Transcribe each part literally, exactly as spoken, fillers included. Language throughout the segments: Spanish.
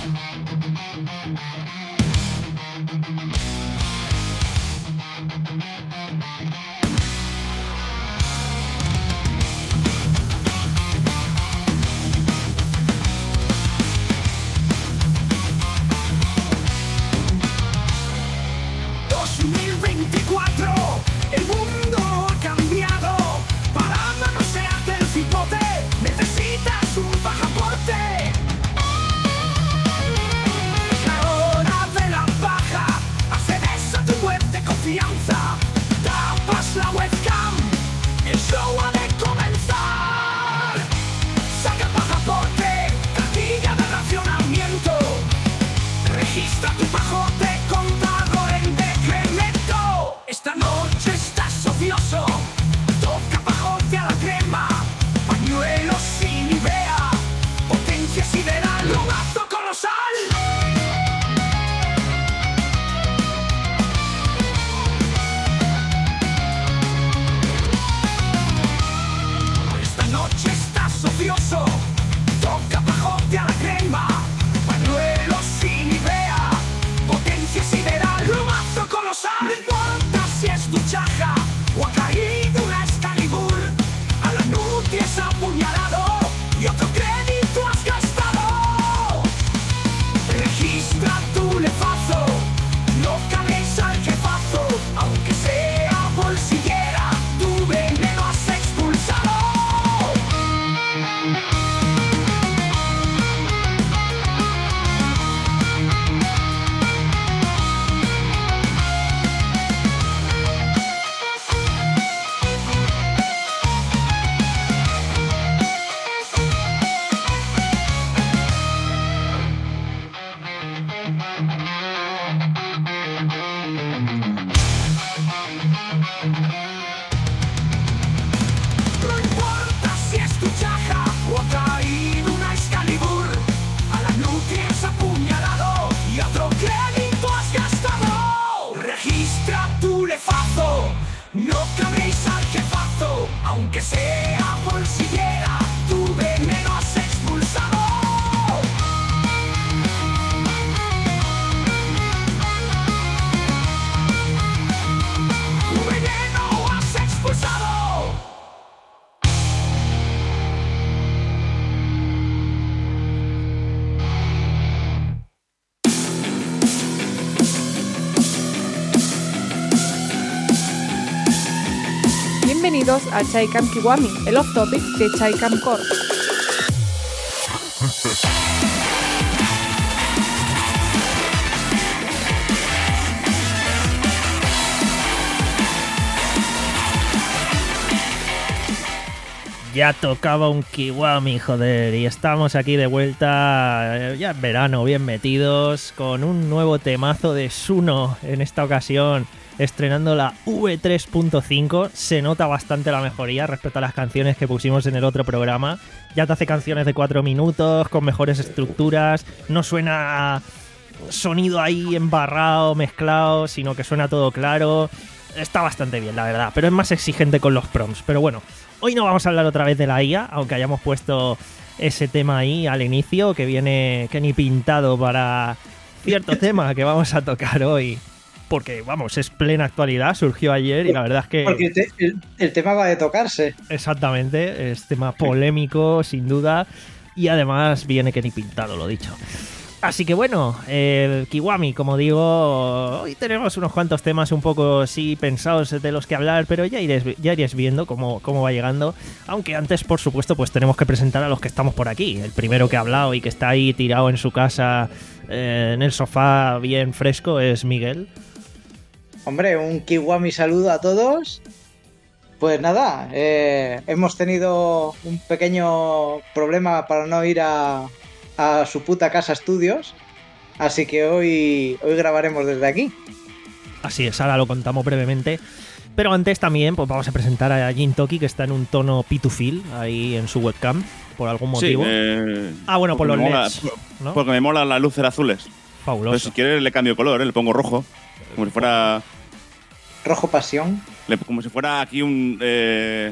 Bienvenidos a Chaikam Kiwami, el off-topic de Chaikam Core. Ya tocaba un Kiwami, joder, y estamos aquí de vuelta, ya en verano, bien metidos, con un nuevo temazo de Suno en esta ocasión, estrenando la V tres punto cinco. Se nota bastante la mejoría respecto a las canciones que pusimos en el otro programa. Ya te hace canciones de cuatro minutos, con mejores estructuras, no suena sonido ahí embarrado, mezclado, sino que suena todo claro. Está bastante bien, la verdad, pero es más exigente con los prompts. Pero bueno, hoy no vamos a hablar otra vez de la I A, aunque hayamos puesto ese tema ahí al inicio, que viene que ni pintado para cierto tema que vamos a tocar hoy. Porque, vamos, es plena actualidad, surgió ayer y la verdad es que... Porque te, el, el tema va de tocarse. Exactamente, es tema polémico, sin duda, y además viene que ni pintado, lo dicho. Así que bueno, el Kiwami, como digo, hoy tenemos unos cuantos temas un poco sí pensados de los que hablar, pero ya iréis, ya iréis viendo cómo, cómo va llegando. Aunque antes, por supuesto, pues tenemos que presentar a los que estamos por aquí. El primero que ha hablado y que está ahí tirado en su casa, eh, en el sofá bien fresco, es Miguel. Hombre, un Kiwami saludo a todos. Pues nada, eh, hemos tenido un pequeño problema para no ir a... a su puta casa estudios, así que hoy, hoy grabaremos desde aquí. Así es, ahora lo contamos brevemente, pero antes también pues vamos a presentar a Jin Toki, que está en un tono pitufil ahí en su webcam, por algún motivo. Sí, eh, ah, bueno, por los mola, L E Ds, ¿no? Porque me molan las luces azules. Fabuloso. Pues si quieres le cambio color, ¿eh? Le pongo rojo, como si fuera... Rojo pasión. Le, como si fuera aquí un... Eh,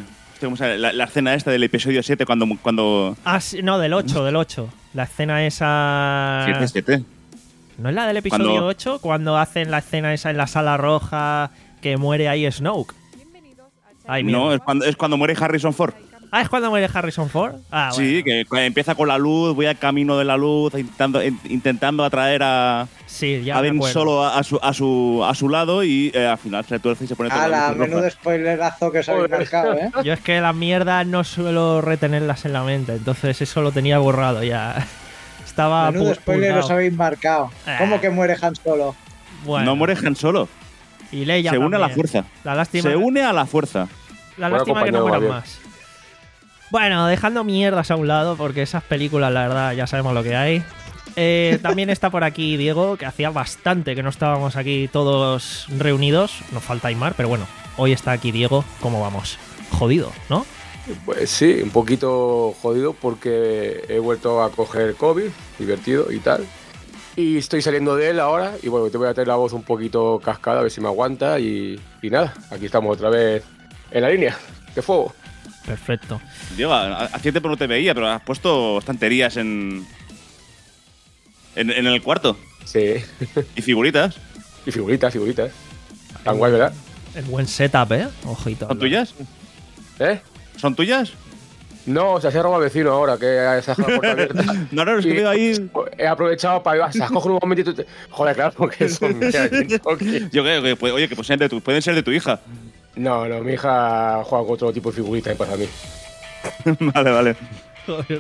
Hostia, ¿cómo sale? La, la escena esta del episodio siete cuando... cuando... Ah, sí, no, del ocho, del ocho. La escena esa... siete, siete. ¿No es la del episodio Cuando- ocho? Cuando hacen la escena esa en la sala roja que muere ahí Snoke. Ay, mira. No, es cuando, es cuando muere Harrison Ford. Ah, ¿es cuando muere Harrison Ford? Ah, Sí, bueno. que cu- empieza con la luz, voy al camino de la luz, intentando, in- intentando atraer a, Sí, ya a me Ben acuerdo. Solo a, a su, a, su, a su lado y eh, al final se tuerce y se pone toda la ¡Hala! luz roja. Menudo spoilerazo que os habéis Joder. marcado, ¿eh? Yo es que las mierdas no suelo retenerlas en la mente, entonces eso lo tenía borrado ya. Estaba Menudo pu- spoiler os purgado. habéis marcado. Ah. ¿Cómo que muere Han Solo? Bueno, No muere Han Solo. y Leia Se une a la también. fuerza. La lástima, Se une a la fuerza. la Buen lástima que no compañero, mueran Gabriel. más. Bueno, dejando mierdas a un lado, porque esas películas, la verdad, ya sabemos lo que hay. Eh, también está por aquí Diego, que hacía bastante que no estábamos aquí todos reunidos. Nos falta Aymar, pero bueno, hoy está aquí Diego. ¿Cómo vamos? Jodido, ¿no? Pues sí, un poquito jodido porque he vuelto a coger COVID, divertido y tal. Y estoy saliendo de él ahora y bueno, te voy a tener la voz un poquito cascada, a ver si me aguanta y, y nada, aquí estamos otra vez en la línea de fuego. Perfecto. Diego, ha- hacía tiempo no te veía, pero has puesto estanterías en, en, en el cuarto. Sí, Y figuritas. y figuritas, figuritas. Tan guay, ¿verdad? El buen setup, ¿eh? Ojito. ¿Son tuyas? ¿Eh? ¿Son tuyas? No, se ha roba el vecino ahora, que se ha dejado la puerta abierta. No, no, es que Y veo ahí... He aprovechado para... Se has cogido un momentito... y te- Joder, claro, porque son... Yo creo que, puede- oye, que pueden ser de tu, pueden ser de tu hija. No, no, mi hija juega con otro tipo de figuritas y pasa a mí. Vale, vale. Joder.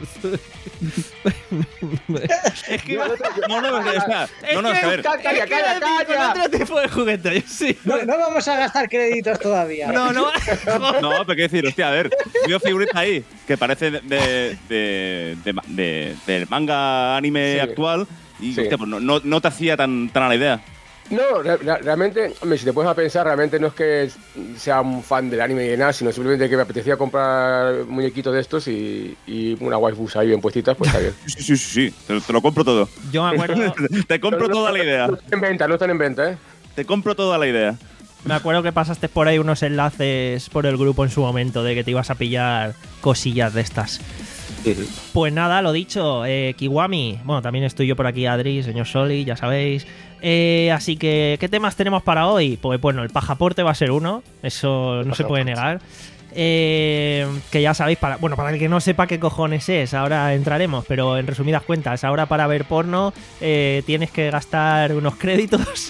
Es que iba- No, no, no, espera. No, no, es es que- que a ver. Calla, es que calla, iba a decir con calla. otro tipo de juguete. Sí. No, no vamos a gastar créditos todavía. No, no. No, pero qué decir, hostia, a ver, veo figuritas ahí que parece de, de, de, de- de- del manga anime Sí. actual y Sí. hostia, pues no, no, no te hacía tan, tan a la idea. No, re- re- realmente, hombre, si te pones a pensar, realmente no es que sea un fan del anime y de nada, sino simplemente que me apetecía comprar muñequitos de estos y, y una waifus ahí bien puestitas, pues está bien. Sí, sí, sí, sí, te, te lo compro todo. Yo me acuerdo, Te compro No, no, toda la idea. No están en venta, no están en venta, ¿eh? Te compro toda la idea. me acuerdo que pasaste por ahí unos enlaces por el grupo en su momento de que te ibas a pillar cosillas de estas. Pues nada, lo dicho, eh, Kiwami. Bueno, también estoy yo por aquí, Adri, señor Soli, ya sabéis. Eh, así que, ¿qué temas tenemos para hoy? Pues bueno, el pajaporte va a ser uno, eso no se puede negar. Eh, que ya sabéis, para, bueno, para el que no sepa qué cojones es, ahora entraremos, pero en resumidas cuentas, ahora para ver porno eh, tienes que gastar unos créditos.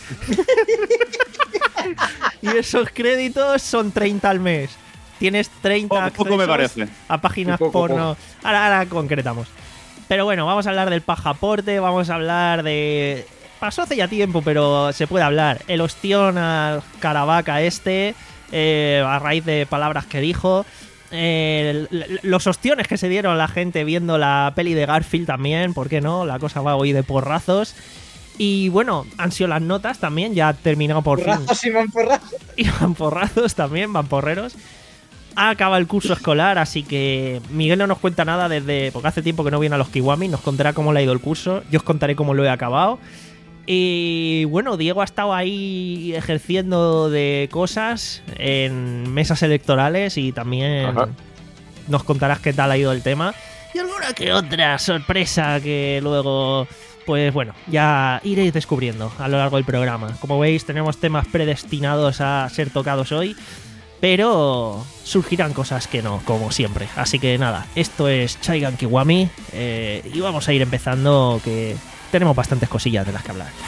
Y esos créditos son treinta al mes. Tienes treinta Poco- poco me accesos parece. a páginas Poco, porno. Ahora, ahora concretamos. Pero bueno, vamos a hablar del pajaporte, vamos a hablar de... Pasó hace ya tiempo, pero se puede hablar. El ostión al Caravaca este, eh, a raíz de palabras que dijo. Eh, l- l- los ostiones que se dieron la gente viendo la peli de Garfield también, ¿por qué no? La cosa va hoy de porrazos. Y bueno, han sido las notas también, ya ha terminado por fin. Porrazos y mamporrazos. Y van porrazos también, van porreros. Acaba el curso escolar, así que Miguel no nos cuenta nada desde... Porque hace tiempo que no viene a los Kiwami, nos contará cómo le ha ido el curso. Yo os contaré cómo lo he acabado. Y bueno, Diego ha estado ahí ejerciendo de cosas en mesas electorales y también Ajá. nos contarás qué tal ha ido el tema. Y alguna que otra sorpresa que luego... Pues bueno, ya iréis descubriendo a lo largo del programa. Como veis, tenemos temas predestinados a ser tocados hoy, pero surgirán cosas que no, como siempre. Así que nada, esto es Chaigan Kiwami eh, y vamos a ir empezando, que tenemos bastantes cosillas de las que hablar.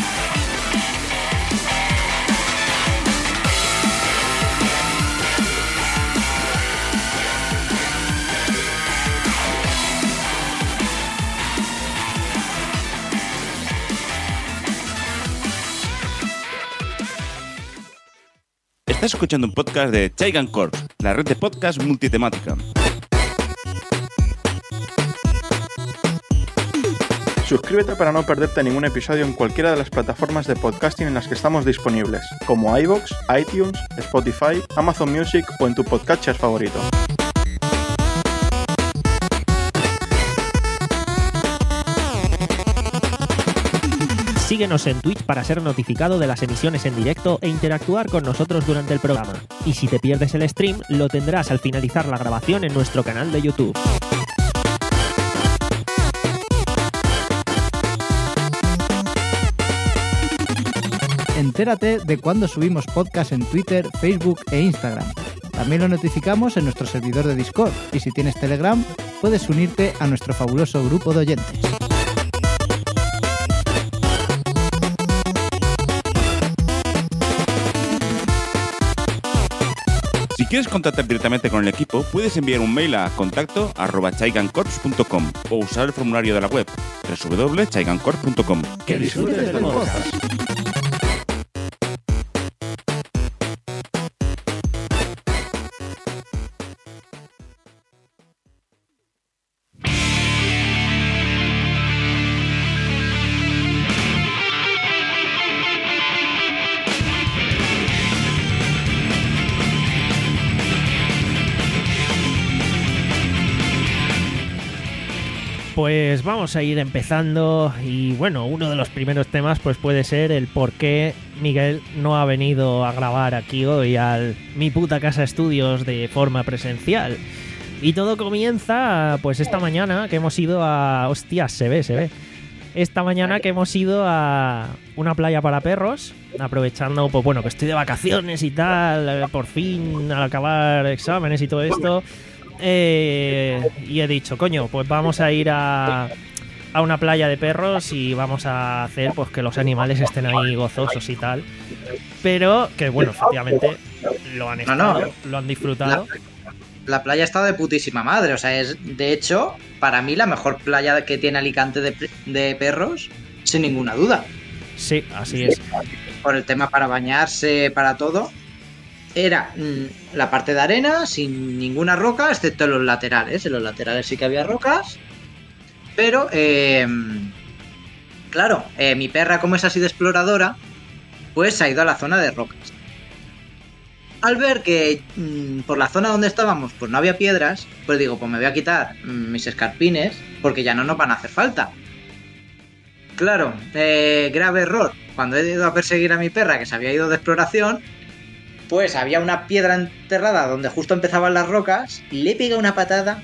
Estás escuchando un podcast de Chaigan Corp, la red de podcast multitemática. Suscríbete para no perderte ningún episodio en cualquiera de las plataformas de podcasting en las que estamos disponibles, como iVoox, iTunes, Spotify, Amazon Music o en tu podcatcher favorito. síguenos en Twitch para ser notificado de las emisiones en directo e interactuar con nosotros durante el programa. Y si te pierdes el stream, lo tendrás al finalizar la grabación en nuestro canal de YouTube. Entérate de cuando subimos podcast en Twitter, Facebook e Instagram. También lo notificamos en nuestro servidor de Discord y si tienes Telegram, puedes unirte a nuestro fabuloso grupo de oyentes. Si quieres contactar directamente con el equipo, puedes enviar un mail a contacto arroba chaigancorps punto com o usar el formulario de la web doble u doble u doble u punto chaigancorps punto com. ¡Que disfrutes del podcast! Pues vamos a ir empezando y bueno, uno de los primeros temas pues puede ser el por qué Miguel no ha venido a grabar aquí hoy al Mi Puta Casa Estudios de forma presencial. Y todo comienza pues esta mañana que hemos ido a... Hostias, se ve, se ve. Esta mañana que hemos ido a una playa para perros, aprovechando pues bueno que estoy de vacaciones y tal, por fin al acabar exámenes y todo esto... Eh, y he dicho, coño, pues vamos a ir a, a una playa de perros y vamos a hacer pues que los animales estén ahí gozosos y tal. Pero que bueno, efectivamente lo han estado, no, no. lo han disfrutado. La, la playa está de putísima madre, o sea, es de hecho para mí la mejor playa que tiene Alicante de, de perros, sin ninguna duda. Sí, así es. Por el tema para bañarse, para todo. Era mmm, la parte de arena sin ninguna roca, excepto en los laterales. En los laterales sí que había rocas. Pero, eh, claro, eh, mi perra, como es así de exploradora, pues se ha ido a la zona de rocas. Al ver que mmm, por la zona donde estábamos pues no había piedras, pues digo, pues me voy a quitar mmm, mis escarpines porque ya no nos van a hacer falta. Claro, eh, grave error. Cuando he ido a perseguir a mi perra, que se había ido de exploración, pues había una piedra enterrada donde justo empezaban las rocas, le pega una patada,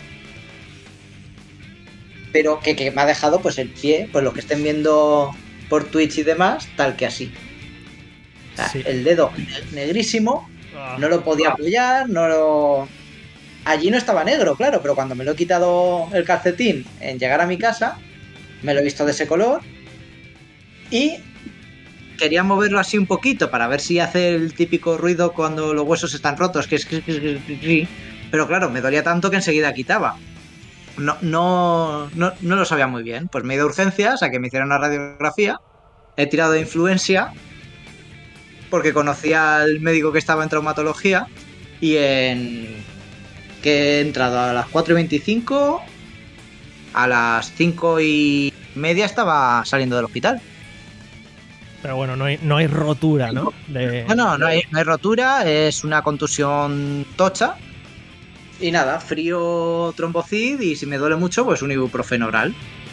pero que, que me ha dejado pues el pie, pues lo que estén viendo por Twitch y demás, tal que así. O sea, sí. El dedo negrísimo, no lo podía apoyar, no lo... Allí no estaba negro, claro, pero cuando me lo he quitado el calcetín en llegar a mi casa, me lo he visto de ese color y... quería moverlo así un poquito para ver si hace el típico ruido cuando los huesos están rotos, que es... Pero claro, me dolía tanto que enseguida quitaba. No, no, no, no lo sabía muy bien. Pues me he ido a urgencias a que me hicieran una radiografía. He tirado de influencia porque conocía al médico que estaba en traumatología y en... que he entrado a las cuatro y veinticinco, a las cinco y media estaba saliendo del hospital. Pero bueno, no hay, no hay rotura, ¿no? De... No, no, no hay, no hay rotura, es una contusión tocha. Y nada, frío, trombocid y si me duele mucho, pues un ibuprofeno oral.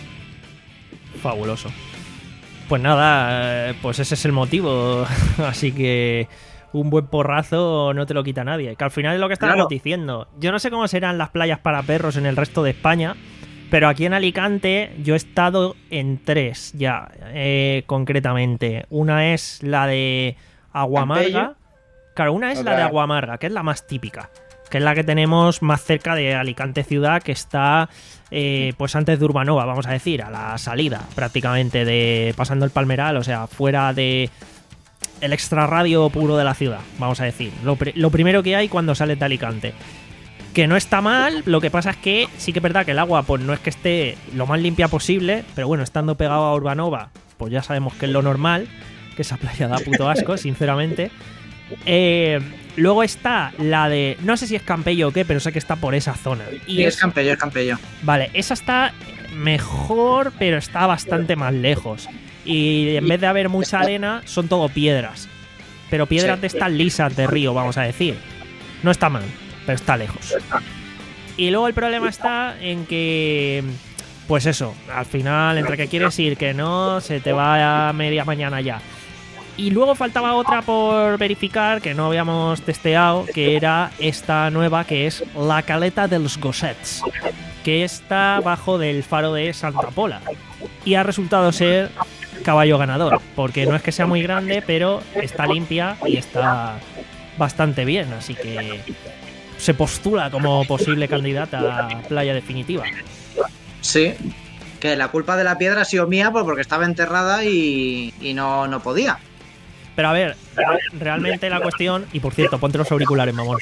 Fabuloso. Pues nada, pues ese es el motivo. Así que un buen porrazo no te lo quita nadie. Que al final es lo que estábamos claro. diciendo. Yo no sé cómo serán las playas para perros en el resto de España, pero aquí en Alicante yo he estado en tres ya, eh, concretamente. Una es la de Aguamarga. Claro, una es okay. la de Aguamarga, que es la más típica, que es la que tenemos más cerca de Alicante ciudad, que está eh, pues antes de Urbanova, vamos a decir, a la salida prácticamente de pasando el Palmeral, o sea, fuera de el extrarradio puro de la ciudad, vamos a decir. Lo, pr- lo primero que hay cuando sales de Alicante. Que no está mal, lo que pasa es que sí que es verdad que el agua pues no es que esté lo más limpia posible, pero bueno, estando pegado a Urbanova, pues ya sabemos que es lo normal, que esa playa da puto asco, sinceramente. Eh, luego está la de, no sé si es Campello o qué, pero sé que está por esa zona. Y sí, es, es Campello, es Campello. Vale, esa está mejor, pero está bastante más lejos. Y en vez de haber mucha arena, son todo piedras. Pero piedras sí. de estas lisas de río, vamos a decir. No está mal, pero está lejos. Y luego el problema está en que pues eso, al final, entre que quieres ir, que no, se te va a media mañana ya. Y luego faltaba otra por verificar que no habíamos testeado, que era esta nueva, que es la Caleta dels Gossets, que está bajo del faro de Santa Pola. Y ha resultado ser caballo ganador, porque no es que sea muy grande, pero está limpia y está bastante bien, así que se postula como posible candidata a playa definitiva. Sí, que la culpa de la piedra ha sido mía pues porque estaba enterrada y, y no, no podía. Pero a ver, realmente la cuestión... Y por cierto, ponte los auriculares, mamón.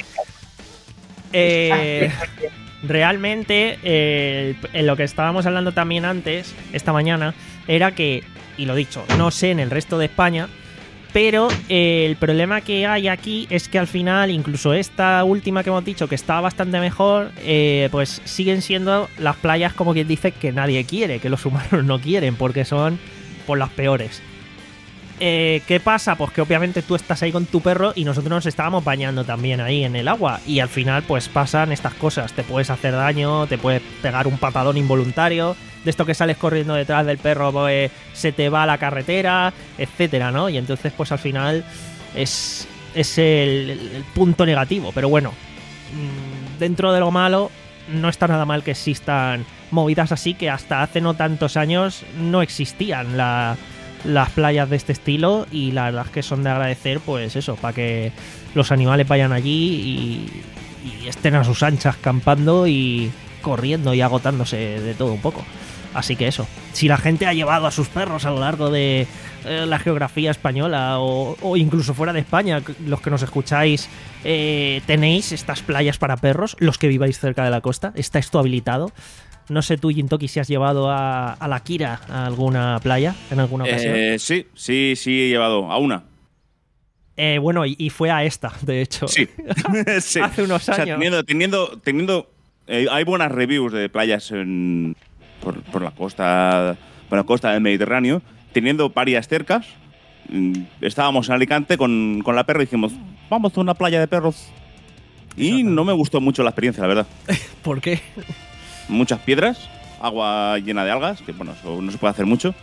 Eh, realmente, eh, en lo que estábamos hablando también antes, esta mañana, era que, y lo dicho, no sé en el resto de España, pero eh, el problema que hay aquí es que al final, incluso esta última que hemos dicho, que está bastante mejor, eh, pues siguen siendo las playas, como quien dice, que nadie quiere, que los humanos no quieren, porque son pues las peores. Eh, ¿Qué pasa? Pues que obviamente tú estás ahí con tu perro y nosotros nos estábamos bañando también ahí en el agua y al final pues pasan estas cosas, te puedes hacer daño, te puedes pegar un patadón involuntario, de esto que sales corriendo detrás del perro pues se te va a la carretera, etcétera, ¿no? Y entonces pues al final es, es el, el punto negativo, pero bueno, dentro de lo malo no está nada mal que existan movidas así, que hasta hace no tantos años no existían la... las playas de este estilo y la verdad es que son de agradecer, pues eso, para que los animales vayan allí y, y estén a sus anchas campando y corriendo y agotándose de todo un poco. Así que eso, si la gente ha llevado a sus perros a lo largo de eh, la geografía española o, o incluso fuera de España, los que nos escucháis, eh, tenéis estas playas para perros, los que viváis cerca de la costa, ¿está esto habilitado? No sé tú, Jintoki, si has llevado a, a la Kira a alguna playa en alguna ocasión. Eh, sí, sí, sí he llevado a una. Eh, bueno, y, y fue a esta, de hecho. Sí. Sí. Hace unos años. O sea, teniendo, teniendo, teniendo eh, hay buenas reviews de playas en, por, por la costa, por la costa del Mediterráneo, teniendo varias cercas. Estábamos en Alicante con, con la perra y dijimos, vamos a una playa de perros. Y no me gustó mucho la experiencia, la verdad. ¿Por qué? Muchas piedras, agua llena de algas, que bueno, eso no se puede hacer mucho.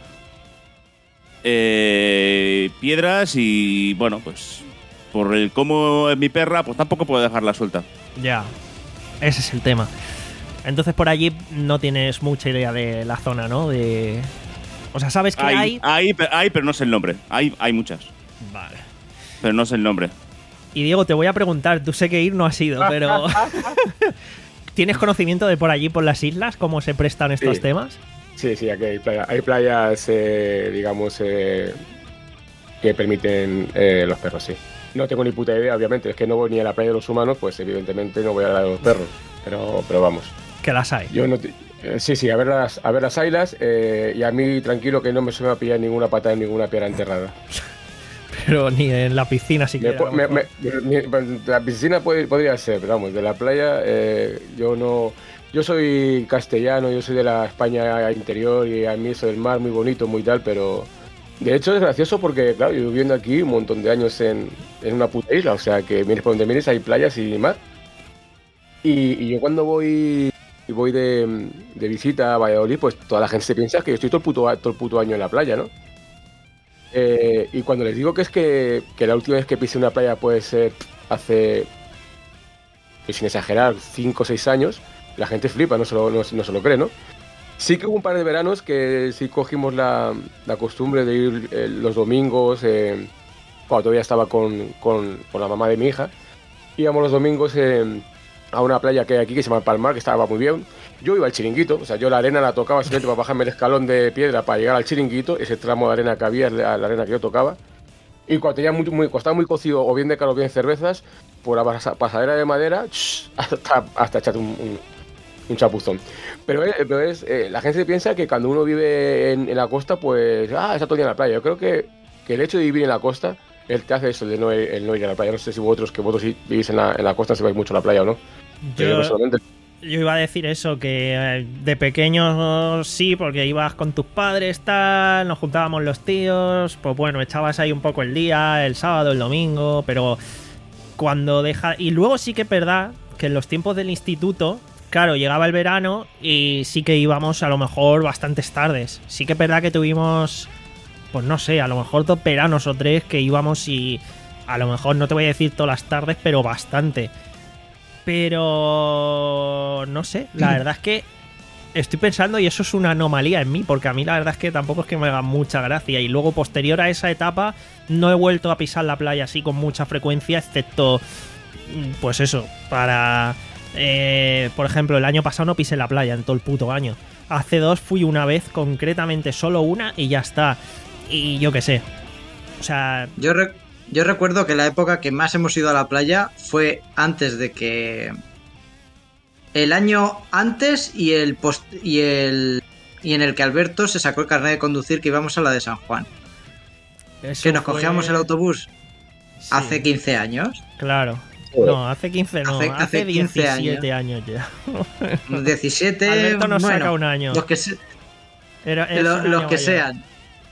Eh, piedras y bueno, pues por el cómo es mi perra, pues tampoco puedo dejarla suelta. Ya, ese es el tema. Entonces por allí no tienes mucha idea de la zona, ¿no? De... O sea, ¿sabes que hay? Hay, hay, hay pero no sé el nombre. Hay, hay muchas. Vale. Pero no sé el nombre. Y Diego, te voy a preguntar, tú sé que ir no has ido, pero... ¿Tienes conocimiento de por allí, por las islas, cómo se prestan estos sí. temas? Sí, sí, aquí hay, playa, hay playas, eh, digamos, eh, que permiten eh, los perros, sí. No tengo ni puta idea, obviamente, es que no voy ni a la playa de los humanos, pues evidentemente no voy a la de los perros, pero, pero vamos. Que las hay. Yo no te, eh, sí, sí, a ver las, a ver las ailas eh, y a mí tranquilo que no me se me va a pillar ninguna pata en ninguna piedra enterrada. Pero ni en la piscina siquiera. Me, me, me, me, la piscina puede, podría ser, pero vamos, de la playa eh, yo no... Yo soy castellano, yo soy de la España interior y a mí eso del mar muy bonito, muy tal, pero... De hecho es gracioso porque, claro, yo viviendo aquí un montón de años en, en una puta isla, o sea que vienes por donde vienes hay playas y mar. Y, y yo cuando voy voy de, de visita a Valladolid, pues toda la gente se piensa que yo estoy todo el puto, todo el puto año en la playa, ¿no? Eh, y cuando les digo que es que, que la última vez que pisé una playa puede ser hace, sin exagerar, cinco o seis años, la gente flipa, no se lo, no, no se lo cree, ¿no? Sí que hubo un par de veranos que sí cogimos la, la costumbre de ir eh, los domingos, eh, cuando todavía estaba con, con, con la mamá de mi hija, íbamos los domingos eh, a una playa que hay aquí que se llama Palmar, que estaba muy bien. Yo iba al chiringuito, o sea, yo la arena la tocaba simplemente para bajarme el escalón de piedra para llegar al chiringuito, ese tramo de arena que había, la, la arena que yo tocaba. Y cuando tenía muy, muy, cuando estaba muy cocido o bien de calor o bien cervezas, por la pasadera de madera, hasta, hasta echarte un, un, un chapuzón. Pero, es, pero es, eh, la gente piensa que cuando uno vive en, en la costa, pues, ah, está todo el día en la playa. Yo creo que, que el hecho de vivir en la costa, él te hace eso, de no, el no ir a la playa. No sé si vosotros, que vosotros vivís en la, en la costa, se veis mucho la playa o no. Yo, yo iba a decir eso, que de pequeños sí, porque ibas con tus padres, tal, nos juntábamos los tíos, pues bueno, echabas ahí un poco el día, el sábado, el domingo, pero cuando deja... Y luego sí que es verdad que en los tiempos del instituto claro, llegaba el verano y sí que íbamos a lo mejor bastantes tardes. Sí que es verdad que tuvimos, pues no sé, a lo mejor dos veranos o tres que íbamos y a lo mejor no te voy a decir todas las tardes, pero bastante. Pero no sé, la verdad es que estoy pensando y eso es una anomalía en mí, porque a mí la verdad es que tampoco es que me haga mucha gracia. Y luego, posterior a esa etapa, no he vuelto a pisar la playa así con mucha frecuencia, excepto, pues eso, para... Eh, por ejemplo, el año pasado no pisé la playa en todo el puto año. Hace dos fui una vez, concretamente solo una, y ya está. Y yo qué sé. O sea... Yo, re- yo recuerdo que la época que más hemos ido a la playa fue antes de que... El año antes y el post y el y en el que Alberto se sacó el carnet de conducir, que íbamos a la de San Juan. Eso que nos fue... cogíamos el autobús Sí. hace quince años. Claro. No, hace quince no, Hace- hace, hace quince diecisiete años, ya. diecisiete. Alberto nos bueno, saca un año. Los que, se- Era, es lo- un los año que mayor. sean.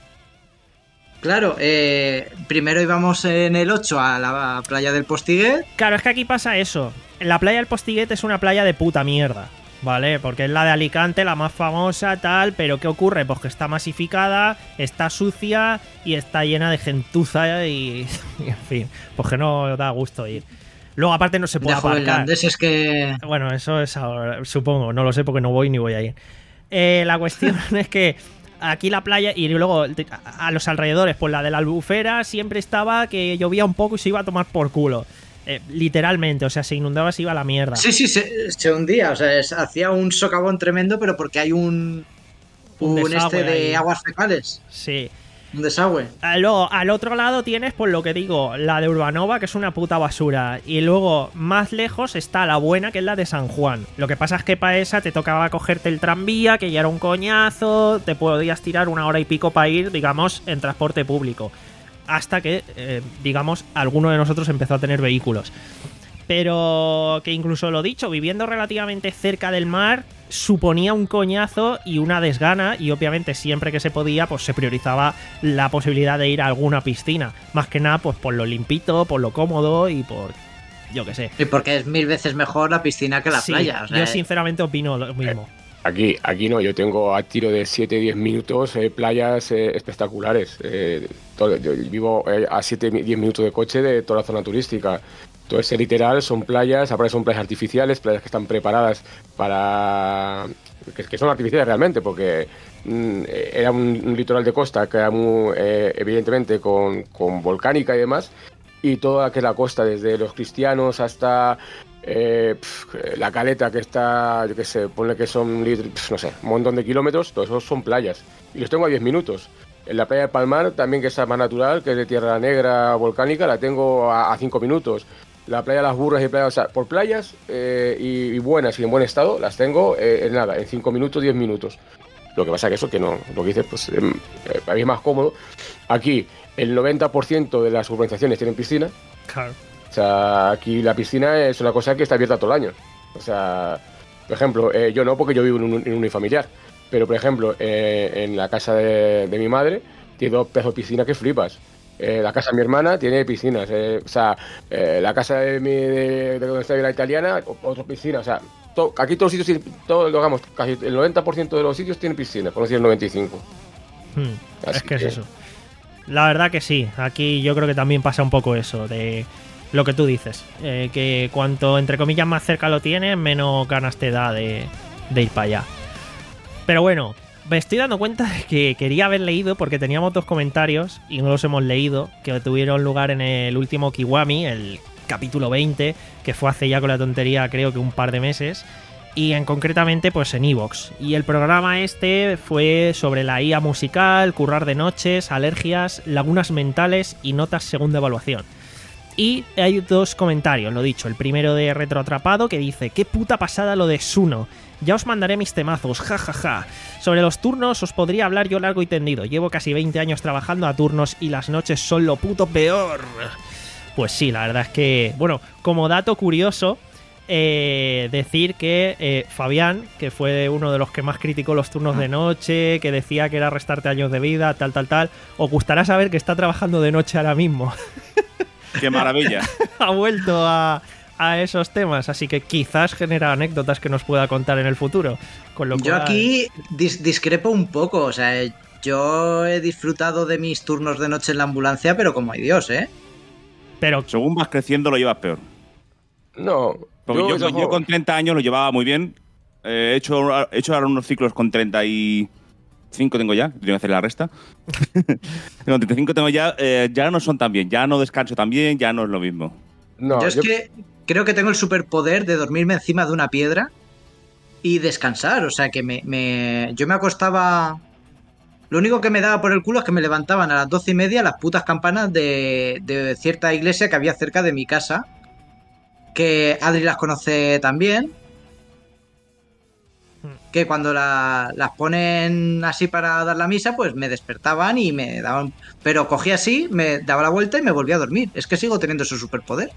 Claro, eh, primero íbamos en el ocho a la playa del Postiguet. Claro, es que aquí pasa eso. La playa del Postiguet es una playa de puta mierda, ¿vale? Porque es la de Alicante, la más famosa, tal, pero ¿qué ocurre? Pues que está masificada, está sucia y está llena de gentuza y, y en fin, pues que no da gusto ir. Luego, aparte, no se De puede aparcar. jovenlandeses que... Bueno, eso es ahora, supongo, no lo sé porque no voy ni voy a ir. Eh, la cuestión es que aquí la playa y luego a, a los alrededores, pues la de la Albufera siempre estaba que llovía un poco y se iba a tomar por culo. Eh, literalmente, o sea, se inundaba, se iba a la mierda. Sí, sí, se, se hundía. O sea, es- hacía un socavón tremendo, pero porque hay un... Un Un, desagüe este de ahí. aguas fecales. Sí. Un desagüe. Ah, Luego, al otro lado tienes, pues lo que digo, la de Urbanova, que es una puta basura. Y luego, más lejos, está la buena, que es la de San Juan. Lo que pasa es que para esa te tocaba cogerte el tranvía, que ya era un coñazo, te podías tirar una hora y pico para ir, digamos, en transporte público. Hasta que, eh, digamos, alguno de nosotros empezó a tener vehículos. Pero que incluso lo dicho, viviendo relativamente cerca del mar, suponía un coñazo y una desgana, y obviamente siempre que se podía, pues se priorizaba la posibilidad de ir a alguna piscina. Más que nada, pues por lo limpito, por lo cómodo y por... yo qué sé. Y porque es mil veces mejor la piscina que la Sí, playa. O sea, yo sinceramente opino lo mismo. Aquí, aquí no, yo tengo a tiro de siete a diez minutos eh, playas eh, espectaculares. Eh, todo- yo vivo eh, a siete a diez minutos de coche de toda la zona turística. Todo ese literal son playas, aparte son playas artificiales, playas que están preparadas para... que, que son artificiales realmente, porque mm, era un, un litoral de costa que era muy, eh, evidentemente con, con volcánica y demás, y toda que la costa, desde los Cristianos hasta eh, pf, la Caleta, que está, yo qué sé, ponle que son, pf, no sé, un montón de kilómetros, todos esos son playas. Y los tengo a diez minutos. En la playa de Palmar, también, que es más natural, que es de tierra negra volcánica, la tengo a cinco minutos. La playa de las Burras y playa, o sea, por playas eh, y, y buenas y en buen estado, las tengo eh, en nada, en cinco minutos, diez minutos. Lo que pasa que eso, que no, lo que dices, pues eh, eh, para mí es más cómodo. Aquí, el noventa por ciento de las urbanizaciones tienen piscina. Claro. O sea, aquí la piscina es una cosa que está abierta todo el año. O sea, por ejemplo, eh, yo no, porque yo vivo en un, en un unifamiliar. Pero, por ejemplo, eh, en la casa de, de mi madre, tiene dos pedazos de piscina que flipas. Eh, la casa de mi hermana tiene piscinas. Eh, o sea, eh, la casa de, mi, de, de donde está la italiana, o- otra piscina. O sea, to- aquí todos los sitios, todo, digamos, casi el noventa por ciento de los sitios tienen piscina, por no decir el noventa y cinco por ciento. Hmm, Así es que es que- eso. La verdad que sí, aquí yo creo que también pasa un poco eso, de lo que tú dices, eh, que cuanto entre comillas más cerca lo tienes, menos ganas te da de, de ir para allá. Pero bueno, me estoy dando cuenta de que quería haber leído, porque teníamos dos comentarios y no los hemos leído, que tuvieron lugar en el último Kiwami, el capítulo veinte, que fue hace ya con la tontería creo que un par de meses, y en concretamente pues en iVoox. Y el programa este fue sobre la I A musical, currar de noches, alergias, lagunas mentales y notas según de evaluación. Y hay dos comentarios, lo dicho. El primero de Retroatrapado, que dice: qué puta pasada lo de Suno. Ya os mandaré mis temazos, jajaja. Ja, ja. Sobre los turnos os podría hablar yo largo y tendido. Llevo casi veinte años trabajando a turnos y las noches son lo puto peor. Pues sí, la verdad es que... Bueno, como dato curioso, eh, decir que eh, Fabián, que fue uno de los que más criticó los turnos de noche, que decía que era restarte años de vida, tal, tal, tal, os gustará saber que está trabajando de noche ahora mismo. ¡Qué maravilla! Ha vuelto a, a esos temas, así que quizás genera anécdotas que nos pueda contar en el futuro. Con lo Yo cual... aquí dis- discrepo un poco, o sea, yo he disfrutado de mis turnos de noche en la ambulancia, pero como hay Dios, ¿eh? Pero Según vas creciendo lo llevas peor. No. Porque yo, trabajo- yo con treinta años lo llevaba muy bien. Eh, he, hecho, he hecho ahora unos ciclos con treinta y cinco tengo ya. Tengo que hacer la resta. Con treinta y cinco tengo ya. Eh, ya no son tan bien. Ya no descanso tan bien. Ya no es lo mismo. No, yo es yo- que creo que tengo el superpoder de dormirme encima de una piedra y descansar, o sea, que me, me- yo me acostaba... Lo único que me daba por el culo es que me levantaban a las doce y media las putas campanas de, de cierta iglesia que había cerca de mi casa, que Adri las conoce también, que cuando la- las ponen así para dar la misa, pues me despertaban y me daban... Pero cogía así, me daba la vuelta y me volvía a dormir. Es que sigo teniendo ese superpoder.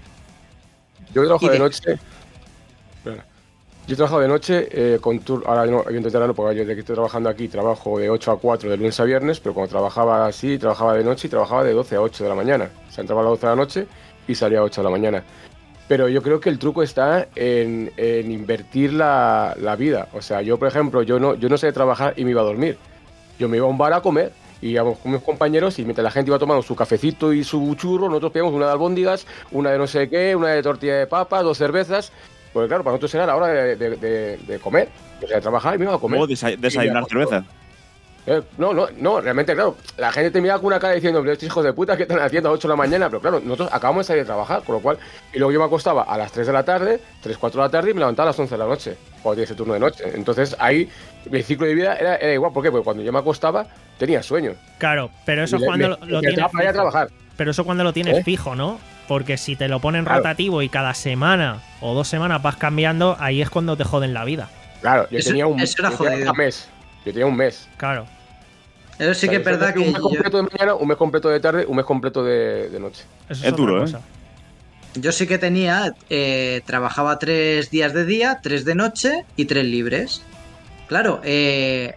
Yo trabajo Y de de- noche. Espera. Yo trabajo de noche eh, con tur ahora no, evidentemente no, porque yo desde que estoy trabajando aquí trabajo de ocho a cuatro de lunes a viernes, pero cuando trabajaba así, trabajaba de noche y trabajaba de doce a ocho de la mañana. O sea, entraba a las doce de la noche y salía a ocho de la mañana. Pero yo creo que el truco está en, en invertir la, la vida. O sea, yo, por ejemplo, yo no, yo no sé trabajar y me iba a dormir. Yo me iba a un bar a comer y íbamos con mis compañeros y mientras la gente iba tomando su cafecito y su churro, nosotros pedíamos una de albóndigas, una de no sé qué, una de tortilla de papa, dos cervezas. Pues claro, para nosotros era la hora de, de, de, de comer. O sea, de trabajar y me iba a comer. Luego desa- desayunar Y ya, cerveza. Eh, no, no, no, realmente, claro, la gente te mira con una cara diciendo, estos hijos de puta, ¿qué están haciendo a las ocho de la mañana? Pero claro, nosotros acabamos de salir de trabajar, con lo cual, y luego yo me acostaba a las tres de la tarde, tres, cuatro de la tarde y me levantaba a las once de la noche, cuando tenía ese turno de noche. Entonces ahí, mi ciclo de vida era, era igual, ¿por qué? Porque cuando yo me acostaba, tenía sueño. claro, pero eso Y es me- cuando me- lo, lo me tienes quedaba para ir a fijo. trabajar. Pero eso cuando lo tienes ¿Eh? fijo, ¿no? Porque si te lo ponen Claro. rotativo y cada semana o dos semanas vas cambiando, ahí es cuando te joden la vida. Claro, yo Eso- tenía un, eso era yo tenía jodido. un mes. Yo tenía un mes. Claro. Eso sí O sea, que es yo verdad tenía que un mes yo, completo de mañana, un mes completo de tarde, un mes completo de, de noche. Eso es, Es otra duro, ¿eh? cosa. yo sí que tenía, eh, trabajaba tres días de día, tres de noche y tres libres. Claro, eh,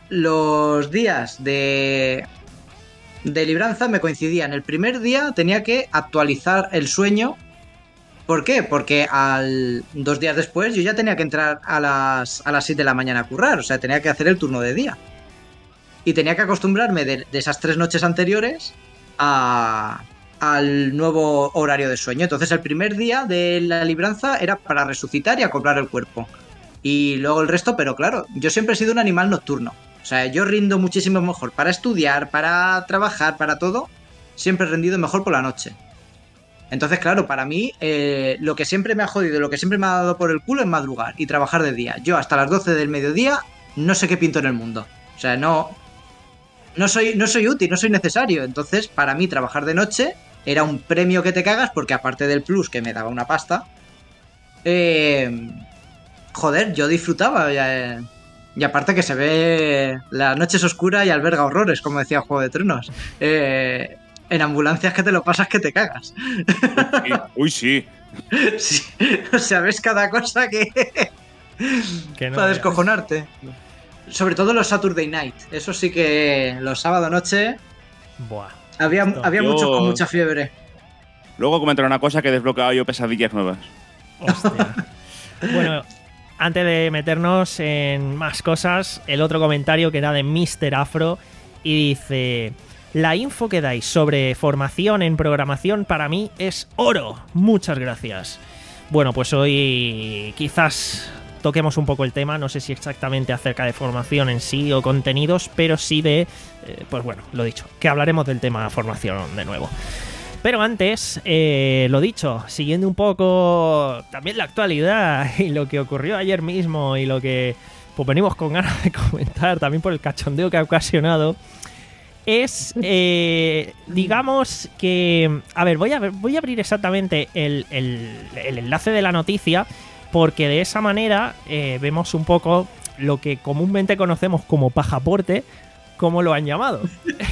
los días de, de libranza me coincidían. El primer día tenía que actualizar el sueño. ¿Por qué? Porque al dos días después yo ya tenía que entrar a las, a las siete de la mañana a currar, o sea, tenía que hacer el turno de día. Y tenía que acostumbrarme de, de esas tres noches anteriores a, al nuevo horario de sueño. Entonces el primer día de la libranza era para resucitar y acoplar el cuerpo. Y luego el resto, pero claro, yo siempre he sido un animal nocturno. O sea, yo rindo muchísimo mejor para estudiar, para trabajar, para todo. Siempre he rendido mejor por la noche. Entonces, claro, para mí, eh, lo que siempre me ha jodido, lo que siempre me ha dado por el culo es madrugar y trabajar de día. Yo hasta las doce del mediodía no sé qué pinto en el mundo. O sea, no, no, soy, no soy útil, no soy necesario. Entonces, para mí, trabajar de noche era un premio que te cagas porque aparte del plus que me daba una pasta, eh, joder, yo disfrutaba. Eh, y aparte que se ve la noche es oscura y alberga horrores, como decía Juego de Tronos. Eh, en ambulancias que te lo pasas que te cagas. Sí. Uy, sí. Sí, o sea, ves cada cosa que... Que no para veas. descojonarte. Sobre todo los Saturday Night. Eso sí que los sábado noche Buah. había, Esto. había Yo- muchos con mucha fiebre. Luego comentaré una cosa que he desbloqueado yo pesadillas nuevas. Hostia. Bueno, antes de meternos en más cosas, el otro comentario que era de míster Afro y dice: la info que dais sobre formación en programación para mí es oro. Muchas gracias. Bueno, pues hoy quizás toquemos un poco el tema, no sé si exactamente acerca de formación en sí o contenidos, pero sí de, eh, pues bueno, lo dicho, que hablaremos del tema formación de nuevo. Pero antes, eh, lo dicho, siguiendo un poco también la actualidad y lo que ocurrió ayer mismo y lo que pues venimos con ganas de comentar también por el cachondeo que ha ocasionado, es, eh, digamos que... A ver, voy a, ver, voy a abrir exactamente el, el, el enlace de la noticia porque de esa manera eh, vemos un poco lo que comúnmente conocemos como pajaporte, como lo han llamado.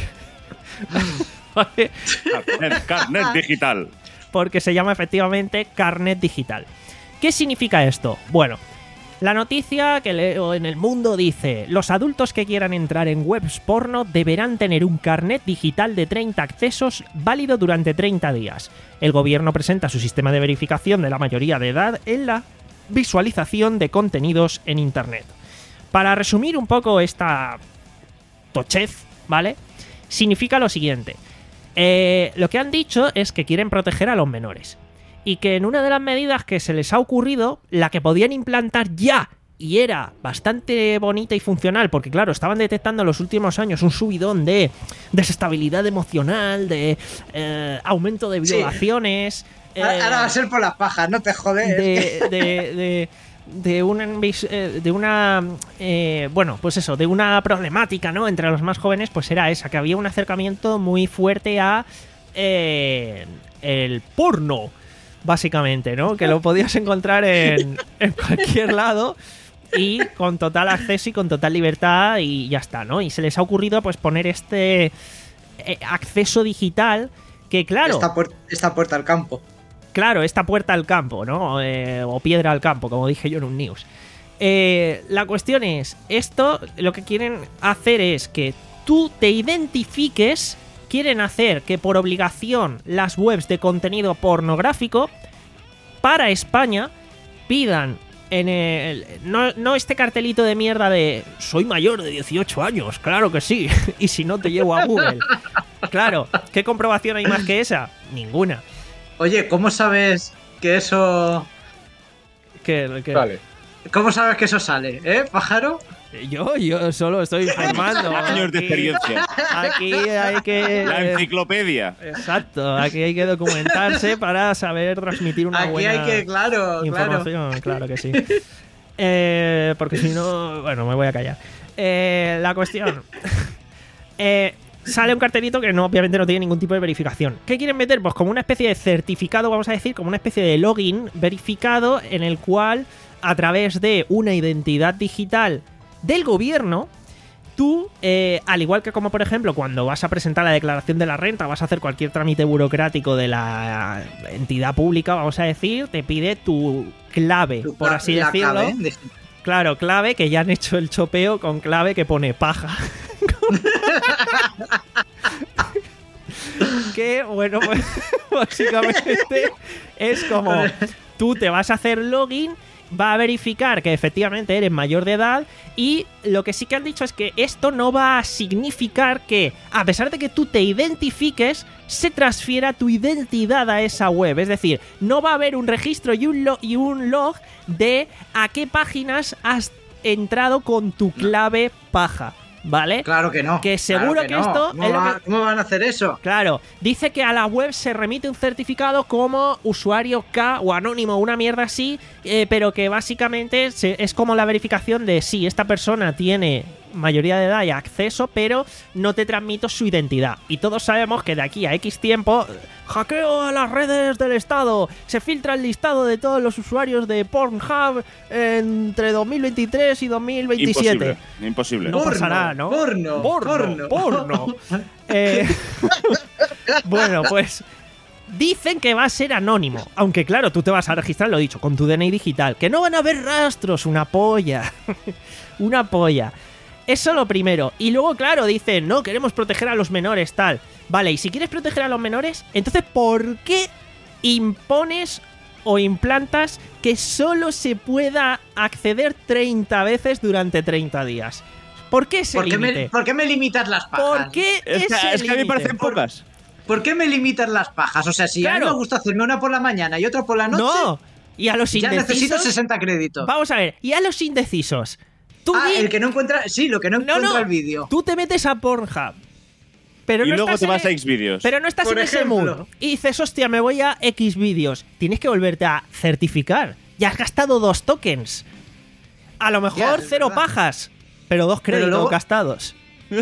¿Vale? Carnet, carnet digital. Porque se llama efectivamente carnet digital. ¿Qué significa esto? Bueno, La noticia que leo en El Mundo dice: los adultos que quieran entrar en webs porno deberán tener un carnet digital de treinta accesos válido durante treinta días. El gobierno presenta su sistema de verificación de la mayoría de edad en la visualización de contenidos en Internet. Para resumir un poco esta tochez, ¿vale? Significa lo siguiente. Eh, lo que han dicho es que quieren proteger a los menores. Y que en una de las medidas que se les ha ocurrido, la que podían implantar ya, y era bastante bonita y funcional, porque claro, estaban detectando en los últimos años un subidón de desestabilidad emocional, de eh, aumento de violaciones. Sí. Ahora, eh, ahora va a ser por las pajas, no te jodes. De, de, de, de una, de una eh, bueno, pues eso, de una problemática, ¿no? Entre los más jóvenes, pues era esa, que había un acercamiento muy fuerte a eh, el porno. Básicamente, ¿no? Que lo podías encontrar en, en cualquier lado y con total acceso y con total libertad y ya está, ¿no? Y se les ha ocurrido pues poner este eh, acceso digital que, claro... Esta, puer esta puerta al campo. Claro, esta puerta al campo, ¿no? Eh, o piedra al campo, como dije yo en un news. Eh, la cuestión es, esto lo que quieren hacer es que tú te identifiques... Quieren hacer que por obligación las webs de contenido pornográfico para España pidan en el, no, no este cartelito de mierda de soy mayor de dieciocho años, claro que sí, y si no te llevo a Google. Claro, ¿qué comprobación hay más que esa? Ninguna. Oye, ¿cómo sabes que eso... Que, que... Vale. ¿Cómo sabes que eso sale, eh, pájaro? Yo, yo solo estoy informando. Años de Aquí- experiencia. Aquí hay que... La enciclopedia. Exacto, aquí hay que documentarse para saber transmitir una Aquí buena hay que, claro, claro. información, claro, que sí. Eh, porque si no, bueno, me voy a callar. Eh, la cuestión... Eh, sale un cartelito que no, obviamente no tiene ningún tipo de verificación. ¿Qué quieren meter? Pues como una especie de certificado, vamos a decir, como una especie de login verificado en el cual, a través de una identidad digital del gobierno, tú, eh, al igual que como por ejemplo cuando vas a presentar la declaración de la renta, vas a hacer cualquier trámite burocrático de la entidad pública, vamos a decir, te pide tu clave, Tu por cla- así la decirlo. clave, de- Claro, clave, que ya han hecho el chopeo con clave que pone paja. Que, bueno, pues básicamente es como tú te vas a hacer login, va a verificar que efectivamente eres mayor de edad y lo que sí que han dicho es que esto no va a significar que, a pesar de que tú te identifiques, se transfiera tu identidad a esa web. Es decir, no va a haber un registro y un, lo y un log de a qué páginas has entrado con tu clave paja, ¿vale? Claro que no. Que seguro claro que no. esto ¿Cómo, es lo va- que- ¿Cómo van a hacer eso? Claro, dice que a la web se remite un certificado como usuario K o anónimo, una mierda así, eh, pero que básicamente se- es como la verificación de si esta persona tiene mayoría de edad y acceso, pero no te transmito su identidad. Y todos sabemos que de aquí a X tiempo, hackeo a las redes del Estado, se filtra el listado de todos los usuarios de Pornhub entre dos mil veintitrés y dos mil veintisiete. Imposible. Imposible. No Porno, pasará, ¿no? porno, porno. porno. porno. Eh, bueno, pues dicen que va a ser anónimo. Aunque claro, tú te vas a registrar, lo he dicho, con tu D N I digital. Que no van a haber rastros, una polla. Una polla. Eso lo primero. Y luego, claro, dicen, no, queremos proteger a los menores, tal. Vale, y si quieres proteger a los menores, entonces, ¿por qué impones o implantas que solo se pueda acceder treinta veces durante treinta días? ¿Por qué ese ¿Por qué, límite? me, ¿Por qué me limitas las pajas? ¿Por qué Es que, ese es que a mí me límite? parecen pocas. ¿Por qué me limitas las pajas? O sea, si a mí Claro. me gusta hacerme una por la mañana y otra por la noche, No. Y a los ya necesito indecisos... sesenta créditos. Vamos a ver, y a los indecisos. Tú Ah, di- el que no encuentra... Sí, lo que no, No, encuentra no. el vídeo. Tú te metes a Pornhub. Pero Y no luego estás te en vas el- a Xvideos. Pero no estás Por en ese ejemplo. mood. Y dices, hostia, me voy a X vídeos. Tienes que volverte a certificar. Ya has gastado dos tokens. A lo mejor Ya, es cero verdad. pajas, pero dos Pero créditos luego- gastados.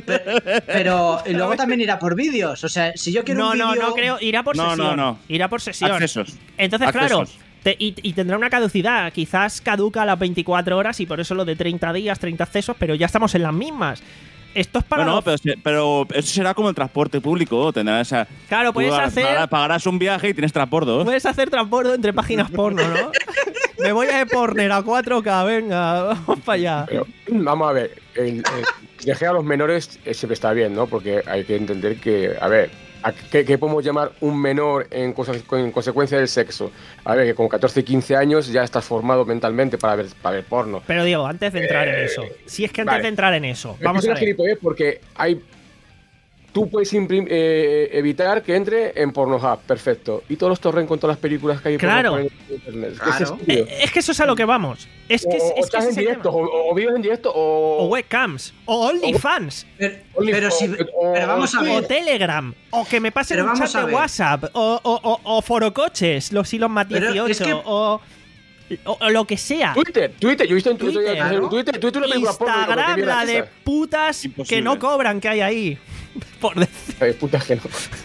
Pero y luego también irá por vídeos. O sea, si yo quiero No, un no, vídeo... no creo. Irá por No, sesión. no, no. Irá por sesión. Accesos. Entonces, claro, Accesos. te- y, y tendrá una caducidad. Quizás caduca a las veinticuatro horas y por eso lo de treinta días, treinta accesos, pero ya estamos en las mismas. Esto es para Bueno, los- pero, se- pero eso será como el transporte público. Tendrás esa. Claro, tú puedes pagarás- hacer- pagarás- pagarás un viaje y tienes transbordo. Puedes hacer transbordo entre páginas porno, ¿no? Me voy a e-porner a cuatro K, venga, vamos para allá. Pero, vamos a ver, el, el, dejé a los menores eh, siempre está bien, ¿no? Porque hay que entender que, a ver, ¿a qué, qué podemos llamar un menor en, cosa, en consecuencia del sexo? A ver, que con catorce, quince años ya estás formado mentalmente para ver, para ver porno. Pero Diego, antes de entrar eh, en eso, si es que antes vale. de entrar en eso, Es vamos que a es ver. gilipollez porque hay... Tú puedes imprim, eh, evitar que entre en Pornhub, perfecto. Y todos los torrents con todas las películas que hay Claro. por internet. Es que Claro. es estúpido. Eh, es que eso es a lo que vamos. Es que, o, es, o es que estás ese en es el directo, tema. o, o vídeos en directo, o... O webcams, o OnlyFans, Pero, Only pero, si, for- o- pero vamos a sí. o ver. Telegram, o que me pasen Pero un vamos chat a de ver. WhatsApp, o, o, o, o forocoches, los hilos más Pero dieciocho, es que- o, o, o lo que sea. Twitter, Twitter, yo he visto en Twitter, Twitter, Twitter, ¿no? Twitter, Twitter una película porno, como que Instagram, viene la esa. de putas Imposible. que no cobran que hay ahí. Por decir. Ay, puta que no.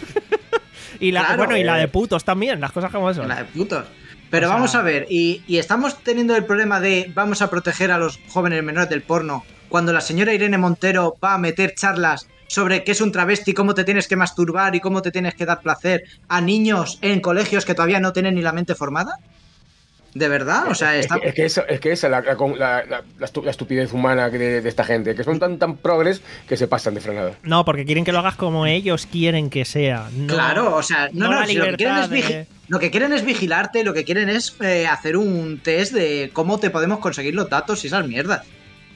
Y la, Claro, bueno, y la eh. de putos también, las cosas como son. La de putos. Pero O sea- vamos a ver, y, y estamos teniendo el problema de vamos a proteger a los jóvenes menores del porno cuando la señora Irene Montero va a meter charlas sobre qué es un travesti, cómo te tienes que masturbar y cómo te tienes que dar placer a niños en colegios que todavía no tienen ni la mente formada. ¿De verdad? O sea, Es está... que, es que esa es que esa es la, la, la, la- la estu- la estupidez humana de, de esta gente, que son tan tan progres que se pasan de frenada. No, porque quieren que lo hagas como ellos quieren que sea. No, Claro, o sea, no, no no, la si lo, que quieren es libertad vigi- de- lo que quieren es vigilarte, lo que quieren es eh, hacer un test de cómo te podemos conseguir los datos y esas mierdas.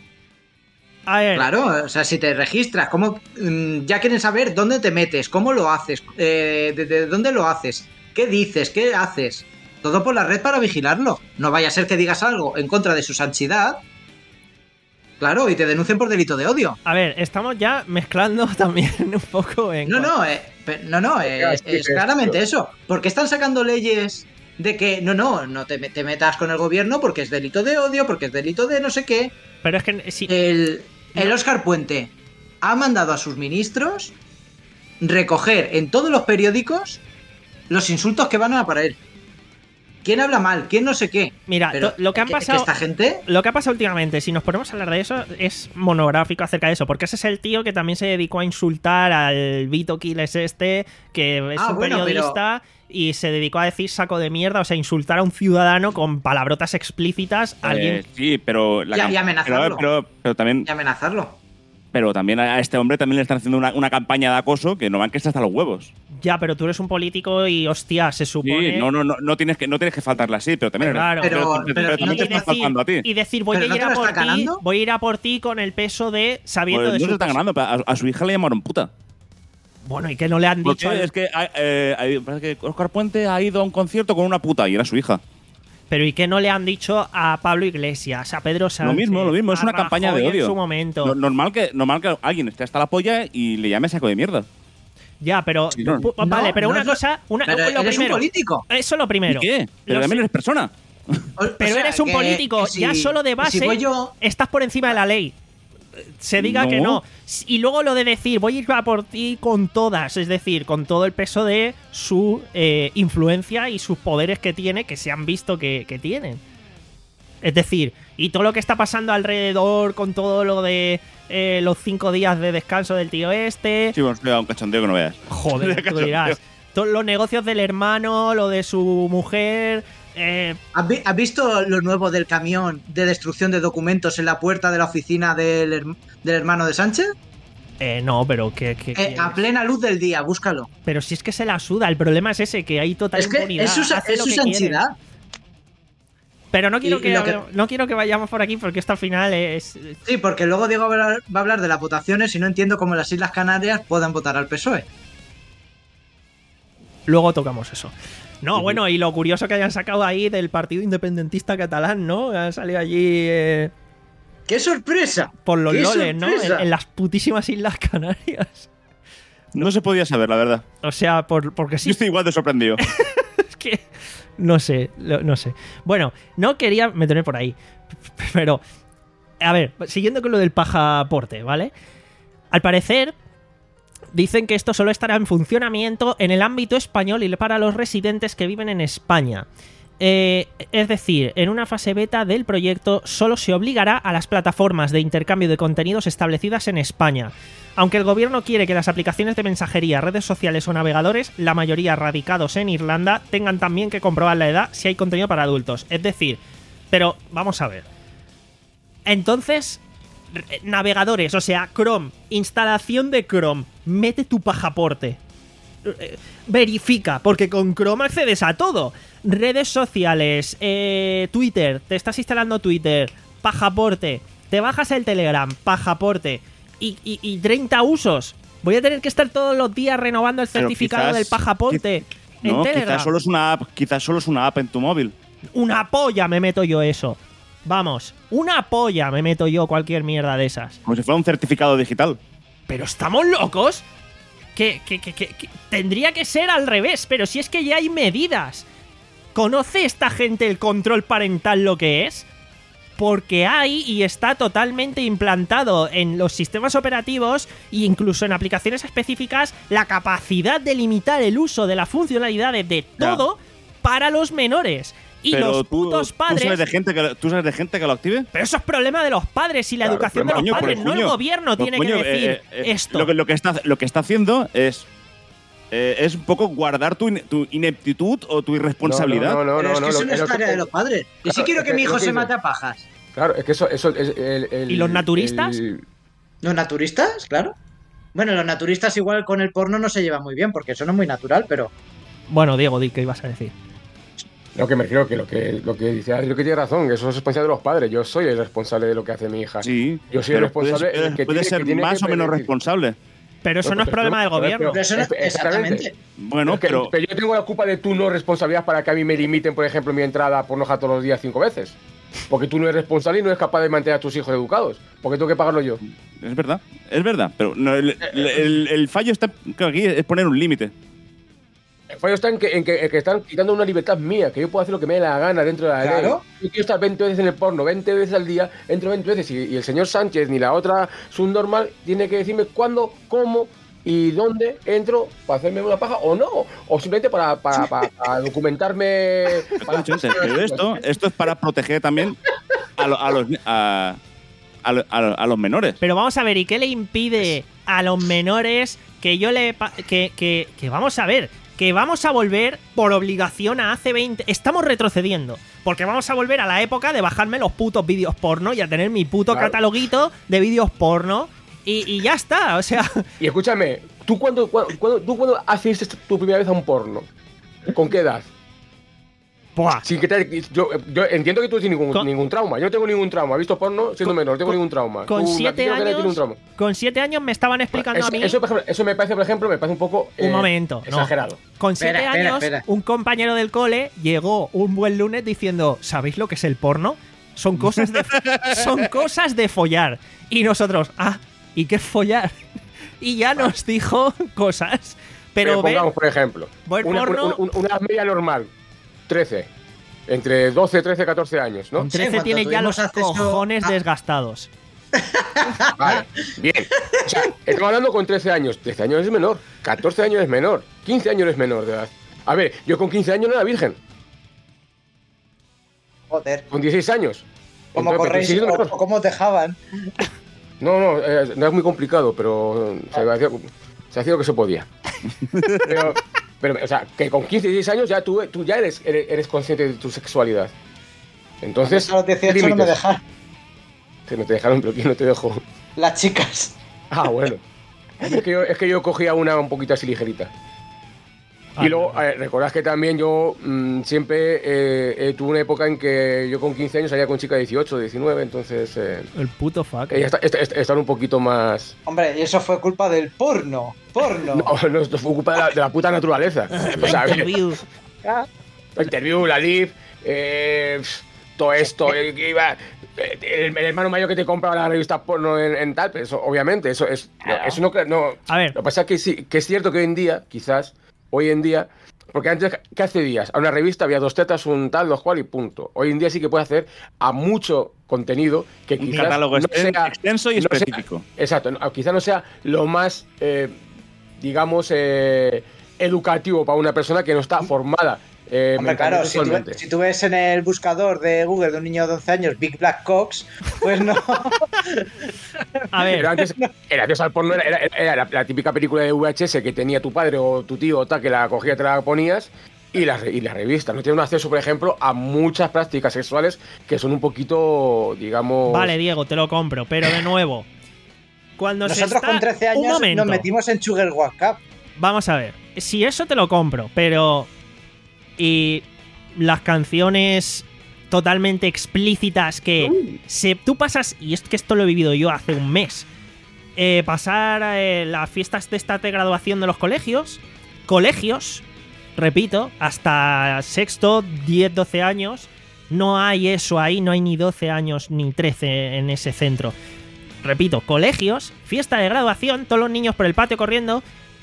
A ver, Claro, o sea, si te registras, cómo mm, ya quieren saber dónde te metes, cómo lo haces, eh, de, de dónde lo haces, qué dices, qué haces. Todo por la red para vigilarlo. No vaya a ser que digas algo en contra de su santidad. Claro, y te denuncien por delito de odio. a ver, estamos ya mezclando también un poco en. No, no, eh, pe- no, no, eh, Ya, es, sí, es que es, claramente tío. eso. Porque están sacando leyes de que no, no, no te, te metas con el gobierno porque es delito de odio, porque es delito de no sé qué. Pero es que si. El, el No. Óscar Puente ha mandado a sus ministros recoger en todos los periódicos los insultos que van a para él. ¿Quién habla mal? ¿Quién no sé qué? Mira, Pero to- lo que han que- pasado. que esta gente... Lo que ha pasado últimamente, si nos ponemos a hablar de eso, es monográfico acerca de eso, porque ese es el tío que también se dedicó a insultar al Vito Quiles este, que es Ah, un bueno, periodista, y se dedicó a decir saco de mierda, o sea, insultar a un ciudadano con palabrotas explícitas, a alguien... Eh, sí, pero... La Y- cam- y amenazarlo. Pero, pero, pero también, Y amenazarlo. pero también a este hombre también le están haciendo una, una campaña de acoso que no van que está hasta los huevos. Ya, pero tú eres un político y, hostia, se supone... Sí, no, no, no, no tienes que no tienes que faltarle así, pero también, Claro. Pero- pero, pero pero no también te te estás decir- faltando a ti. y decir, voy a ¿Pero no ir te a lo por está ti, ganando? voy a ir a por ti con el peso de sabiendo Pues de no su se están ganando, pero a, a su hija le llamaron puta. Bueno, y que no le han Porque dicho... al- es que, eh, eh, parece que Óscar Puente ha ido a un concierto con una puta y era su hija. Pero ¿y qué no le han dicho a Pablo Iglesias, a Pedro Sánchez? Lo mismo, lo mismo, es a una campaña de Rajoy odio. En su momento. No- normal, que, normal que alguien esté hasta la polla y le llame saco de mierda. Ya, pero. Sí, no. pu- vale, No, pero no una es lo- cosa. Una, Pero lo eres primero. un político. Eso es lo primero. ¿Y qué? Pero Lo también sé. eres persona. O- o Pero sea, eres un que- político, que si- ya solo de que base Si voy yo... estás por encima de la ley. Se diga No. que no. Y luego lo de decir, voy a ir a por ti con todas, es decir, con todo el peso de su eh, influencia y sus poderes que tiene, que se han visto que, que tienen. Es decir, y todo lo que está pasando alrededor con todo lo de eh, los cinco días de descanso del tío este. Sí, bueno, estoy a un cachondeo que no veas. Joder, tú dirás. Todos los negocios del hermano, lo de su mujer. Eh, ¿Has, vi- has visto lo nuevo del camión de destrucción de documentos en la puerta de la oficina del, herm- del hermano de Sánchez? eh, no, pero que. que- Eh, que- a plena luz del día, búscalo. Pero si es que se la suda, el problema es ese, que hay total Es que impunidad. es su, sa- hace es lo su que quiere. santidad. Pero no quiero Y- que, y lo que- no quiero que vayamos por aquí porque esto al final es. Sí, porque luego Diego va a hablar, va a hablar de las votaciones y no entiendo cómo las Islas Canarias puedan votar al P S O E. Luego tocamos eso. No, bueno, y lo curioso que hayan sacado ahí del Partido Independentista Catalán, ¿no? Han salido allí eh, ¡Qué sorpresa! por los ¡Qué loles, ¿no? En, sorpresa! en las putísimas Islas Canarias. No se podía saber, la verdad. O sea, por, porque sí. Yo estoy igual de sorprendido. Es que no sé, lo- no sé. Bueno, no quería meterme por ahí, pero a ver, siguiendo con lo del pajaporte, ¿vale? Al parecer dicen que esto solo estará en funcionamiento en el ámbito español y para los residentes que viven en España. Eh, es decir, en una fase beta del proyecto solo se obligará a las plataformas de intercambio de contenidos establecidas en España. Aunque el gobierno quiere que las aplicaciones de mensajería, redes sociales o navegadores, la mayoría radicados en Irlanda, tengan también que comprobar la edad si hay contenido para adultos. Es decir, Pero vamos a ver. Entonces, navegadores, o sea, Chrome, instalación de Chrome, mete tu pasaporte. Verifica, porque con Chrome accedes a todo. Redes sociales, eh, Twitter, te estás instalando Twitter, pasaporte, te bajas el Telegram, pasaporte y, y, y treinta usos. Voy a tener que estar todos los días renovando el certificado quizás, del pasaporte en no, Telegram. Quizás solo es una app, quizás solo es una app en tu móvil. Una polla me meto yo eso. Vamos, una polla me meto yo cualquier mierda de esas. Como si fuera un certificado digital. ¿Pero estamos locos? Que, que, que, que, que tendría que ser al revés, pero si es que ya hay medidas. ¿Conoce esta gente el control parental lo que es? Porque hay y está totalmente implantado en los sistemas operativos e incluso en aplicaciones específicas la capacidad de limitar el uso de las funcionalidades de todo ya. para los menores. Y pero los tú, putos padres... ¿tú sabes, de gente que lo, ¿Tú sabes de gente que lo active? Pero eso es problema de los padres y la claro, educación de los coño, padres, no el gobierno tiene coño, que decir eh, eh, esto. Lo que, lo, que está, lo que está haciendo es... Eh, es un poco guardar tu, in, tu ineptitud o tu irresponsabilidad. No, no, no, no, pero es que no, eso no es tarea de los padres. Y claro, si quiero que, que mi hijo se mate a pajas. Claro, es que eso, eso es el, el, ¿Y los naturistas? El... ¿Los naturistas? Claro. Bueno, los naturistas igual con el porno no se llevan muy bien, porque eso no es muy natural, pero... Bueno, Diego, di, ¿qué ibas a decir? Lo que me refiero que lo que lo que dice Adri, lo que tiene razón, que eso es responsabilidad de los padres. Yo soy el responsable de lo que hace mi hija. Sí. Yo soy el responsable. Puede, el que puede tiene, ser que tiene más que o menos decir. responsable. Pero eso no, no es problema del gobierno. Pero eso no, exactamente. Bueno, es que, pero... pero yo tengo la culpa de tu no responsabilidad para que a mí me limiten, por ejemplo, mi entrada a pornoja todos los días cinco veces. Porque tú no eres responsable y no eres capaz de mantener a tus hijos educados. Porque tengo que pagarlo yo. Es verdad, es verdad. Pero no, el, el, el, el fallo está aquí es poner un límite. El fallo está en que, en, que, en que están quitando una libertad mía, que yo puedo hacer lo que me dé la gana dentro de la ¿Claro? ley. Yo quiero estar veinte veces en el porno, veinte veces al día, entro veinte veces. Y, y el señor Sánchez ni la otra subnormal tiene que decirme cuándo, cómo y dónde entro para hacerme una paja o no. O simplemente para, para, para, para documentarme. Para Pero esto, esto es para proteger también a, lo, a los a, a, a, a los menores. Pero vamos a ver, ¿y qué le impide a los menores que yo le... que, que, que vamos a ver... que vamos a volver por obligación a hace veinte... Estamos retrocediendo. Porque vamos a volver a la época de bajarme los putos vídeos porno y a tener mi puto claro. cataloguito de vídeos porno. Y, y ya está, o sea... Y escúchame, ¿tú cuándo, cuándo, ¿tú cuándo asistes tu primera vez a un porno? ¿Con qué edad? Buah. Sin que te, yo, yo entiendo que tú tienes ningún, con, ningún trauma. Yo no tengo ningún trauma. He visto porno siendo menor, no tengo con, ningún trauma. Con tú, siete años, con siete años me estaban explicando eso, a mí... Eso, por ejemplo, eso me parece, por ejemplo, me parece un poco... Un eh, momento. Exagerado. No. Con siete espera, años, espera, espera. un compañero del cole llegó un buen lunes diciendo ¿sabéis lo que es el porno? Son cosas de, son cosas de follar. Y nosotros, ah, ¿y qué es follar? Y ya nos dijo cosas. Pero, Pero pongamos, ver, por ejemplo, ver una, porno, una, una media normal, trece. Entre doce, trece, catorce años, ¿no? Con trece sí, tiene ya los acceso... cojones ah. desgastados. Vale, bien. O sea, estamos hablando con trece años. trece años es menor. catorce años es menor. quince años es menor de edad. A ver, yo con quince años no era virgen. Joder. Con dieciséis años. ¿Cómo corréis o, o cómo dejaban? No, no, eh, no es muy complicado, pero se hacía, se hacía lo que se podía. Pero, pero, o sea, que con quince, dieciséis años ya tú, tú ya eres, eres, eres consciente de tu sexualidad. Entonces, a los dieciocho no me dejaron. No te dejaron, pero ¿quién no te dejó? Las chicas. Ah, bueno. Es que yo, es que yo cogía una un poquito así ligerita. Ah, y luego, eh, recordad que también yo mmm, siempre eh, eh, tuve una época en que yo con quince años salía con chica de dieciocho, diecinueve, entonces... Eh, el puto fuck. Ella está, está, está, está un poquito más... Hombre, y eso fue culpa del porno. Porno. No, no, esto fue culpa de la, de la puta naturaleza. O sea, interview. La interview, la live, eh, todo esto, el, que iba... El, el hermano mayor que te compra la revista porno en, en tal, pero eso, obviamente, eso es... No, eso no, no... A ver. Lo que pasa es que sí, que es cierto que hoy en día, quizás... Hoy en día, porque antes, ¿qué accedías? A una revista había dos tetas, un tal, dos cual y punto. Hoy en día sí que puedes hacer a mucho contenido que un quizás catálogo no sea, extenso y no específico. Sea, exacto, no, quizás no sea lo más, eh, digamos, eh, educativo para una persona que no está formada. Eh, Hombre, claro, si tú, si tú ves en el buscador de Google de un niño de once años Big Black Cocks, pues no. A ver, pero antes, el adiós al porno era, era, era la, la típica película de V H S que tenía tu padre o tu tío o tal, que la cogía y te la ponías, y las, y las revistas. No tienen acceso, por ejemplo, a muchas prácticas sexuales que son un poquito, digamos... Vale, Diego, te lo compro, pero de nuevo, cuando Nosotros se está... con trece Un años momento. nos metimos en Sugar World Cup. Vamos a ver, si eso te lo compro, pero... Y las canciones totalmente explícitas que se, tú pasas, y es que esto lo he vivido yo hace un mes, eh, pasar eh, las fiestas de esta de graduación de los colegios, colegios, repito, hasta sexto, diez, doce años, no hay eso ahí, no hay ni doce años ni trece en ese centro. Repito, colegios, fiesta de graduación, todos los niños por el patio corriendo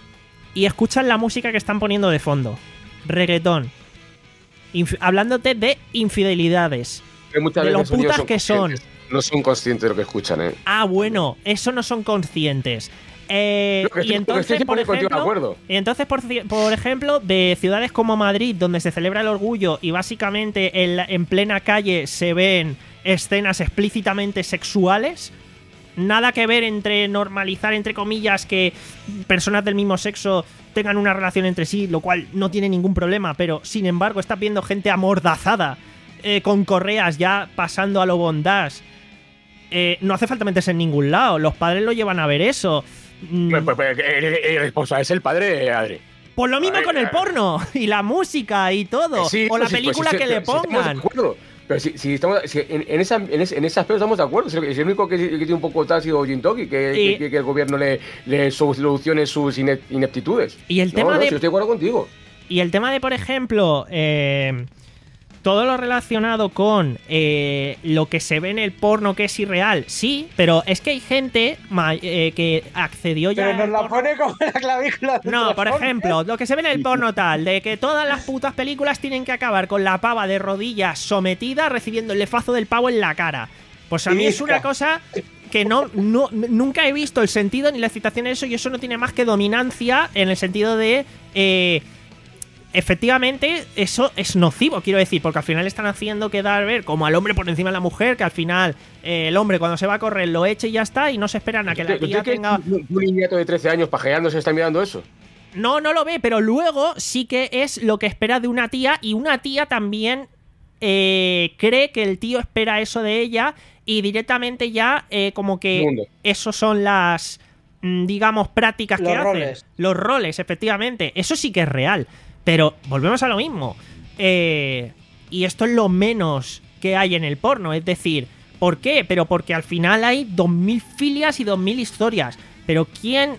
y escuchan la música que están poniendo de fondo. Reggaetón. Inf- hablándote de infidelidades. Que muchas De lo veces los niños putas que son. conscientes. No son conscientes de lo que escuchan, ¿eh? Ah, bueno, eso no son conscientes. Eh, Lo que estoy- y entonces, lo que estoy por contigo de ejemplo, acuerdo. y entonces por, ci- por ejemplo, de ciudades como Madrid, donde se celebra el orgullo y básicamente en, la- en plena calle se ven escenas explícitamente sexuales, nada que ver entre normalizar, entre comillas, que personas del mismo sexo tengan una relación entre sí, lo cual no tiene ningún problema, pero sin embargo estás viendo gente amordazada, eh, con correas ya pasando a lo bondage. Eh, no hace falta meterse en ningún lado, los padres lo llevan a ver eso. Mm, Pues, pues, pues, el, el responsable es el padre, Adri. Pues lo mismo Ay, con el ay. porno y la música y todo, Sí, o la pues sí, película pues sí, que sí, le sí, estamos de pongan. acuerdo. Pero si, si estamos si en, en, esa, en, ese, en ese aspecto estamos de acuerdo. Si el único que, que tiene un poco tal ha sido Jintoki, que, Y- que, que el gobierno le, le solucione sus ine- ineptitudes. Y el No, tema no, de- si estoy de acuerdo contigo. Y el tema de, por ejemplo, eh, todo lo relacionado con eh, lo que se ve en el porno que es irreal, sí, pero es que hay gente ma- eh, que accedió ya... Pero nos al la porno. pone como la clavícula. de No, por Transformers. ejemplo, lo que se ve en el porno tal, de que todas las putas películas tienen que acabar con la pava de rodillas sometida recibiendo el lefazo del pavo en la cara. Pues a mí es una cosa que no, no nunca he visto el sentido ni la excitación en eso, y eso no tiene más que dominancia en el sentido de... Eh, efectivamente, eso es nocivo, quiero decir, porque al final están haciendo quedar ver como al hombre por encima de la mujer, que al final eh, el hombre cuando se va a correr lo eche y ya está, y no se esperan a que la ¿Usted tía cree que tenga... un un niñato de trece años pajeándose está mirando eso? No, no lo ve, pero luego sí que es lo que espera de una tía, y una tía también eh, cree que el tío espera eso de ella, y directamente ya eh, como que Mundo. esos son las, mm, digamos, prácticas Los que hacen. roles. Los roles, efectivamente. Eso sí que es real. Pero volvemos a lo mismo. Eh, y esto es lo menos que hay en el porno. Es decir, ¿por qué? Pero porque al final hay dos mil filias y dos mil historias. Pero ¿quién...?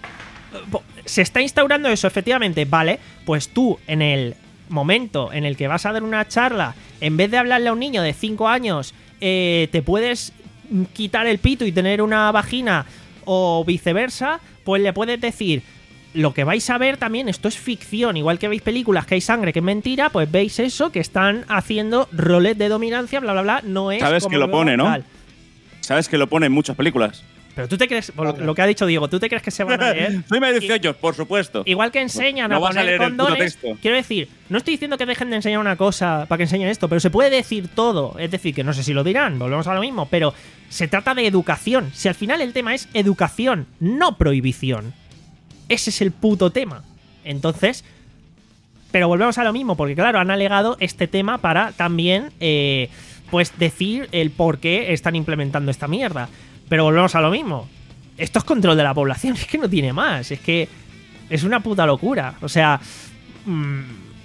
Se está instaurando eso, efectivamente. Vale, pues tú en el momento en el que vas a dar una charla, en vez de hablarle a un niño de cinco años, eh, te puedes quitar el pito y tener una vagina, o viceversa, pues le puedes decir... Lo que vais a ver también, esto es ficción, igual que veis películas que hay sangre, que es mentira, pues veis eso, que están haciendo roles de dominancia, bla, bla, bla, no es... Sabes como que lo pone, ¿no? tal. Sabes que lo pone en muchas películas. Pero tú te crees, por lo, lo que ha dicho Diego, ¿tú te crees que se van a leer? Soy más de dieciocho, por supuesto. Igual que enseñan No a vas a poner leer el puto condones, texto. quiero decir, no estoy diciendo que dejen de enseñar una cosa para que enseñen esto, pero se puede decir todo, es decir, que no sé si lo dirán, volvemos a lo mismo, pero se trata de educación, si al final el tema es educación, no prohibición. Ese es el puto tema. Entonces, pero volvemos a lo mismo, porque claro, han alegado este tema para también, eh, pues decir el por qué están implementando esta mierda. Pero volvemos a lo mismo. Esto es control de la población, es que no tiene más, es que es una puta locura. O sea, mmm,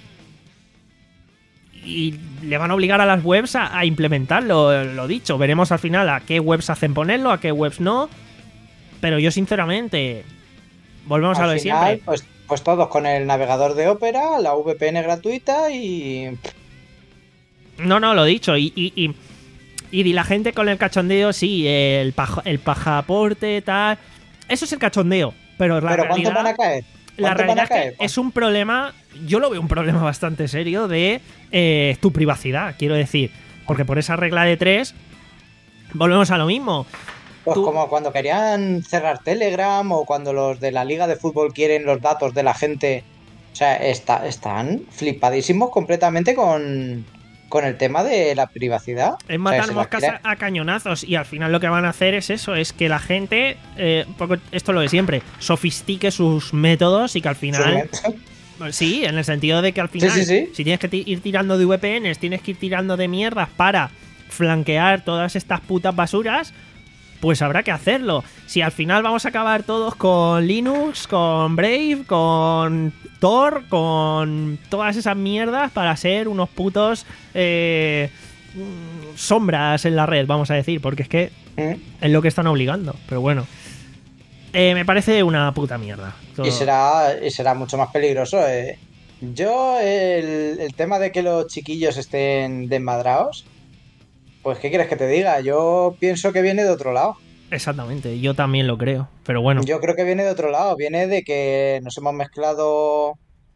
y le van a obligar a las webs a, a implementarlo, lo dicho. Veremos al final a qué webs hacen ponerlo, a qué webs no. Pero yo sinceramente... Volvemos Al a lo de final, siempre. Pues, pues todos con el navegador de Opera, la V P N gratuita y... No, no, lo dicho. Y, y, y, y la gente con el cachondeo, sí, el, paja, el pajaporte, tal. Eso es el cachondeo. Pero la ¿Pero realidad, cuánto van a caer? la ¿Cuánto van realidad a es que caer? es un problema. Yo lo veo un problema bastante serio de eh, tu privacidad, quiero decir. Porque por esa regla de tres, volvemos a lo mismo. Pues tú- como cuando querían cerrar Telegram o cuando los de la Liga de Fútbol quieren los datos de la gente. O sea, está, están flipadísimos completamente con, con el tema de la privacidad. Es O sea, matar se la moscas quieren- a, a cañonazos, y al final lo que van a hacer es eso, es que la gente, eh, un poco esto es lo de siempre, sofistique sus métodos y que al final Sí, en el sentido de que al final, Sí, sí, sí. si tienes que ti- ir tirando de V P Ns, tienes que ir tirando de mierdas para flanquear todas estas putas basuras, pues habrá que hacerlo. Si al final vamos a acabar todos con Linux, con Brave, con Tor, con todas esas mierdas para ser unos putos eh, mm, sombras en la red, vamos a decir, porque es que ¿Mm? es lo que están obligando. Pero bueno, eh, me parece una puta mierda. Todo. Y será, y será mucho más peligroso. Eh. Yo, el, el tema de que los chiquillos estén desmadrados, pues ¿qué quieres que te diga? Yo pienso que viene de otro lado. Exactamente, yo también lo creo. Pero bueno, Yo creo que viene de otro lado. Viene de que nos hemos mezclado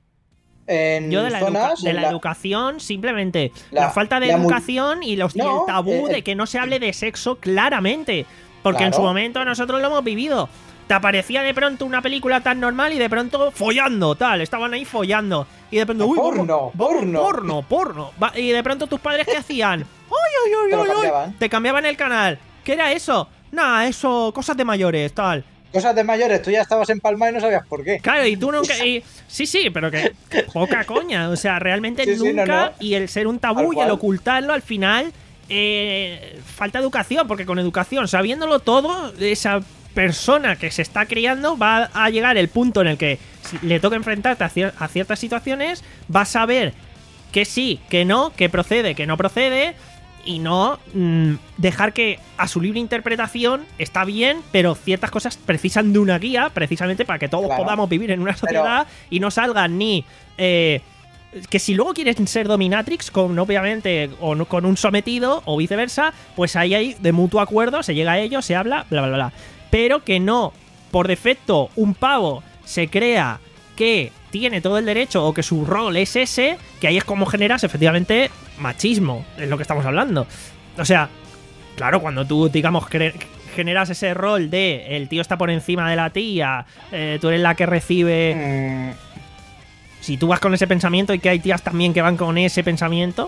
en yo de la, educa- zonas. de en la la- educación, simplemente la, la- falta de la mu- educación y, los, y No, el tabú eh, de que no se hable de sexo claramente. Porque en Claro. su momento nosotros lo hemos vivido. Te aparecía de pronto una película tan normal y de pronto follando, tal. Estaban ahí follando. Y de pronto, uy, Porno, vamos, porno. porno, porno. Va- Y de pronto tus padres, ¿qué hacían? ¡Ay, ay, ay, Te lo ay, ay! cambiaban. Te cambiaban el canal. ¿Qué era eso? Nah, eso, cosas de mayores, tal. Cosas de mayores, tú ya estabas en Palma y no sabías por qué. Claro, y tú nunca. y- sí, sí, pero que poca coña. O sea, realmente Sí, sí, nunca. no, no. Y el ser un Tal tabú y el cual. ocultarlo al final. eh, falta educación, porque con educación, sabiéndolo todo, esa persona que se está criando va a llegar el punto en el que si le toca enfrentarte a, cier- a ciertas situaciones, va a saber que sí, que no, que procede, que no procede. Y no mm, dejar que a su libre interpretación está bien, pero ciertas cosas precisan de una guía, precisamente para que todos Claro. podamos vivir en una sociedad y no salgan ni... eh, que si luego quieren ser dominatrix, con obviamente o no- con un sometido o viceversa, pues ahí hay de mutuo acuerdo, se llega a ello, se habla, bla, bla, bla. Pero que no, por defecto, un pavo se crea que tiene todo el derecho o que su rol es ese, que ahí es como generas efectivamente machismo, es lo que estamos hablando. O sea, claro, cuando tú, digamos, cre- generas ese rol de el tío está por encima de la tía, eh, tú eres la que recibe... Mm, Si tú vas con ese pensamiento y que hay tías también que van con ese pensamiento,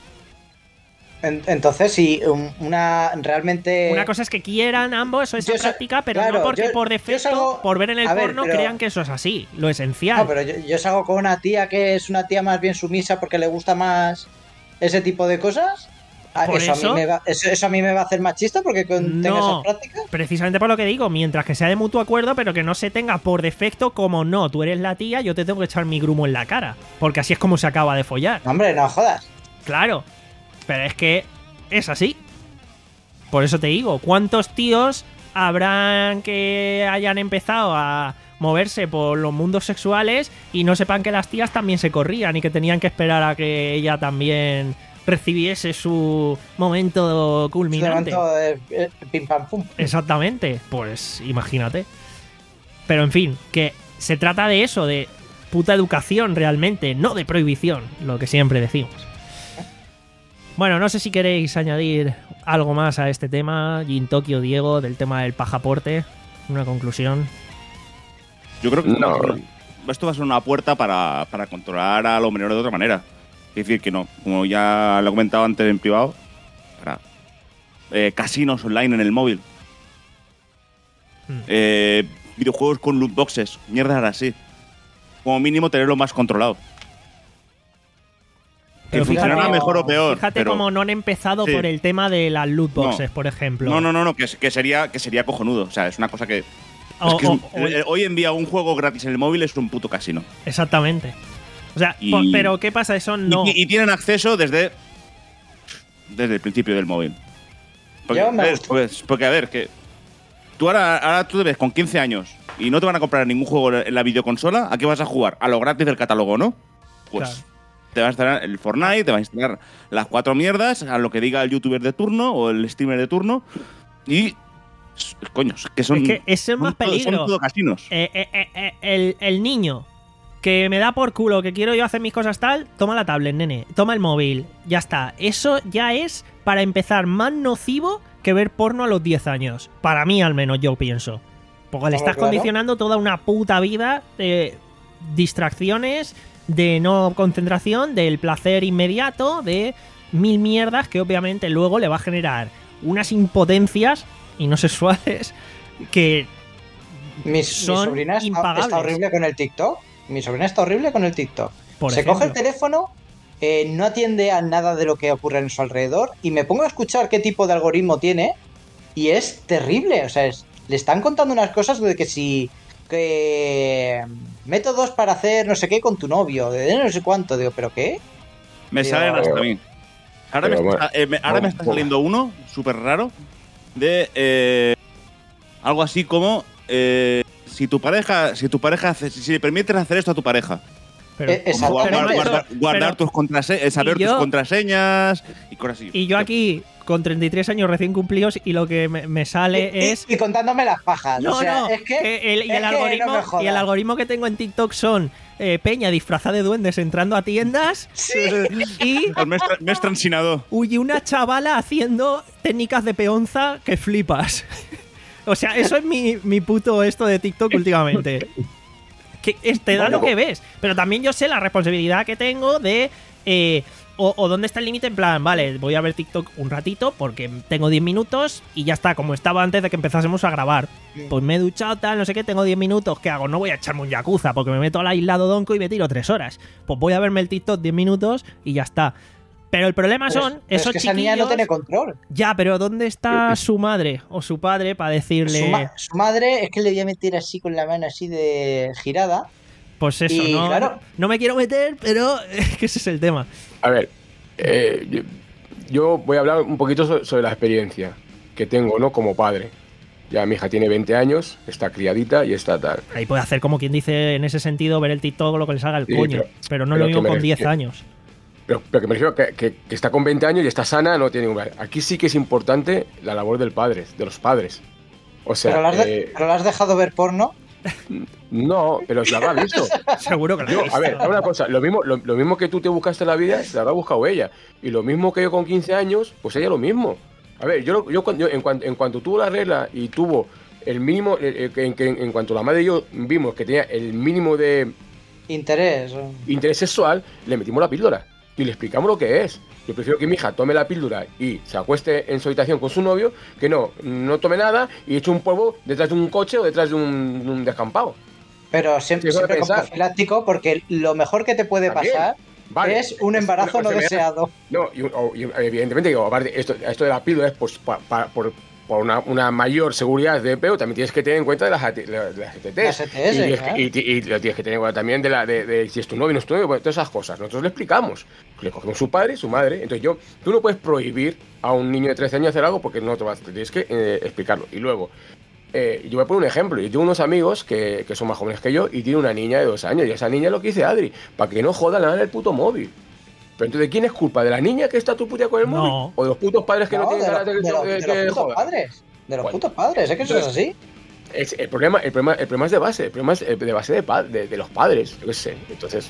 en- entonces, si um, una realmente. una cosa es que quieran ambos esa yo sa- práctica, pero claro, no porque yo- por yo defecto, salgo- por ver en el a ver, porno, pero- crean que eso es así, lo esencial. No, pero yo, yo salgo con una tía que es una tía más bien sumisa porque le gusta más ese tipo de cosas. Ah, Por eso, eso- a mí me va, eso, eso a mí me va a hacer machista porque con- tenga No. esas prácticas. Precisamente por lo que digo, mientras que sea de mutuo acuerdo, pero que no se tenga por defecto como no, tú eres la tía, yo te tengo que echar mi grumo en la cara. Porque así es como se acaba de follar. No, hombre, no jodas. Claro. Pero es que es así. Por eso te digo, ¿cuántos tíos habrán que hayan empezado a moverse por los mundos sexuales y no sepan que las tías también se corrían y que tenían que esperar a que ella también recibiese su momento culminante? Momento de, eh, pim pam pum. Exactamente, pues imagínate. Pero en fin, que se trata de eso, de puta educación realmente, no de prohibición, lo que siempre decimos. Bueno, no sé si queréis añadir algo más a este tema, Jin Tokio, Diego, del tema del pajaporte, una conclusión. Yo creo que esto, No. va a ser, esto va a ser una puerta para, para controlar a los menores de otra manera. Es decir, que no, como ya lo he comentado antes en privado, para eh, casinos online en el móvil, Hmm. eh, videojuegos con loot boxes, mierdas así. Como mínimo tenerlo más controlado. Que Pero fíjate- funcionara mejor o peor. Fíjate pero- cómo no han empezado Sí. por el tema de las loot No. boxes, por ejemplo. No, no, no, no que, que sería, que sería cojonudo. O sea, es una cosa que. O- es que es o- un- o el- eh, hoy en día un juego gratis en el móvil es un puto casino. Exactamente. O sea, Y- po- pero ¿qué pasa? Eso no. Y, y tienen acceso desde. Desde el principio del móvil. Porque, Yo me eh, gusta. pues, porque a ver, que. Tú ahora, ahora tú te ves con quince años y no te van a comprar ningún juego en la videoconsola. ¿A qué vas a jugar? A lo gratis del catálogo, ¿no? Pues. Claro. Te vas a instalar el Fortnite, te vas a instalar las cuatro mierdas, a lo que diga el youtuber de turno o el streamer de turno. Y. Coño, que son. Es que ese es son más todo- peligro. Son todo casinos. Eh, eh, eh, eh, el, el niño que me da por culo, que quiero yo hacer mis cosas tal, toma la tablet, nene, toma el móvil, ya está. Eso ya es, para empezar, más nocivo que ver porno a los diez años. Para mí, al menos, yo pienso. Porque le Hombre, estás claro. condicionando toda una puta vida de distracciones, de no concentración, del placer inmediato, de mil mierdas que obviamente luego le va a generar unas impotencias y no sexuales que Mi, mi son sobrina está, impagables. está horrible con el TikTok. Mi sobrina está horrible con el TikTok. Por Se ejemplo. coge el teléfono, eh, no atiende a nada de lo que ocurre en su alrededor y me pongo a escuchar qué tipo de algoritmo tiene y es terrible. O sea, es, le están contando unas cosas de que si... que métodos para hacer no sé qué con tu novio, de no sé cuánto. Digo, ¿pero qué? Me Digo, salen hasta pero- a mí. Ahora, me pero está, bueno, eh, me- ahora me está bueno. saliendo uno súper raro de eh, algo así como eh, si tu pareja, si tu pareja hace, si le permites hacer esto a tu pareja. Pero, Eh, Como Exactamente. guardar, guardar- Pero- guardar tus contraseñas, saber y yo- tus contraseñas y cosas así. y yo aquí, con treinta y tres años recién cumplidos, y lo que me, me sale Y, y- es... y contándome las pajas. No, o sea, no, es que, que el, y, es el que algoritmo, no me jodas. y el algoritmo que tengo en TikTok son eh, peña disfrazada de duendes entrando a tiendas y, El mes, tra- mes transinado. uy, una chavala haciendo técnicas de peonza que flipas. O sea, eso es mi, mi puto esto de TikTok últimamente. Que es- te da Bueno, lo que ves, pero también yo sé la responsabilidad que tengo de... eh, o, o dónde está el límite en plan, vale, voy a ver TikTok un ratito porque tengo diez minutos y ya está, como estaba antes de que empezásemos a grabar. Pues me he duchado, tal, no sé qué, tengo diez minutos, ¿qué hago? No voy a echarme un yakuza porque me meto al aislado donko y me tiro tres horas. Pues voy a verme el TikTok diez minutos y ya está. Pero el problema Pero es- son pero esos es que esa niña no chiquillos- tiene control. Ya, pero ¿dónde está su madre o su padre para decirle... Su, ma- su madre es que le voy a meter así con la mano así de girada. Pues eso, Y, no, claro. no me quiero meter, pero es que ese es el tema. A ver, eh, yo, yo voy a hablar un poquito so- sobre la experiencia que tengo, ¿no? Como padre. Ya mi hija tiene veinte años, está criadita y está tal. Ahí puede hacer como quien dice en ese sentido, ver el TikTok lo que le salga el Sí, coño. pero- Pero, no pero lo mismo que me con diez refiero- años. Pero, pero que me refiero que, que, que está con veinte años y está sana, no tiene ningún... Aquí sí que es importante la labor del padre, de los padres. O sea, pero, la has de- eh, pero la has dejado ver porno. no, pero se la habrá visto. Seguro que lo Yo, he visto. a ver, hay una cosa, lo mismo, lo, lo mismo que tú te buscaste en la vida, se la habrá buscado ella. Y lo mismo que yo con quince años, pues ella lo mismo. A ver, yo, yo, cuando- yo en, cuanto, en cuanto tuvo la regla y tuvo el mínimo, eh, eh, en, en, en cuanto la madre y yo vimos que tenía el mínimo de Interés. interés sexual, le metimos la píldora y le explicamos lo que es. Yo prefiero que mi hija tome la píldora y se acueste en su habitación con su novio, que no, no tome nada y eche un polvo detrás de un coche o detrás de un, de un descampado. Pero siempre, Sí, eso de siempre con pensar. profiláctico, porque lo mejor que te puede También. pasar Vale, es un embarazo una no enfermedad. deseado. No, y, o- y evidentemente, digo, aparte, esto, esto de la píldora es pues, pa- pa- por, por una, una mayor seguridad de pero también tienes que tener en cuenta de las, A T- de las E T Ts. Las E T S, y, tienes claro. que, y, y- y lo tienes que tener en cuenta también de, la, de, de si es tu novio, no es tu novio, bueno, todas esas cosas. Nosotros le explicamos. Le cogemos su padre, su madre. Entonces yo, tú no puedes prohibir a un niño de trece años hacer algo porque no te vas, te tienes que eh, explicarlo. Y luego, eh, yo voy a poner un ejemplo. Yo tengo unos amigos que, que son más jóvenes que yo y tiene una niña de dos años. Y esa niña es lo que dice Adri, para que no joda nada en el puto móvil. Pero entonces, ¿quién es culpa? ¿De la niña que está tu puta con el No. móvil? ¿O de los putos padres que no, No, tienen de, ganas lo- de, de lo- de- de que los putos jodan? padres. De los Bueno. putos padres, es que eso es así. Es, el, problema, el, problema, el problema es de base, el problema es de base de, pa- de, de los padres, yo qué sé. Entonces,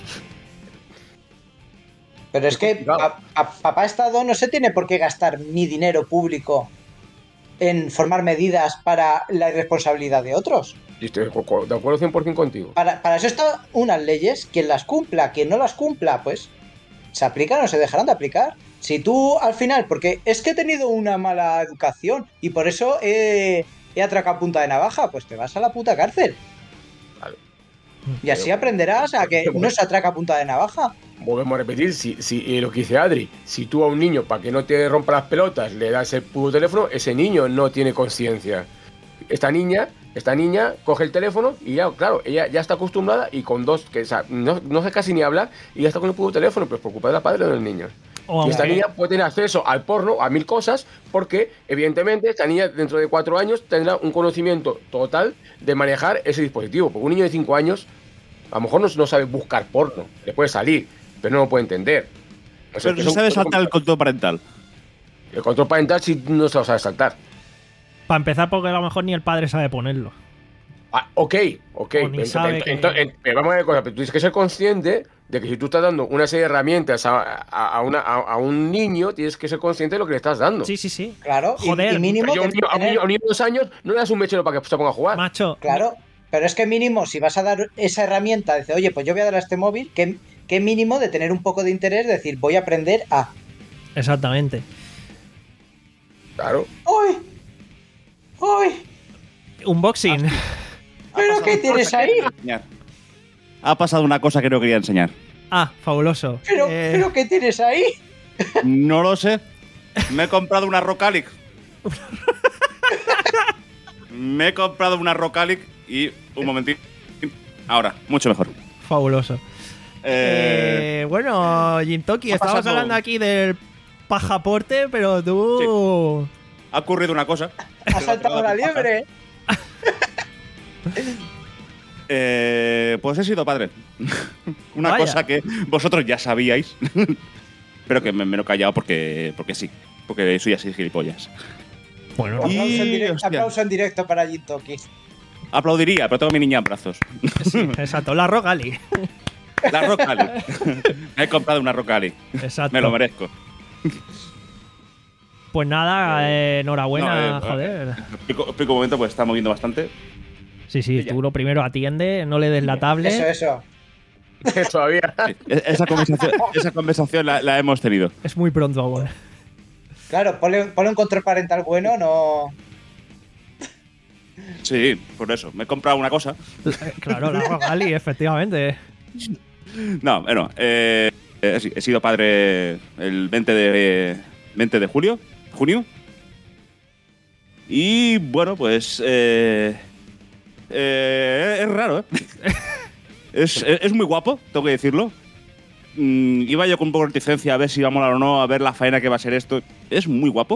Pero es que complicado. pa- pa- papá Estado no se tiene por qué gastar mi dinero público en formar medidas para la irresponsabilidad de otros. yo estoy de acuerdo de acuerdo cien por ciento contigo. Para, para eso están unas leyes, quien las cumpla, quien no las cumpla, pues se aplican o se dejarán de aplicar. Si tú al final, porque es que he tenido una mala educación y por eso he, he atracado a punta de navaja, pues te vas a la puta cárcel. Vale. Y así Pero- aprenderás a que no se atraca a punta de navaja. Volvemos a repetir, si, si eh, lo que dice Adri, si tú a un niño para que no te rompa las pelotas le das el puto teléfono, ese niño no tiene conciencia. Esta niña, esta niña coge el teléfono y ya, claro, ella ya está acostumbrada y con dos, que o sea, no, no sé casi ni hablar y ya está con el puto teléfono, pero es por culpa de la padre o del niño. O Y esta aunque- niña puede tener acceso al porno, a mil cosas, porque evidentemente esta niña dentro de cuatro años tendrá un conocimiento total de manejar ese dispositivo. Porque un niño de cinco años a lo mejor no, no sabe buscar porno, le puede salir, pero no lo puede entender. O sea, Pero que si son sabes cosas saltar el complicadas. control parental. El control parental si no se lo sabe saltar. Para empezar, porque a lo mejor ni el padre sabe ponerlo. Ah, ok, ok. O ni Ento- sabe ento- que- ento- ent- pero vamos a ver cosas, pero tú tienes que ser consciente de que si tú estás dando una serie de herramientas a, a- a una- a- a un niño, tienes que ser consciente de lo que le estás dando. Sí, sí, sí. Claro, y- Joder, y, mínimo Pero yo a un tienes niño, que a un tener- niño- a un niño de dos años no le das un mechero para que se ponga a jugar. Macho. Claro, pero es que mínimo, si vas a dar esa herramienta, dice, oye, pues yo voy a dar a este móvil, que, que mínimo de tener un poco de interés, de decir, voy a aprender a. Exactamente. Claro. ¡Uy! ¡Uy! Unboxing. ¿Pero qué tienes ahí? Enseñar. ha pasado una cosa que no quería enseñar. Ah, fabuloso. ¿Pero, Eh, ¿pero qué tienes ahí? No lo sé. Me he comprado una Rocalic. Me he comprado una Rocalic y un momentito. Ahora, mucho mejor. Fabuloso. Eh, Eh, bueno, Jintoki, ha estábamos pasado- hablando aquí del pajaporte, pero tú... ha ocurrido una cosa. Ha saltado la liebre. Eh, pues he sido padre. Una Vaya. cosa que vosotros ya sabíais, pero que me, me lo he callado porque, porque sí. Porque soy así de gilipollas. Bueno, Y- Aplauso en, directo, hostia. aplauso en directo para Jintoki. Aplaudiría, pero tengo a mi niña en brazos. sí, exacto, la Rogali. La Rocali. Me he comprado una Rocali. Exacto. Me lo merezco. Pues nada, eh, enhorabuena, No, eh, joder. Explico, explico un momento, pues está moviendo bastante. Sí, sí, tú lo primero atiende, no le des la tablet. Eso, eso. Todavía. Sí, e- esa conversación, esa conversación la, la hemos tenido. Es muy pronto aún. Claro, ponle, ponle un control parental bueno, no. Sí, por eso. Me he comprado una cosa. Claro, la Rogali, efectivamente. No, bueno, eh, eh, sí, he sido padre el veinte de, veinte de julio, junio. Y bueno, pues eh, eh, es raro, ¿eh? es, es- es muy guapo, tengo que decirlo. Mm, iba yo con un poco de reticencia a ver si iba a molar o no, a ver la faena que va a ser esto. Es muy guapo.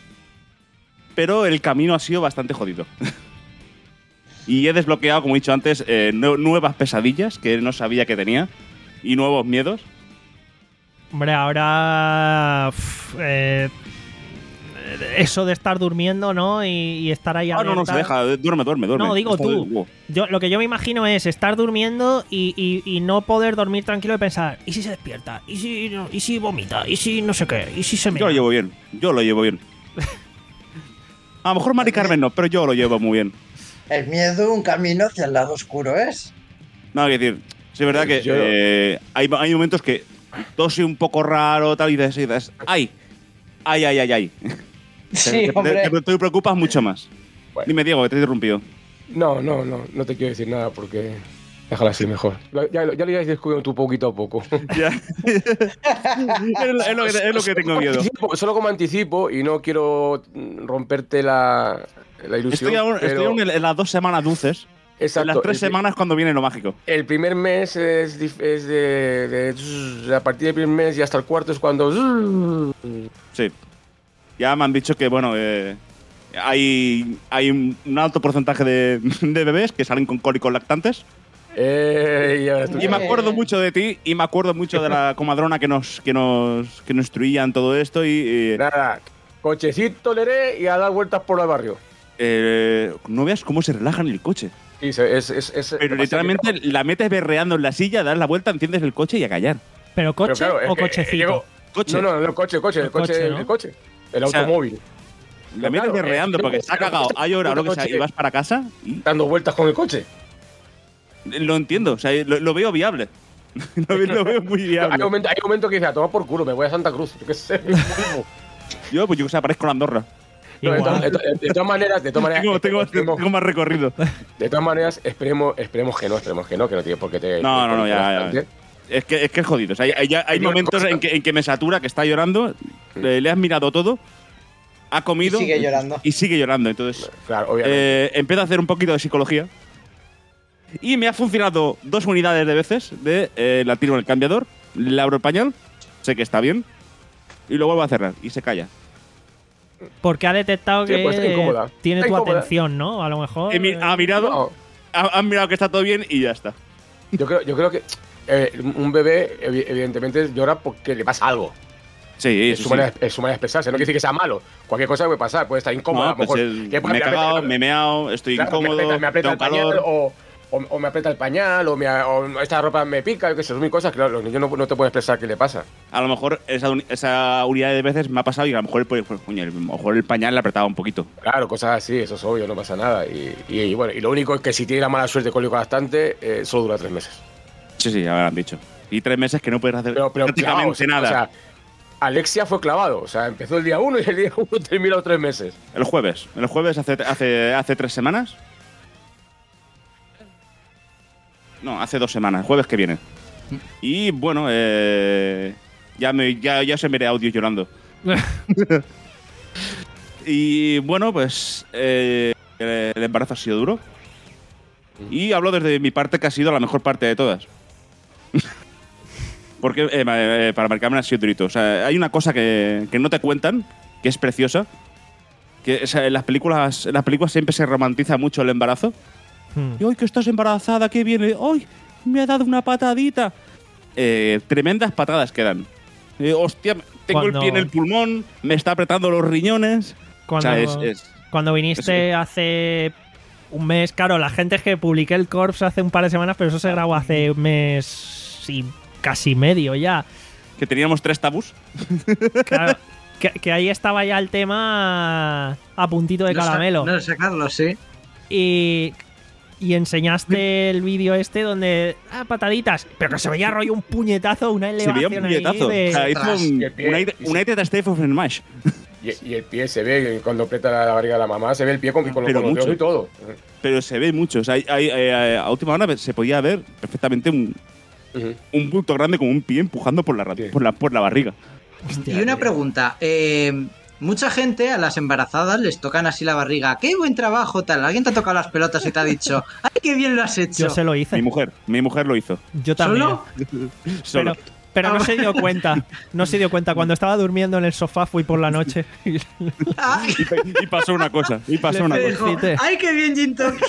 Pero el camino ha sido bastante jodido. Y he desbloqueado, como he dicho antes, eh, nue- nuevas pesadillas que no sabía que tenía. Y nuevos miedos. Hombre, ahora. uf, eh, eso de estar durmiendo, ¿no? Y, y estar ahí Ah, no, no, alerta. se deja. Duerme, duerme, duerme. No, digo Está tú. de- wow. Yo, lo que yo me imagino es estar durmiendo y, y- y no poder dormir tranquilo y pensar, ¿y si se despierta? ¿Y si, no- ¿Y si vomita? ¿Y si no sé qué? ¿Y si se me... Yo lo llevo bien. Yo lo llevo bien. A lo mejor Mari Carmen no, pero yo lo llevo muy bien. El miedo, un camino hacia el lado oscuro es. No, hay que decir, sí, es verdad que Yo- eh, hay, hay momentos que tose un poco raro, tal, y dices, y dices, ¡ay! ¡Ay, ay, ay, ay! Sí, te, te- hombre. te- te preocupas mucho más. Bueno. Dime, Diego, que te he interrumpido. No, no, no, no te quiero decir nada porque. Déjala así mejor. Lo- Ya, ya lo ibas descubriendo tú poquito a poco. Ya. es, lo, es lo que, es lo que tengo miedo. Anticipo, solo como anticipo y no quiero mm, romperte la, la ilusión. Estoy aún, pero- estoy aún en, en las dos semanas dulces. Exacto. En las tres el, semanas cuando viene lo mágico. el primer mes es, dif- es de, de- A partir del primer mes y hasta el cuarto es cuando. Sí. Ya me han dicho que, bueno, eh, hay, hay un, un alto porcentaje de, de bebés que salen con cólicos lactantes. Eh, y ahora tú- Y me acuerdo mucho de ti y me acuerdo mucho de la comadrona que nos, que nos, que nos instruía en todo esto. Y y, Nada, cochecito leré y a dar vueltas por el barrio. eh, no veas cómo se relajan en el coche. Sí, se- es, es, es Pero demasiado literalmente complicado. la metes berreando en la silla, das la vuelta, enciendes el coche y a callar. ¿Pero coche Pero claro, es o que, cochecito? Diego, Coche. No, no, no, el coche, el coche, el El coche, coche, ¿no? el coche. El O sea, automóvil. La metes Claro, berreando eh, porque no, se ha pero cagado, este ha llorado, lo puto que sea, coche- y vas para casa y Dando vueltas con el coche. lo entiendo, o sea, lo, lo veo viable. lo, veo- lo veo muy Hay viable. momentos hay momentos que dice, a tomar por culo, me voy a Santa Cruz. Yo qué sé. mismo. Yo, pues yo que sé, aparezco en Andorra. No, de, Igual. todas- de to- de todas maneras, de todas maneras, Tengo, tengo, esperemos- tengo más recorrido. de todas maneras, esperemos, esperemos que no, esperemos que no, que no tiene por qué te. No, no, no, ya, ya. bastante. Es que es, que es jodido. O sea, hay, hay- hay Hay una momentos cosa- en que, en que me satura, que está llorando, le, le has mirado todo, ha comido Y sigue llorando. y sigue llorando. Entonces, Claro, obviamente. eh, empiezo a hacer un poquito de psicología. Y me ha funcionado dos unidades de veces de eh, la tiro en el cambiador, le abro el pañal, sé que está bien, y lo vuelvo a cerrar y se calla. Porque ha detectado Sí, que pues está incómoda. tiene Está tu incómoda. atención, ¿no? A lo mejor... He mi- ha mirado, No, ha- han mirado que está todo bien y ya está. yo creo, yo creo que eh, un bebé, evi- evidentemente, llora porque le pasa algo. Sí, Es sí, su, sí. manera, es su manera de expresarse. No quiere decir que sea malo. Cualquier cosa puede pasar, puede estar incómodo. No, a lo pues mejor. el- que me he aprieta- cagado, me he meado, estoy claro, incómodo, me aprieta, me aprieta tengo el pañal, calor. o, o, o me aprieta el pañal, o, me, o esta ropa me pica, yo qué sé, son mil cosas que los niños no, no te pueden expresar qué le pasa. A lo mejor esa, uni- esa unidad de veces me ha pasado y a lo mejor, pues, pues, coño, a lo mejor el pañal le apretaba un poquito. Claro, cosas así, eso es obvio, no pasa nada. Y, y, y bueno, y lo único es que si tiene la mala suerte de cólico bastante, eh, solo dura tres meses. Sí, sí, ya me lo han dicho. Y tres meses que no puedes hacer Pero, pero prácticamente clavado, o sea, nada. O sea, Alexia fue clavado. O sea, empezó el día uno y el día uno terminó tres meses. El jueves. El jueves hace, hace, hace tres semanas. No, hace dos semanas, jueves que viene. Y bueno, eh, ya, me, ya, ya se me ve audio llorando. Y bueno, pues eh, el embarazo ha sido duro. Y hablo desde mi parte, que ha sido la mejor parte de todas. Porque eh, eh, para marcarme ha sido durito. O sea, hay una cosa que, que no te cuentan, que es preciosa. Que o sea, en las películas, en las películas siempre se romantiza mucho el embarazo. Hmm. Y hoy que estás embarazada, ¿qué viene? ¡Ay! Me ha dado una patadita. Eh, tremendas patadas que dan. Eh, hostia, tengo Cuando- el pie en el pulmón, me está apretando los riñones. Cuando, O sea, es, es- cuando viniste es- hace un mes, claro, la gente es que publiqué el Corps hace un par de semanas, pero eso se grabó hace un mes y casi medio ya. que teníamos tres tabús. Claro, que, que ahí estaba ya el tema a puntito de No sa- caramelo. No sacarlo, sí. Y, y enseñaste el vídeo este donde. Ah, pataditas. Pero que se veía rollo un puñetazo, una Se veía elevación un puñetazo. ahí de- O sea, hizo Ostras, un, qué pie. United, United States of Smash. Y, y el pie se ve, cuando aprieta la barriga de la mamá, se ve el pie con, con, Pero con los dedos mucho. y todo. Pero se ve mucho. O sea, hay- hay- eh, a última hora se podía ver perfectamente un, Ujú. un bulto grande con un pie empujando por la, ra- Sí. por la, por la barriga. Hostia, Y una tío. pregunta. eh, mucha gente a las embarazadas les tocan así la barriga. ¡Qué buen trabajo, tal! Alguien te ha tocado las pelotas y te ha dicho ¡ay, qué bien lo has hecho! Yo se lo hice. Mi mujer, mi mujer lo hizo. Yo también. ¿Solo? Solo. Pero, pero no se dio cuenta. No se dio cuenta. Cuando estaba durmiendo en el sofá fui por la noche. y ¡Ay! Y, y pasó una cosa. Y pasó Le una Me fe- cosa. dijo, Felicité. ¡ay, qué bien, Gin Tonic!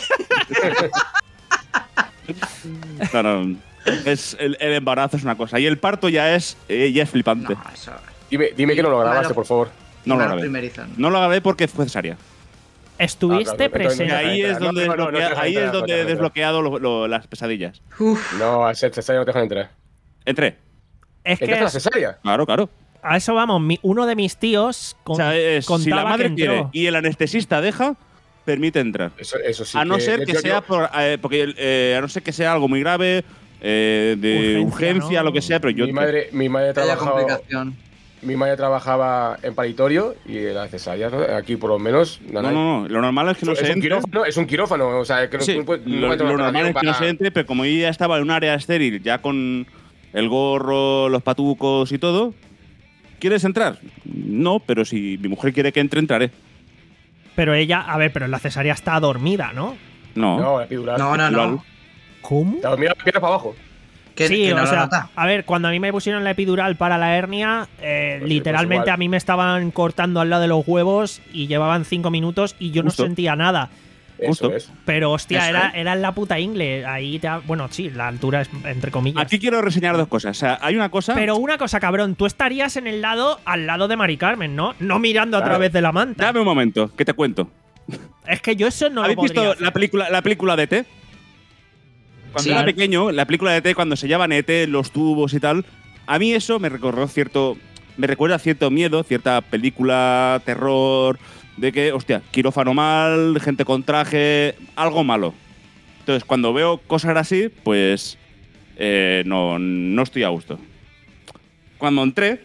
No, no. Es, el, el embarazo es una cosa. Y el parto ya es, eh, ya es flipante. No, eso. Dime, dime que no lo grabaste, Bueno, por favor. No lo Malo grabé. primerizo, ¿no? No lo grabé porque fue cesárea. Estuviste Ah, claro, entonces Y presente. no- ahí es no, donde, no, no, no, desbloquea- no te ahí dejan es donde he entrar, no te desbloqueado lo- lo- las pesadillas. Uf. No, al ser cesárea no te dejan entrar. Entré. Es que ¿Entraste a la es- cesárea? Claro, claro. a eso vamos. Mi- uno de mis tíos con- O sea, es, si contaba la madre que quiere entró. y el anestesista deja, permite entrar. Eso, eso sí. a no ser de que hecho, sea yo- por, eh, porque eh, a no ser que sea algo muy grave, eh, de Urgencia, urgencia, ¿no? lo que sea, pero yo mi madre, mi madre Que haya trabajaba, complicación. mi madre trabajaba en paritorio y en la cesárea, ¿no? Aquí por lo menos. no, nada. no, no, lo normal es que no es se un entre. quirófano, es un quirófano, o sea, que no, Sí, no puede- no lo, puede lo tomar normal es que operación no se para- entre, pero como yo ya estaba en un área estéril, ya con el gorro, los patucos y todo, ¿quieres entrar? No, pero si mi mujer quiere que entre, entraré. Pero ella, a ver, pero en la cesárea está dormida, ¿no? No. No, la epidural. No, no, Igual. no. ¿Cómo? Te mira la pierna para abajo. Que, sí, que no o lo sea, nota. a ver, cuando a mí me pusieron la epidural para la hernia, eh, Pues, literalmente pues igual. a mí me estaban cortando al lado de los huevos y llevaban cinco minutos y yo Justo. no sentía nada. Eso Justo. es. Pero hostia, Eso, era, ¿eh? era en la puta ingle. Ahí te ha- bueno, sí, la altura es entre comillas. Aquí quiero reseñar dos cosas. O sea, hay una cosa. Pero una cosa, cabrón, tú estarías en el lado al lado de Mari Carmen, ¿no? No mirando a Claro. través de la manta. Dame un momento, que te cuento. Es que yo eso no lo ¿Habéis podría visto hacer. la película, la película de E T? Cuando Sí. era pequeño, la película de E T, cuando se llaman E T, los tubos y tal, a mí eso me recordó cierto. Me recuerda cierto miedo, cierta película, terror, de que, hostia, quirófano mal, gente con traje, algo malo. Entonces, cuando veo cosas así, pues. eh, no, no estoy a gusto. Cuando entré,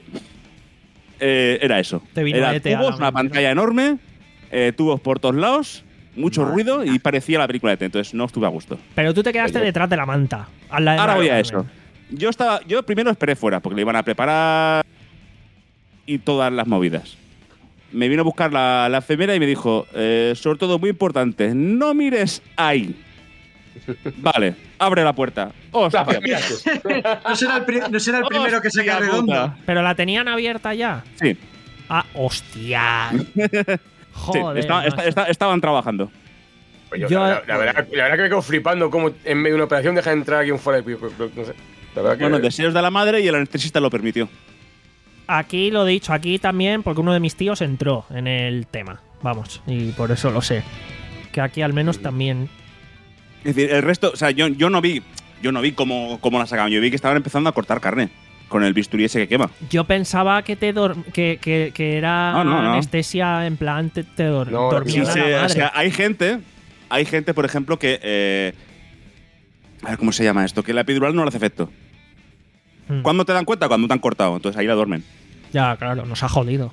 eh, era eso. Te vino Era E T a la tubos, una mente, pantalla enorme, eh, tubos por todos lados, mucho ruido y parecía la película de E T, entonces no estuve a gusto. Pero tú te quedaste Oye. detrás de la manta. al lado de Ahora Mari voy a Carmen. eso. Yo estaba, yo primero esperé fuera porque le iban a preparar y todas las movidas. Me vino a buscar la, la enfermera y me dijo, eh, sobre todo muy importante, no mires ahí. Vale, abre la puerta. Hostia, Claro, mira, No será el, pri- no será el primero que se hostia quede redondo. puta. Pero la tenían abierta ya. Sí, Ah, hostia. sí, Joder. estaba- macho. esta- esta- estaban trabajando. Pues yo, Yo- la, la verdad, la verdad que me quedo flipando cómo en medio de una operación deja entrar aquí un fuera de. No sé. La verdad que. Bueno, deseos de la madre y el anestesista lo permitió. Aquí lo he dicho, aquí también, porque uno de mis tíos entró en el tema. Vamos, y por eso lo sé. Que aquí al menos también. Es decir, el resto, o sea, yo, yo no vi, yo no vi cómo, cómo la sacaban. Yo vi que estaban empezando a cortar carne con el bisturí ese que quema. Yo pensaba que te dor- que, que, que era No, no, no. anestesia en plan te, te dor- No, dormía Sí, la sí, madre. o sea, hay gente, hay gente, por ejemplo, que eh, a ver cómo se llama esto, que la epidural no le hace efecto. Hmm. ¿Cuándo te dan cuenta? Cuando te han cortado, entonces ahí la duermen. Ya, claro, nos ha jodido.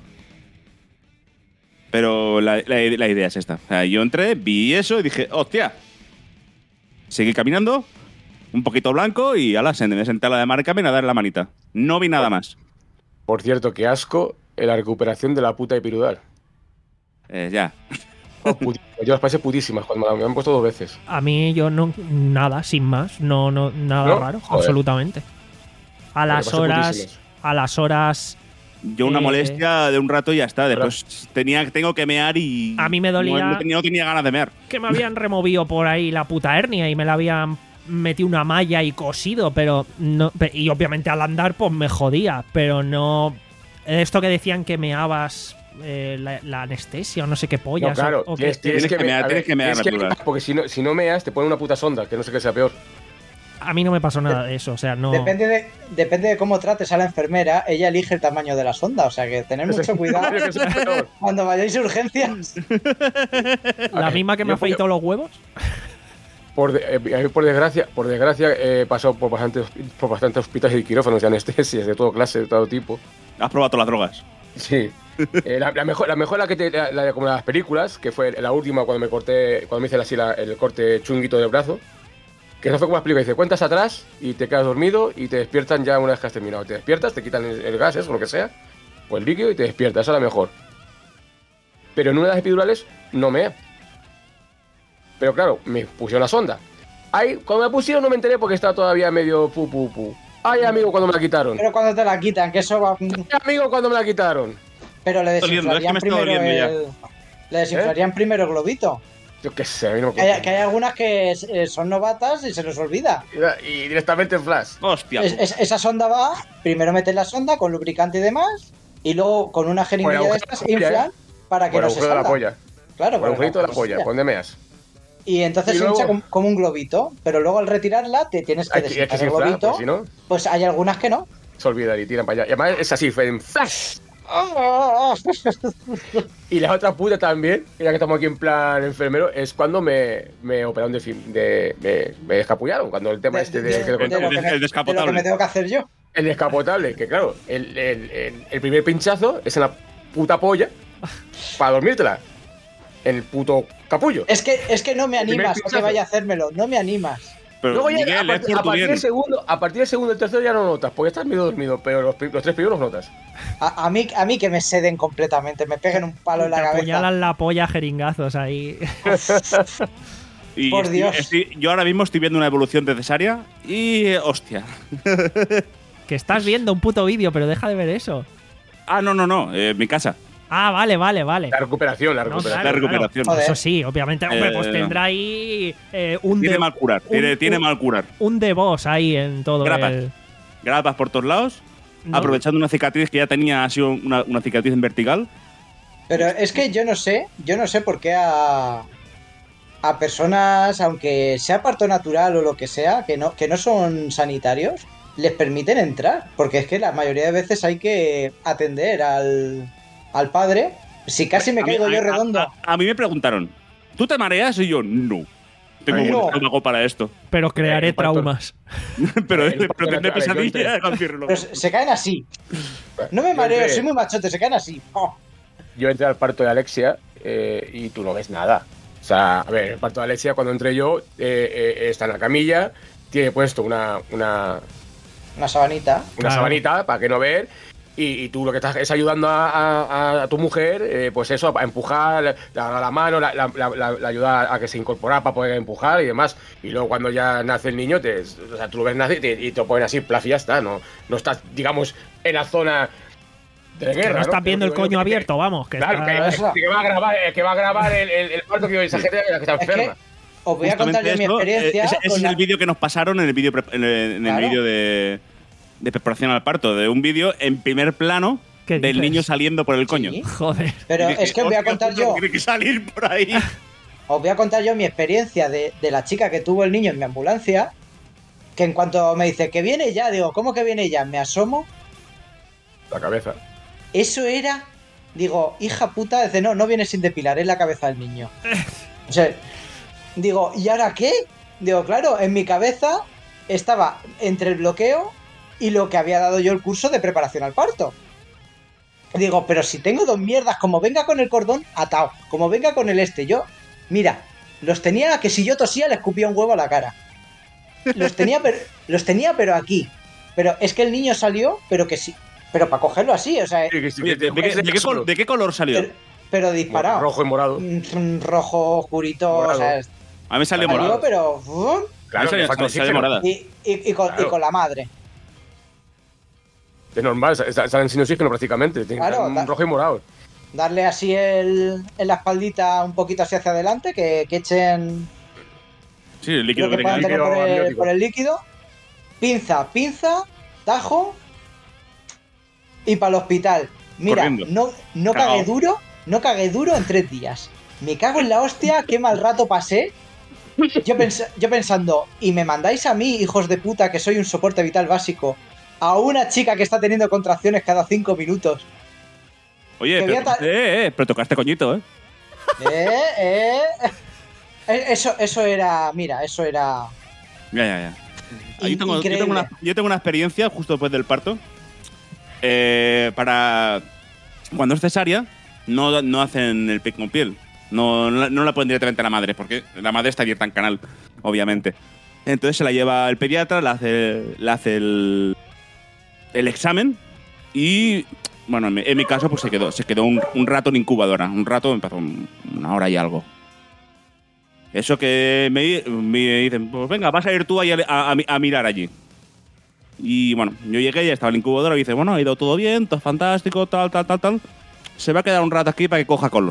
Pero la, la- la idea es esta. O sea, yo entré, vi eso y dije, hostia. Seguí caminando un poquito blanco y ala, se me senté a la de Marcamen a dar la manita. No vi nada más. Por cierto, qué asco en la recuperación de la puta epidural. Eh, ya. Oh, yo las pasé putísimas cuando me han puesto dos veces. A mí yo no, nada, sin más, no, no, nada ¿No? raro, Joder. absolutamente. A Me las pasé horas, putísimas. a las horas, Yo una Eh, molestia de un rato y ya está. Después tenía, tengo que mear y... A mí me dolía- No, no tenía, no tenía ganas de mear. que me habían removido por ahí la puta hernia y me la habían metido una malla y cosido, pero no, pe- y obviamente al andar pues me jodía, pero no, esto que decían que meabas eh, la, la anestesia o no sé qué pollas. No, claro, o- o que- tienes, tienes Tienes que que mear, a ver, tienes que mear tienes que natural. mear, porque si no, si no meas, te ponen una puta sonda, que no sé qué sea peor. a mí no me pasó nada de eso, o sea, no. Depende de, depende de cómo trates a la enfermera, ella elige el tamaño de la sonda, o sea que tener mucho cuidado Que sea peor. cuando vayáis a urgencias. La misma que me Yo afeitó los huevos. Por, de- eh, por desgracia, por desgracia he pasado por bastantes, por bastantes hospitales y quirófanos de anestesias de todo clase, de todo tipo. Has probado todas las drogas. Sí. Eh, la, la mejor, la mejor la que te, la, la de como las películas, que fue la última cuando me corté, cuando me hice así la- el corte chunguito del brazo. Que eso fue como las películas, dice, cuentas atrás y te quedas dormido y te despiertan ya una vez que has terminado. Te despiertas, te quitan el, el gas, eso, lo que sea, o el líquido y te despiertas, esa es la mejor. Pero en una de las epidurales no me... Pero claro, me pusieron la sonda. Ay, cuando me pusieron no me enteré porque estaba todavía medio pu pu pu. Ay, amigo, cuando me la quitaron. Pero cuando te la quitan, que eso va. Ay, amigo, cuando me la quitaron. Pero le Doliendo, es que desinflarían me está primero doliendo ya. el. Le desinflarían primero el globito. Yo qué sé, a mí no me Que hay, que hay algunas que eh, son novatas y se les olvida. Y directamente en flash. Hostia. Es- es- esa sonda va, primero metes la sonda con lubricante y demás, y luego con una jeringuilla de agujero estas de la polla, inflan para que Por el no se agujero de la salga. polla. Claro, Por el por el agujerito de la agujero polla, sí. ¿dónde meas? Y entonces Y se luego- hincha como, como un globito, pero luego al retirarla te tienes que Hay que, hay que desinflar el desinflar, globito. pues si no, Pues hay algunas que no. se olvidan y tiran para allá. Y además es así, fue en flash. Y la otra puta también, ya que estamos aquí en plan enfermero, es cuando me, me operaron de, fin- de me, me descapullaron, cuando el tema De- este de- de, que te de contaba. lo que El me- de descapotable. lo que me tengo que hacer yo. El descapotable, que claro, el, el, el, el primer pinchazo es en la puta polla para dormírtela. En el puto capullo. Es que, es que no me El primer animas a que pinchazo. vaya a hacérmelo, no me animas. Pero Luego ya, Miguel, a, es partir, por a tu partir bien. del segundo, a partir del segundo y el tercero ya no notas, porque estás medio dormido, pero los, pri- los tres primeros notas. A, a mí, a mí que me seden completamente, me peguen un palo en Te la cabeza. apuñalan la polla a jeringazos ahí. Y Por estoy- Dios. estoy- yo ahora mismo estoy viendo una evolución de cesárea y. eh, hostia. Que estás viendo un puto vídeo, pero deja de ver eso. Ah, no, no, no. eh, mi casa. Ah, vale, vale, vale. La recuperación, la No, recuperación. La recuperación. Joder. Eso sí, obviamente, hombre, pues Eh, tendrá ahí eh, un Tiene de, mal curar. un- Tiene, tiene un- mal curar. un de boss ahí en todo Grapas. el. Grapas por todos lados. No. Aprovechando una cicatriz que ya tenía, ha sido una, una cicatriz en vertical. Pero es que yo no sé, yo no sé por qué a, a personas, aunque sea parto natural o lo que sea, que no, que no son sanitarios, les permiten entrar. Porque es que la mayoría de veces hay que atender al, al padre. Si casi me A mí- caigo a- yo a- redondo. A, a mí me preguntaron, ¿tú te mareas? Y yo, no. Tengo Ay, buen no. estómago para esto. Pero crearé Eh, parto- traumas. pero El pero parto tendré natural, yo pesadilla entré. con cierre Pero se, se caen así. No me Yo mareo, entré- soy muy machote, se caen así. Oh. Yo entré al parto de Alexia eh, y tú no ves nada. O sea, a ver, el parto de Alexia, cuando entré yo, eh, eh, está en la camilla, tiene puesto una, una, Una sabanita. una Claro. sabanita para que no ver. Y, y tú lo que estás es ayudando a, a- a tu mujer, eh, pues eso, a empujar, le agarrar la mano, la, la, la, la- la ayuda a que se incorpora para poder empujar y demás. Y luego cuando ya nace el niño, te, o sea, tú lo ves nacer y te, y te lo ponen así, plaf y ya está. No, no estás, digamos, en la zona de Que guerra. no estás viendo el Pero coño que- abierto, vamos. Que Claro, está- que, Eso. que va a grabar, eh, que va a grabar el, el, el parto que esa gente que está Es que enferma. os voy a contar yo Justamente mi eso, experiencia. eh, Ese, ese con es la- el vídeo que nos pasaron en el vídeo pre- en el, en el Claro. vídeo de, de preparación al parto, de un vídeo en primer plano ¿Qué del dices? niño saliendo por el coño. Sí. Joder. Pero Y dije, es que os voy a "Hostia contar puta, yo. Tiene que salir por ahí. Os voy a contar yo mi experiencia de, de la chica que tuvo el niño en mi ambulancia. Que en cuanto me dice que viene ya, digo, ¿cómo que viene ya? Me asomo. La cabeza. Eso era. Digo, hija puta, dice, no, no viene sin depilar, es la cabeza del niño. O sea, digo, ¿y ahora qué? Digo, claro, en mi cabeza estaba entre el bloqueo y lo que había dado yo el curso de preparación al parto. Digo, pero si tengo dos mierdas, como venga con el cordón atado, como venga con el este, yo, mira, los tenía que si yo tosía le escupía un huevo a la cara. los tenía, pero, los tenía, pero aquí. Pero es que el niño salió, pero que sí. Pero para cogerlo así, o sea. Sí, que sí, Oye, que ¿de, de qué, de qué col- de qué color salió? Pero, pero disparado. rojo y morado. Mm, Rojo, oscurito, Morado. o sea. es- A mí me salió Salió, morado. pero. ¡uh! Claro, salió- que falta salió oxígeno. morada. Y, y, y, con, Claro. y con la madre. Es normal, sa- sa- salen sin oxígeno prácticamente. Tienen Claro, un da- rojo y morado. Darle así el, en la espaldita un poquito así hacia adelante, que, que echen Sí, el líquido lo que que tenga. puedan tener líquido por el, amniótico. por el líquido. Pinza, pinza, tajo y para el hospital. Mira, Corriendo. no, no Cagao. cagué duro, no cagué duro en tres días. Me cago en la hostia, qué mal rato pasé. Yo, pens- yo pensando, ¿y me mandáis a mí, hijos de puta, que soy un soporte vital básico, a una chica que está teniendo contracciones cada cinco minutos? Oye, que voy pero, a ta- eh, eh, pero tocaste coñito, ¿eh? Eh, eh. Eh, Eso, eso era, mira, eso era... Ya, ya, ya. Ah, Yo tengo, yo, Increíble. tengo una, yo tengo una experiencia justo después del parto. Eh, para. Cuando es cesárea, no, no hacen el pic con piel. No, no, la- no la ponen directamente a la madre, porque la madre está abierta en canal, obviamente. Entonces se la lleva el pediatra, le hace, le hace el, el examen y. Bueno, en mi, en mi caso, pues se quedó, se quedó un, un rato en incubadora. Un rato, empezó un- una hora y algo. Eso que me, me dicen, pues venga, vas a ir tú ahí a, a- a mirar allí. Y bueno, yo llegué, ya estaba el incubador y dice, bueno, ha ido todo bien, todo fantástico, tal, tal, tal, tal. Se va a quedar un rato aquí para que coja color.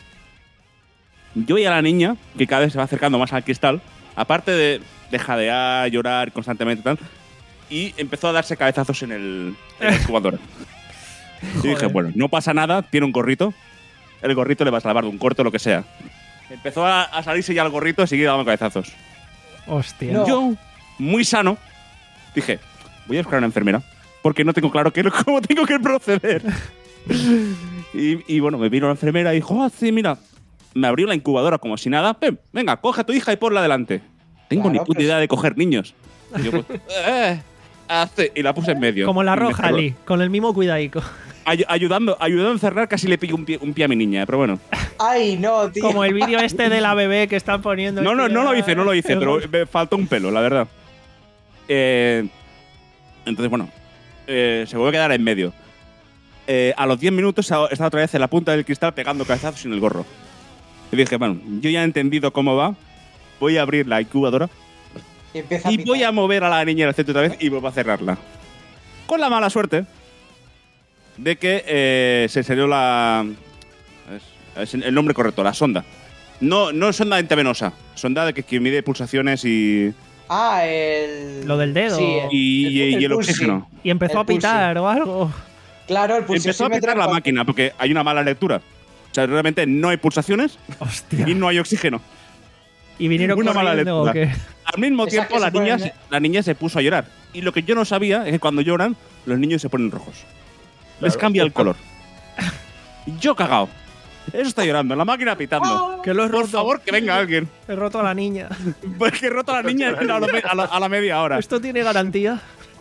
Yo y a la niña, que cada vez se va acercando más al cristal, aparte de, de jadear, llorar constantemente y tal, y empezó a darse cabezazos en el, en la incubadora. Y dije, Joder. bueno, no pasa nada, tiene un gorrito. El gorrito le va a salvar de un corte o lo que sea. Empezó a, a salirse ya el gorrito y seguir dando cabezazos. Hostia. No. Yo, muy sano, dije, voy a buscar a una enfermera, porque no tengo claro qué, cómo tengo que proceder. y, y bueno, me vino la enfermera y dijo, ah, sí, mira, me abrió la incubadora como si nada. Ven, venga, coge a tu hija y ponla delante. Tengo Claro, ni puta pues- idea de coger niños. Y yo, pues, eh, hace, y la puse en medio. Como la Y me roja, cerró. Ali, con el mismo cuidaico. Ay- ayudando, ayudando a encerrar, casi le pillo un pie, un pie a mi niña, pero bueno. Ay, no, tío. Como el vídeo este de la bebé que están poniendo. No, no, tío. no lo hice, no lo hice, pero me faltó un pelo, la verdad. Eh, entonces, bueno, eh, se vuelve a quedar en medio. Eh, a los diez minutos estaba otra vez en la punta del cristal pegando cabezazos sin el gorro. Y dije, bueno, yo ya he entendido cómo va, voy a abrir la incubadora Y empieza y pitar. voy a mover a la niña al centro otra vez y vuelvo a cerrarla. Con la mala suerte de que eh, se salió la... Es, es el nombre correcto, la sonda. No, no sonda intravenosa, sonda de que, que mide pulsaciones y, Ah, el... Lo del dedo. Sí, y, el, y- y el pulsi. oxígeno. Y empezó El a pitar o algo. Claro, el Empezó a pulsímetro pitar la cuando- máquina porque hay una mala lectura. O sea, realmente no hay pulsaciones Hostia. y no hay oxígeno. Y vinieron Una mala corriendo o lectura. qué. Al mismo Esas tiempo, que la se niña, ponen- se- la niña se puso a llorar. Y lo que yo no sabía es que cuando lloran, los niños se ponen rojos. Les Claro. cambia el color. Y yo cagao. Eso está llorando, la máquina pitando. Que lo he Por roto. favor, que venga alguien. He roto a la niña. Pues que he roto a la niña a la, a la- a la media hora. ¿Esto tiene garantía?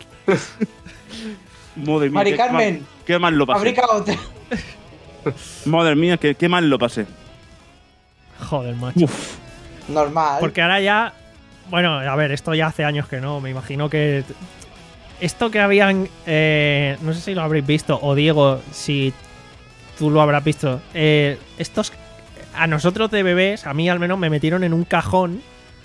Madre mía, Mari qué Carmen, mal- qué mal lo pasé. fabrica otra. Madre mía, qué, qué mal lo pasé. Joder, macho. Uf. Normal. Porque ahora ya. Bueno, a ver, esto ya hace años que no. Me imagino que. Esto que habían. eh, no sé si lo habréis visto. O Diego, si tú lo habrás visto. eh, estos. A nosotros de bebés, a mí al menos me metieron en un cajón.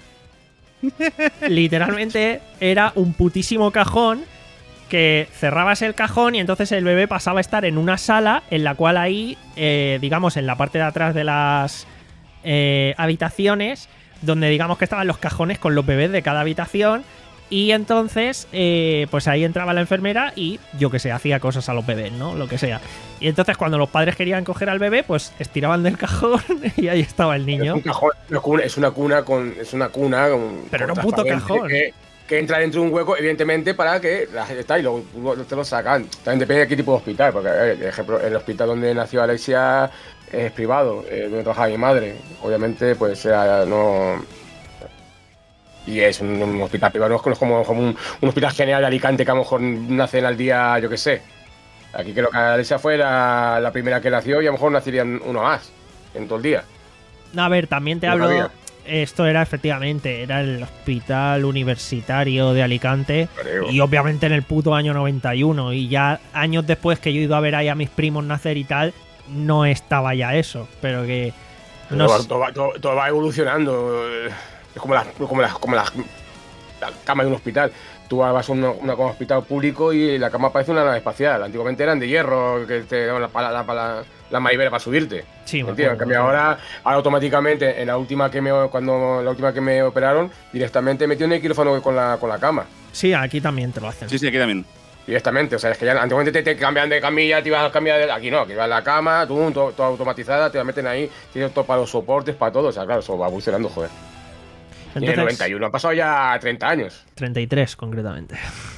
Literalmente era un putísimo cajón. Que cerrabas el cajón y entonces el bebé pasaba a estar en una sala en la cual ahí, eh, digamos, en la parte de atrás de las eh, habitaciones, donde digamos que estaban los cajones con los bebés de cada habitación. Y entonces, eh, pues ahí entraba la enfermera y, yo que sé, hacía cosas a los bebés, ¿no? Lo que sea. Y entonces cuando los padres querían coger al bebé, pues estiraban del cajón y ahí estaba el Es niño. un cajón, una cuna- es una cuna con. Es una cuna con. Pero con no un puto transparente cajón. Que, que entra dentro de un hueco, evidentemente, para que la gente está y luego luego te lo sacan. También depende de qué tipo de hospital, porque, eh, por ejemplo, el hospital donde nació Alexia es privado, eh, donde trabajaba mi madre. Obviamente, pues era, no. Y es un, un hospital privado, no es como, como un, un hospital general de Alicante que a lo mejor nacen al día, yo qué sé. Aquí creo que Alexia fue la, la primera que nació y a lo mejor nacerían uno más en todo el día. A ver, también te No hablo. sabía. esto era efectivamente, era el hospital universitario de Alicante Creo. y obviamente en el puto año noventa y uno y ya años después que yo he ido a ver ahí a mis primos nacer y tal, no estaba ya eso, pero que... No todo, va, sé- todo, va, todo- todo va evolucionando. Es como las como las como las la cama de un hospital. Tú vas a una, una cama de hospital público y la cama parece una nave espacial. Antiguamente eran de hierro, que te daban la, la, la, la, la manivela para subirte. Sí, me ¿Entiendes? En acuerdo, cambio me acuerdo. ahora, ahora automáticamente, en la última que me cuando la última que me operaron, directamente metió en el quirófano con la, con la cama. Sí, aquí también te lo hacen. Sí, sí, aquí también. Directamente, o sea, es que ya antiguamente te, te cambian de camilla, te ibas a cambiar de. Aquí no, aquí vas a la cama, tú, todo, todo automatizada, te la meten ahí, tienes todo para los soportes, para todo. O sea, claro, eso va evolucionando, joder. Y en el Entonces, noventa y uno han pasado ya treinta años. treinta y tres concretamente.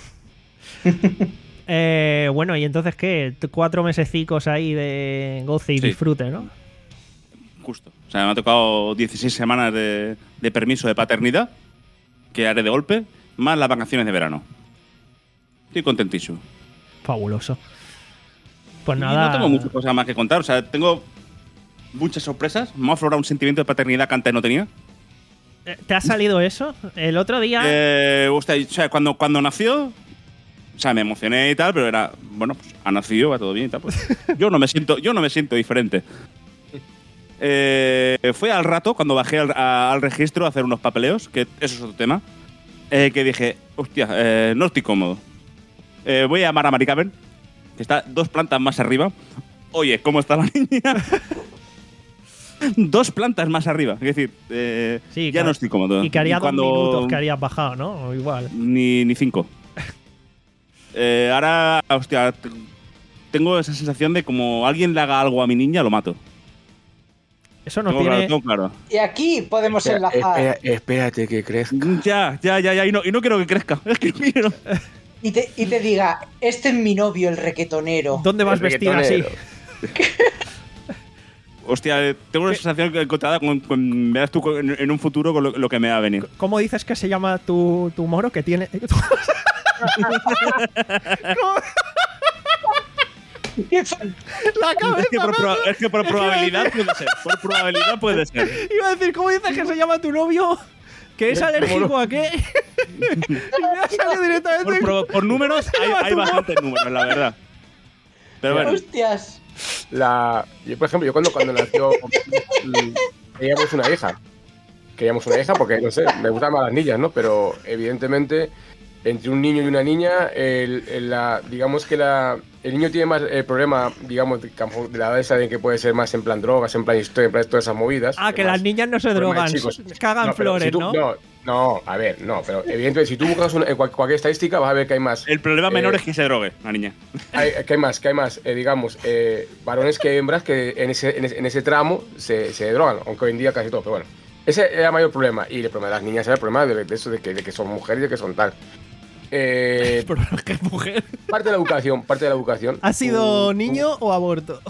eh, bueno, ¿y entonces qué? Cuatro mesecicos ahí de goce y Sí. disfrute, ¿no? Justo. O sea, me ha tocado dieciséis semanas de, de permiso de paternidad, que haré de golpe, más las vacaciones de verano. Estoy contentísimo. Fabuloso. Pues Y nada. no tengo muchas cosas más que contar. O sea, tengo muchas sorpresas. Me ha aflorado un sentimiento de paternidad que antes no tenía. Eh, ¿Te ha salido eso? El otro día. Eh, hostia, o sea, cuando, cuando nació, o sea, me emocioné y tal, pero era, bueno, pues ha nacido, va todo bien y tal. Pues, yo no me siento, yo no me siento diferente. Eh, fue al rato, cuando bajé al, a- al registro a hacer unos papeleos, que eso es otro tema, eh, que dije, hostia, eh, no estoy cómodo. Eh, voy a llamar a Mari Carmen, que está dos plantas más arriba. Oye, ¿cómo está la niña? Dos plantas más arriba. Es decir, eh, Sí, ya claro. no estoy cómodo. Y que haría Y cuando- dos minutos que harías bajado, ¿no? O igual. Ni, ni cinco. Eh, ahora, hostia, t- tengo esa sensación de como alguien le haga algo a mi niña, lo mato. Eso no Tengo tiene. claro, tengo claro. Y aquí podemos Espera, enlazar. espera- espérate que crezca. Ya, ya, ya, ya. Y no, y no quiero que crezca. Es que no quiero. Y te, y te diga, este es mi novio, el requetonero. ¿Dónde vas El vestida así? reggaetonero. Hostia, eh, tengo una sensación que encontrada con, con- verás tú con- en, en un futuro con lo, lo que me va a venir. ¿Cómo dices que se llama tu, tu moro que tiene? ¿Cómo? La cabeza. Es que, por, me- proba- es que por probabilidad puede ser. Por probabilidad puede ser. Iba a decir, ¿cómo dices que se llama tu novio? ¿Que es alérgico a qué? Y me ha salido directamente. Por, pro- por números hay, hay bastantes números, la verdad. Pero bueno. Hostias. La, yo, por ejemplo, yo cuando, cuando nació mm, queríamos una hija. Queríamos una hija porque, no sé, me gustan más las niñas, ¿no? Pero evidentemente, entre un niño y una niña, el, el- la, digamos que la, el niño tiene más el problema, digamos, de, de la edad esa de que puede ser más en plan drogas, en plan historia, en plan todas esas movidas. Ah, que Más las niñas no se problema de drogan, chicos. cagan No, pero flores, si tú- ¿no? No, no, a ver, no, pero evidentemente si tú buscas una- en cual- cualquier estadística vas a ver que hay más. El problema menor eh, es que se drogue, la niña. Hay, que hay más, que hay más, eh, digamos, eh, varones que hembras que en ese, en ese, en ese tramo se, se drogan, aunque hoy en día casi todo, pero bueno. Ese era el mayor problema. Y el problema de las niñas era el problema de, de eso, de que, de que son mujeres y de que son tal. Eh, Pero qué mujer. parte de la educación, parte de la educación. ¿Ha sido Un- niño o aborto?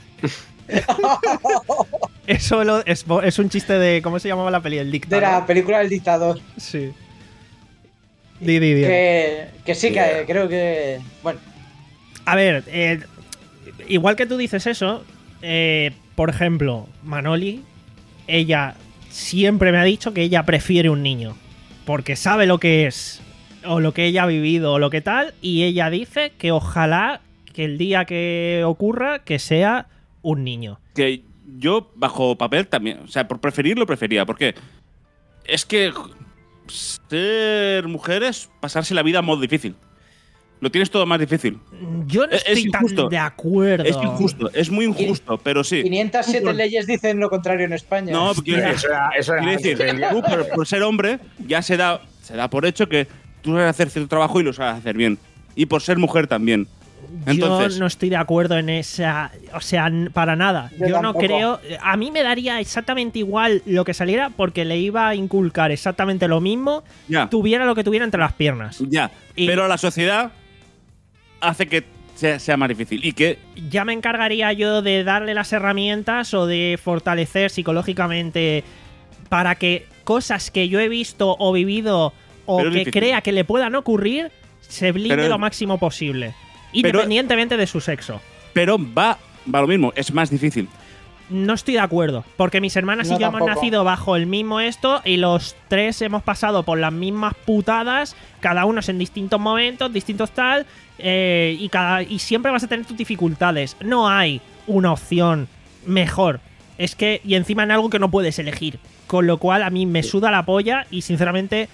Eso lo- es, es un chiste de. ¿Cómo se llamaba la peli? El De dictador. la película El Dictador. Sí. Di, di, di. Que, que sí, Yeah. que creo que. Bueno, A ver, eh, igual que tú dices eso, eh, por ejemplo, Manoli, ella siempre me ha dicho que ella prefiere un niño. Porque sabe lo que es, o lo que ella ha vivido, o lo que tal, y ella dice que ojalá que el día que ocurra, que sea un niño. Que yo, bajo papel, también. O sea, por preferir lo prefería. Porque es que ser mujer es pasarse la vida en modo difícil. Lo tienes todo más difícil. Yo no Es- es estoy tan injusto. de acuerdo. Es injusto, es muy injusto, pero sí. quinientas siete Por- leyes dicen lo contrario en España. No, quiero decir, Eso era, eso era quiero decir, hoy en día. tú por, por ser hombre ya se da, se da por hecho que tú sabes hacer cierto trabajo y lo sabes hacer bien. Y por ser mujer también. Entonces, Yo no estoy de acuerdo en esa. O sea, n- para nada. Yo Yo, no tampoco. creo. A mí me daría exactamente igual lo que saliera porque le iba a inculcar exactamente lo mismo, ya, tuviera lo que tuviera entre las piernas. ya. Y- Pero la sociedad hace que sea, sea más difícil. Y que Ya me encargaría yo de darle las herramientas o de fortalecer psicológicamente para que cosas que yo he visto o vivido o Pero es que difícil. crea que le puedan ocurrir se blinde Pero- lo máximo posible. Pero- Independientemente de su sexo. Pero va, va lo mismo, es más difícil. No estoy de acuerdo, porque mis hermanas No, y yo tampoco. hemos nacido bajo el mismo esto y los tres hemos pasado por las mismas putadas, cada uno en distintos momentos, distintos tal, eh, y, cada, y siempre vas a tener tus dificultades. No hay una opción mejor. Es que, y encima en algo que no puedes elegir. Con lo cual a mí me suda la polla y sinceramente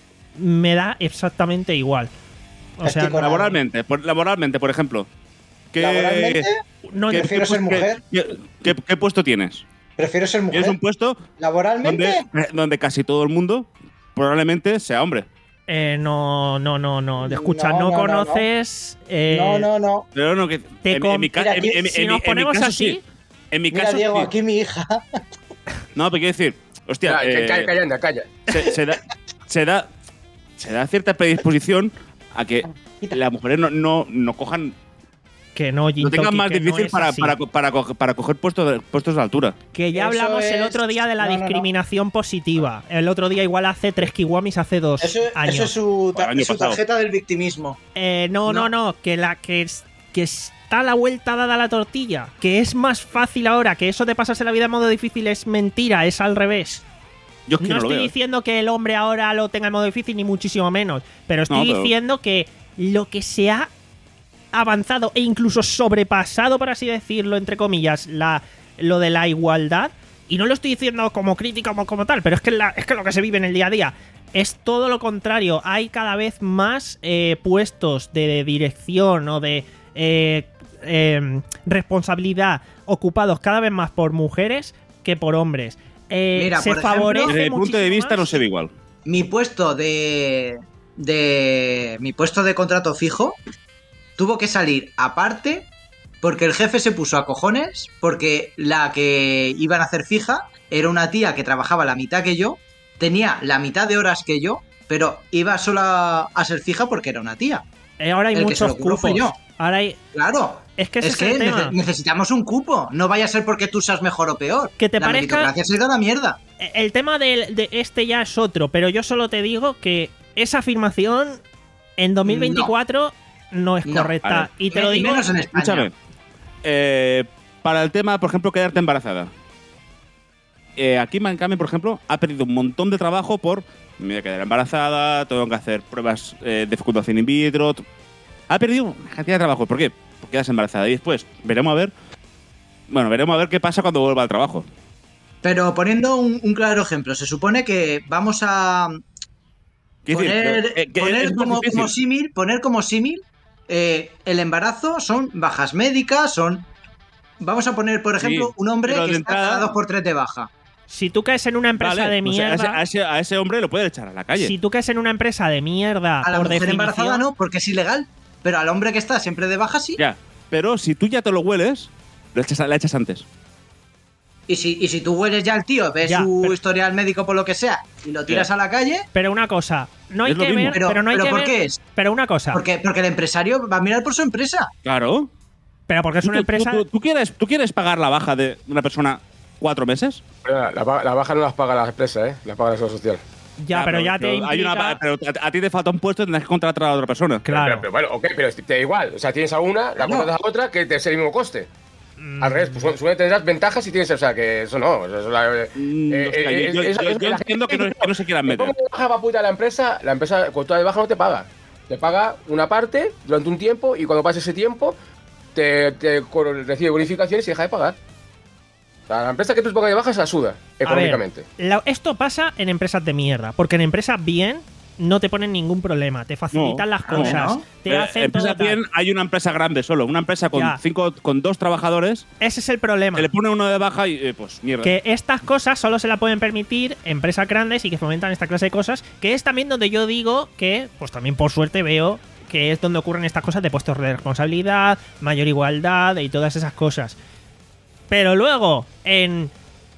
me da exactamente igual. O Estoy sea, con- Laboralmente, por, laboralmente, por ejemplo. ¿Qué, Laboralmente, no, qué- prefiero qué ser pu- qué- mujer. qué- qué- qué puesto tienes? prefiero ser Tienes mujer. un puesto Laboralmente, donde, donde casi todo el mundo probablemente sea hombre. eh, no, no, no, no. De escuchar, No, no, no, no, no. conoces. eh, no, no, no. Pero no, que Te en, en mi, ca- Mira, en mi- aquí, en mi- si en nos mi- en mi ponemos caso así- sí. En mi Mira, caso Diego, sí. aquí mi hija. No, pero quiero decir, hostia, Calla, eh, calla, calla, anda, calla. se, se da, se, da, se da cierta predisposición a que las mujeres no, no, no cojan, Que no, lo Gintoki, tengan más que no difícil es para, así. para, para, co- para coger puestos de, puestos de altura. Que ya Eso hablamos el es- otro día de la no, no, no. discriminación positiva. El otro día igual hace tres kiwamis hace dos Eso, años. eso es su, ta- O el año su pasado. tarjeta del victimismo. Eh, no, no, no, No. que la que, es- que está la vuelta dada a la tortilla. Que es más fácil ahora, que eso de pasarse la vida en modo difícil es mentira, es al revés. Yo es que No no, lo estoy veo. diciendo que el hombre ahora lo tenga en modo difícil, ni muchísimo menos. Pero estoy No, pero- diciendo que lo que se ha avanzado e incluso sobrepasado, por así decirlo, entre comillas, la, lo de la igualdad, y no lo estoy diciendo como crítica como, como tal, pero es que, la, es que lo que se vive en el día a día es todo lo contrario. Hay cada vez más eh, puestos de dirección o de eh, eh, responsabilidad ocupados cada vez más por mujeres que por hombres. Eh, Mira, se por ejemplo, favorece Desde mi punto de muchísimo vista más. no se ve igual. Mi puesto de. de. mi puesto de contrato fijo tuvo que salir aparte porque el jefe se puso a cojones porque la que iban a hacer fija era una tía que trabajaba la mitad que yo, tenía la mitad de horas que yo, pero iba sola a ser fija porque era una tía. Eh, ahora hay el que se muchos lo ocurrió fue cupos. yo. Ahora hay. Claro. Es que ese Es es que el tema. nece- necesitamos un cupo. No vaya a ser porque tú seas mejor o peor. Que te la parezca- meritocracia se da la mierda. El tema de, de este ya es otro, pero yo solo te digo que esa afirmación en dos mil veinticuatro no, es No. correcta. Vale. Y te lo Y digo. menos en España. Escúchame. Eh, para el tema, por ejemplo, quedarte embarazada. Eh, aquí Mancame, por ejemplo, ha perdido un montón de trabajo por me voy a quedar embarazada, tengo que hacer pruebas eh, de fecundación in vitro. t- Ha perdido una cantidad de trabajo. ¿Por qué? Porque quedas embarazada. Y después veremos a ver. Bueno, veremos a ver qué pasa cuando vuelva al trabajo. Pero poniendo un, un claro ejemplo, se supone que vamos a Quiero decir, poner, eh, que poner es más como, difícil. como símil, poner como símil, eh, el embarazo son bajas médicas, son. Vamos a poner, por ejemplo, Sí, un hombre pero que de está entrada- cada dos por tres de baja. Si tú caes en una empresa Vale, de pues a, ese, mierda. a, ese, a ese hombre lo puede echar a la calle. Si tú caes en una empresa de mierda, A la por mujer definición. embarazada no, porque es ilegal. Pero al hombre que está siempre de baja sí. Ya. Pero si tú ya te lo hueles, lo echas, la echas antes. Y si, y si tú hueles ya al tío, ves Ya, su pero- historial médico por lo que sea, y lo tiras Ya. a la calle, Pero una cosa, no hay Es lo que mismo. ver. pero, pero no hay pero que ¿por ver. qué es? Pero una cosa. Porque, porque el empresario va a mirar por su empresa. Claro. Pero porque es ¿Tú, una tú- empresa. tú- tú quieres, ¿Tú quieres pagar la baja de una persona cuatro meses? Perdona, la, ba- la baja no las paga la empresa, ¿eh? La paga la seguridad social. Ya, pero ya te hay una, implica- pero a, a ti te falta un puesto y tendrás que contratar a otra persona. Claro. Pero, pero bueno, ok, pero te da igual. O sea, tienes a una, la No. contratas a otra que te es el mismo coste. Mm. Al revés, pues su- suele tendrás ventajas si tienes, o sea, que eso no. Eso, la, eh, Mm, eh, hostia, eh, yo- yo- eso- yo- eso- yo la entiendo gente que no- dice, que no se quieran "Me meter". pongo de baja pa' puta la empresa, la empresa, cuando tú estás de baja no te paga. Te paga una parte durante un tiempo y cuando pase ese tiempo te, te cor- recibe bonificaciones y deja de pagar. O sea, la empresa que tú te pongas de baja se la suda A ver, económicamente. la- esto pasa en empresas de mierda. Porque en empresas bien no te ponen ningún problema. Te facilitan No, las no, cosas. no. Te Eh, hacen empresa todo tal. bien, hay una empresa grande solo. Una empresa con Ya. cinco, con dos trabajadores, Ese es el problema. que le pone uno de baja y eh, pues mierda. Que estas cosas solo se la pueden permitir empresas grandes y que fomentan esta clase de cosas, que es también donde yo digo que, pues también por suerte veo que es donde ocurren estas cosas de puestos de responsabilidad, mayor igualdad y todas esas cosas. Pero luego, en.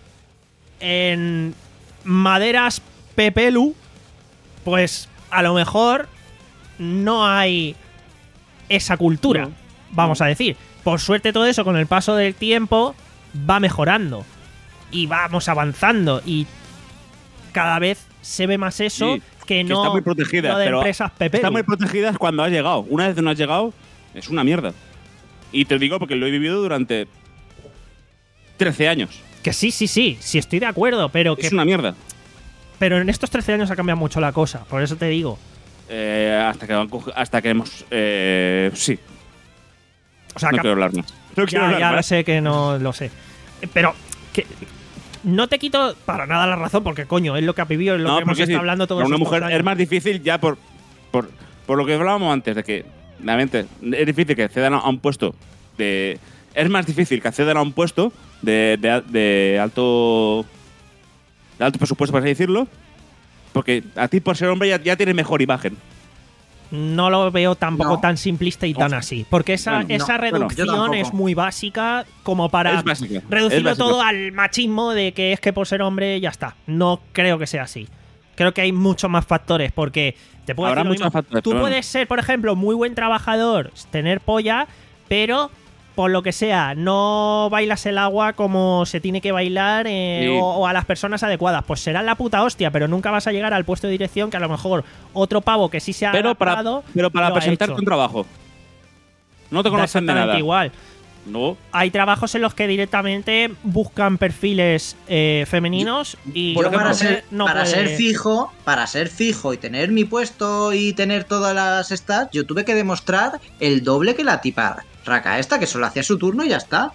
En. Maderas Pepelu, pues a lo mejor no hay esa cultura, No, vamos a decir. Por suerte todo eso con el paso del tiempo va mejorando y vamos avanzando y cada vez se ve más eso Sí, que que no, está muy protegida, no de pero empresas Pepelu. Están muy protegidas cuando has llegado. Una vez que no has llegado, es una mierda. Y te digo porque lo he vivido durante trece años. Que sí, sí, sí, sí estoy de acuerdo, pero que... Es una mierda. Pero en estos trece años ha cambiado mucho la cosa, por eso te digo. Eh, hasta que van coge- hasta que hemos eh, sí. O sea, no cap- quiero hablar más. No quiero ya, hablar ya lo más. sé que no lo sé. Eh, Pero que no te quito para nada la razón, porque coño, es lo que ha vivido, es lo No, que hemos porque estado sí, hablando todos para una estos mujer años. es más difícil ya por, por, por lo que hablábamos antes, de que realmente es difícil que accedan a un puesto de. Es más difícil que accedan a un puesto de, de, de alto. de alto presupuesto, por así decirlo. Porque a ti, por ser hombre, ya, ya tienes mejor imagen. No lo veo tampoco No. tan simplista y tan así. Porque esa, Bueno, esa no, bueno, yo reducción tampoco. es muy básica como para Es básica, reducirlo es básica. todo al machismo de que es que por ser hombre ya está. No creo que sea así. Creo que hay muchos más factores porque te puedo Habrá decir lo muchos mismo. factores, Tú pero bueno. puedes ser, por ejemplo, muy buen trabajador, tener polla, pero por lo que sea, no bailas el agua como se tiene que bailar eh, Sí. o, o a las personas adecuadas. Pues será la puta hostia, pero nunca vas a llegar al puesto de dirección que a lo mejor otro pavo que sí se ha Pero para, adaptado pero para lo ha presentarte hecho. un trabajo. No te Da conocen de exactamente nada. igual. No. Hay trabajos en los que directamente buscan perfiles eh, femeninos y Yo por para, ejemplo, ser, no para puede- ser fijo, para ser fijo y tener mi puesto y tener todas las stats, yo tuve que demostrar el doble que la tipa raca esta, que solo hacía su turno y ya está.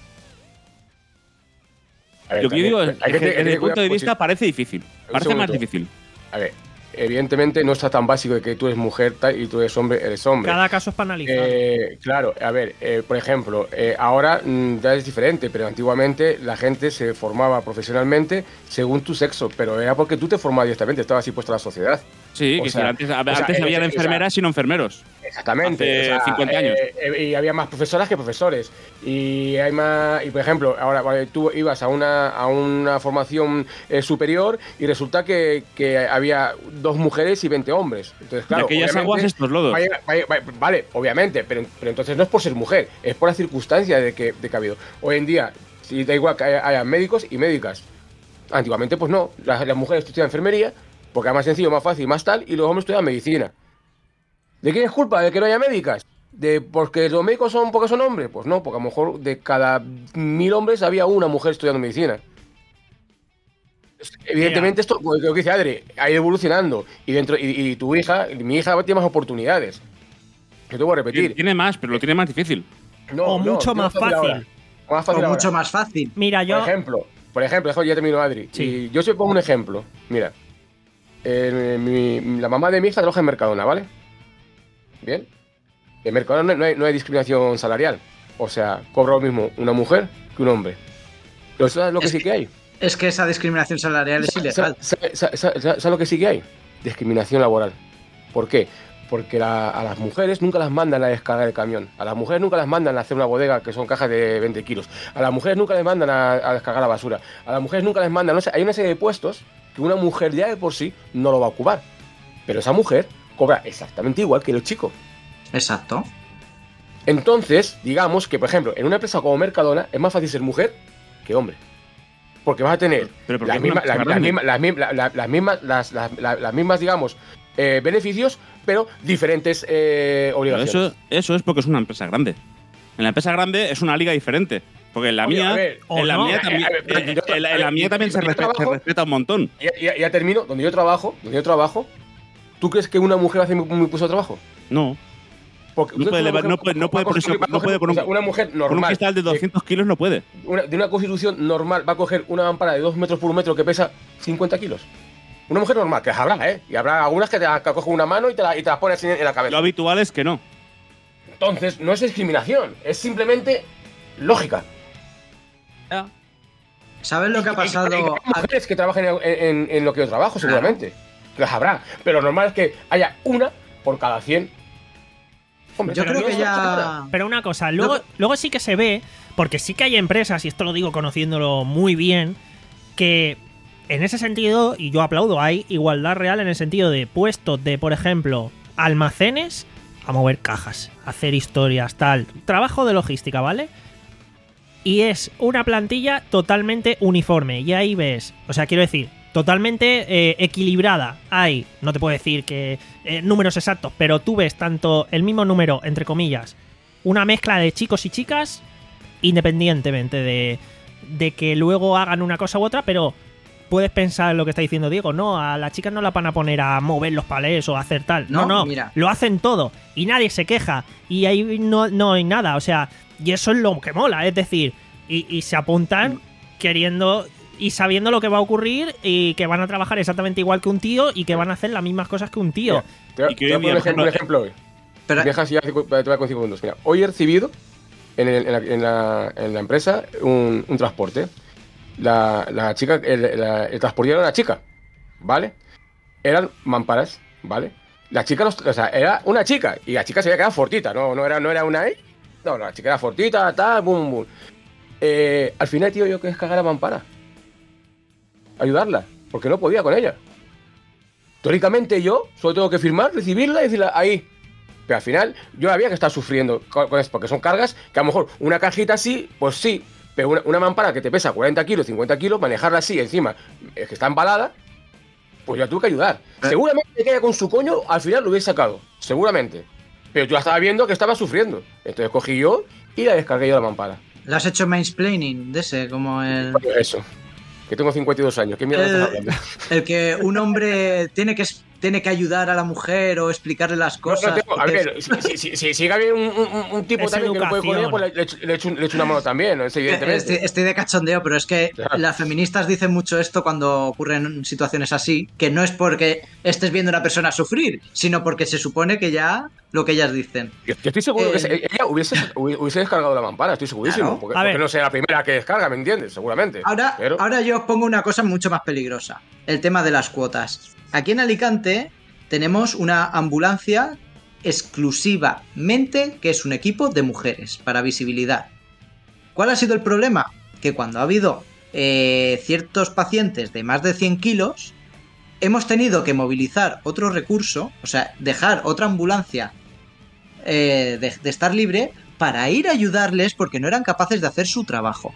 A ver, Lo que yo también- digo es hay que que tener- desde hay el que punto de cuidar vista posi- parece difícil. Un Parece más segundo. difícil. A ver, evidentemente no está tan básico de que tú eres mujer tal, y tú eres hombre, eres hombre. cada caso es para analizar. Eh, claro, a ver, eh, por ejemplo, eh, ahora mm, ya es diferente, pero antiguamente la gente se formaba profesionalmente según tu sexo, pero era porque tú te formabas directamente, estabas así puesto a la sociedad. Sí, O que sea, sí, antes, o sea, antes eh, habían o sea, enfermeras y no enfermeros. Exactamente. Hace cincuenta años. eh, eh, y había más profesoras que profesores. Y hay más. Y por ejemplo, ahora vale, tú ibas a una, a una formación eh, superior y resulta que, que había dos mujeres y veinte hombres. Entonces, claro. de aquellas obviamente, aguas estos lodos. vaya- vaya- vaya- vale, obviamente, pero, pero entonces no es por ser mujer, es por la circunstancia de que, de que ha habido. Hoy en día, si da igual que haya, haya médicos y médicas. Antiguamente, pues no. Las, las mujeres estudian enfermería, porque era más sencillo, más fácil, más tal, y los hombres estudian medicina. ¿De quién es culpa? ¿De que no haya médicas? ¿De porque los médicos son porque son hombres? Pues no, porque a lo mejor de cada mil hombres había una mujer estudiando medicina. Evidentemente esto, lo que dice Adri, ha ido evolucionando. Y dentro y, y tu hija, mi hija tiene más oportunidades. Yo te voy a repetir. Tiene más, pero lo tiene más difícil. No, O no, mucho no más fácil. ahora. Más fácil O ahora. mucho más fácil. Mira, yo. Por ejemplo, por ejemplo, dejo- ya termino, Adri. Sí. Y yo te pongo un ejemplo. Mira, eh, mi- la mamá de mi hija trabaja en Mercadona, ¿vale? Bien. En Mercadona no hay, no hay discriminación salarial. O sea, cobra lo mismo una mujer que un hombre. Pero ¿sabes lo que Es sí que- que hay? Es que esa discriminación salarial es ilegal. ¿Sabes sa- sa- sa- sa- lo que sí que hay? Discriminación laboral. ¿Por qué? Porque la- a las mujeres nunca las mandan a descargar el camión. A las mujeres nunca las mandan a hacer una bodega que son cajas de veinte kilos. A las mujeres nunca les mandan a, a descargar la basura. A las mujeres nunca les mandan. No sé, hay una serie de puestos que una mujer ya de por sí no lo va a ocupar. Pero esa mujer cobra exactamente igual que el chico. Exacto. Entonces, digamos que, por ejemplo, en una empresa como Mercadona es más fácil ser mujer que hombre. Porque vas a tener Pero porque las es una mismas, empresa las, las grande. mismas, las, mi- la- la- las mismas, las, las- la- las mismas, digamos, eh, beneficios, pero diferentes eh, Pero obligaciones. eso, eso es porque es una empresa grande. En la empresa grande es una liga diferente. Porque en la Oye, mía, a ver, o en la no. mía Eh, también, a ver, pero en- yo- en la- a en la ver, mía también se, donde yo respe- se trabajo- respeta un montón. Ya, ya- ya termino, donde yo trabajo, donde yo trabajo, ¿tú crees que una mujer hace mi, mi puesto de trabajo? No. Porque No ¿tú crees puede que una levar- mujer no puede- no va a puede por coger- eso- va a no coger- puede con un- o sea, una mujer Con un normal cristal de doscientos kilos no puede. una- de una constitución normal va a coger una lámpara de dos metros por un metro que pesa cincuenta kilos. Una mujer normal, que las habrá, ¿eh? Y habrá algunas que te la- que cogen una mano y te, la, y te las pones en, en la cabeza. Lo habitual es que no. Entonces, no es discriminación, es simplemente lógica. ¿Sabes lo que ha Y- y- pasado? y- y hay mujeres que trabajen en, en- en lo que yo trabajo, seguramente. Que las habrá. Pero lo normal es que haya una por cada cien. Hombre, Yo pero creo no que es una ya. Pero una cosa, luego, No, luego sí que se ve, porque sí que hay empresas, y esto lo digo conociéndolo muy bien, que en ese sentido, y yo aplaudo, hay igualdad real en el sentido de puestos de, por ejemplo, almacenes a mover cajas, hacer historias, tal. Trabajo de logística, ¿vale? Y es una plantilla totalmente uniforme. Y ahí ves, o sea, quiero decir, totalmente eh, equilibrada. Hay, no te puedo decir que eh, números exactos, pero tú ves tanto el mismo número, entre comillas, una mezcla de chicos y chicas, independientemente de de que luego hagan una cosa u otra, pero puedes pensar en lo que está diciendo Diego. No, a las chicas no la van a poner a mover los palés o a hacer tal. No, no, no mira. Lo hacen todo y nadie se queja y ahí no, no hay nada. O sea, y eso es lo que mola, es decir, y, y se apuntan queriendo y sabiendo lo que va a ocurrir y que van a trabajar exactamente igual que un tío y que van a hacer las mismas cosas que un tío. Mira, te, Y que te hoy voy a en poner día, un ejemplo hoy. Pero- Deja así, te voy a con cinco segundos. Mira, hoy he recibido en, el- en, la, en, la, en la empresa un, un transporte. La, la chica, el, la- el transportero era una chica, ¿vale? Eran mamparas, ¿vale? La chica, los- o sea, era una chica y la chica se había quedado fortita, no, no, era, no era una E. No, no, la chica era fortita, tal, bum, bum. Eh, al final, tío, yo que descargar a mampara. Ayudarla, porque no podía con ella. Teóricamente yo solo tengo que firmar, recibirla y decirla ahí. Pero al final yo había que estar sufriendo con con esto, porque son cargas que a lo mejor una cajita así, pues sí, pero una, una mampara que te pesa cuarenta kilos, cincuenta kilos, manejarla así encima, es que está embalada, pues yo la tuve que ayudar. Eh. Seguramente que ella con su coño al final lo hubiese sacado, seguramente. Pero yo la estaba viendo que estaba sufriendo. Entonces cogí yo y la descargué yo la mampara. ¿Le has hecho mansplaining de ese? Como el, Pues eso. Que tengo cincuenta y dos años, ¿qué mierda estás el, hablando? el que un hombre tiene que, tiene que ayudar a la mujer o explicarle las No, no cosas. tengo- a porque ver, si, si, si, si sigue habiendo un, un, un tipo Es también que no puede con ella, educación. pues le, le echo- le echo, un- le echo una mano también, ¿no? Es evidentemente. Estoy, estoy de cachondeo, pero es que Claro. las feministas dicen mucho esto cuando ocurren situaciones así, que no es porque estés viendo a una persona sufrir, sino porque se supone que ya lo que ellas dicen. Yo, yo estoy seguro Eh, que se- ella hubiese, hubiese descargado la mampara, estoy segurísimo. Claro. Porque, A ver. porque no sea la primera que descarga, ¿me entiendes? Seguramente. Ahora, Pero, ahora yo os pongo una cosa mucho más peligrosa, el tema de las cuotas. Aquí en Alicante tenemos una ambulancia exclusivamente que es un equipo de mujeres para visibilidad. ¿Cuál ha sido el problema? Que cuando ha habido eh, ciertos pacientes de más de cien kilos, hemos tenido que movilizar otro recurso, o sea, dejar otra ambulancia eh, de, de estar libre para ir a ayudarles porque no eran capaces de hacer su trabajo.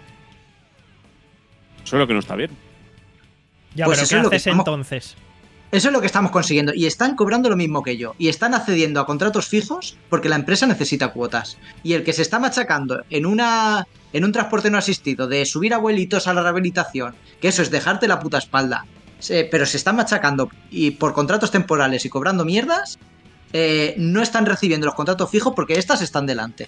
Eso es lo que no está bien. Ya, Pues pero eso ¿qué es lo que haces estamos- entonces? Eso es lo que estamos consiguiendo. Y están cobrando lo mismo que yo. Y están accediendo a contratos fijos porque la empresa necesita cuotas. Y el que se está machacando en una en un transporte no asistido de subir abuelitos a la rehabilitación, que eso es dejarte la puta espalda, se- pero se están machacando y por contratos temporales y cobrando mierdas, eh, no están recibiendo los contratos fijos porque estas están delante.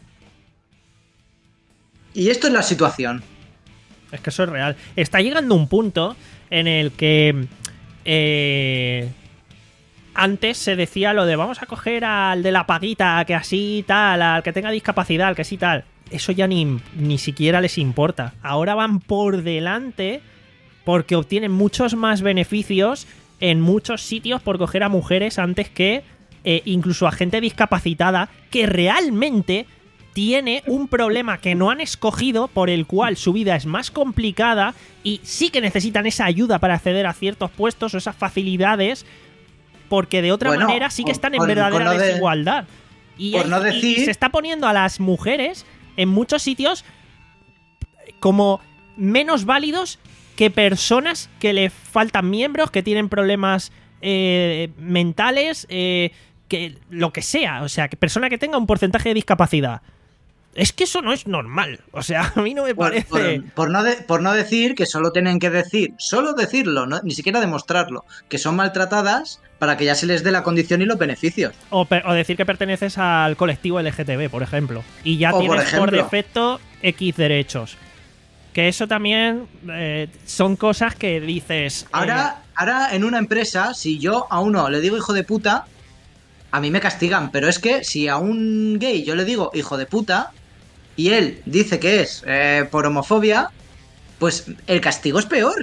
Y esto es la situación. Es que eso es real. Está llegando un punto en el que eh, antes se decía lo de vamos a coger al de la paguita, que así tal, al que tenga discapacidad, al que sí tal. Eso ya ni, ni siquiera les importa. Ahora van por delante porque obtienen muchos más beneficios en muchos sitios por coger a mujeres antes que eh, incluso a gente discapacitada que realmente tiene un problema que no han escogido, por el cual su vida es más complicada y sí que necesitan esa ayuda para acceder a ciertos puestos o esas facilidades, porque de otra Bueno, manera sí que con- están en con- verdadera con lo de- desigualdad. Y, por hay- no y- y decir- se está poniendo a las mujeres en muchos sitios como menos válidos que personas que le faltan miembros, que tienen problemas eh, mentales, eh, que lo que sea. O sea, que persona que tenga un porcentaje de discapacidad. Es que eso no es normal. O sea, a mí no me Por, parece... por- por no de- por no decir que solo tienen que decir, solo decirlo, no- ni siquiera demostrarlo, que son maltratadas para que ya se les dé la condición y los beneficios. O, per- o decir que perteneces al colectivo L G T B, por ejemplo. Y ya O, por tienes por, ejemplo. defecto X derechos. Que eso también eh, son cosas que dices... eh, Ahora, ahora en una empresa, si yo a uno le digo hijo de puta, a mí me castigan, pero es que si a un gay yo le digo hijo de puta y él dice que es eh, por homofobia, pues el castigo es peor.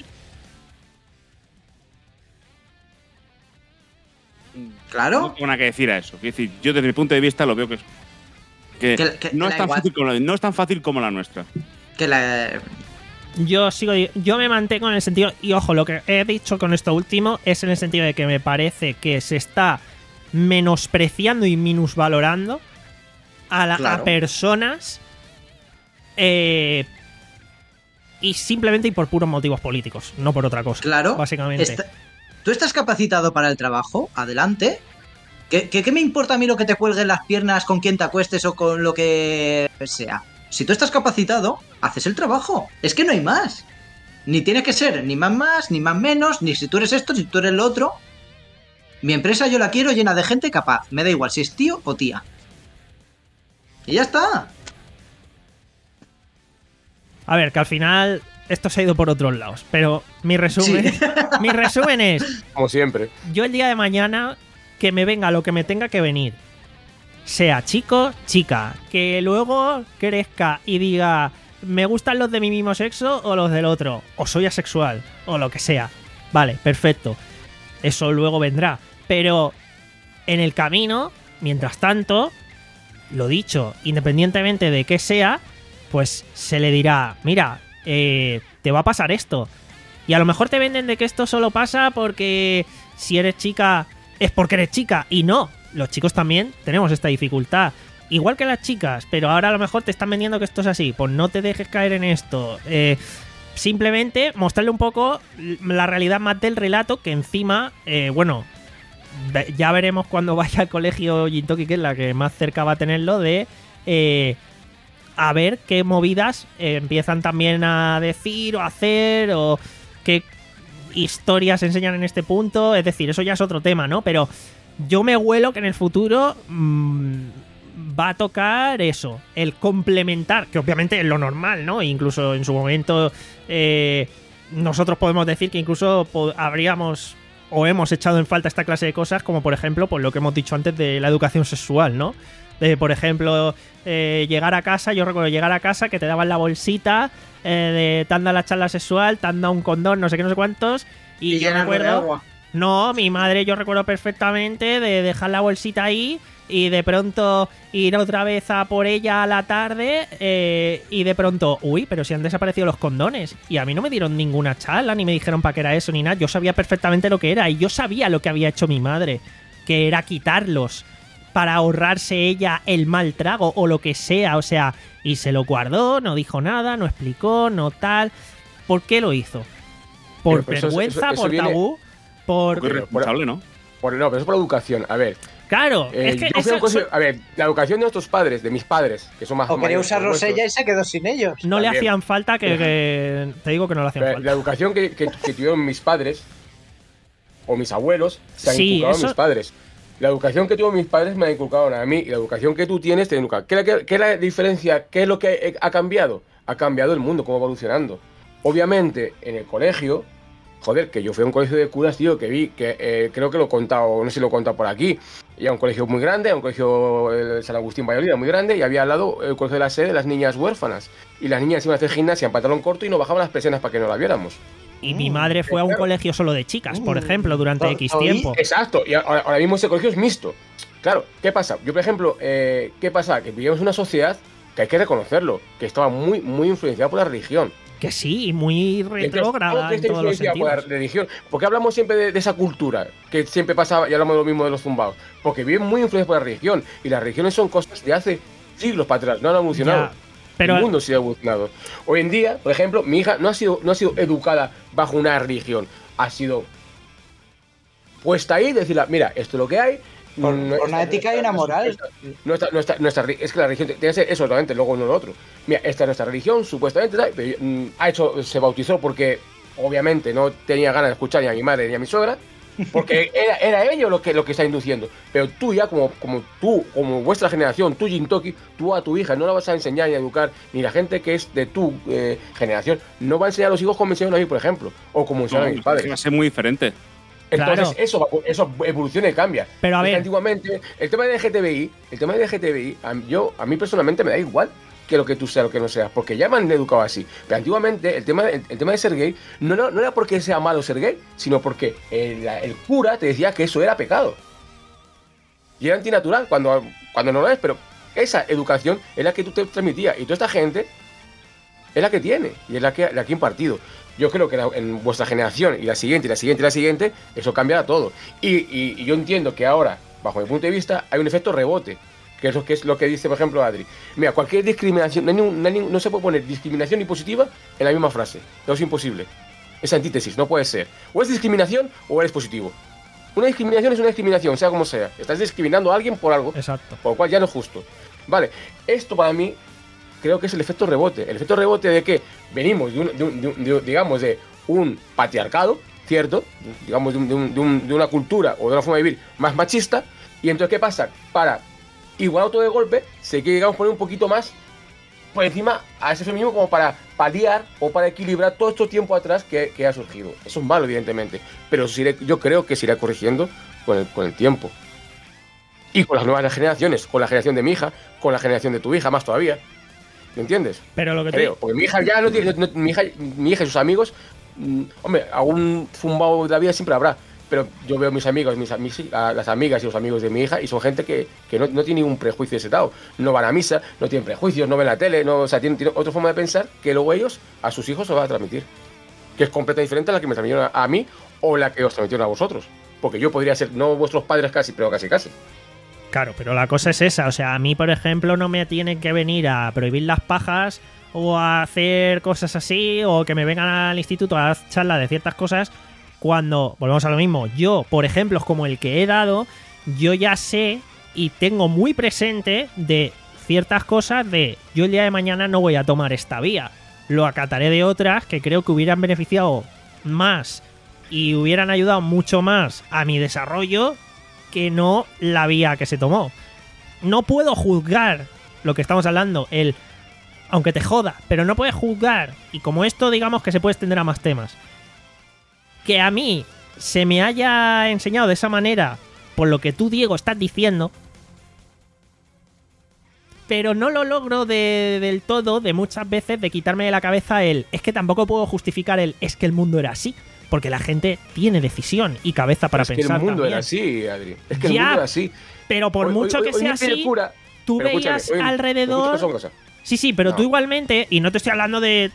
No Claro. tengo nada que decir a eso. Quiero decir, yo desde mi punto de vista lo veo que es. Que, Que- que- no, que es da tan igual. fácil como la, no es tan fácil como la nuestra. Que la, Yo sigo, yo me mantengo en el sentido, y ojo, lo que he dicho con esto último es en el sentido de que me parece que se está menospreciando y minusvalorando a, la- a Claro. personas eh, y simplemente y por puros motivos políticos, no por otra cosa. Claro. Básicamente. Está- ¿Tú estás capacitado para el trabajo? Adelante. ¿Qué, qué, qué me importa a mí lo que te cuelguen las piernas, con quién te acuestes o con lo que sea? Si tú estás capacitado, haces el trabajo. Es que no hay más. Ni tiene que ser ni más más, ni más menos, ni si tú eres esto, si tú eres lo otro. Mi empresa yo la quiero llena de gente capaz. Me da igual si es tío o tía. Y ya está. A ver, que al final esto se ha ido por otros lados. Pero mi resumen, Sí. mi resumen es: Como siempre. yo el día de mañana que me venga lo que me tenga que venir, sea chico, chica, que luego crezca y diga me gustan los de mi mismo sexo o los del otro, o soy asexual, o lo que sea. Vale, perfecto. Eso luego vendrá. Pero en el camino, mientras tanto, lo dicho, independientemente de qué sea, pues se le dirá, mira, eh, te va a pasar esto. Y a lo mejor te venden de que esto solo pasa porque si eres chica es porque eres chica. Y no, los chicos también tenemos esta dificultad. Igual que las chicas, pero ahora a lo mejor te están vendiendo que esto es así. Pues no te dejes caer en esto. Eh, simplemente mostrarle un poco la realidad más del relato, que encima, eh, bueno, ya veremos cuando vaya al colegio Jintoki, que es la que más cerca va a tenerlo, de eh, a ver qué movidas eh, empiezan también a decir o hacer, o qué historias enseñan en este punto. Es decir, eso ya es otro tema, ¿no? Pero yo me huelo que en el futuro mmm, va a tocar eso, el complementar, que obviamente es lo normal, ¿no? Incluso en su momento eh, nosotros podemos decir que incluso po- habríamos o hemos echado en falta esta clase de cosas, como por ejemplo, pues lo que hemos dicho antes de la educación sexual, ¿no? De, por ejemplo, eh, llegar a casa, yo recuerdo llegar a casa que te daban la bolsita eh, de te han dado la charla sexual, te han dado un condón, no sé qué, no sé cuántos, y, Y yo llenarlo de recuerdo... agua. No, mi madre yo recuerdo perfectamente de dejar la bolsita ahí y de pronto ir otra vez a por ella a la tarde eh, y de pronto, uy, pero si han desaparecido los condones. Y a mí no me dieron ninguna charla, ni me dijeron para qué era eso, ni nada. Yo sabía perfectamente lo que era y yo sabía lo que había hecho mi madre, que era quitarlos para ahorrarse ella el mal trago o lo que sea. O sea, y se lo guardó, no dijo nada, no explicó, no tal. ¿Por qué lo hizo? ¿Por Pero eso- vergüenza, eso- eso por viene- tabú? Por... Muy responsable, ¿no? Por, no, pero eso es por la educación. A ver, Claro, eh, es que yo fui a un eso- colegio- a ver, la educación de nuestros padres, de mis padres, que son más O quería mayores que usarlos nuestros, ella y se quedó sin ellos. no le también. hacían falta que, que- Te digo que no le hacían pero falta. la educación que, que- que tuvieron mis padres o mis abuelos se han Sí, inculcado a eso- mis padres. La educación que tuvo mis padres me la inculcaron a mí y la educación que tú tienes te la inculcan. ¿Qué, es la- qué es la diferencia? ¿Qué es lo que ha cambiado? Ha cambiado el mundo, cómo va evolucionando. Obviamente, en el colegio, joder, que yo fui a un colegio de curas, tío, que vi, que eh, creo que lo he contado, no sé si lo he contado por aquí. Y era un colegio muy grande, era un colegio el San Agustín Valladolid, muy grande, y había al lado el colegio de la sede de las niñas huérfanas. Y las niñas iban a hacer gimnasia en pantalón corto y nos bajaban las persianas para que no la viéramos. Y mi madre fue a un claro. colegio solo de chicas, por Mm. ejemplo, durante ¿Lo- X lo oí? tiempo. Exacto, y ahora, ahora mismo ese colegio es mixto. Claro, ¿qué pasa? Yo, por ejemplo, eh, ¿qué pasa? Que vivíamos en una sociedad que hay que reconocerlo, que estaba muy, muy influenciada por la religión. Que sí, muy Entonces, ¿cómo retrógrada que en está todos los influenciada por la sentidos. religión? ¿Por qué hablamos siempre de, de esa cultura? Que siempre pasaba, y hablamos de lo mismo de los zumbados. Porque viven muy influenciados por la religión. Y las religiones son cosas de hace siglos para atrás, no han evolucionado. Ya, pero- El mundo sí ha evolucionado. Hoy en día, por ejemplo, mi hija no ha sido, no ha sido educada bajo una religión. Ha sido puesta ahí y decirle, mira, esto es lo que hay. Por- mm, por una esta- ética y una esta- moral. esta- Nuestra, nuestra, nuestra, ri- es que la religión tiene que ser eso solamente, luego no lo otro. Mira, esta es nuestra religión, supuestamente, tal, pero, mm, ha hecho, se bautizó porque obviamente no tenía ganas de escuchar ni a mi madre ni a mi suegra, porque era, era ello lo que, lo que está induciendo. Pero tú ya, como, como tú, como vuestra generación, tú Jintoki, tú a tu hija no la vas a enseñar ni a educar, ni la gente que es de tu eh, generación, no va a enseñar a los hijos como me enseñaron a mí, por ejemplo, o como me enseñaron a mis No, padres. va a ser muy diferente. Entonces, Claro. eso, va- eso evoluciona y cambia. Pero a Es que ver. antiguamente, el tema de L G T B I, el tema de L G T B I, a, mí- yo, a mí personalmente me da igual que lo que tú seas, lo que no seas, porque ya me han educado así. Pero antiguamente, el tema, de- el, el tema de ser gay, no, era- no era porque sea malo ser gay, sino porque el, la- el cura te decía que eso era pecado. Y era antinatural cuando, cuando no lo es, pero esa educación es la que tú te transmitías. Y toda esta gente es la que tiene y es la que, la que ha impartido. Yo creo que la- en vuestra generación y la siguiente, y la siguiente, y la siguiente, eso cambiará todo. Y, y- y yo entiendo que ahora, bajo mi punto de vista, hay un efecto rebote, que es lo que, es lo que dice, por ejemplo, Adri. Mira, cualquier discriminación, no, hay ningún- no, hay ningún- no se puede poner discriminación ni positiva en la misma frase. Eso es imposible. Es antítesis, no puede ser. O es discriminación o eres positivo. Una discriminación es una discriminación, sea como sea. Estás discriminando a alguien por algo, Exacto. por lo cual ya no es justo. Vale, esto para mí creo que es el efecto rebote. El efecto rebote de que venimos de, un, de, un, de, un, de digamos, de un patriarcado, ¿cierto? Digamos, de, un, de, un, de, un, de una cultura o de una forma de vivir más machista. Y entonces, ¿qué pasa? Para igualar todo de golpe, se quiere, digamos, poner un poquito más por encima a ese feminismo como para paliar o para equilibrar todo este tiempo atrás que, que ha surgido. Eso es malo, evidentemente, pero sí, yo creo que se irá corrigiendo con el, con el tiempo. Y con las nuevas generaciones, con la generación de mi hija, con la generación de tu hija, más todavía. ¿Me entiendes? Pero lo que creo, te... porque mi hija ya no tiene... No, mi, hija, mi hija y sus amigos... Mmm, hombre, algún zumbao de la vida siempre habrá. Pero yo veo mis amigos, mis, mis, las amigas y los amigos de mi hija, y son gente que, que no, no tiene ningún prejuicio de ese lado. No van a misa, no tienen prejuicios, no ven la tele, no, o sea, tienen, tienen otra forma de pensar que luego ellos a sus hijos se lo van a transmitir. Que es completamente diferente a la que me transmitieron a, a mí o la que os transmitieron a vosotros. Porque yo podría ser, no vuestros padres casi, pero casi casi. Claro, pero la cosa es esa. O sea, a mí, por ejemplo, no me tienen que venir a prohibir las pajas o a hacer cosas así, o que me vengan al instituto a dar charlas de ciertas cosas. Cuando, volvemos a lo mismo, yo, por ejemplos como el que he dado, yo ya sé y tengo muy presente de ciertas cosas de yo el día de mañana no voy a tomar esta vía. Lo acataré de otras que creo que hubieran beneficiado más y hubieran ayudado mucho más a mi desarrollo que no la vía que se tomó. No puedo juzgar lo que estamos hablando, el aunque te joda, pero no puedes juzgar, y como esto digamos que se puede extender a más temas, que a mí se me haya enseñado de esa manera por lo que tú, Diego, estás diciendo, pero no lo logro de, del todo, de muchas veces, de quitarme de la cabeza el es que tampoco puedo justificar el es que el mundo era así, porque la gente tiene decisión y cabeza para es pensar. Es que el mundo también. era así, Adri. Es que ya, el mundo era así. Pero por hoy, mucho hoy, que hoy, sea hoy así, cura, tú pero veías hoy, alrededor... Sí, sí, pero no. Tú igualmente, y no te estoy hablando de...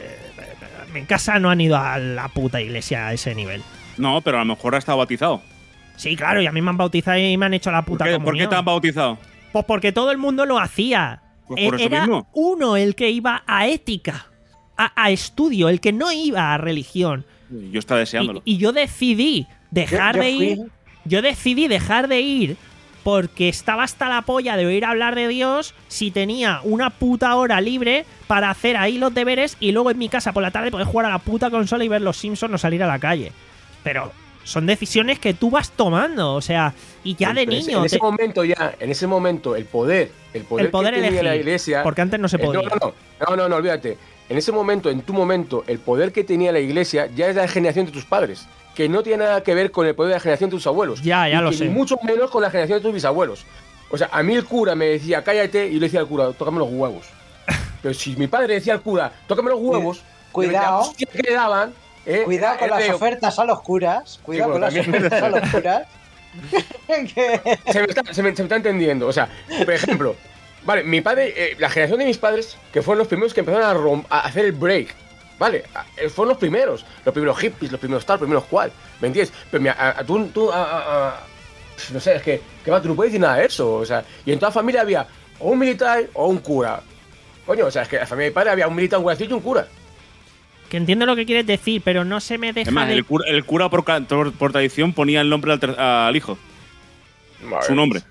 En casa no han ido a la puta iglesia a ese nivel. No, pero a lo mejor ha estado bautizado. Sí, claro, y a mí me han bautizado y me han hecho la puta ¿Por qué, comunión. ¿Por qué te han bautizado? Pues porque todo el mundo lo hacía. Pues por eso Era mismo. uno el que iba a ética, a, a estudio, el que no iba a religión. Yo estaba deseándolo. Y, y yo decidí dejar yo, yo de ir. fui... Yo decidí dejar de ir porque estaba hasta la polla de oír hablar de Dios si tenía una puta hora libre para hacer ahí los deberes y luego en mi casa por la tarde poder jugar a la puta consola y ver los Simpsons o salir a la calle. Pero son decisiones que tú vas tomando, o sea, y ya de niño... En ese te... momento ya, en ese momento, el poder, el poder, el poder que tenía elegir, la iglesia... porque antes no se podía. No, no, no, no, no, no, olvídate. En ese momento, en tu momento, el poder que tenía la iglesia ya es la generación de tus padres, que no tiene nada que ver con el poder de la generación de tus abuelos. Ya, ya y lo que sé. Ni mucho menos con la generación de tus bisabuelos. O sea, a mí el cura me decía, cállate, y yo le decía al cura, tócame los huevos. Pero si mi padre decía al cura, tócame los huevos, cuidado, que le daban... Eh, cuidado con las veo. ofertas a los curas, cuidado sí, con las también. ofertas a los curas. que... se, me está, se, me, se me está entendiendo, o sea, por ejemplo, vale, mi padre, eh, la generación de mis padres, que fueron los primeros que empezaron a, rom a hacer el break, vale, fueron los primeros, los primeros hippies, los primeros tal, los primeros cual, ¿me entiendes? Pero mira, a, a, tú, tú a, a, a, no sé, es que, que va, tú no puedes decir nada de eso, o sea, y en toda familia había o un militar o un cura, coño, o sea, es que en la familia de mi padre había un militar, un guardia y un cura. Que entiendo lo que quieres decir, pero no se me deja Además, de... el cura, el cura por, por, por tradición ponía el nombre al, ter, al hijo. Vale. Su nombre.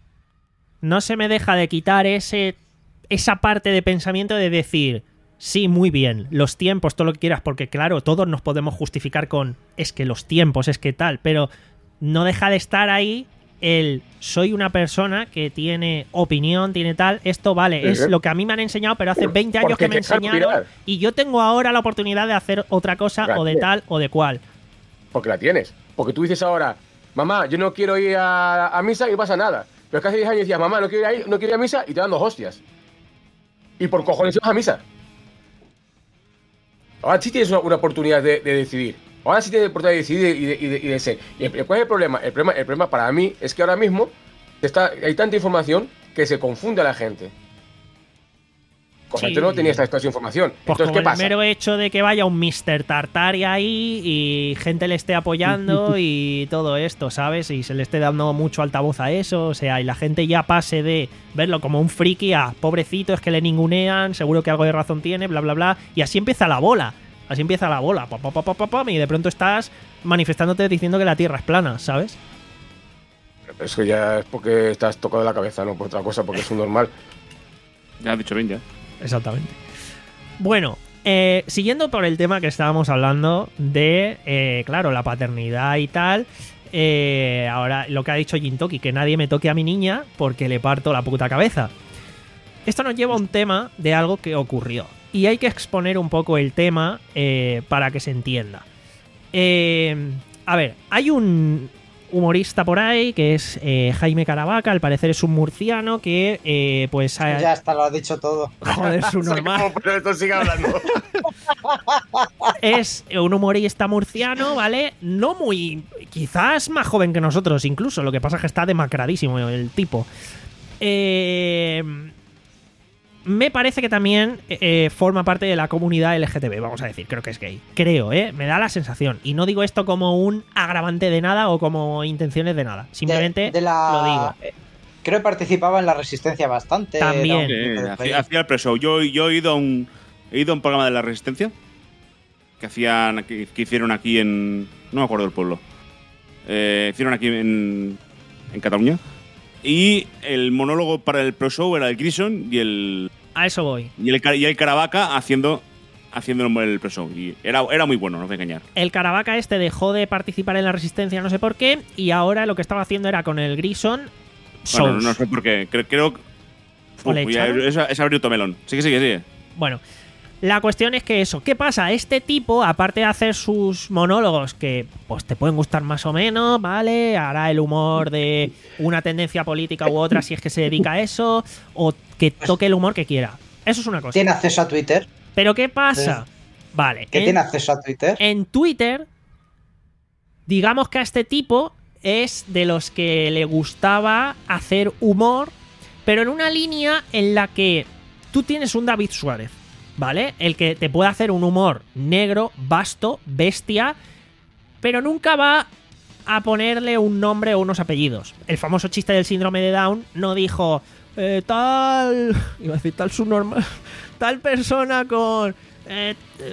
No se me deja de quitar ese esa parte de pensamiento de decir, sí, muy bien, los tiempos, todo lo que quieras, porque claro, todos nos podemos justificar con, es que los tiempos, es que tal, pero no deja de estar ahí el, soy una persona que tiene opinión, tiene tal, esto vale, sí, es ¿eh? lo que a mí me han enseñado, pero hace veinte años que me enseñaron y yo tengo ahora la oportunidad de hacer otra cosa Gracias. o de tal o de cual. Porque la tienes. Porque tú dices ahora, mamá, yo no quiero ir a, a misa y no pasa nada. Pero es que hace diez años decías, mamá, no quiero, ir a, no quiero ir a misa y te dan dos hostias. Y por cojones vas a misa. Ahora sí tienes una, una oportunidad de, de decidir. Ahora sí tienes la oportunidad de decidir y de, y de, y de ser. ¿Y el, cuál es el problema? El problema? El problema para mí es que ahora mismo está, hay tanta información que se confunde a la gente. Cosa Sí. que no tenía esta, esta información. Pues Entonces, como ¿qué el pasa? mero hecho de que vaya un mister Tartari ahí y gente le esté apoyando y todo esto, ¿sabes? Y se le esté dando mucho altavoz a eso, o sea, y la gente ya pase de verlo como un friki a pobrecito, es que le ningunean, seguro que algo de razón tiene, bla, bla, bla, y así empieza la bola, así empieza la bola, pam, pam, pam, pam, pam, y de pronto estás manifestándote diciendo que la Tierra es plana, ¿sabes? Eso ya es porque estás tocado de la cabeza, no por otra cosa, porque es un normal. Ya has dicho bien, ya. exactamente. Bueno, eh, siguiendo por el tema que estábamos hablando de, eh, claro, la paternidad y tal. Eh, ahora lo que ha dicho Jintoki, que nadie me toque a mi niña porque le parto la puta cabeza. Esto nos lleva a un tema de algo que ocurrió. Y hay que exponer un poco el tema eh, para que se entienda. Eh, a ver, hay un humorista por ahí que es eh, Jaime Caravaca, al parecer es un murciano que eh, pues... Ha... Ya hasta lo ha dicho todo. Joder, es un normal. Pero esto sigue hablando. Es un humorista murciano, ¿vale? No muy... Quizás más joven que nosotros incluso, lo que pasa es que está demacradísimo el tipo. Eh... Me parece que también eh, forma parte de la comunidad L G T B, vamos a decir, creo que es gay. Creo, ¿eh? Me da la sensación. Y no digo esto como un agravante de nada o como intenciones de nada. Simplemente de, de la... lo digo. Creo que participaba en la Resistencia bastante. También. Sí, hacía, hacía el pre-show. Yo, yo he ido a un he ido a un programa de la Resistencia que hacían que, que hicieron aquí en... No me acuerdo del pueblo. Eh, hicieron aquí en, en Cataluña. Y el monólogo para el pro-show era el Grison y el... A eso voy. Y el, y el Caravaca haciendo, haciendo el pro-show. Y era, era muy bueno, no voy a engañar. El Caravaca este dejó de participar en la Resistencia, no sé por qué, y ahora lo que estaba haciendo era con el Grison... Bueno, no, no sé por qué. Creo... creo ¿O le uf, ya, echaron? es, es abrir tu melón. Sí que sí, que sí. Bueno, la cuestión es que eso, ¿qué pasa? Este tipo, aparte de hacer sus monólogos que pues te pueden gustar más o menos, ¿vale? Hará el humor de una tendencia política u otra si es que se dedica a eso, o que toque el humor que quiera. Eso es una cosa. ¿Tiene acceso a Twitter? Pero ¿qué pasa? Vale. ¿Que en, tiene acceso a Twitter? En Twitter, digamos que a este tipo es de los que le gustaba hacer humor, pero en una línea en la que tú tienes un David Suárez, ¿vale? El que te puede hacer un humor negro, vasto, bestia, pero nunca va a ponerle un nombre o unos apellidos. El famoso chiste del síndrome de Down no dijo eh, tal... iba a decir tal subnormal... tal persona con... Eh, eh,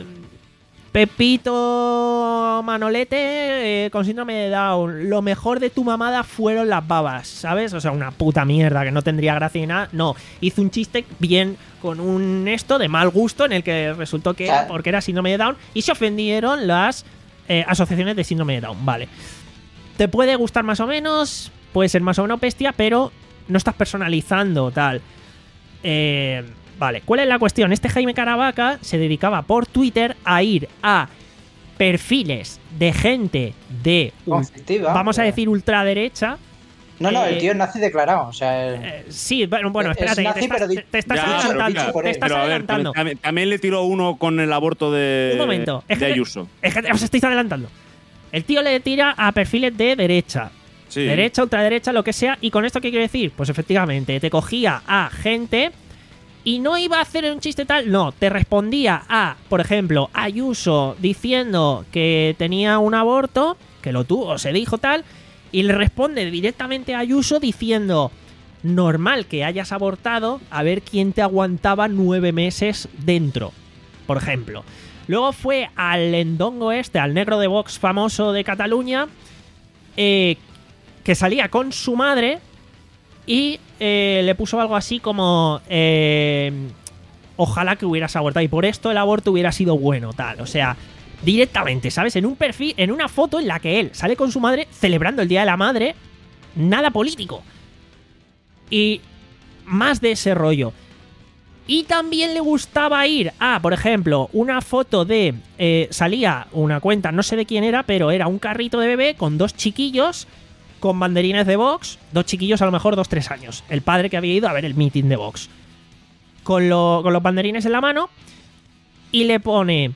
Pepito Manolete eh, con síndrome de Down. Lo mejor de tu mamada fueron las babas, ¿sabes? O sea, una puta mierda que no tendría gracia ni nada. No, hizo un chiste bien con un esto de mal gusto en el que resultó que era porque era síndrome de Down y se ofendieron las eh, asociaciones de síndrome de Down. Vale. Te puede gustar más o menos, puede ser más o menos bestia, pero no estás personalizando tal. Eh... Vale, ¿cuál es la cuestión? Este Jaime Caravaca se dedicaba por Twitter a ir a perfiles de gente de, conflictiva, vamos a pero... decir, ultraderecha. No, no, eh, el tío es nazi declarado, o sea... El... Eh, sí, bueno, bueno espérate, nazi, te estás, pero... te, te estás ya, adelantando. pero, te estás pero a ver, adelantando. también, también le tiró uno con el aborto de, Un momento, es de que, Ayuso. Es que os estáis adelantando. El tío le tira a perfiles de derecha. Sí. Derecha, ultraderecha, lo que sea. ¿Y con esto qué quiero decir? Pues efectivamente, te cogía a gente... Y no iba a hacer un chiste tal, no, te respondía a, por ejemplo, Ayuso diciendo que tenía un aborto, que lo tuvo, se dijo tal, y le responde directamente a Ayuso diciendo, normal que hayas abortado, a ver quién te aguantaba nueve meses dentro, por ejemplo. Luego fue al endongo este, al negro de Vox famoso de Cataluña, eh, que salía con su madre... Y eh, le puso algo así como... Eh, ojalá que hubieras abortado. Y por esto el aborto hubiera sido bueno, tal. O sea, directamente, ¿sabes? En un perfil, en una foto en la que él sale con su madre celebrando el Día de la Madre. Nada político. Y más de ese rollo. Y también le gustaba ir a, por ejemplo, una foto de... Eh, salía una cuenta, no sé de quién era, pero era un carrito de bebé con dos chiquillos... con banderines de Vox, dos chiquillos a lo mejor dos, tres años. El padre que había ido a ver el meeting de Vox. Con, lo, con los banderines en la mano. Y le pone...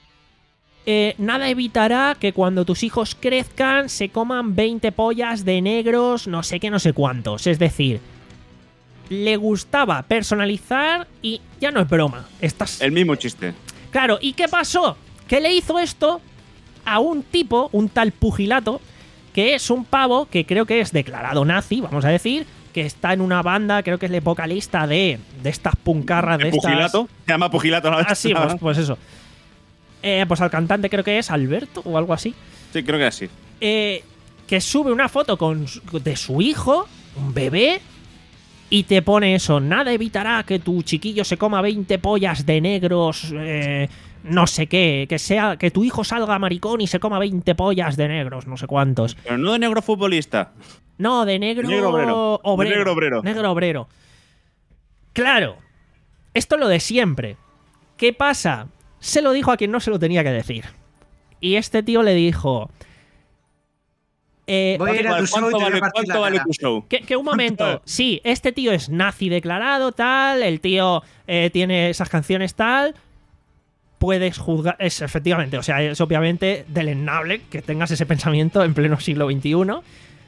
Eh, nada evitará que cuando tus hijos crezcan se coman veinte pollas de negros, no sé qué, no sé cuántos. Es decir, le gustaba personalizar y ya no es broma. Estás... El mismo chiste. Claro, ¿y qué pasó? Que le hizo esto a un tipo, un tal Pugilato, que es un pavo que creo que es declarado nazi, vamos a decir, que está en una banda, creo que es el vocalista de, de estas puncarras de estas... ¿Pugilato? Se llama Pugilato. ¿No? Ah, sí, pues, pues eso. Eh, pues al cantante creo que es Alberto o algo así. Sí, creo que es así. Eh, que sube una foto con, de su hijo, un bebé, y te pone eso, nada evitará que tu chiquillo se coma veinte pollas de negros, eh, no sé qué, que sea que tu hijo salga maricón y se coma veinte pollas de negros, no sé cuántos. Pero no de negro futbolista. No, de negro, Negro obrero. obrero. De negro obrero. Negro obrero. Claro, esto es lo de siempre. ¿Qué pasa? Se lo dijo a quien no se lo tenía que decir. Y este tío le dijo... Eh, Voy a ir a tu show y ¿Cuánto te voy a vale, partir cuánto la vale cara. tu show? Que, que un momento, sí, este tío es nazi declarado, tal, el tío eh, tiene esas canciones, tal, puedes juzgar, es efectivamente, o sea, es obviamente deleznable que tengas ese pensamiento en pleno siglo veintiuno,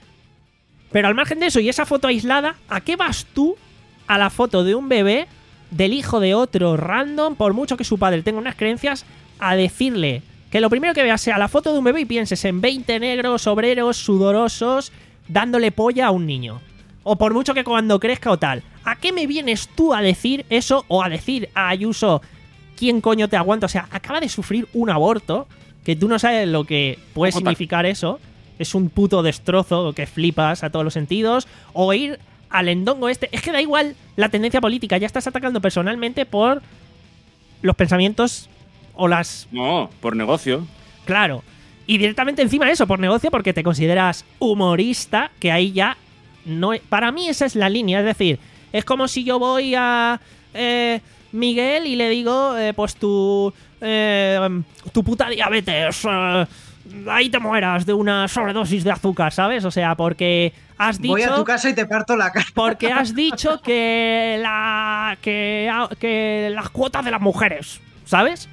pero al margen de eso y esa foto aislada, ¿a qué vas tú a la foto de un bebé, del hijo de otro random, por mucho que su padre tenga unas creencias, a decirle... Que lo primero que veas sea la foto de un bebé y pienses en veinte negros, obreros, sudorosos, dándole polla a un niño? O por mucho que cuando crezca o tal. ¿A qué me vienes tú a decir eso? O a decir a Ayuso, ¿quién coño te aguanta? O sea, acaba de sufrir un aborto, que tú no sabes lo que puede Ojo, significar eso. Es un puto destrozo que flipas a todos los sentidos. O ir al endongo este. Es que da igual la tendencia política. Ya estás atacando personalmente por los pensamientos... O las... No, por negocio. Claro. Y directamente encima de eso, por negocio, porque te consideras humorista, que ahí ya no... Para mí esa es la línea, es decir, es como si yo voy a eh, Miguel y le digo, eh, pues tu... Eh, tu puta diabetes, eh, ahí te mueras de una sobredosis de azúcar, ¿sabes? O sea, porque has dicho... Voy a tu casa y te parto la cara. Porque has dicho que la... que, que las cuotas de las mujeres, ¿sabes?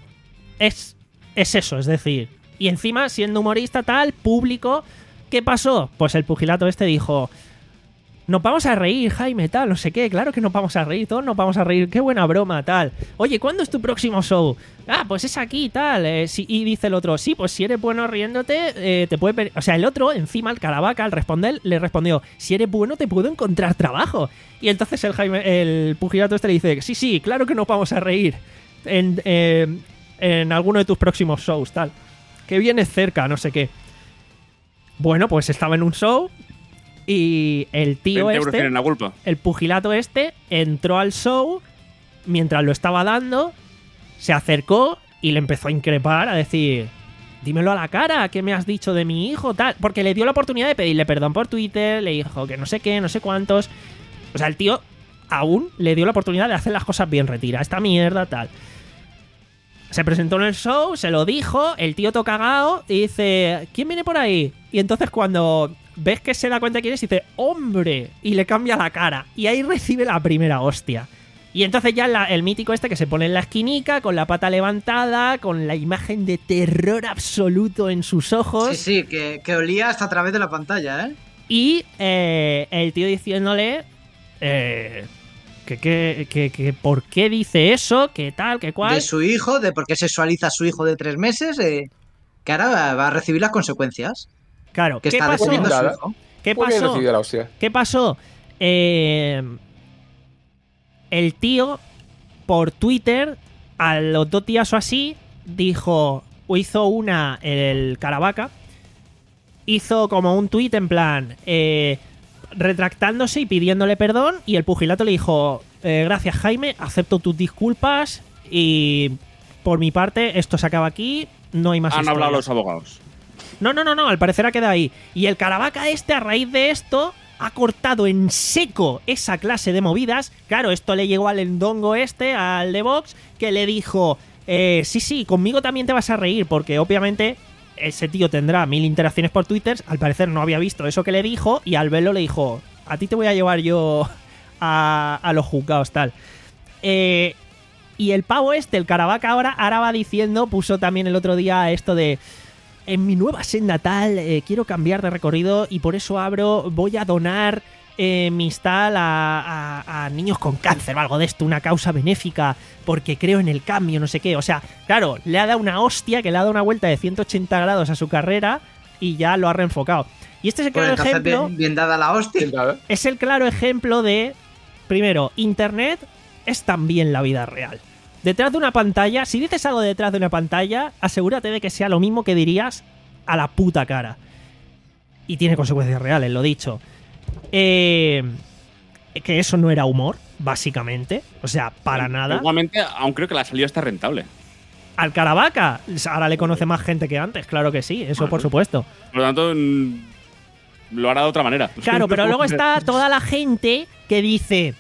Es, es eso, es decir, y encima siendo humorista tal, público, ¿qué pasó? Pues el pugilato este dijo, nos vamos a reír, Jaime, tal, no sé qué, claro que nos vamos a reír, todos nos vamos a reír, qué buena broma, tal. Oye, ¿cuándo es tu próximo show? Ah, pues es aquí, tal. Eh, sí, y dice el otro, sí, pues si eres bueno riéndote, eh, te puede... per-". O sea, el otro, encima, el Caravaca, al responder, le respondió, si eres bueno te puedo encontrar trabajo. Y entonces el Jaime, el pugilato este le dice, sí, sí, claro que nos vamos a reír. En... Eh, en alguno de tus próximos shows, tal. Que vienes cerca, no sé qué. Bueno, pues estaba en un show y el tío veinte euros este, tienen la culpa. el pugilato este, entró al show mientras lo estaba dando, se acercó y le empezó a increpar, a decir, dímelo a la cara, ¿qué me has dicho de mi hijo? Tal. Porque le dio la oportunidad de pedirle perdón por Twitter, le dijo que no sé qué, no sé cuántos. O sea, el tío aún le dio la oportunidad de hacer las cosas bien, retira esta mierda, tal. Se presentó en el show, se lo dijo, el tío todo cagao y dice, ¿quién viene por ahí? Y entonces cuando ves que se da cuenta de quién es, dice, ¡hombre! Y le cambia la cara. Y ahí recibe la primera hostia. Y entonces ya la, el mítico este que se pone en la esquinica, con la pata levantada, con la imagen de terror absoluto en sus ojos. Sí, sí, que, que olía hasta a través de la pantalla, ¿eh? Y eh, el tío diciéndole... Eh, Que, que, que, que por qué dice eso, que tal, que cual. De su hijo, de por qué sexualiza a su hijo de tres meses, eh, que ahora va, va a recibir las consecuencias. Claro, Que ¿qué está pasó? defendiendo a su hijo. ¿Qué Muy bien pasó? recibida la hostia. ¿Qué pasó? Eh, el tío, por Twitter, a los dos días o así, dijo, o hizo una, el Caravaca, hizo como un tweet en plan... Eh, retractándose y pidiéndole perdón, y el pugilato le dijo, eh, gracias Jaime, acepto tus disculpas y por mi parte esto se acaba aquí, no hay más Han historias". hablado los abogados. No, no, no, no, al parecer ha quedado ahí. Y el Caravaca este, a raíz de esto, ha cortado en seco esa clase de movidas. Claro, esto le llegó al endongo este, al de Vox, que le dijo, eh, sí, sí, conmigo también te vas a reír, porque obviamente... ese tío tendrá mil interacciones por Twitter, al parecer no había visto eso que le dijo, y al verlo le dijo, a ti te voy a llevar yo a, a los juzgados, tal. Eh, y el pavo este, el Caravaca, ahora, ahora va diciendo, puso también el otro día esto de, en mi nueva senda tal, eh, quiero cambiar de recorrido y por eso abro, voy a donar... Eh, mis tal a, a, a niños con cáncer o algo de esto, una causa benéfica, porque creo en el cambio, no sé qué. O sea, claro, le ha dado una hostia que le ha dado una vuelta de ciento ochenta grados a su carrera y ya lo ha reenfocado. Y este es el Pues claro entonces ejemplo. bien, bien dada la hostia. Nada. Es el claro ejemplo de, primero, Internet es también la vida real. Detrás de una pantalla, si dices algo detrás de una pantalla, asegúrate de que sea lo mismo que dirías a la puta cara. Y tiene consecuencias reales, lo dicho. Eh, que eso no era humor, básicamente. O sea, para nada. Igualmente, aún creo que la salida está rentable. Al Caravaca, ahora le conoce más gente que antes, claro que sí, eso por supuesto. Por lo tanto, mm, lo hará de otra manera. Claro, pero luego está toda la gente que dice: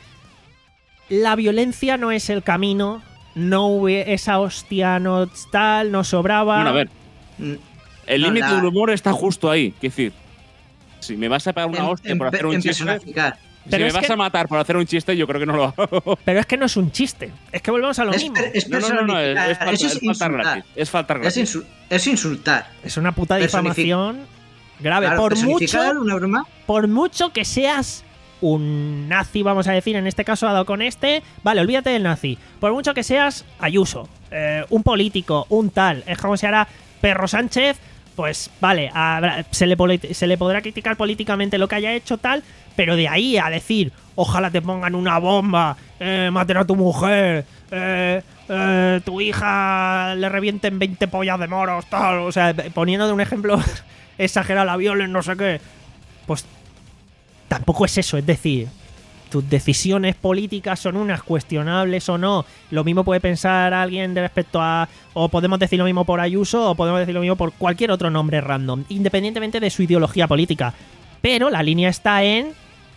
la violencia no es el camino, no hube- esa hostia no tal, no sobraba. Bueno, a ver, Mm, el No, límite la- del humor está justo ahí. Es decir, si me vas a pegar una em- hostia por empe- hacer un chiste, empersonificar. si Pero me es vas que- a matar por hacer un chiste, yo creo que no lo hago. Pero es que no es un chiste, es que volvemos a lo Es, mismo. per- es No, no, no, no, es, personificar. es falta, Eso es es faltar insultar. gratis. Es faltar Es, gratis. insu- es insultar. Es una puta personific- difamación grave. Claro, por personificar mucho, una broma. por mucho que seas un nazi, vamos a decir, en este caso ha dado con este, vale, olvídate del nazi. Por mucho que seas Ayuso, eh, un político, un tal, es como si ahora Perro Sánchez, pues vale, habrá- se, le politi- se le podrá criticar políticamente lo que haya hecho tal, pero de ahí a decir, ojalá te pongan una bomba, eh, maten a tu mujer, eh, eh, tu hija le revienten veinte pollas de moros, tal, o sea, poniendo de un ejemplo exagerado, la violen, no sé qué, pues tampoco es eso, es decir, tus decisiones políticas son unas cuestionables o no. Lo mismo puede pensar alguien de respecto a... O podemos decir lo mismo por Ayuso o podemos decir lo mismo por cualquier otro nombre random, independientemente de su ideología política. Pero la línea está en...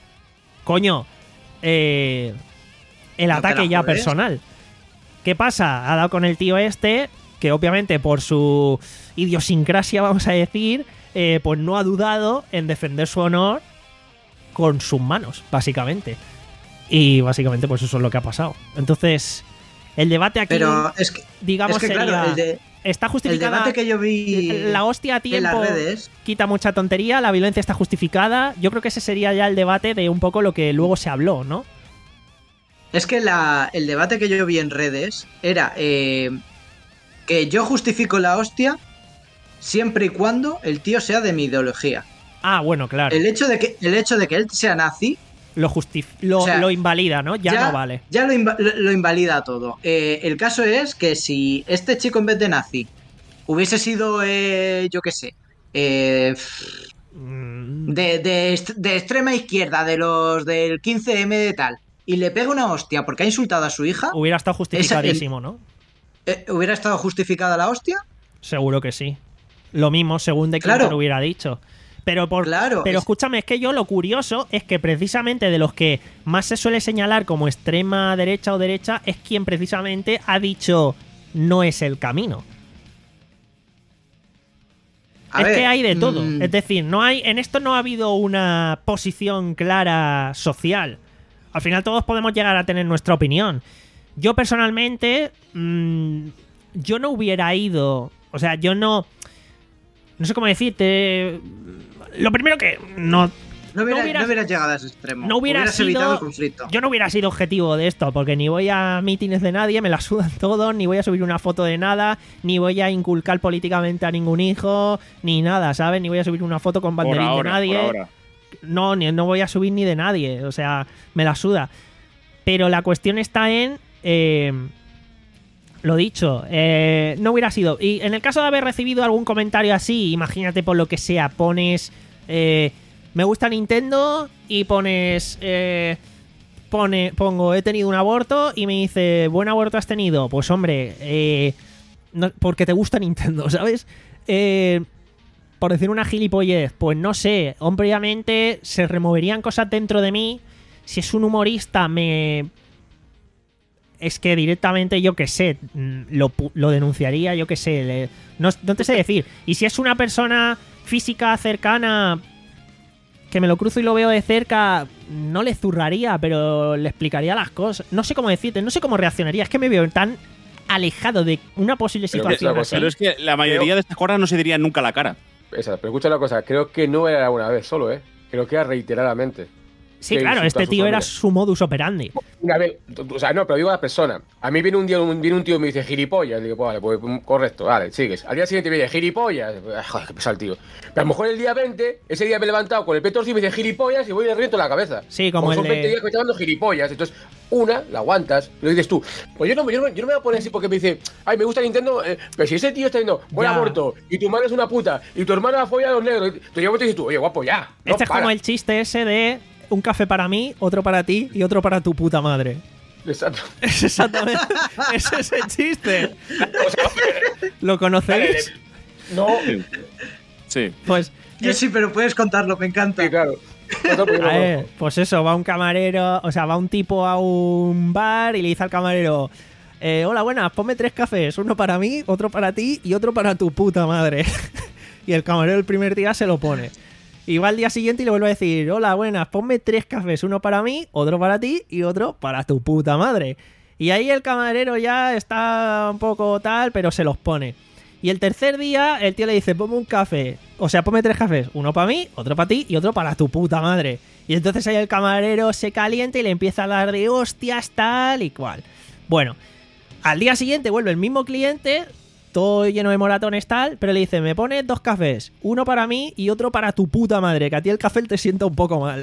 Coño, eh, el No te ataque la ya jodes. personal. ¿Qué pasa? Ha dado con el tío este, que obviamente por su idiosincrasia, vamos a decir, eh, pues no ha dudado en defender su honor con sus manos, básicamente. Y básicamente pues eso es lo que ha pasado. Entonces, el debate aquí, Pero es que, digamos, es que sería... claro, el, de- está el justificada... debate que yo vi La hostia a en tiempo las redes. quita mucha tontería, la violencia está justificada. Yo creo que ese sería ya el debate de un poco lo que luego se habló, ¿no? Es que la, el debate que yo vi en redes era eh, que yo justifico la hostia siempre y cuando el tío sea de mi ideología. Ah, bueno, claro. El hecho de que, el hecho de que él sea nazi Lo, justif- lo, O sea, lo invalida, ¿no? Ya, no vale. Ya lo, inva- lo- lo invalida todo. Eh, el caso es que si este chico en vez de nazi hubiese sido, eh, yo qué sé, eh, Mm, de, de, est- de extrema izquierda, de los del quince eme de tal, y le pega una hostia porque ha insultado a su hija, Hubiera estado justificadísimo, ¿no? eh, ¿hubiera estado justificada la hostia? Seguro que sí. Lo mismo, según de quién Claro. te lo hubiera dicho. Pero, por, Claro, pero es- escúchame, es que yo lo curioso es que precisamente de los que más se suele señalar como extrema derecha o derecha es quien precisamente ha dicho no es el camino. A es ver, que hay de todo. mm, Es decir, no hay, en esto no ha habido una posición clara social. Al final todos podemos llegar a tener nuestra opinión. Yo personalmente, mmm, yo no hubiera ido, o sea, yo no, no sé cómo decirte. Lo primero que no, no, hubiera, no hubieras- no hubieras llegado a ese extremo. no hubiera Hubieras sido- evitado el conflicto. yo no hubiera sido objetivo de esto, porque ni voy a mítines de nadie, me la sudan todos, ni voy a subir una foto de nada, ni voy a inculcar políticamente a ningún hijo, ni nada, ¿sabes? Ni voy a subir una foto con Por banderín ahora, de nadie. por ahora. No, ni, no voy a subir ni de nadie. O sea, me la suda. Pero la cuestión está en... eh, lo dicho, eh, no hubiera sido... Y en el caso de haber recibido algún comentario así, imagínate por lo que sea, pones... eh, me gusta Nintendo y pones... eh, pone, pongo, he tenido un aborto y me dice, ¿buen aborto has tenido? Pues hombre, eh, no- porque te gusta Nintendo, ¿sabes? Eh... Por decir una gilipollez, pues no sé, obviamente se removerían cosas dentro de mí. Si es un humorista, me... Es que directamente, yo qué sé, mm, lo, pu- lo denunciaría, yo qué sé. le- No, no te sé decir. Y si es una persona física cercana, que me lo cruzo y lo veo de cerca, no le zurraría, pero le explicaría las cosas. No sé cómo decirte, no sé cómo reaccionaría. Es que me veo tan alejado de una posible Pero que es situación una así. cosa, Pero es que la mayoría de estas cosas no se dirían nunca a la cara. Exacto, pero escucha una cosa, creo que no era una vez solo, ¿eh? Creo que era reiteradamente. Sí, que claro, insulta a este su tío era familia. su modus operandi. Una vez, o sea, no, pero digo a la persona. A mí viene un día un, viene un tío y me dice gilipollas. Digo, pues vale, pues mm, correcto, vale, sigues. Al día siguiente viene gilipollas. Ah, joder, qué pesado el tío. Pero a lo mejor el día veinte, ese día me he levantado con el peto así y me dice gilipollas y voy y le reviento la cabeza. Sí, como el son de- veinte días que me está dando gilipollas. Entonces, una, la aguantas, lo dices tú. Pues yo no, yo no, yo no me voy a poner así porque me dice, ay, me gusta Nintendo, eh, pero si ese tío está diciendo, buen Ya. aborto, y tu madre es una puta, y tu hermana folla a los negros, tú llegas y dices tú, oye, guapo, ya. No, Este es para. como el chiste ese de un café para mí, otro para ti y otro para tu puta madre. Exacto. Es exactamente. Es ese chiste. ¿Lo conocéis? No. Sí. Pues. Yo sí, pero puedes contarlo, me encanta. Sí, claro. A ver, pues eso, va un camarero, o sea, va un tipo a un bar y le dice al camarero: eh, hola, buenas, ponme tres cafés, uno para mí, otro para ti y otro para tu puta madre. Y el camarero el primer día se lo pone. Y va al día siguiente y le vuelve a decir: hola, buenas, ponme tres cafés, uno para mí, otro para ti y otro para tu puta madre. Y ahí el camarero ya está un poco tal, pero se los pone. Y el tercer día el tío le dice: ponme un café, o sea, ponme tres cafés, uno para mí, otro para ti y otro para tu puta madre. Y entonces ahí el camarero se calienta y le empieza a dar de hostias tal y cual. Bueno, al día siguiente vuelve el mismo cliente, todo lleno de moratones tal, pero le dice: me pones dos cafés, uno para mí y otro para tu puta madre, que a ti el café te sienta un poco mal.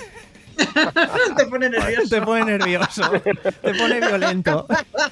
Te pone nervioso. Te pone nervioso, te pone violento.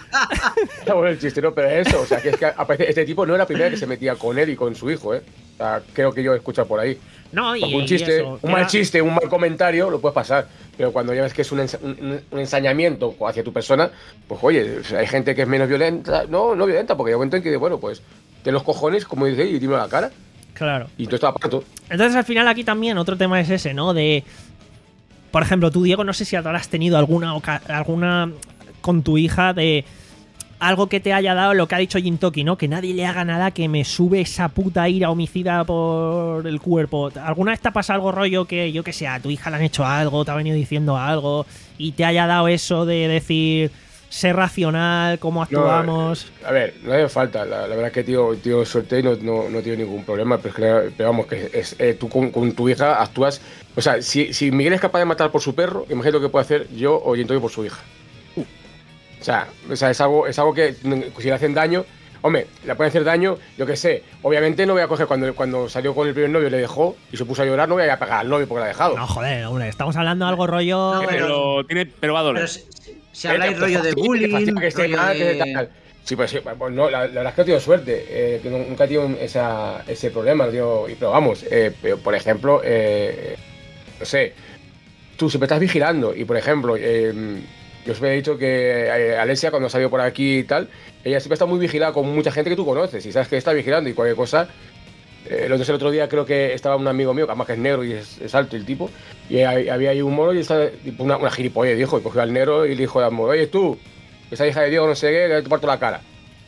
Está bueno el chiste, ¿no? Pero eso, o sea, que es que aparece, este tipo no era la primera que se metía con él y con su hijo, ¿eh? O sea, creo que yo he escuchado por ahí. No, y, Porque un chiste, y eso, un mal era... chiste, un mal comentario, lo puedes pasar. Pero cuando ya ves que es un, ens un, un ensañamiento hacia tu persona, pues oye, o sea, hay gente que es menos violenta. No, no violenta, porque hay momento en que, bueno, pues, de los cojones, como dice, y dime a la cara. Claro. Y tú estás aparato. Entonces, al final, aquí también otro tema es ese, ¿no? De. Por ejemplo, tú, Diego, no sé si habrás tenido alguna, alguna con tu hija de algo que te haya dado lo que ha dicho Jintoki, ¿no? Que nadie le haga nada, que me sube esa puta ira homicida por el cuerpo. ¿Alguna vez te ha pasado algo rollo que, yo que sé, a tu hija le han hecho algo, te ha venido diciendo algo y te haya dado eso de decir, ser racional, cómo actuamos? No, a ver, no hace falta. La, la verdad es que tío, tío suerte y no, no, no tiene ningún problema. Pero, es que, pero vamos, que es, eh, tú con, con tu hija actúas. O sea, si, si Miguel es capaz de matar por su perro, imagínate lo que puede hacer yo o Jintoki por su hija. Uh. O, sea, o sea, es algo, es algo que si le hacen daño, hombre, le pueden hacer daño, yo qué sé. Obviamente no voy a coger cuando, cuando salió con el primer novio, le dejó y se puso a llorar, no voy a pegar al novio porque la ha dejado. No, joder, hombre, estamos hablando de algo rollo. No, Pero, tiene, pero va a doler. Pero si, si habláis rollo de bullying, que esté rollo mal, de... que tal. Sí, pues sí, pues no, la, la verdad es que he tenido suerte, eh, que nunca he tenido esa, ese problema, tío, y pero vamos, eh, pero, por ejemplo, eh, no sé, tú siempre estás vigilando y por ejemplo, eh, yo os he dicho que eh, Alessia cuando salió por aquí y tal, ella siempre está muy vigilada con mucha gente que tú conoces y sabes que está vigilando y cualquier cosa. Eh, entonces el otro día creo que estaba un amigo mío, que además que es negro y es, es alto el tipo, y hay, había ahí un mono y estaba una, una gilipollez, dijo, y cogió al negro y le dijo al mono: oye tú, esa hija de Diego no sé qué, que te parto la cara.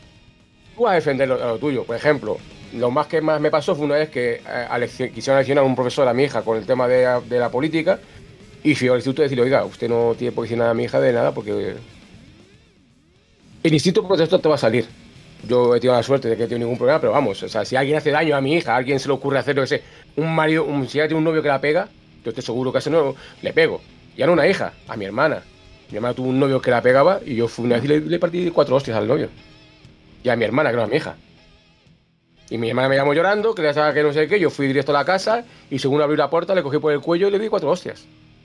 Tú vas a defender lo, lo tuyo. Por ejemplo, lo más que más me pasó fue una vez que eh, quisieron eleccionar a un profesor a mi hija con el tema de, de la política y fui al instituto y decirle: oiga, usted no tiene por qué decir nada a mi hija de nada porque el instinto protector te va a salir. Yo he tenido la suerte de que no he tenido ningún problema, pero vamos, o sea, si alguien hace daño a mi hija, a alguien se le ocurre hacer, lo que sé, un marido, un, si ella tiene un novio que la pega, yo estoy seguro que a ese no le pego. Ya no a una hija, a mi hermana. Mi hermana tuvo un novio que la pegaba y yo fui una vez y le, le partí cuatro hostias al novio. Y a mi hermana, que no a mi hija. Y mi hermana me llamó llorando, que le sabía que no sé qué, yo fui directo a la casa y según abrí la puerta le cogí por el cuello y le di cuatro hostias.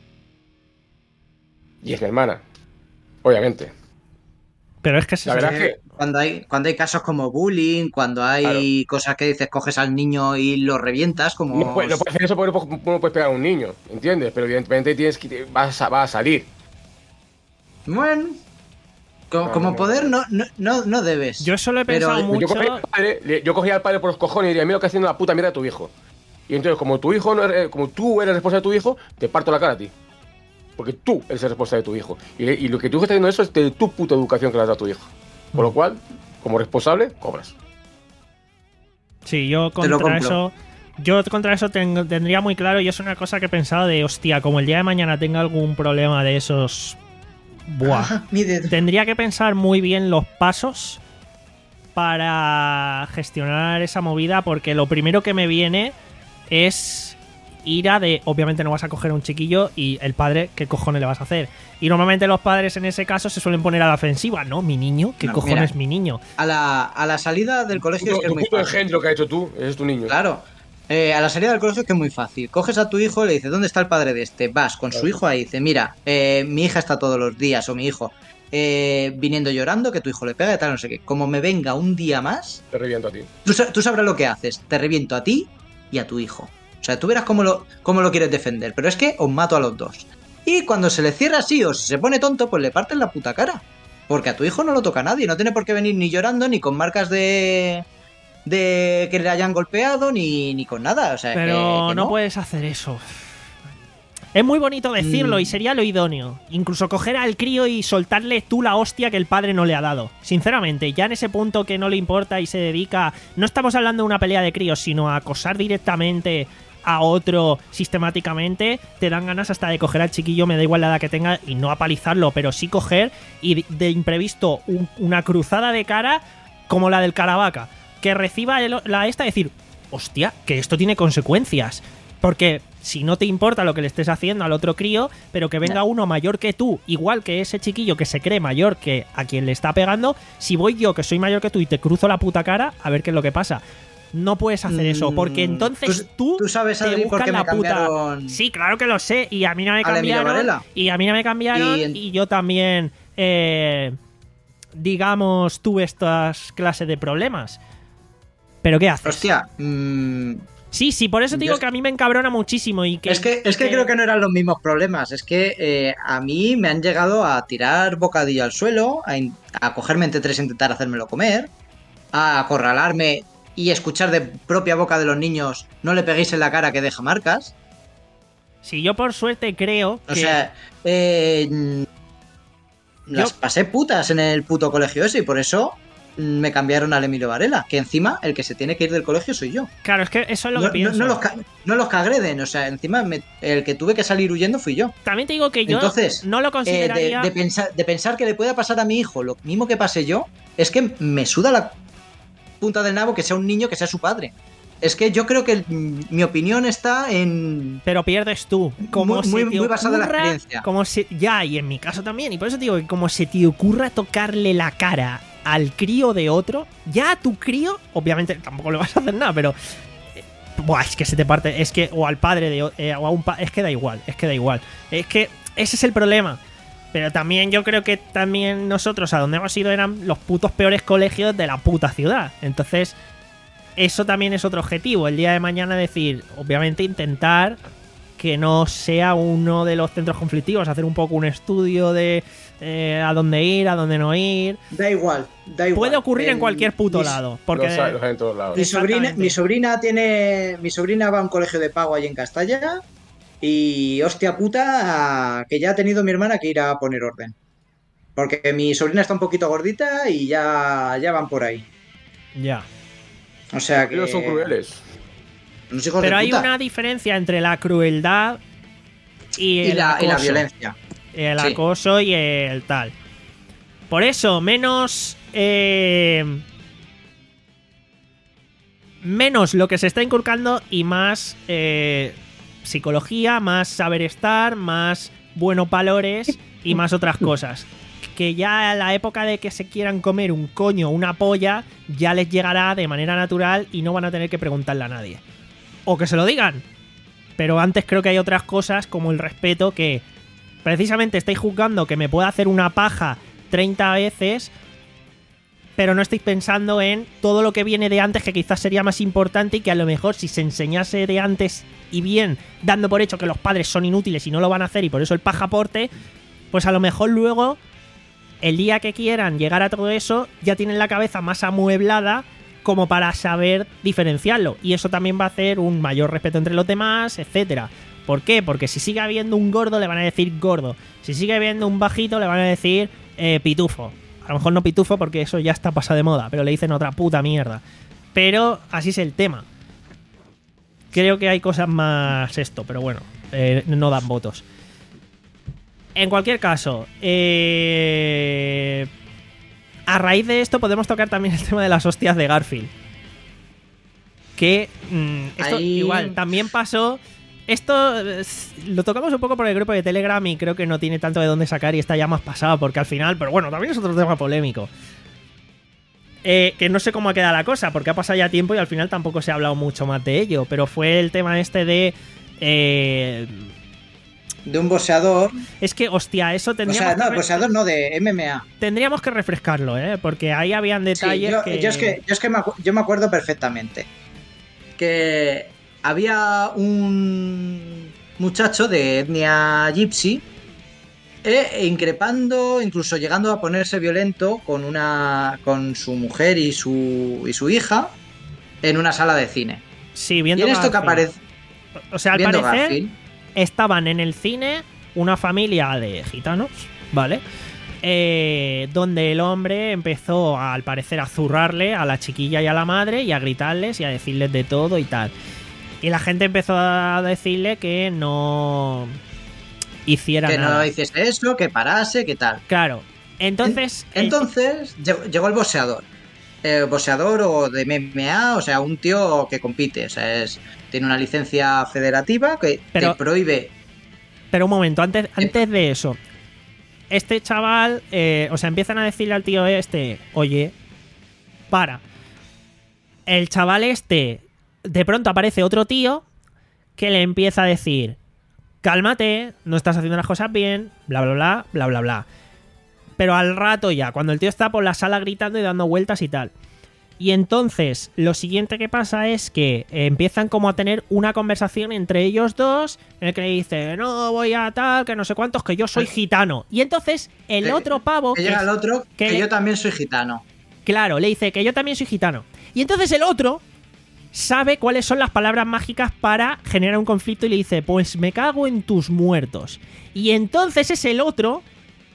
Y es mi hermana, obviamente. Pero es que se la verdad Eh, es que cuando hay cuando hay casos como bullying, cuando hay claro. cosas que dices, coges al niño y lo revientas, como... No puedes, no puedes hacer eso porque no puedes, no puedes pegar a un niño, ¿entiendes? Pero evidentemente tienes que, vas, a, vas a salir. Bueno, como, No, como no, poder no. no, no, no, no debes. Yo solo he Pero- pensado mucho. Yo cogía, al padre, yo cogía al padre por los cojones y diría: mira lo que haciendo la puta mierda de tu hijo. Y entonces, como tu hijo no es, como tú eres responsable de tu hijo, te parto la cara a ti. Porque tú eres el responsable de tu hijo. Y, y lo que tú estás haciendo eso es de tu puta educación que le has dado a tu hijo. Por lo cual, como responsable, cobras. Sí, yo Te lo contra compro. eso. Yo contra eso ten- tendría muy claro, y es una cosa que he pensado de, hostia, como el día de mañana tenga algún problema de esos. Buah. Ah, mi dedo. Tendría que pensar muy bien los pasos para gestionar esa movida, porque lo primero que me viene es ira de, obviamente no vas a coger a un chiquillo y el padre, ¿qué cojones le vas a hacer? Y normalmente los padres en ese caso se suelen poner a la ofensiva. No, mi niño, ¿qué No, cojones mira. es mi niño? A la, a la salida del colegio es Tu, que es tu muy puto fácil. engendro que has hecho tú, ese es tu niño. Claro. Eh, a la salida del colegio es que es muy fácil. Coges a tu hijo y le dices: ¿dónde está el padre de este? Vas con su Claro. hijo ahí y dices: mira, eh, mi hija está todos los días, o mi hijo, eh, viniendo llorando, que tu hijo le pega y tal, no sé qué. Como me venga un día más, Te reviento a ti. tú, sa- tú sabrás lo que haces. Te reviento a ti y a tu hijo. O sea, tú verás cómo lo, cómo lo quieres defender, pero es que os mato a los dos. Y cuando se le cierra así o si se pone tonto, pues le parten la puta cara. Porque a tu hijo no lo toca nadie, no tiene por qué venir ni llorando, ni con marcas de... de que le hayan golpeado, ni, ni con nada. O sea, pero que, que no no puedes hacer eso. Es muy bonito decirlo Mm. y sería lo idóneo. Incluso coger al crío y soltarle tú la hostia que el padre no le ha dado. Sinceramente, ya en ese punto que no le importa y se dedica... No estamos hablando de una pelea de críos, sino a acosar directamente a otro sistemáticamente, te dan ganas hasta de coger al chiquillo, me da igual la edad que tenga, y no apalizarlo, pero sí coger y de imprevisto un- una cruzada de cara como la del Caravaca. Que reciba el- la esta y decir, hostia, que esto tiene consecuencias. Porque si no te importa lo que le estés haciendo al otro crío, pero que venga uno mayor que tú, igual que ese chiquillo que se cree mayor que a quien le está pegando, si voy yo que soy mayor que tú y te cruzo la puta cara, a ver qué es lo que pasa. No puedes hacer eso, porque Mm, entonces tú- tú, tú sabes, te Adri, por buscas qué me la puta... cambiaron Sí, claro que lo sé, y a mí no me al Emilio cambiaron, Varela. y a mí no me cambiaron, Y y, en- yo también, eh, digamos, tuve estas clases de problemas. ¿Pero qué haces? Hostia, mm, Sí, sí, por eso te digo Yo- que a mí me encabrona muchísimo y que... es que, es que creo que no eran los mismos problemas. Es que eh, a mí me han llegado a tirar bocadillo al suelo, a, in- a cogerme entre tres e intentar hacérmelo comer, a acorralarme y escuchar de propia boca de los niños, no le peguéis en la cara que deja marcas. Sí, yo por suerte creo O que... sea, eh, mm, las Yo- pasé putas en el puto colegio ese y por eso mm, me cambiaron al Emilio Varela. Que encima el que se tiene que ir del colegio soy yo. Claro, es que eso es lo No, que pienso. no- no los, ca- no los que agreden, o sea, encima me- el que tuve que salir huyendo fui yo. También te digo que yo Entonces, no lo Eh, de, consideraría... de pensar, de pensar que le pueda pasar a mi hijo lo mismo que pasé yo, es que me suda la punta del nabo que sea un niño que sea su padre. Es que yo creo que mm, mi opinión está en... Pero pierdes tú. Como Muy- se muy- te muy basada en la ocurra- experiencia. Como se, ya, y en mi caso también. Y por eso te digo que como se te ocurra tocarle la cara al crío de otro, ya a tu crío, obviamente tampoco le vas a hacer nada, pero... eh, Buah, es que se te parte... Es que... O al padre de... o- eh, o a un pa- es que da igual, es que da igual. Es que ese es el problema. Pero también yo creo que también nosotros a donde hemos ido eran los putos peores colegios de la puta ciudad. Entonces, eso también es otro objetivo. El día de mañana decir, obviamente intentar que no sea uno de los centros conflictivos, hacer un poco un estudio de eh, a dónde ir, a dónde no ir. Da igual, da igual. Puede ocurrir en El- cualquier puto mis- lado. Porque Los hay, los hay en todos lados. Mi sobrina, Exactamente. mi sobrina tiene. Mi sobrina va a un colegio de pago allí en Castalla. Y hostia puta, que ya ha tenido mi hermana que ir a poner orden. Porque mi sobrina está un poquito gordita y ya, ya van por ahí. ya. O sea que. Ellos son crueles. Unos hijos Pero de hay puta. una diferencia entre la crueldad y, Y el la, y la acoso. violencia. El Sí. acoso y el tal. Por eso, menos. eh, menos lo que se está inculcando y más eh, psicología, más saber estar, más buenos valores y más otras cosas. Que ya a la época de que se quieran comer un coño o una polla, ya les llegará de manera natural y no van a tener que preguntarle a nadie. O que se lo digan. Pero antes creo que hay otras cosas como el respeto que precisamente estáis juzgando que me pueda hacer una paja treinta veces, pero no estáis pensando en todo lo que viene de antes, que quizás sería más importante y que a lo mejor si se enseñase de antes y bien, dando por hecho que los padres son inútiles y no lo van a hacer y por eso el pajaporte, pues a lo mejor luego, el día que quieran llegar a todo eso, ya tienen la cabeza más amueblada como para saber diferenciarlo. Y eso también va a hacer un mayor respeto entre los demás, etcétera. ¿Por qué? Porque si sigue habiendo un gordo, le van a decir gordo. Si sigue habiendo un bajito, le van a decir eh, pitufo. A lo mejor no pitufo porque eso ya está pasado de moda, pero le dicen otra puta mierda. Pero así es el tema. Creo que hay cosas más esto, pero bueno, eh, no dan votos. En cualquier caso, eh... a raíz de esto podemos tocar también el tema de las hostias de Garfield. Que mm, esto Ahí- igual también pasó. Esto eh, lo tocamos un poco por el grupo de Telegram y creo que no tiene tanto de dónde sacar y está ya más pasado porque al final, pero bueno, también es otro tema polémico. Eh, que no sé cómo ha quedado la cosa porque ha pasado ya tiempo y al final tampoco se ha hablado mucho más de ello, pero fue el tema este de... Eh, De un boxeador. es que, hostia, eso O tendríamos, sea, no, que, re- boxeador no, de M M A. tendríamos que refrescarlo, ¿eh? Porque ahí habían Sí, detalles yo, que... yo es que, yo es que me, acu- yo me acuerdo perfectamente que había un muchacho de etnia gypsy e increpando, incluso llegando a ponerse violento con una con su mujer y su y su hija en una sala de cine. Sí, viendo y en esto que Garfield. aparece, O sea, al viendo parecer Garfield, estaban en el cine una familia de gitanos, ¿vale? Eh, donde el hombre empezó, al parecer, a zurrarle a la chiquilla y a la madre y a gritarles y a decirles de todo y tal. Y la gente empezó a decirle que no hiciera que nada. no hiciese eso, que parase, que tal. Claro. Entonces... En- entonces llegó, llegó el boxeador. Eh, boxeador o de M M A, o sea, un tío que compite. O sea, es, tiene una licencia federativa que Pero- te prohíbe. Pero un momento, antes, antes de eso, este chaval, eh, o sea, empiezan a decirle al tío este, oye, para. El chaval este, de pronto aparece otro tío que le empieza a decir, cálmate, no estás haciendo las cosas bien, bla, bla, bla, bla, bla, bla. Pero al rato ya, cuando el tío está por la sala gritando y dando vueltas y tal. Y entonces, lo siguiente que pasa es que eh, empiezan como a tener una conversación entre ellos dos, en el que le dice, no voy a tal, que no sé cuántos, que yo soy gitano. Y entonces, el Que- otro pavo... Que que llega es- el otro, que que, le- yo también soy gitano. Claro, le dice que yo también soy gitano. Y entonces el otro sabe cuáles son las palabras mágicas para generar un conflicto y le dice, pues me cago en tus muertos. Y entonces es el otro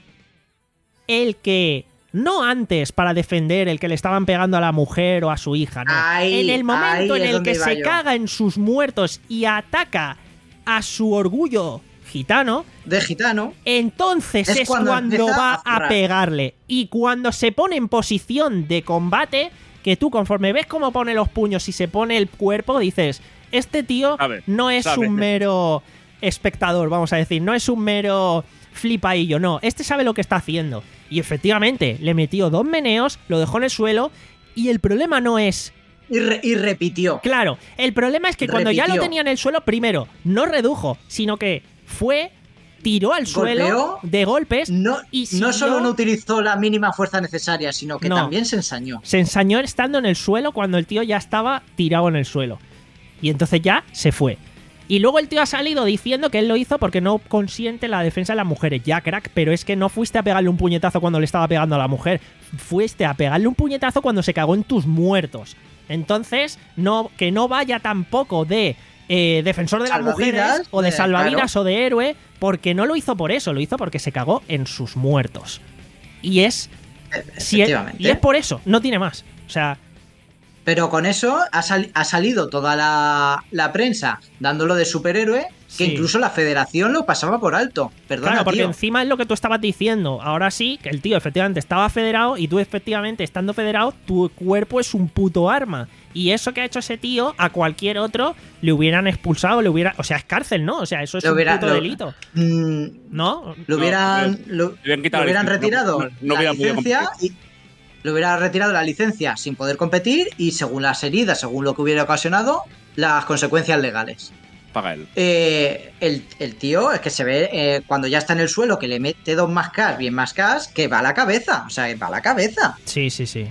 el que, no antes para defender el que le estaban pegando a la mujer o a su hija, no. Ahí, en el momento ahí en es el donde que iba se yo. caga en sus muertos y ataca a su orgullo gitano, De gitano. entonces es, Es cuando cuando, empieza va a a, zurrar. pegarle. Y cuando se pone en posición de combate, que tú conforme ves cómo pone los puños y se pone el cuerpo, dices, este tío Sabe, no es sabe. un mero espectador, vamos a decir, no es un mero flipaillo, no, este sabe lo que está haciendo. Y efectivamente, le metió dos meneos, lo dejó en el suelo, y el problema no es... Y, re- y repitió. Claro, el problema es que cuando ya lo Repitió. tenía en el suelo, primero, no redujo, sino que fue, tiró al suelo Golpeó. de golpes No, y no siguió- solo no utilizó la mínima fuerza necesaria, sino que No. también se ensañó. se ensañó estando en el suelo cuando el tío ya estaba tirado en el suelo. Y entonces ya se fue. Y luego el tío ha salido diciendo que él lo hizo porque no consiente la defensa de las mujeres. Ya, crack, pero es que no fuiste a pegarle un puñetazo cuando le estaba pegando a la mujer. Fuiste a pegarle un puñetazo cuando se cagó en tus muertos. Entonces, no, que no vaya tampoco de eh, defensor de las Salvavidas, mujeres o de eh, salvavidas claro. o de héroe, porque no lo hizo por eso, lo hizo porque se cagó en sus muertos. Y es... si es- Efectivamente. y es por eso, no tiene más. O sea... Pero con eso ha, sal- ha salido toda la, la prensa dándolo de superhéroe, que Sí. incluso la federación lo pasaba por alto. Perdona, Claro, porque tío. encima es lo que tú estabas diciendo. Ahora sí, que el tío efectivamente estaba federado y tú efectivamente estando federado, tu cuerpo es un puto arma. Y eso que ha hecho ese tío, a cualquier otro le hubieran expulsado, le hubiera... O sea, es cárcel, ¿no? O sea, eso es Le un hubiera- puto lo- delito, Mm, ¿no? lo hubieran, No, lo, le hubieran quitado lo hubieran la licencia, retirado no- no- no la hubieran podido licencia competir. y le hubiera retirado la licencia sin poder competir y según las heridas, según lo que hubiera ocasionado, las consecuencias legales. Paga él. Eh, el, el tío es que se ve eh, cuando ya está en el suelo que le mete dos mascas, bien mascas, que va a la cabeza, o sea, que va a la cabeza. Sí, sí, sí.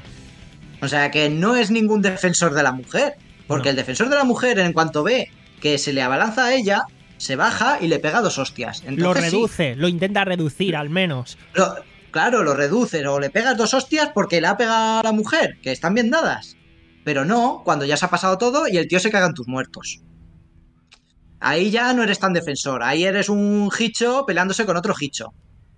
O sea, que no es ningún defensor de la mujer, porque No. el defensor de la mujer en cuanto ve que se le abalanza a ella, se baja y le pega dos hostias. Entonces, Lo sí, reduce, lo intenta reducir al menos. lo- claro, lo reduce o le pegas dos hostias porque le ha pegado a la mujer, que están bien dadas. Pero no, cuando ya se ha pasado todo y el tío se caga en tus muertos. Ahí ya no eres tan defensor, ahí eres un hicho peleándose con otro hicho.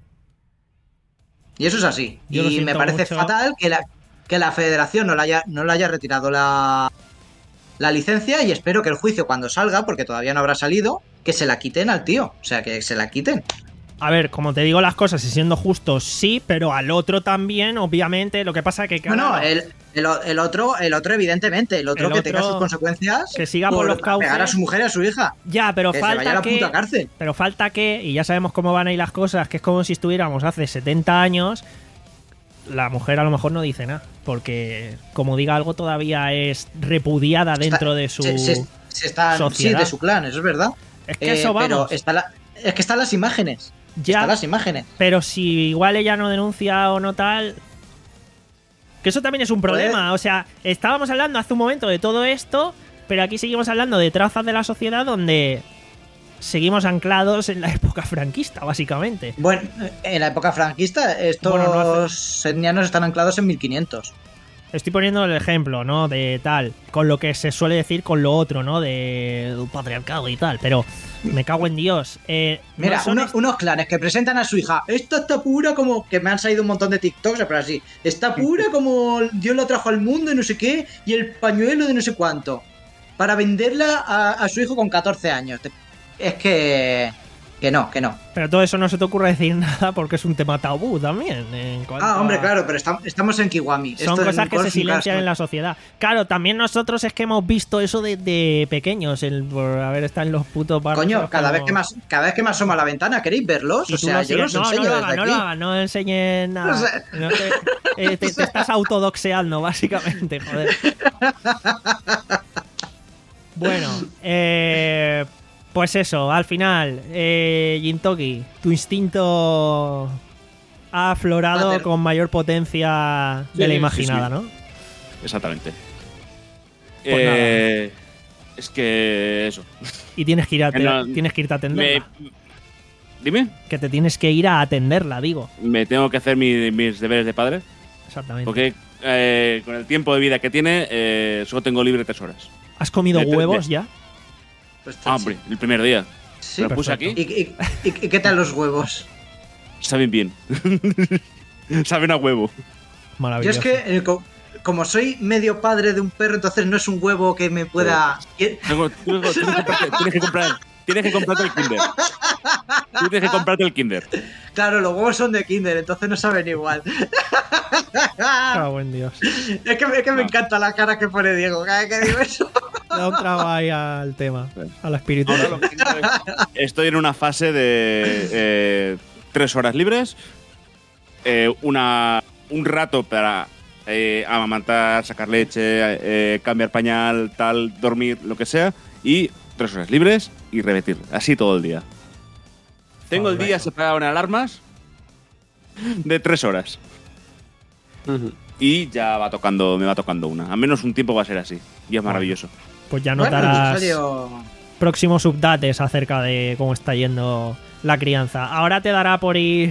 Y eso es así. Yo lo y me siento parece mucho. fatal que la, que la federación no le haya, no le haya retirado la, la licencia y espero que el juicio cuando salga, porque todavía no habrá salido, que se la quiten al tío. O sea, que se la quiten. A ver, como te digo las cosas y siendo justos, sí, pero al otro también, obviamente. Lo que pasa que... No, no, claro, el, el, el otro, el otro evidentemente, el otro El que otro tenga sus consecuencias, que siga por los cauces. pegar a su mujer y a su hija, Ya, pero que se vaya a falta la que... puta cárcel. Pero falta que, y ya sabemos cómo van a ir las cosas, que es como si estuviéramos hace setenta años, la mujer a lo mejor no dice nada, porque como diga algo todavía es repudiada dentro de su... Se, se- se está, sí, sociedad. de su clan, eso es verdad. Es que Eh, eso vamos, pero está la- es que están las imágenes. ya, Están las imágenes. pero si igual ella no denuncia o no tal... Que eso también es un problema, o sea, estábamos hablando hace un momento de todo esto Pero aquí seguimos hablando de trazas de la sociedad donde seguimos anclados en la época franquista, básicamente. Bueno, en la época franquista estos Bueno, no hace- etnianos están anclados en mil quinientos. Estoy poniendo el ejemplo, ¿no? De tal, con lo que se suele decir con lo otro, ¿no? De un patriarcado y tal, pero me cago en Dios. Eh, Mira, no son uno- est- unos clanes que presentan a su hija. Esta está pura como... Que me han salido un montón de TikToks, pero así. Está pura como Dios la trajo al mundo y no sé qué. Y el pañuelo de no sé cuánto. Para venderla a, a su hijo con catorce años. Te- Es que... Que no, que no. Pero todo eso no se te ocurre decir nada porque es un tema tabú también. En cuanto Ah, hombre, a- claro, pero estam- estamos en Kiwami. Son Esto cosas en que se Golf silencian Cast- en la sociedad. Claro, también nosotros es que hemos visto eso de, de pequeños, el por haber estado en los putos barrios. Coño, cada como- vez que más, cada vez que me asomo a la ventana, ¿queréis verlos? Y O tú sea, no yo sigues- los no, no enseño lo desde hagas, no aquí. lo hagas, no enseñes nada. O sea- No te, eh, te- te estás autodoxeando, básicamente, joder. Bueno, eh, pues eso, al final, eh, Gintoki, tu instinto ha aflorado Mater. con mayor potencia Sí, de la sí, imaginada, sí. ¿no? Exactamente. Pues Eh, es que eso. Y tienes que ir a, te- No, tienes que irte a Me, atenderla. dime, Que te tienes que ir a atenderla, digo. me tengo que hacer mi- mis deberes de padre. Exactamente. Porque eh, con el tiempo de vida que tiene, eh, solo tengo libre tres horas. ¿Has comido de- de- huevos ya? Pues, Ah, hombre, el primer día. sí. Lo puse Perfecto. aquí. ¿Y, y, y- y qué tal los huevos? Saben bien. Saben a huevo. Yo Maravilloso. es que, eh, co- como soy medio padre de un perro, entonces no es un huevo que me pueda... Tengo- tengo- tienes, que comprarte, tienes que comprar, tienes que comprarte el Kinder. Tienes que comprarte el Kinder. Claro, los huevos son de Kinder, entonces no saben igual. Cago en Dios. Es que, es que me Ah. encanta la cara que pone Diego cada vez que digo eso. Da un trago ahí al tema, a la espiritual. Ahora lo que quiero es- Estoy en una fase de eh, tres horas libres, eh, una, un rato para eh, amamantar, sacar leche, eh, cambiar pañal, tal, dormir, lo que sea, y tres horas libres y repetir, así todo el día. Tengo el día separado en alarmas de tres horas Ujú. y ya va tocando, me va tocando una. Al menos un tiempo va a ser así y es maravilloso. Pues ya Bueno, notarás episodio- próximos updates acerca de cómo está yendo la crianza. Ahora te dará por ir...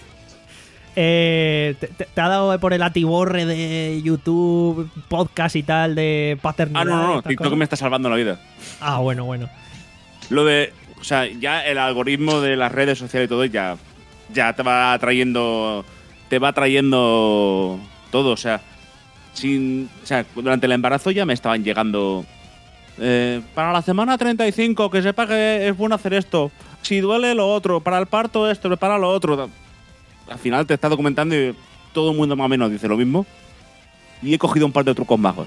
eh, te, te- te ha dado por el atiborre de YouTube, podcast y tal, de paternidad. Ah, no, no, y no, estas TikTok cosas? me está salvando la vida. Ah, bueno, bueno. Lo de, o sea, ya el algoritmo de las redes sociales y todo ya, ya te va trayendo, te va trayendo todo, o sea, sin, o sea, durante el embarazo ya me estaban llegando eh, para la semana treinta y cinco que sepa que es bueno hacer esto, si duele lo otro, para el parto esto, para lo otro. Al final te está documentando y todo el mundo más o menos dice lo mismo y he cogido un par de trucos magos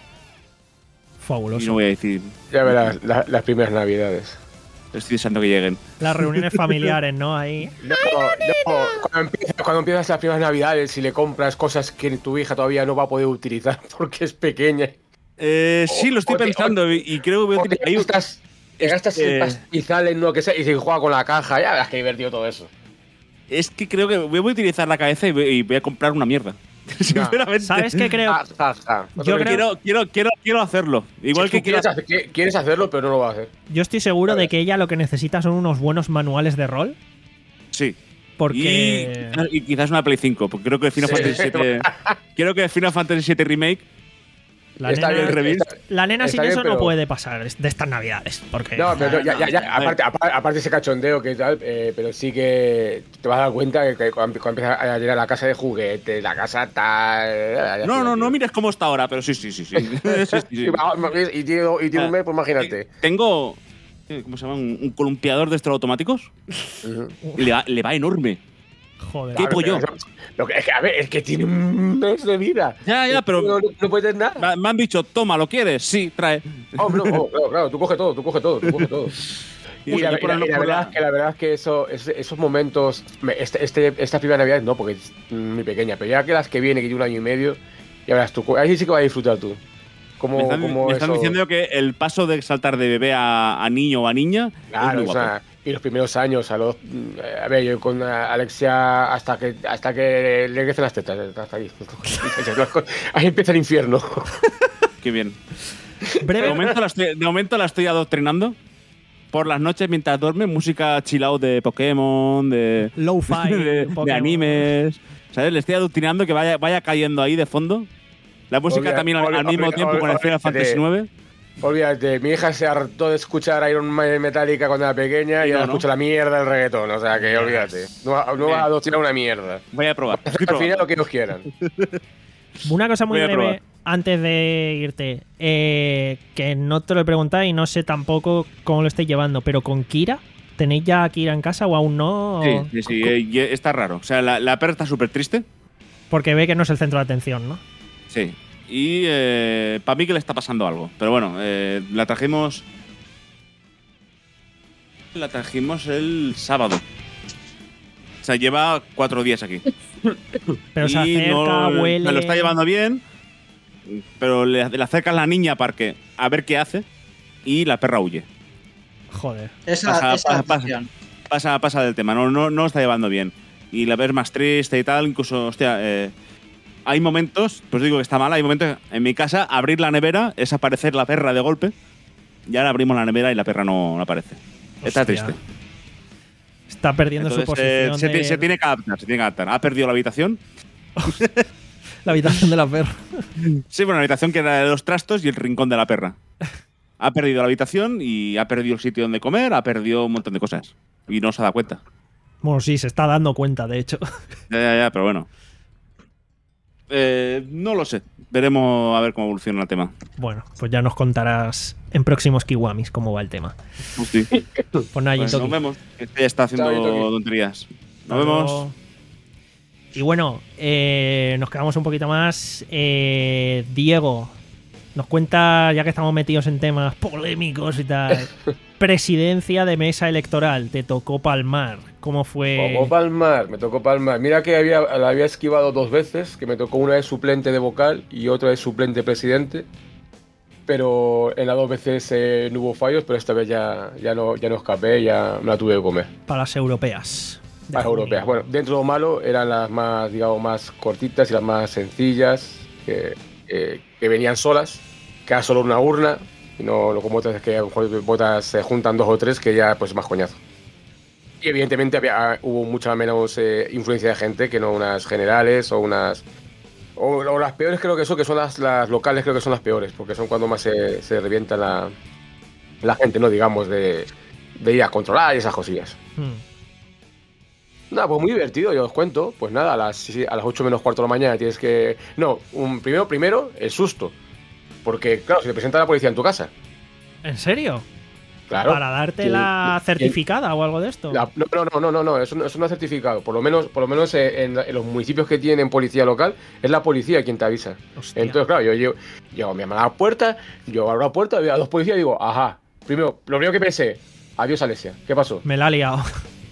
y Fabuloso. no voy a decir, Ya verás, la- las primeras navidades. estoy deseando que lleguen. Las reuniones familiares, ¿no? Ahí. No, no, cuando, empiezas, cuando empiezas las primeras navidades y le compras cosas que tu hija todavía no va a poder utilizar porque es pequeña. Eh, sí, lo estoy O te- pensando y, y creo que voy a O te utilizar- hay un- gastas, te gastas eh, el pastizal en lo que sea y se juega con la caja. Ya verás que divertido todo eso. Es que creo que voy a utilizar la cabeza y voy, y voy a comprar una mierda. Sinceramente. ¿Sabes qué creo? Ja, ja, ja. No te Yo lo- creo- Quiero, quiero, quiero, quiero hacerlo. Igual Si que tú quiero. quieres, hacer- que- quieres hacerlo, pero no lo vas a hacer. Yo estoy seguro de que ella lo que necesita son unos buenos manuales de rol. Sí. Porque. Y, y quizás una Play cinco, porque creo que Final Sí. Fantasy siete. Quiero que Final Fantasy siete Remake. La Está nena, bien, reviews. está- la nena sin está bien, eso no pero- puede pasar de estas navidades. Porque. No, pero ya, ya, ya, no, aparte, aparte, aparte ese cachondeo que tal, eh, pero sí que te vas a dar cuenta que, que cuando, cuando empiezas a llegar a la casa de juguetes, la casa tal. No, no, no mires cómo está ahora, pero sí, sí, sí. sí. Sí, sí, sí. Y, va- y tiene, y tiene un mes, pues imagínate. Tengo. ¿Cómo se llama? Un, un columpiador de estos automáticos. Ujú. Le va, le va enorme. Joder. ¿Qué Claro, pollo? pero eso- Lo que, es que, a ver, es que tiene un mes de vida. Ya, ya, pero. No, no, no puedes nada. Me me han dicho, toma, ¿lo quieres? Sí, trae. Oh, no, oh, claro, claro, tú coges todo, tú coges todo, tú coges todo. Y, la, yo y por la- el- y la por verdad la- es que la verdad es que eso, es- esos momentos, me- este, este, esta primera Navidad no, porque es muy pequeña, pero ya que las que viene, que tiene un año y medio, ya verás tú, ahí sí que vas a disfrutar tú. Como, Me están, como me están eso- diciendo que el paso de saltar de bebé a, a niño o a niña Claro, es muy o guapo. sea, y los primeros años, a los, a ver, yo con Alexia hasta que hasta que le crecen las tetas, hasta ahí. Ahí empieza el infierno. Qué bien. Breve. De momento, la estoy, de momento la estoy adoctrinando. Por las noches, mientras duerme, música chill out de Pokémon, de, Lo-fi, de, Pokémon. de animes. ¿Sabes? Le estoy adoctrinando que vaya, vaya cayendo ahí de fondo. La música Olvida- también al, al olvida- mismo olvida- tiempo con el Final olvídate. Fantasy nueve. Olvídate, mi hija se hartó de escuchar Iron Man Metallica cuando era pequeña y Sí, ahora no, escucha la mierda del reggaetón. O sea que olvídate. No, va- no vas a adoctrinar una mierda. Voy a probar. Estoy Al final probando. lo que ellos quieran. Una cosa muy Voy a breve probar. antes de irte, eh, que no te lo he preguntado y no sé tampoco cómo lo estáis llevando, pero con Kira, ¿tenéis ya a Kira en casa o aún no? Sí, sí, sí, eh, y está raro. O sea, la, la perra está súper triste. Porque ve que no es el centro de atención, ¿no? Sí. Y eh, para mí que le está pasando algo. Pero bueno, eh, la trajimos. La trajimos el sábado. O sea, lleva cuatro días aquí. Pero se Y acerca, no- huele. Me lo está llevando bien. Pero le, le acercas la niña para que, a ver qué hace. Y la perra huye. Joder. Esa, Pasa, esa pasa, pasa. atención. Pasa, pasa del tema. No, no, no lo está llevando bien. Y la ves más triste y tal. Incluso, hostia. Eh, hay momentos, pues digo que está mal. Hay momentos en mi casa, abrir la nevera es aparecer la perra de golpe. Y ahora abrimos la nevera y la perra no, no aparece. Está Hostia. triste. Está perdiendo Entonces, su eh, posición. se, de- ti- se tiene que adaptar, se tiene que adaptar. Ha perdido la habitación. La habitación de la perra. Sí, bueno, la habitación que era de los trastos y el rincón de la perra. Ha perdido la habitación y ha perdido el sitio donde comer, ha perdido un montón de cosas. Y no se da cuenta. Bueno, sí, se está dando cuenta, de hecho. Ya, ya, ya, pero bueno. Eh, no lo sé. Veremos a ver cómo evoluciona el tema. Bueno, pues ya nos contarás en próximos Kiwamis cómo va el tema. Hostia. Pues nada, Pues Jintoki. nos vemos. Que ya está haciendo Chao, Jintoki. tonterías. Nos Hasta vemos. luego. Y bueno, eh, nos quedamos un poquito más. Eh, Diego, nos cuenta, ya que estamos metidos en temas polémicos y tal, presidencia de mesa electoral, te tocó palmar. ¿Cómo fue? Tocó palmar, me tocó palmar. Mira que había, la había esquivado dos veces, que me tocó una vez suplente de vocal y otra vez suplente presidente. Pero en las dos veces eh, no hubo fallos, pero esta vez ya, ya, no, ya no escapé, ya me la tuve que comer. Para las europeas. de Las junio. europeas. Bueno, dentro de lo malo eran las más, digamos, más cortitas y las más sencillas, que, que, que venían solas, que era solo una urna, y no, no como otras que a lo mejor votas se juntan dos o tres, que ya pues más coñazo. Y evidentemente había, hubo mucha menos eh, influencia de gente que no unas generales o unas... O, o las peores creo que son, que son las, las locales, creo que son las peores, porque son cuando más se, se revienta la, la gente, ¿no? Digamos, de, de ir a controlar y esas cosillas. Hmm. Nada, pues muy divertido, yo os cuento. Pues nada, a las, sí, a las ocho menos cuarto de la mañana tienes que... No, un, primero, primero, el susto. Porque, claro, si te presenta la policía en tu casa. ¿En serio? Claro. ¿Para darte Sí, la sí. certificada o algo de esto? La- no, no, no, no, no, no, eso no, eso no es certificado. Por lo menos, por lo menos eh, en, en los municipios que tienen policía local, es la policía quien te avisa. Hostia. Entonces, claro, yo llego, llego mi mamá a la puerta, yo abro la puerta, veo a dos policías y digo, ajá. Primero, lo primero que pensé, adiós Alesia, ¿qué pasó? Me la ha liado.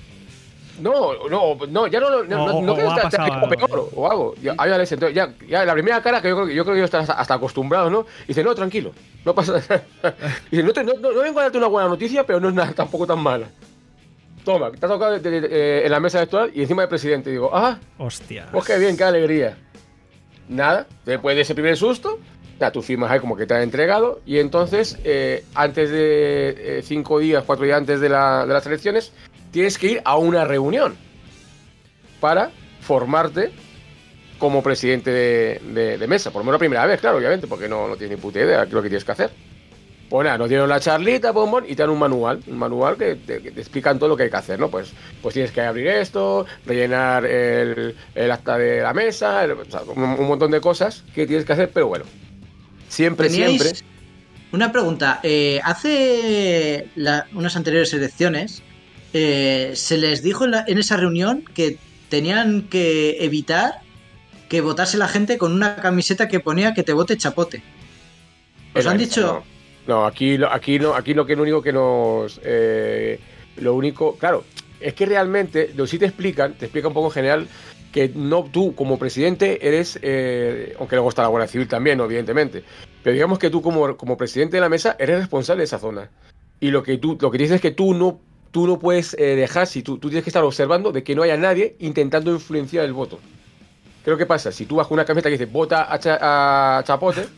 No, no, no, ya no, no, no, O- no o creo ha que esté pasado algo algo. peor o algo. Ya, ay, Alex, entonces, ya, ya la primera cara que yo creo que yo creo que yo estoy hasta, hasta acostumbrado, ¿no? Y dice, no, tranquilo, no pasa nada. Y dice, no, te- no, no, no vengo a darte una buena noticia, pero no es nada tampoco tan mala. Toma, te has tocado de- de- de- eh, en la mesa electoral y encima del presidente. Y digo, ah, Hostia. pues qué bien, qué alegría. Nada, después de ese primer susto, ya tú firmas ahí como que te han entregado. Y entonces, eh, antes de eh, cinco días, cuatro días antes de, la- de las elecciones, tienes que ir a una reunión para formarte como presidente de, de- de mesa. Por lo menos la primera vez, claro, obviamente, porque no, no tienes ni puta idea de lo que tienes que hacer. Pues nada, nos dieron la charlita, pom, pom, y te dan un manual, un manual que te, que te explican todo lo que hay que hacer, ¿no? Pues, pues tienes que abrir esto, rellenar el, el acta de la mesa, el- o sea, un, un montón de cosas que tienes que hacer, pero bueno, siempre, Teníais siempre... una pregunta. eh, hace la- unas anteriores elecciones eh, se les dijo en, la- en esa reunión que tenían que evitar que votase la gente con una camiseta que ponía que te vote chapote. ¿Os han dicho? No, no, aquí, lo- aquí, no, aquí lo que lo único que nos... eh, lo único... Claro, es que realmente, lo sí te explican, te explica un poco en general, que no tú como presidente eres... eh, aunque luego está la Guardia Civil también, ¿no? Evidentemente. Pero digamos que tú como, como presidente de la mesa eres responsable de esa zona. Y lo que tú lo que dices es que tú no, tú no puedes eh, dejar, si tú, tú tienes que estar observando de que no haya nadie intentando influenciar el voto. Creo que pasa, si tú vas con una camiseta que dice vota a, Cha- a Chapote,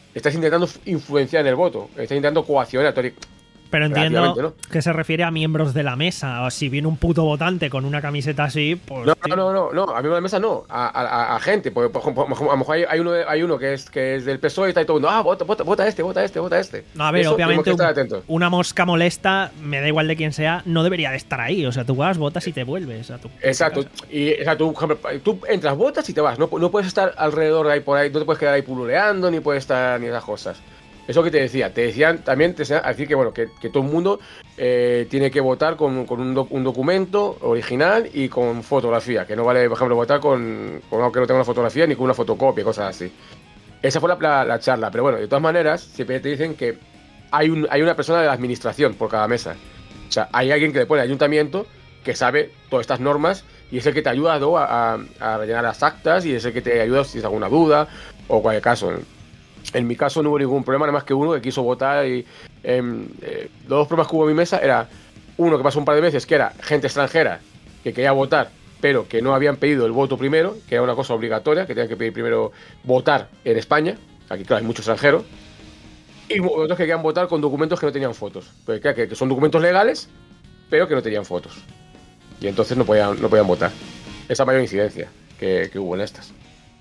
estás intentando influenciar en el voto, estás intentando coaccionar. Pero entiendo Relativamente, ¿no? que se refiere a miembros de la mesa. O si viene un puto votante con una camiseta así, pues. No, tío. no, no, no, no, a mí de la mesa no, a, a, a gente. Porque, por ejemplo, a lo mejor hay, hay, uno, hay uno que es, que es del P S O E y está ahí todo el mundo, ah, vota, vota, vota este, vota este, vota este. No, a ver, Eso obviamente tenemos que estar un- atentos. una mosca molesta, me da igual de quién sea, no debería de estar ahí. O sea, tú vas, votas y te vuelves a tu Exacto, casa. y exacto, tú, por ejemplo, tú entras, votas y te vas. No, no puedes estar alrededor de ahí por ahí, no te puedes quedar ahí pululeando, ni puedes estar ni esas cosas. Eso que te decía, te decían también, te decían decir que bueno, que, que todo el mundo eh, tiene que votar con, con un, doc, un documento original y con fotografía, que no vale, por ejemplo, votar con, con algo que no tenga una fotografía ni con una fotocopia, cosas así. Esa fue la, la, la charla, pero bueno, de todas maneras, siempre te dicen que hay, un, hay una persona de la administración por cada mesa. O sea, hay alguien que le pone ayuntamiento que sabe todas estas normas y es el que te ayuda, ¿no?, a, a, a rellenar las actas y es el que te ayuda si tienes alguna duda o cualquier caso. En mi caso no hubo ningún problema, nada más que uno que quiso votar y eh, eh, los dos problemas que hubo en mi mesa era uno que pasó un par de veces, que era gente extranjera que quería votar pero que no habían pedido el voto primero, que era una cosa obligatoria, que tenían que pedir primero votar en España. Aquí claro, hay muchos extranjeros. Y otros que querían votar con documentos que no tenían fotos, porque claro, que, que son documentos legales pero que no tenían fotos y entonces no podían, no podían votar. Esa mayor incidencia que, que hubo en estas.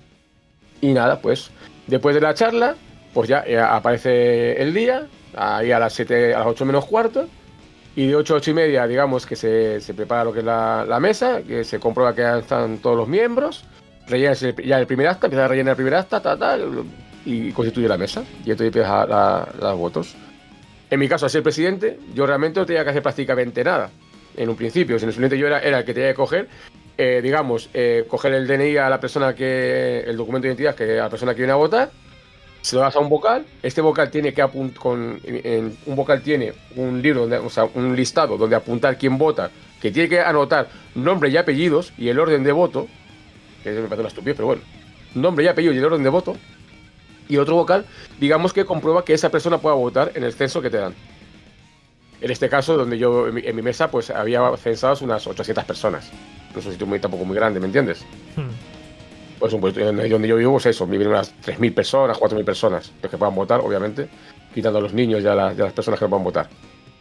Y nada, pues después de la charla, pues ya eh, aparece el día, ahí a las siete, a las ocho menos cuarto, y de ocho a ocho y media, digamos que se, se prepara lo que es la, la mesa, que se comprueba que ya están todos los miembros, rellena ya el primer acta, empieza a rellenar el primer acta, ta, ta, y constituye la mesa, y entonces empieza la, la, los votos. En mi caso, al ser presidente, yo realmente no tenía que hacer prácticamente nada, en un principio, si en el presidente yo era, era el que tenía que coger, Eh, digamos, eh, coger el D N I a la persona que, el documento de identidad que a la persona que viene a votar, se lo das a un vocal, este vocal tiene que apuntar, con, en, un vocal tiene un libro, donde, o sea, un listado donde apuntar quién vota, que tiene que anotar nombre y apellidos y el orden de voto, que me parece una estupidez, pero bueno, nombre y apellidos y el orden de voto, y otro vocal, digamos que comprueba que esa persona pueda votar en el censo que te dan. En este caso, donde yo, en mi, en mi mesa, pues había censadas unas ochocientas personas. No es un sitio muy, tampoco muy grande, ¿me entiendes? Hmm. Pues, pues donde yo vivo, pues eso, viven unas tres mil personas, cuatro mil personas, los que puedan votar, obviamente, quitando a los niños y a, la, y a las personas que no puedan votar.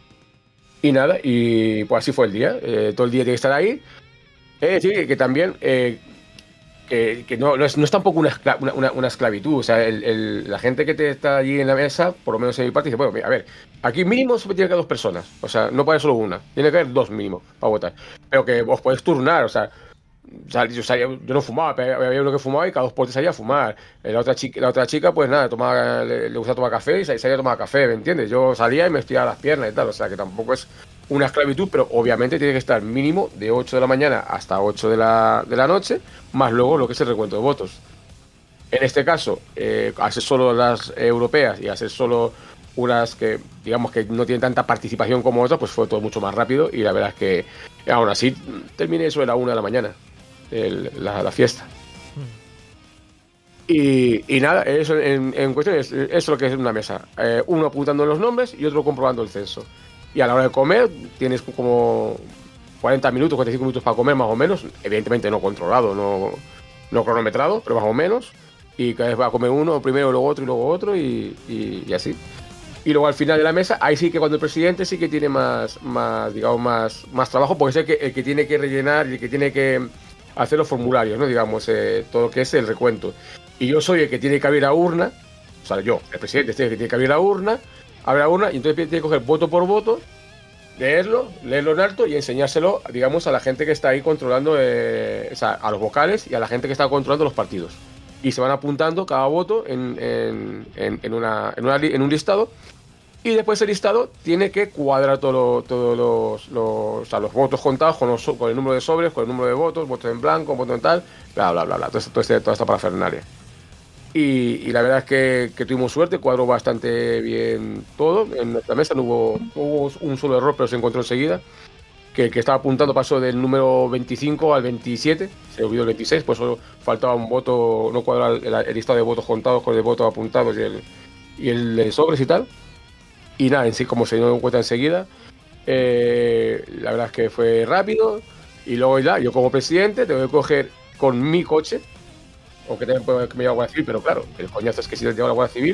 Y nada, y pues así fue el día. Eh, todo el día tiene que estar ahí. Es decir, que, que también, eh, que, que no, no, es, no es tampoco una, escla, una, una, una esclavitud. O sea, el, el, la gente que te está allí en la mesa, por lo menos en mi parte, dice, bueno, a ver, aquí mínimo solo tiene que haber dos personas. O sea, no puede haber solo una. Tiene que haber dos mínimo para votar. Pero que os podéis turnar, o sea, o sea yo, yo no fumaba, pero había uno que fumaba y cada dos por tres salía a fumar. La otra chica, la otra chica pues nada, tomaba, le, le gustaba tomar café y salía a tomar café, ¿me entiendes? Yo salía y me estiraba las piernas y tal. O sea, que tampoco es una esclavitud, pero obviamente tiene que estar mínimo de ocho de la mañana hasta ocho de la, de la noche, más luego lo que es el recuento de votos. En este caso, eh, al ser solo las europeas y al ser solo unas que, digamos, que no tienen tanta participación como otras, pues fue todo mucho más rápido y la verdad es que aún así terminé eso a la una de la mañana, el, la, la fiesta. Mm. Y, y nada, eso en, en cuestión es, es lo que es una mesa. Eh, uno apuntando los nombres y otro comprobando el censo. Y a la hora de comer tienes como cuarenta minutos, cuarenta y cinco minutos para comer más o menos. Evidentemente no controlado, no, no cronometrado, pero más o menos. Y cada vez va a comer uno, primero, luego otro y luego otro y, y, y así. Y luego al final de la mesa, ahí sí que cuando el presidente sí que tiene más, más digamos, más, más trabajo, porque es el que, el que tiene que rellenar y el que tiene que hacer los formularios, ¿no? Digamos, eh, todo lo que es el recuento. Y yo soy el que tiene que abrir la urna, o sea, yo, el presidente, este es el que tiene que abrir la urna, abre la urna y entonces tiene que coger voto por voto, leerlo, leerlo en alto y enseñárselo, digamos, a la gente que está ahí controlando, eh, o sea, a los vocales y a la gente que está controlando los partidos. Y se van apuntando cada voto en, en, en, en, una, en, una, en un listado. Y después el listado tiene que cuadrar todos todo los, los, o sea, los votos contados con, los, con el número de sobres, con el número de votos, votos en blanco, votos en tal, bla, bla, bla, bla. Todo, todo este, toda esta parafernalia. Y, y la verdad es que, que tuvimos suerte, cuadró bastante bien todo. En nuestra mesa no hubo, no hubo un solo error, pero se encontró enseguida. Que el que estaba apuntando pasó del número veinticinco al veintisiete, se olvidó el veintiséis, pues solo faltaba un voto, no cuadrar el, el listado de votos contados con el voto apuntados y el, y el de sobres y tal. Y nada, en sí, como se dio cuenta enseguida, eh, la verdad es que fue rápido. Y luego ya, yo como presidente tengo que coger con mi coche, aunque también puedo que me lleve a la Guardia Civil, pero claro, el coñazo es que si te lleva la Guardia Civil,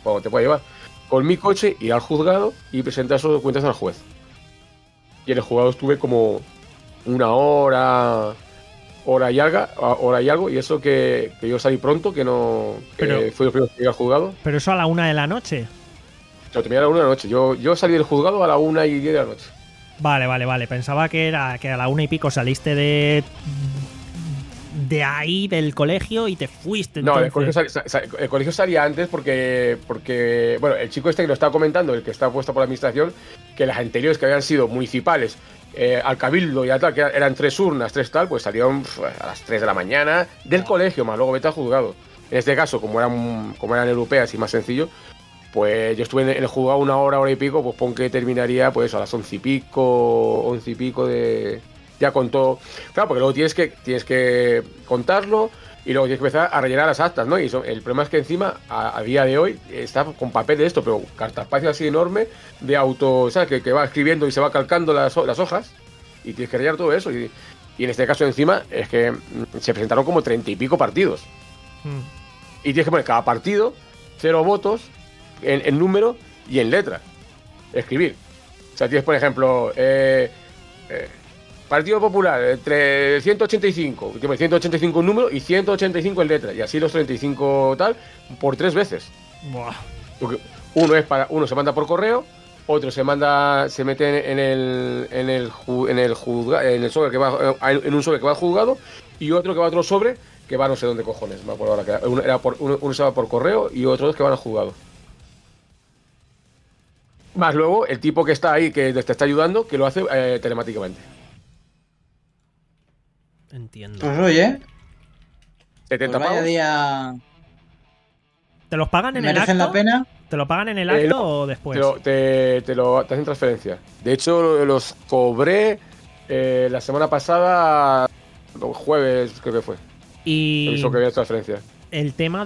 cuando te puede llevar. Con mi coche, ir al juzgado y presentar sus cuentas al juez. Y en el juzgado estuve como una hora, hora y algo, hora y algo, y eso que, que yo salí pronto, que no que Pero- fui el primero que llegué al juzgado. Pero eso a la una de la noche. Lo terminé a la una de la noche. Yo, yo salí del juzgado a la una y diez de la noche. Vale, vale, vale. Pensaba que era que a la una y pico saliste de. de ahí, del colegio, y te fuiste. No, el entonces. colegio, sal- sal- el colegio salía antes porque, porque, bueno, el chico este que lo estaba comentando, el que está puesto por la administración, que las anteriores que habían sido municipales, eh, al cabildo y a tal, que eran tres urnas, tres tal, pues salieron pf, a las tres de la mañana del colegio, más luego vete al juzgado. En este caso, como eran, como eran europeas y más sencillo, pues yo estuve en el juzgado una hora, hora y pico, pues pon que terminaría pues a las once y pico, once y pico de... ya con todo. Claro, porque luego tienes que, tienes que contarlo y luego tienes que empezar a rellenar las actas, ¿no? Y eso, el problema es que encima, a, a día de hoy, está con papel de esto, pero cartaespacio así enorme de auto, ¿sabes? Que, que va escribiendo y se va calcando las, ho- las hojas y tienes que rellenar todo eso. Y, y en este caso encima es que mm, se presentaron como treinta y pico partidos. Mm. Y tienes que poner cada partido, cero votos, en, en número y en letra. Escribir. O sea, tienes, por ejemplo, eh, eh, Partido Popular, entre ciento ochenta y cinco, ciento ochenta y cinco en número y ciento ochenta y cinco en letra. Y así los treinta y cinco tal, por tres veces. Buah. Porque uno es para, uno se manda por correo, otro se manda, se mete en el, en el, ju- en el juzga, en el sobre que va, en un sobre que va al juzgado, y otro que va a otro sobre que va no sé dónde cojones, me acuerdo ahora que era, uno, era por, uno, uno se va por correo y otros que van al juzgado. Más luego el tipo que está ahí, que te está ayudando, que lo hace eh, telemáticamente. Entiendo. Pues oye, pues setenta vaya pavos. día. ¿Te los pagan en el ¿Merecen acto? la pena? ¿Te lo pagan en el Eh, acto no, o después? Te, lo, te, te lo te hacen transferencia. De hecho, los cobré eh, la semana pasada, jueves creo que fue. Me Y avisó que había transferencia. el tema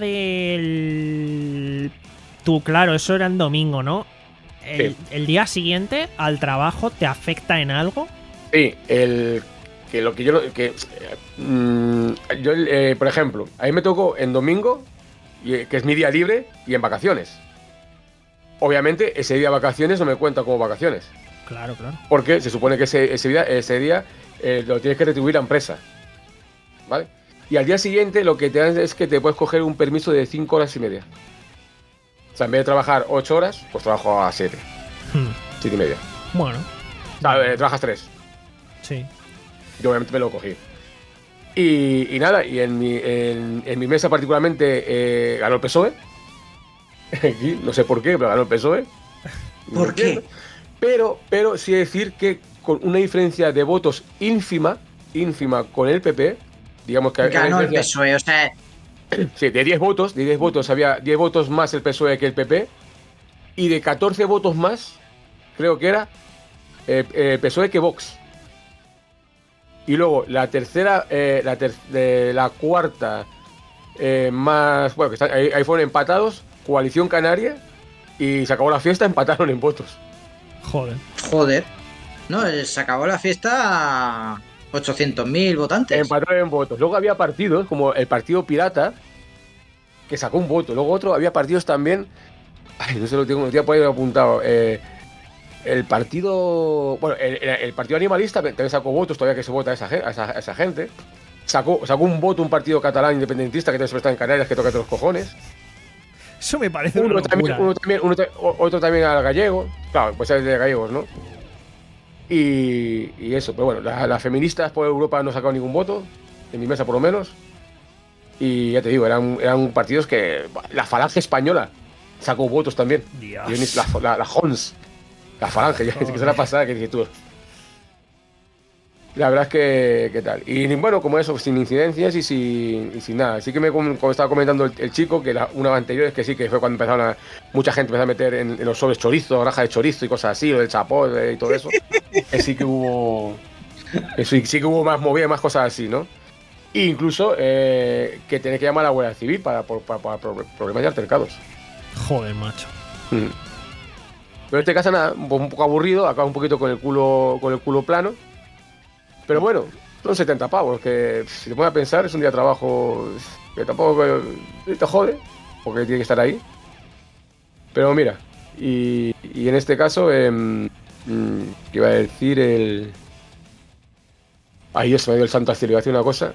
del... Tú, claro, eso era en domingo, ¿no? El, Sí. el día siguiente al trabajo te afecta en algo. Sí, el que lo que yo lo- que eh, mm, yo eh, por ejemplo, a mí me tocó en domingo, y, eh, que es mi día libre, y en vacaciones. Obviamente ese día de vacaciones no me cuenta como vacaciones, Claro, claro. porque se supone que ese, ese día, ese día eh, lo tienes que retribuir a la empresa, ¿vale? Y al día siguiente lo que te dan es que te puedes coger un permiso de cinco horas y media. O sea, en vez de trabajar ocho horas, pues trabajo a siete, Hmm. siete y media. Bueno, O sea, eh, trabajas tres. sí. Yo obviamente me lo cogí. Y, y nada, y en mi, en, en mi mesa particularmente eh, ganó el P S O E. Aquí, no sé por qué, pero ganó el P S O E. No ¿Por qué? entiendo. Pero, pero sí decir que con una diferencia de votos ínfima, ínfima con el P P, digamos que había Ganó una el P diferencia- S O E, o sea, Sí, de diez votos, de diez votos había diez votos más el P S O E que el P P. Y de catorce votos más, creo que era, eh, eh, P S O E que Vox. Y luego la tercera, eh, la, ter- de la cuarta eh, más, bueno, que está- ahí, ahí fueron empatados, Coalición Canaria, y se acabó la fiesta, empataron en votos. Joder. joder. No, eh, se acabó la fiesta a ochocientos mil votantes. Empataron en votos. Luego había partidos, como el Partido Pirata, que sacó un voto. Luego otro, había partidos también, ay, no sé lo tengo, no tenía por ahí apuntado. eh, el partido, bueno, el, el- el Partido Animalista también sacó votos, todavía que se vota a esa, gen- a esa, a esa gente. Sacó, sacó un voto un partido catalán independentista que también está en Canarias, que toca de los cojones. Eso me parece una Uno locura. también, uno también, uno ta- o- otro también al gallego. Claro, pues es de gallegos, ¿no? Y, y eso, pero bueno, la- las feministas por Europa no sacaron ningún voto, en mi mesa por lo menos. Y ya te digo, eran, eran partidos que. La Falange Española sacó votos también. Dios. Y ni- La, la, la Hons. La Falange, ya que se la pasada que dices tú. La verdad es que, ¿qué tal? Y bueno, como eso, sin incidencias y sin, y sin nada. Sí que me com- como estaba comentando el, el chico, que la, una anterior es que sí, que fue cuando empezaron a, mucha gente empezó a meter en, en los sobres chorizo, raja de chorizo y cosas así, o del chapó eh, y todo eso. Que sí que hubo. Que sí, sí que hubo más movida, más cosas así, ¿no? E incluso eh, que tenés que llamar a la Guardia Civil para, por- para, para pro- problemas de altercados. Joder, macho. Mm. Pero en este caso nada, un po- un poco aburrido, acaba un poquito con el culo con el culo plano. Pero bueno, son setenta pavos, que pff, si te pones a pensar es un día de trabajo que tampoco eh, te jode, porque tiene que estar ahí. Pero mira, y, y en este caso, eh, mmm, iba a decir el... Ay, Dios, se me dio el santo al cielo, iba a decir una cosa.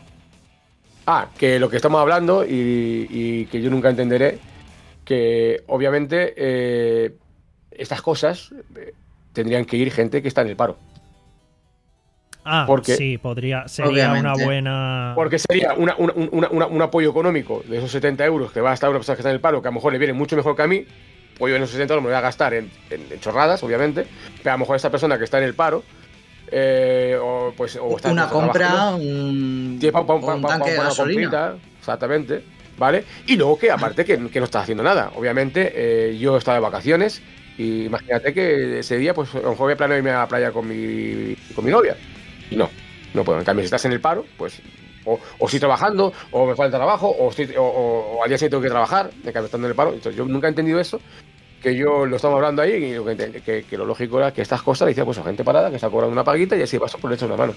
Ah, que lo que estamos hablando y, y que yo nunca entenderé, que obviamente eh, estas cosas eh, tendrían que ir gente que está en el paro. Ah, porque, sí, podría, sería obviamente. una buena... Porque sería una, una, una, una, un apoyo económico de esos setenta euros que va a estar una persona que está en el paro, que a lo mejor le viene mucho mejor que a mí, pues yo en esos setenta euros me voy a gastar en, en, en chorradas, obviamente, pero a lo mejor esta persona que está en el paro, eh, o, pues, o está, Una está compra, un, tiene pa, pa, pa, un pa, tanque de una gasolina. comprita, exactamente, ¿vale? Y luego que aparte que, que no está haciendo nada. Obviamente, eh, yo estaba de vacaciones y imagínate que ese día, pues a lo mejor voy a planear irme a la playa con mi, con mi novia. Y no, no puedo. En cambio, si estás en el paro, pues o, o estoy trabajando, o me falta trabajo, o, estoy, o, o, o al día siguiente tengo que trabajar, de cambio estando en el paro. Entonces yo nunca he entendido eso, que yo lo estamos hablando ahí, y lo que, que, que lo lógico era que estas cosas le decía pues a gente parada que está cobrando una paguita y así paso por le echo una mano.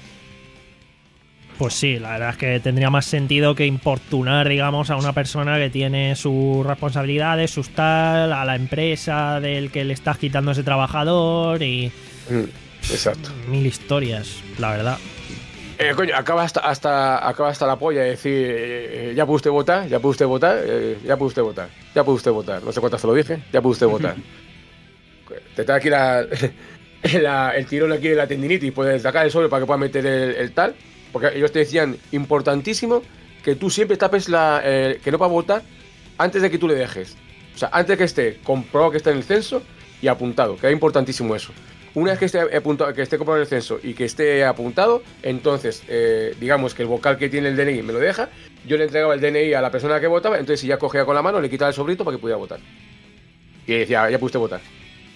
Pues sí, la verdad es que tendría más sentido que importunar, digamos, a una persona que tiene sus responsabilidades, sus tal, a la empresa del que le estás quitando ese trabajador y... Mm, exacto. Mil historias, la verdad. Eh, coño, acaba hasta, hasta, acaba hasta la polla de decir, eh, ya puede usted votar, ya puede usted votar, eh, ya puede usted votar, ya puede usted votar. No sé cuántas se lo dije, ya puede usted votar. Te trae aquí la, la, el tirón aquí de la tendinitis, puedes sacar el sobre para que puedas meter el, el tal. Porque ellos te decían, importantísimo, que tú siempre tapes la, eh, que no para votar antes de que tú le dejes. O sea, antes de que esté comprobado que está en el censo y apuntado, que es importantísimo eso. Una vez que esté apuntado, que esté comprobado en el censo y que esté apuntado, entonces, eh, digamos que el vocal que tiene el D N I me lo deja, yo le entregaba el D N I a la persona que votaba, entonces si ya cogía con la mano, le quitaba el sobrito para que pudiera votar. Y decía, ya puede usted votar.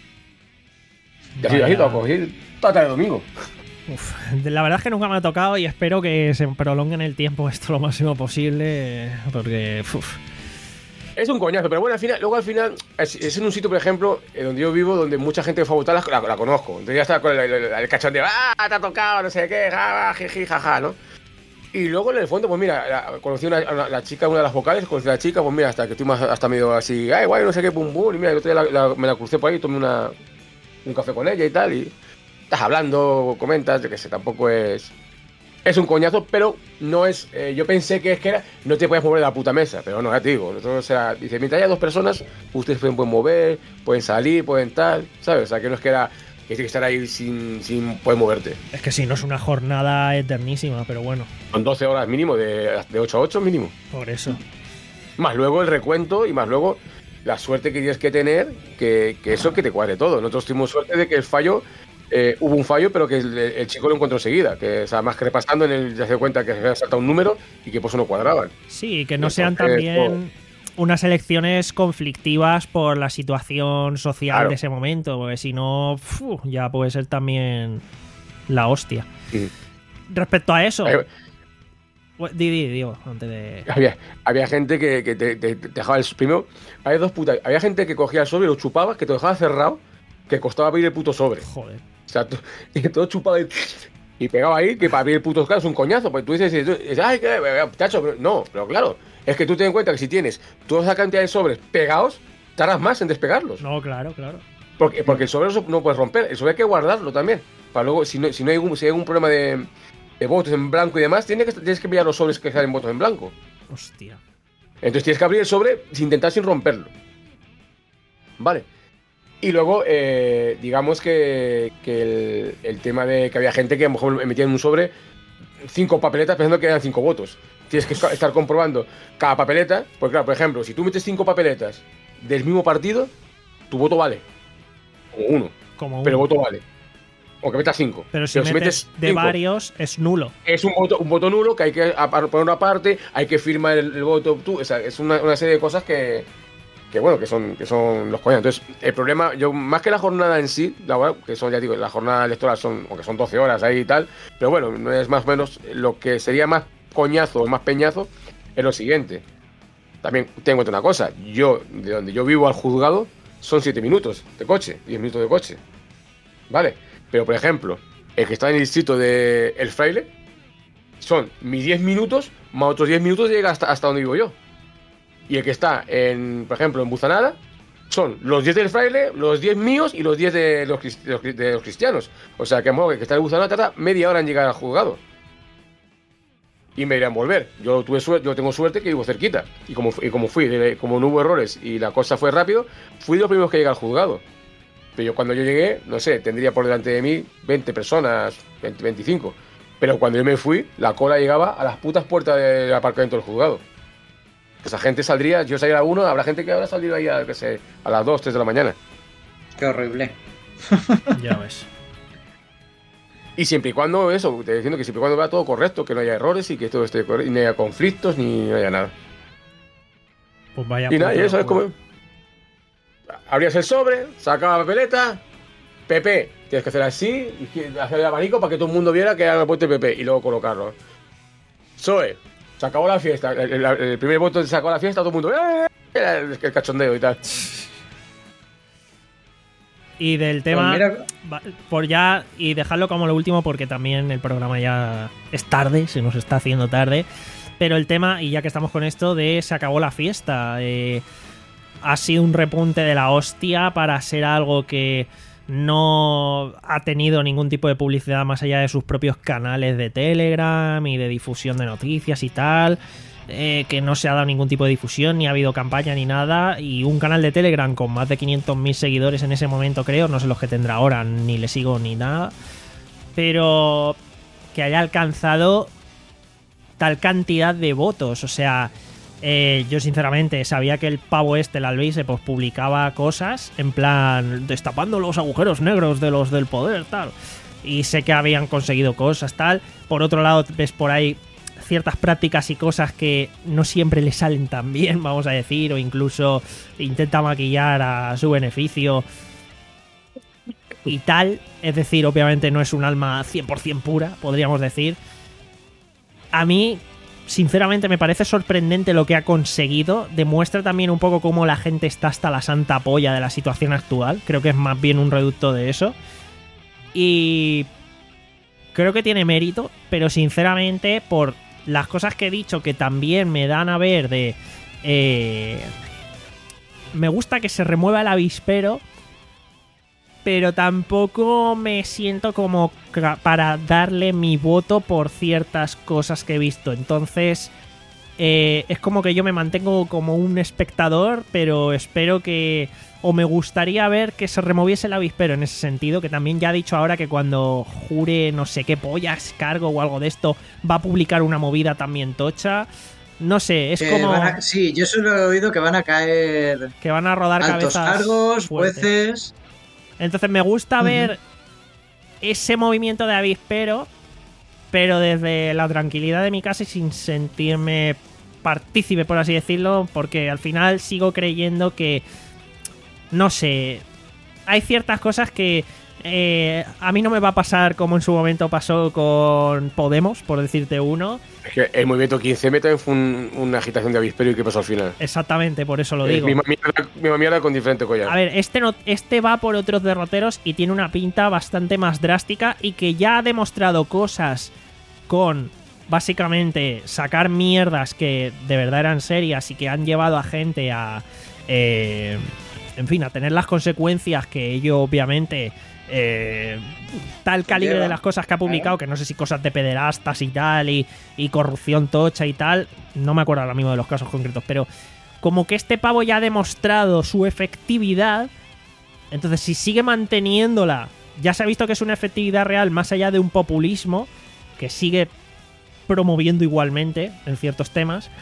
Y así, así, lo cogí toda tarde de domingo. Uf, la verdad es que nunca me ha tocado y espero que se prolongue en el tiempo esto lo máximo posible, porque... Uf. Es un coñazo, pero bueno, al final, luego al final, es, es en un sitio, por ejemplo, donde yo vivo, donde mucha gente fue a votar, la, la, la conozco. Entonces ya está con el, el, el cachondeo, ¡ah, te ha tocado, no sé qué, ja, jiji, jaja, ¿no? Y luego en el fondo, pues mira, la, conocí a una, a la chica, una de las vocales, conocí a la chica, pues mira, hasta que estuvimos hasta medio así, ay, guay, no sé qué, pum, pum, y mira, el otro día la, la, me la crucé por ahí, tomé una, un café con ella y tal, y estás hablando, comentas, de que sé, tampoco es... Es un coñazo, pero no es... Eh, yo pensé que es que era... No te puedes mover de la puta mesa, pero no, ya te digo. Nosotros, o sea, dice, mientras haya dos personas, ustedes pueden, pueden mover, pueden salir, pueden tal, ¿sabes? O sea, que no es que era... Que tienes que estar ahí sin, sin poder moverte. Es que sí, no es una jornada eternísima, pero bueno. Son doce horas mínimo, de, de ocho a ocho mínimo. Por eso. Más luego el recuento y más luego la suerte que tienes que tener, que, que eso que te cuadre todo. Nosotros tuvimos suerte de que el fallo... Eh, hubo un fallo, pero que el, el chico lo encontró enseguida. Que, o sea, más que repasando, en el, ya se dio cuenta que se había saltado un número y que por eso no cuadraban. Sí, que no Entonces, sean también unas elecciones conflictivas por la situación social claro. de ese momento, porque si no, fu, ya puede ser también la hostia. Sí. Respecto a eso, Hay, di, di, digo, antes de... había, había gente que, que te, te, te dejaba el... Primero, había dos putas. Había gente que cogía el sobre y lo chupaba, que te dejaba cerrado, que costaba abrir el puto sobre. Joder. O sea, y todo chupado y, y pegaba ahí, que para abrir el puto sobre es un coñazo. Pues tú dices, dices ay, qué, chacho, no, pero claro, es que tú ten en cuenta que si tienes toda esa cantidad de sobres pegados, tardas más en despegarlos. No, claro, claro. Porque, porque el sobre no puedes romper, el sobre hay que guardarlo también. Para luego, si no, si no hay, algún, si hay algún problema de, de votos en blanco y demás, tienes que, tienes que pillar los sobres que salen votos en blanco. Hostia. Entonces tienes que abrir el sobre sin intentar sin romperlo. Vale. Y luego, eh, digamos que, que el, el tema de que había gente que a lo mejor metía en un sobre cinco papeletas pensando que eran cinco votos. Tienes que estar comprobando cada papeleta. Porque claro, por ejemplo, si tú metes cinco papeletas del mismo partido, tu voto vale. Como uno. Como uno. Pero el voto vale. Aunque metas cinco. Pero si, Pero metes, si metes de cinco, varios, es nulo. es un voto, un voto nulo que hay que poner una parte, hay que firmar el, el voto tú. O sea, es una, una serie de cosas que... que bueno, que son, que son los coños. Entonces, el problema, yo más que la jornada en sí, la verdad, que son, ya digo, la jornada electoral son, aunque son doce horas ahí y tal, pero bueno, no es más o menos lo que sería más coñazo o más peñazo, es lo siguiente. También ten en cuenta una cosa, yo, de donde yo vivo al juzgado, son siete minutos de coche, diez minutos de coche, ¿vale? Pero, por ejemplo, el que está en el distrito de El Fraile, son mis diez minutos, más otros diez minutos llega hasta, hasta donde vivo yo. Y el que está, en, por ejemplo, en Buzanada, son los diez del fraile, los diez míos y los diez de los, de los, de los cristianos. O sea, que, que está el gusano tarda media hora en llegar al juzgado. Y me irán a volver. Yo tuve suerte, yo tengo suerte que vivo cerquita. Y como, y como fui, como no hubo errores y la cosa fue rápido, fui de los primeros que llegué al juzgado. Pero yo cuando yo llegué, no sé, tendría por delante de mí veinte personas, veinte, veinticinco. Pero cuando yo me fui, la cola llegaba a las putas puertas del aparcamiento del juzgado. Esa gente saldría, yo salía a uno, habrá gente que habrá salido ahí a, que sé, a las dos, tres de la mañana. Qué horrible. Ya ves. Y siempre y cuando, eso, te estoy diciendo que siempre y cuando vea todo correcto, que no haya errores y que todo esté correcto, y no haya conflictos, ni no haya nada. Pues vaya. Y nada, y puta eso es locura. como... Abrías el sobre, sacabas la papeleta, P P, tienes que hacer así, y hacer el abanico para que todo el mundo viera que era el puente P P, y luego colocarlo. P S O E, se acabó la fiesta, el, el, el primer voto se acabó la fiesta, todo el mundo... ¡Eh! Era el, el cachondeo y tal. Y del tema, Pues mira- va- por ya, y dejarlo como lo último porque también el programa ya es tarde, se nos está haciendo tarde, pero el tema, y ya que estamos con esto, de se acabó la fiesta, eh, ha sido un repunte de la hostia para ser algo que no ha tenido ningún tipo de publicidad más allá de sus propios canales de Telegram y de difusión de noticias y tal. Eh, que no se ha dado ningún tipo de difusión, ni ha habido campaña ni nada, y un canal de Telegram con más de quinientos mil seguidores en ese momento, creo, no sé los que tendrá ahora, ni le sigo ni nada, pero que haya alcanzado tal cantidad de votos, o sea, eh, yo sinceramente sabía que el pavo este, el Albeise, pues publicaba cosas en plan destapando los agujeros negros de los del poder, tal, y sé que habían conseguido cosas, tal. Por otro lado, ves por ahí ciertas prácticas y cosas que no siempre le salen tan bien, vamos a decir, o incluso intenta maquillar a su beneficio y tal. Es decir, obviamente no es un alma cien por ciento pura, podríamos decir. A mí, sinceramente, me parece sorprendente lo que ha conseguido. Demuestra también un poco cómo la gente está hasta la santa polla de la situación actual. Creo que es más bien un reducto de eso. Y creo que tiene mérito, pero sinceramente, por las cosas que he dicho que también me dan a ver de... Eh, me gusta que se remueva el avispero, pero tampoco me siento como para darle mi voto por ciertas cosas que he visto. Entonces, eh, es como que yo me mantengo como un espectador, pero espero que... O me gustaría ver que se removiese el avispero en ese sentido, que también ya ha dicho ahora que cuando jure no sé qué pollas, cargo o algo de esto, va a publicar una movida también tocha. No sé, es Que como van a- sí, yo solo he oído que van a caer que van a rodar altos cabezas cargos, fuertes. jueces. Entonces me gusta Ujú. ver ese movimiento de avispero, pero desde la tranquilidad de mi casa y sin sentirme partícipe, por así decirlo, porque al final sigo creyendo que, no sé, hay ciertas cosas que eh, a mí no me va a pasar como en su momento pasó con Podemos, por decirte uno. Es que el movimiento quince M también fue un- una agitación de avispero y qué pasó al final. Exactamente, por eso lo Es digo. misma mierda, misma mierda con diferente collar. A ver, este, no, este va por otros derroteros y tiene una pinta bastante más drástica y que ya ha demostrado cosas con, básicamente, sacar mierdas que de verdad eran serias y que han llevado a gente a... eh, en fin, a tener las consecuencias que ello, obviamente... Eh, tal calibre Lleva. de las cosas que ha publicado, que no sé si cosas de pederastas y tal, y, y corrupción tocha y tal, no me acuerdo ahora mismo de los casos concretos, pero como que este pavo ya ha demostrado su efectividad, entonces si sigue manteniéndola, ya se ha visto que es una efectividad real más allá de un populismo que sigue promoviendo igualmente en ciertos temas,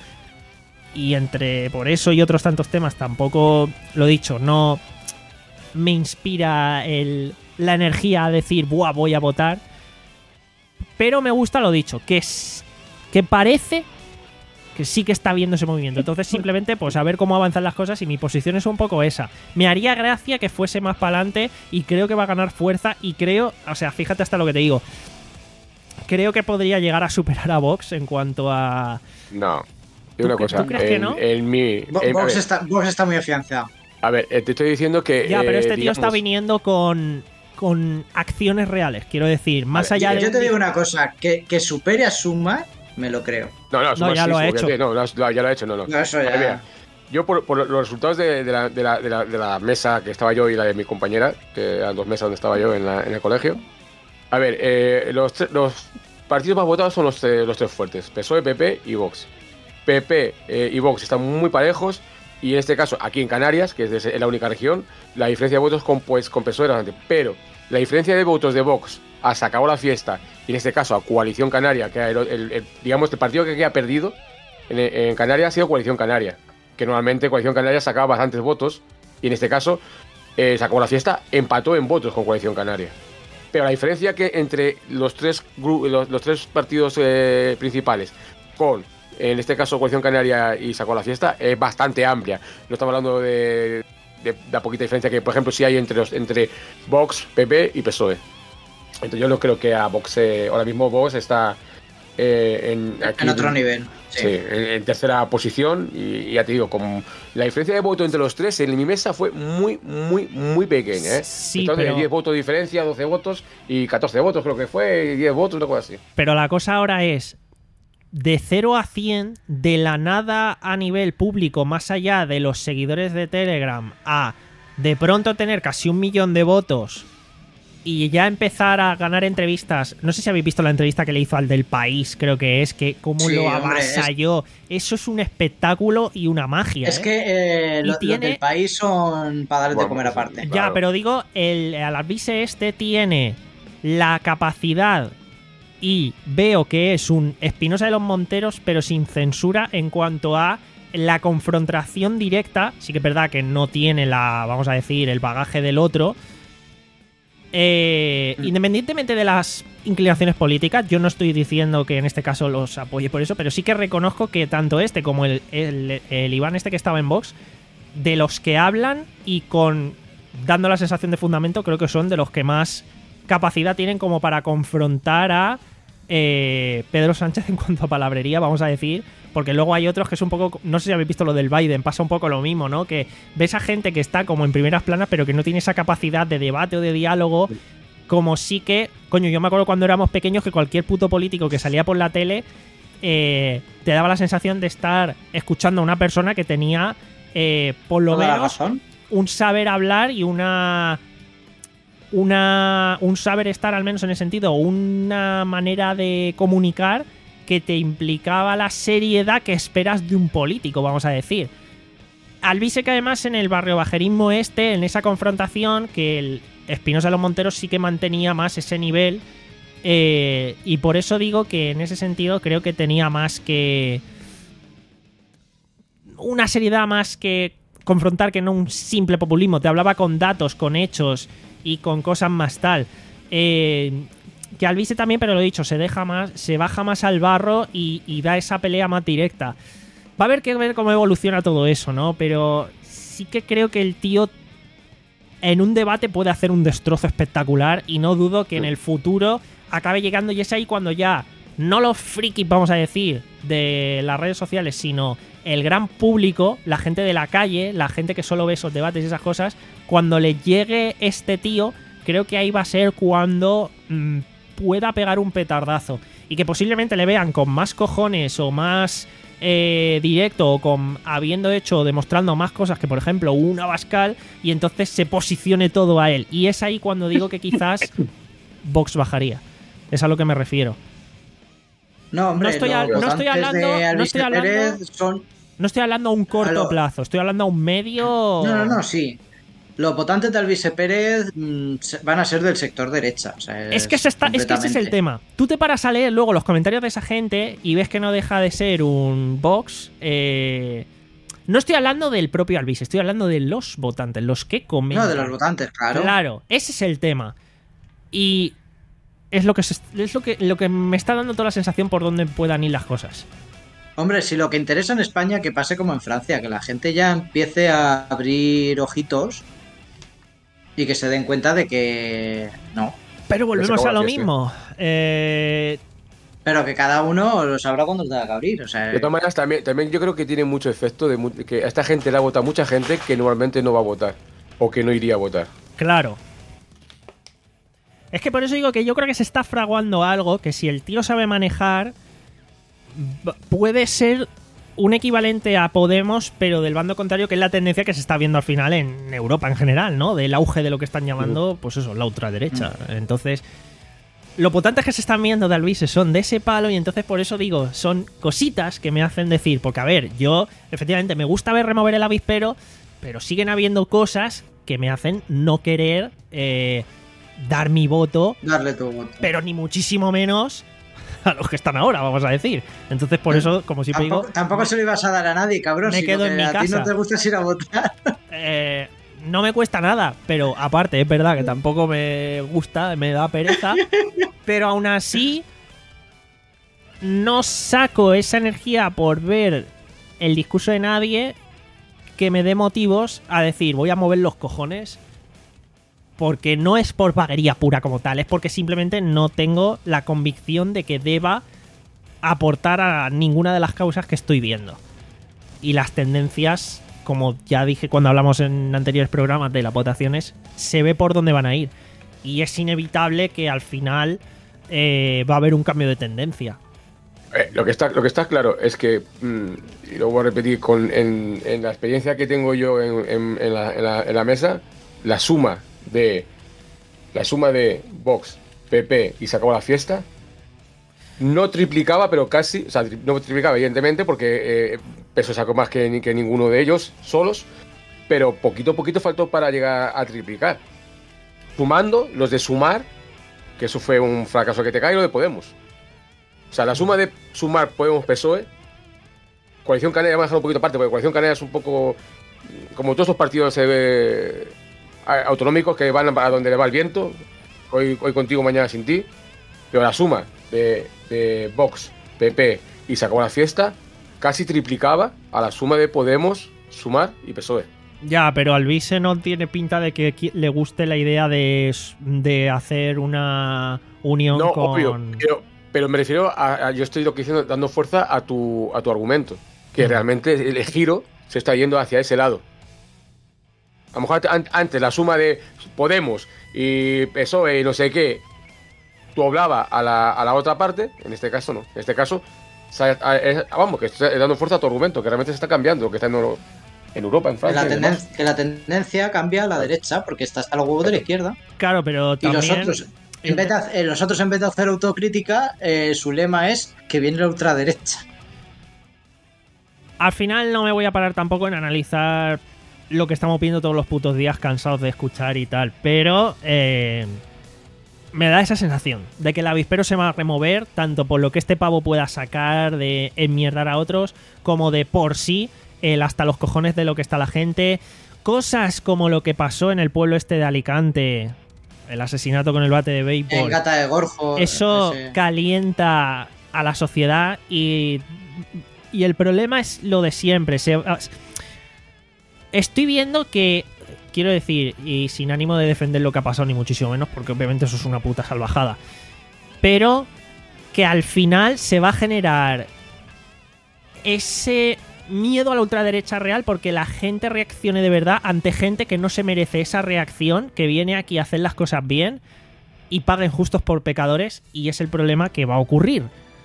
y entre por eso y otros tantos temas tampoco, lo dicho, no me inspira el, la energía a decir, buah, voy a votar, pero me gusta lo dicho, que es que parece que sí que está viendo ese movimiento. Entonces simplemente pues a ver cómo avanzan las cosas, y mi posición es un poco esa. Me haría gracia que fuese más para adelante y creo que va a ganar fuerza y creo, o sea, fíjate hasta lo que te digo, creo que podría llegar a superar a Vox en cuanto a... No. ¿Tú Y una cre- cosa, tú crees que en- no? en mi- Vo- en- a Vox ver, está, Vox está muy afianzado. a ver, eh, te estoy diciendo que. Ya, pero eh, este tío está digamos- viniendo con, con acciones reales, quiero decir, más ver, allá Yo, de... yo te un- digo una cosa, que, que supere a Suma, me lo creo. No, no, No, Suma ya sí, lo ha obviamente, hecho. No, no, ya lo ha hecho, no, no. No, eso ya. Mira, yo por, por los resultados de, de, la, de, la, de, la, de la mesa que estaba yo y la de mi compañera, que eran dos mesas donde estaba yo en, la, en el colegio. A ver, eh, los, tre- los partidos más votados son los, eh, los tres fuertes, P S O E, P P y Vox. P P eh, y Vox están muy parejos y en este caso, aquí en Canarias, que es de, la única región, la diferencia de votos con, pues, con P S O E era bastante. Pero la diferencia de votos de Vox a Se acabó la fiesta, y en este caso a Coalición Canaria, que el, el, el, digamos, el partido que ha perdido en, en Canarias ha sido Coalición Canaria, que normalmente Coalición Canaria sacaba bastantes votos, y en este caso, eh, Se acabó la fiesta, empató en votos con Coalición Canaria. Pero la diferencia que entre los tres, gru- los, los tres partidos eh, principales, con, en este caso, Coalición Canaria y Se acabó la fiesta, es bastante amplia. No estamos hablando de, de la poquita diferencia que, por ejemplo, sí hay entre, los, entre Vox, P P y P S O E. Entonces yo no creo que a Vox, eh, ahora mismo Vox está eh, en, aquí, en otro nivel. Sí, sí en, en tercera posición y, y ya te digo, como la diferencia de voto entre los tres en mi mesa fue muy, muy, muy pequeña. ¿eh? Sí, Entonces, pero... diez votos de diferencia, doce votos y catorce votos creo que fue, diez votos, una cosa así. Pero la cosa ahora es, de cero a cien, de la nada a nivel público, más allá de los seguidores de Telegram, a de pronto tener casi un millón de votos y ya empezar a ganar entrevistas. No sé si habéis visto la entrevista que le hizo al del País, creo que es, que cómo Sí, lo hombre, avasalló. Es... Eso es un espectáculo y una magia. Es ¿eh? que eh, Y lo, tiene... los del País son para darles de Bueno, comer sí, aparte. Ya, claro. pero digo, el Alarvise este tiene la capacidad, y veo que es un Espinosa de los Monteros, pero sin censura en cuanto a la confrontación directa. Sí que es verdad que no tiene la, vamos a decir, el bagaje del otro. Eh, Mm. Independientemente de las inclinaciones políticas, yo no estoy diciendo que en este caso los apoye por eso, pero sí que reconozco que tanto este como el, el, el Iván este que estaba en Vox, de los que hablan y con dando la sensación de fundamento, creo que son de los que más capacidad tienen como para confrontar a eh, Pedro Sánchez en cuanto a palabrería, vamos a decir, porque luego hay otros que es un poco, no sé si habéis visto lo del Biden, pasa un poco lo mismo, ¿no? Que ves a gente que está como en primeras planas, pero que no tiene esa capacidad de debate o de diálogo, como sí que, coño, yo me acuerdo cuando éramos pequeños que cualquier puto político que salía por la tele eh, te daba la sensación de estar escuchando a una persona que tenía eh, por lo Toda la menos razón. un saber hablar y una una un saber estar, al menos en el sentido, una manera de comunicar que te implicaba la seriedad que esperas de un político, vamos a decir. Alvise que además en el barrio bajerismo este, en esa confrontación, que el Espinosa de los Monteros sí que mantenía más ese nivel, eh, y por eso digo que en ese sentido creo que tenía más que una seriedad más que confrontar, que no un simple populismo. Te hablaba con datos, con hechos y con cosas más tal. Eh, que Alvise también, pero lo he dicho, se deja más, se baja más al barro y, y da esa pelea más directa. Va a haber que ver cómo evoluciona todo eso, ¿no? Pero sí que creo que el tío en un debate puede hacer un destrozo espectacular y no dudo que en el futuro acabe llegando, y es ahí cuando ya no los frikis, vamos a decir, de las redes sociales, sino el gran público, la gente de la calle, la gente que solo ve esos debates y esas cosas, cuando le llegue este tío, creo que ahí va a ser cuando mmm, pueda pegar un petardazo. Y que posiblemente le vean con más cojones o más eh, directo, o con habiendo hecho, demostrando más cosas que, por ejemplo, un Abascal, y entonces se posicione todo a él. Y es ahí cuando digo que quizás Vox bajaría. Es a lo que me refiero. No, hombre, No estoy, a- los no estoy votantes hablando, de no Alvise estoy hablando, Pérez son... no estoy hablando a un corto A lo- plazo, estoy hablando a un medio. No, no, no, sí. Los votantes de Alvise Pérez mm, se- van a ser del sector derecha. O sea, Es que, se está, es que ese es el completamente. tema. Tú te paras a leer luego los comentarios de esa gente y ves que no deja de ser un Vox. Eh... No estoy hablando del propio Alvise, estoy hablando de los votantes, los que comentan. No, de los votantes, claro. Claro, ese es el tema. Y es lo que se- es lo que lo que me está dando toda la sensación por dónde puedan ir las cosas. Hombre, si lo que interesa en España que pase como en Francia, que la gente ya empiece a abrir ojitos y que se den cuenta de que no. Pero volvemos acabó a la lo fiesta. mismo. Eh, Pero que cada uno lo sabrá cuando tenga que abrir. O sea, De todas maneras, también, también yo creo que tiene mucho efecto de mu- que a esta gente le ha votado mucha gente que normalmente no va a votar o que no iría a votar. Claro. Es que por eso digo que yo creo que se está fraguando algo que si el tío sabe manejar, b- puede ser un equivalente a Podemos, pero del bando contrario, que es la tendencia que se está viendo al final en Europa en general, ¿no? Del auge de lo que están llamando, pues eso, la ultraderecha. Entonces, lo potentes que se están viendo de Alvise son de ese palo, y entonces por eso digo, son cositas que me hacen decir, porque a ver, yo efectivamente me gusta ver remover el avispero, pero siguen habiendo cosas que me hacen no querer eh, dar mi voto, Darle tu voto. pero ni muchísimo menos a los que están ahora, vamos a decir. Entonces, por eso, como siempre Tampoco, digo, tampoco se lo ibas a dar a nadie, cabrón. me Si quedo lo en que mi a ti casa. no te gusta es ir a votar. eh, no me cuesta nada, pero aparte, es verdad que tampoco me gusta, me da pereza, pero aún así no saco esa energía por ver el discurso de nadie que me dé motivos a decir, voy a mover los cojones, porque no es por vaguería pura como tal, es porque simplemente no tengo la convicción de que deba aportar a ninguna de las causas que estoy viendo. Y las tendencias, como ya dije cuando hablamos en anteriores programas de las votaciones, se ve por dónde van a ir. Y es inevitable que al final eh, va a haber un cambio de tendencia. Eh, lo, que está, lo que está claro es que, mmm, y lo voy a repetir, con, en, en la experiencia que tengo yo en, en, en, la, en, la, en la mesa, la suma de la suma de Vox, P P y se acabó la fiesta, no triplicaba, pero casi, o sea, no triplicaba evidentemente porque eh, peso sacó más que, que ninguno de ellos solos, pero poquito a poquito faltó para llegar a triplicar. Sumando los de Sumar, que eso fue un fracaso que te cae, y lo de Podemos. O sea, la suma de Sumar, Podemos, P S O E, Coalición Canaria, vamos a dejar un poquito aparte, porque Coalición Canaria es un poco como todos estos partidos eh, autonómicos que van a donde le va el viento, hoy, hoy contigo, mañana sin ti, pero la suma de, de Vox, P P y se acabó la fiesta casi triplicaba a la suma de Podemos, Sumar y P S O E. Ya, pero Alvise no tiene pinta de que qui- le guste la idea de, de hacer una unión No, con... obvio, pero, pero me refiero a, a- yo estoy lo que diciendo, dando fuerza a tu, a tu argumento, que Mm. realmente el giro se está yendo hacia ese lado. A lo mejor an- antes la suma de Podemos y P S O E y no sé qué doblaba a la, a la otra parte, en este caso no, en este caso sa- a- es- vamos, que está dando fuerza a tu argumento, que realmente se está cambiando, lo que está en, Euro- en Europa, en Que Francia. la, y demás. tenden- que la tendencia cambia a la derecha, porque está hasta los huevos de la izquierda. Claro, pero Y también... los otros, en vez de, hacer- eh, los otros, en vez de hacer autocrítica, eh, su lema es que viene la ultraderecha. Al final no me voy a parar tampoco en analizar lo que estamos viendo todos los putos días, cansados de escuchar y tal, pero eh, me da esa sensación de que el avispero se va a remover tanto por lo que este pavo pueda sacar de enmierdar a otros, como de por sí el hasta los cojones de lo que está la gente. Cosas como lo que pasó en el pueblo este de Alicante, el asesinato con el bate de En béisbol. Gata de Gorjo. Eso ese- calienta a la sociedad y, y el problema es lo de siempre. Se- estoy viendo que, quiero decir, y sin ánimo de defender lo que ha pasado ni muchísimo menos, porque obviamente eso es una puta salvajada, pero que al final se va a generar ese miedo a la ultraderecha real porque la gente reaccione de verdad ante gente que no se merece esa reacción, que viene aquí a hacer las cosas bien y paguen justos por pecadores, y es el problema que va a ocurrir.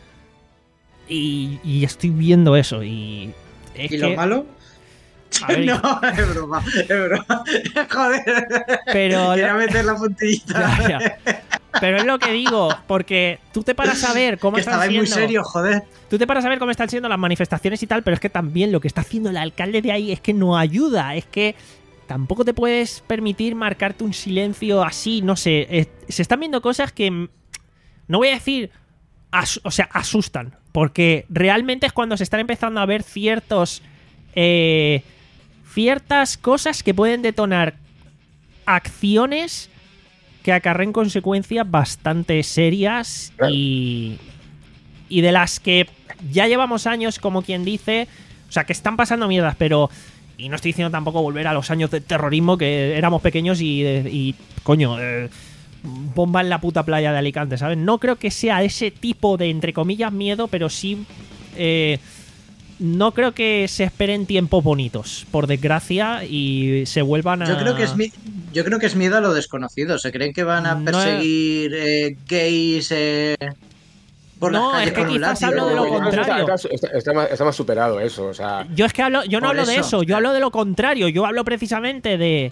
Y, y estoy viendo eso y... Es ¿Y que, lo malo? a ver, No, es broma, es broma. Joder. pero... Quería meter la puntillita. Ya, ya. Pero es lo que digo, porque tú te paras a ver cómo Que están estabais siendo... muy serio, joder. Tú te paras a ver cómo están siendo las manifestaciones y tal, pero es que también lo que está haciendo el alcalde de ahí es que no ayuda, es que tampoco te puedes permitir marcarte un silencio así, no sé, eh, se están viendo cosas que mm, no voy a decir, as- o sea, asustan, porque realmente es cuando se están empezando a ver ciertos eh, ciertas cosas que pueden detonar acciones que acarren consecuencias bastante serias y, y de las que ya llevamos años, como quien dice, o sea, que están pasando mierdas, pero... Y no estoy diciendo tampoco volver a los años de terrorismo, que éramos pequeños y, y coño, eh, bomba en la puta playa de Alicante, ¿sabes? No creo que sea ese tipo de, entre comillas, miedo, pero sí... Eh, no creo que se esperen tiempos bonitos, por desgracia, y se vuelvan a... Yo creo que es mi- yo creo que es miedo a lo desconocido. Se creen que van a No perseguir eh, gays, eh, por No, las calles es que con un quizás látigo. hablo de lo Está- contrario. Está, está- está más, está más superado eso, o sea... Yo es que hablo, yo no Por hablo de eso. eso, yo hablo de lo contrario. Yo hablo precisamente de.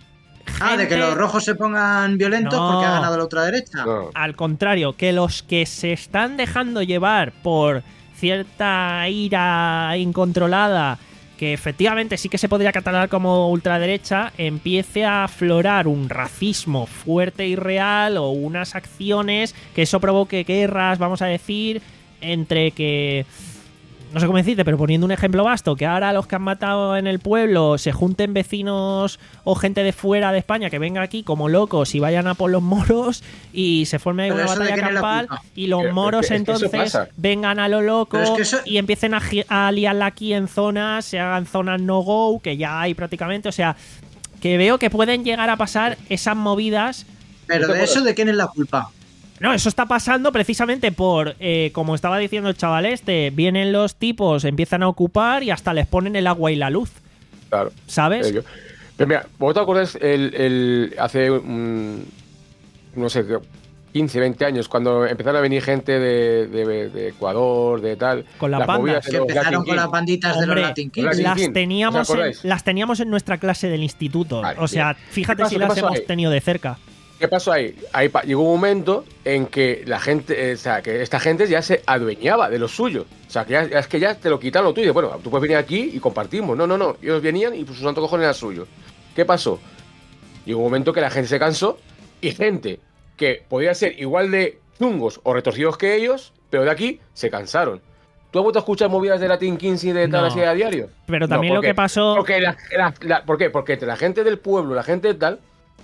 Ah, de que gente- los rojos se pongan violentos No. porque ha ganado la ultraderecha. No. Al contrario, que los que se están dejando llevar por cierta ira incontrolada, que efectivamente sí que se podría catalogar como ultraderecha, empiece a aflorar un racismo fuerte y real o unas acciones que eso provoque guerras, vamos a decir, entre que... No sé cómo decirte, pero poniendo un ejemplo vasto, que ahora los que han matado en el pueblo se junten vecinos o gente de fuera de España que venga aquí como locos y vayan a por los moros y se forme ahí Pero una eso de batalla quién es la campal culpa. y los Pero- moros es que- es que eso entonces pasa. vengan a lo loco Pero es que eso- y empiecen a, gi- a liarla aquí en zonas, se hagan zonas no-go, que ya hay prácticamente, o sea, que veo que pueden llegar a pasar esas movidas. Pero ¿Tú te de eso, acuerdas? ¿de quién es la culpa? No, eso está pasando precisamente por, eh, como estaba diciendo el chaval este, vienen los tipos, empiezan a ocupar y hasta les ponen el agua y la luz, Claro. ¿sabes? Eh, yo- Pero mira, ¿vos te acuerdas el, el- hace, mm, no sé, quince, veinte años, cuando empezaron a venir gente de, de- de Ecuador, de tal? Con las las bandas. movidas de Que los empezaron Latin con las Kings? banditas de Hombre, los Latin Kings. Latin las King, teníamos, ¿os en, acordáis? las teníamos en nuestra clase del instituto. Vale, o sea, bien. fíjate ¿Qué pasó? si ¿Qué las pasó hemos ahí? tenido de cerca. ¿Qué pasó ahí? Ahí pa- llegó un momento en que la gente, eh, o sea, que esta gente ya se adueñaba de lo suyo. O sea, que ya, es que ya te lo quitan lo tuyo. Bueno, tú puedes venir aquí y compartimos. No, no, no. Ellos venían y pues su santo cojones era suyo. ¿Qué pasó? Llegó un momento que la gente se cansó y gente que podía ser igual de chungos o retorcidos que ellos, pero de aquí se cansaron. ¿Tú has vuelto a escuchar movidas de Latin Kings y de tal No. así a diario? Pero No, también ¿por lo qué? que pasó... Porque la, la- la- ¿Por qué? Porque entre la gente del pueblo, la gente de tal,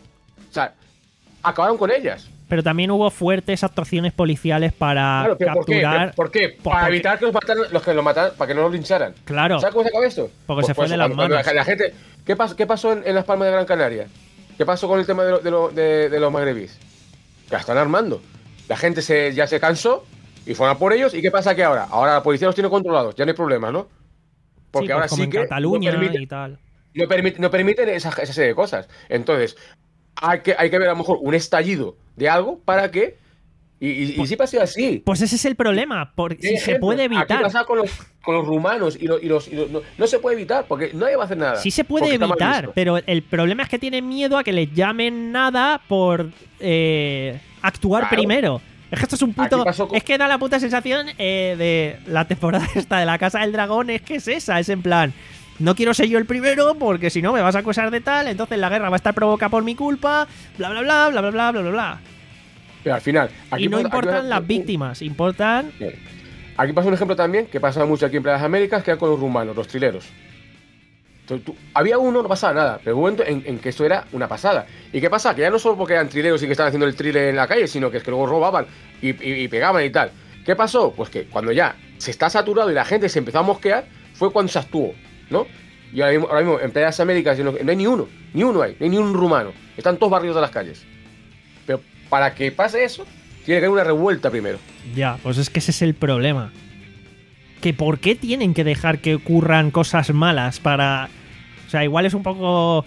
o sea, acabaron con ellas. Pero también hubo fuertes actuaciones policiales para Claro, pero ¿por qué? capturar... ¿Por qué? Pues Para porque- evitar que los mataran, los que lo mataran, para que no los lincharan. Claro. ¿Sabes cómo se acaba esto? Porque se fue de las cuando- cuando manos. La, la gente, ¿qué, pasó, ¿Qué pasó en, en las Palmas de Gran Canaria? ¿Qué pasó con el tema de, lo- de, lo- de- de los magrebís? Que la están armando. La gente se, ya se cansó y fueron a por ellos. ¿Y qué pasa que ahora? Ahora la policía los tiene controlados. Ya no hay problemas, ¿no? Porque Sí, pues ahora como sí en que Cataluña no permiten, y tal. no permiten, no permiten esa, esa serie de cosas. Entonces, hay que, hay que ver a lo mejor un estallido de algo para que... Y, y, y sí pasa así. Pues ese es el problema, porque si se Ejemplo, puede Aquí evitar. pasa con los, con los rumanos y los... Y los, y los- no, no se puede evitar, porque nadie va a hacer nada. Sí se puede porque está mal evitar, visto. pero el problema es que tienen miedo a que les llamen nada por eh, actuar Claro. primero. Es que esto es un puto... Aquí pasó con- Es que da la puta sensación eh, de la temporada esta de la Casa del Dragón, es que es esa, es en plan... No quiero ser yo el primero porque si no me vas a acusar de tal, entonces la guerra va a estar provocada por mi culpa, bla bla bla, bla bla bla, bla bla bla. Pero al final... Aquí Y no pasa- aquí importan pasa- las víctimas, importan... Bien. Aquí pasa un ejemplo también que pasa mucho aquí en Playas Américas, que era con los rumanos, los trileros. Entonces, tú- había uno, no pasaba nada, pero hubo un momento en, en que esto era una pasada. ¿Y qué pasa? Que ya no solo porque eran trileros y que estaban haciendo el trile en la calle, sino que es que luego robaban y, y- y pegaban y tal. ¿Qué pasó? Pues que cuando ya se está saturado y la gente se empezó a mosquear, fue cuando se actuó, ¿no? Y ahora mismo, ahora mismo en Playas Américas no hay ni uno, ni uno hay, no hay ni un rumano. Están todos barrios de las calles. Pero para que pase eso, tiene que haber una revuelta primero. Ya, pues es que ese es el problema. Que por qué tienen que dejar que ocurran cosas malas para... O sea, igual es un poco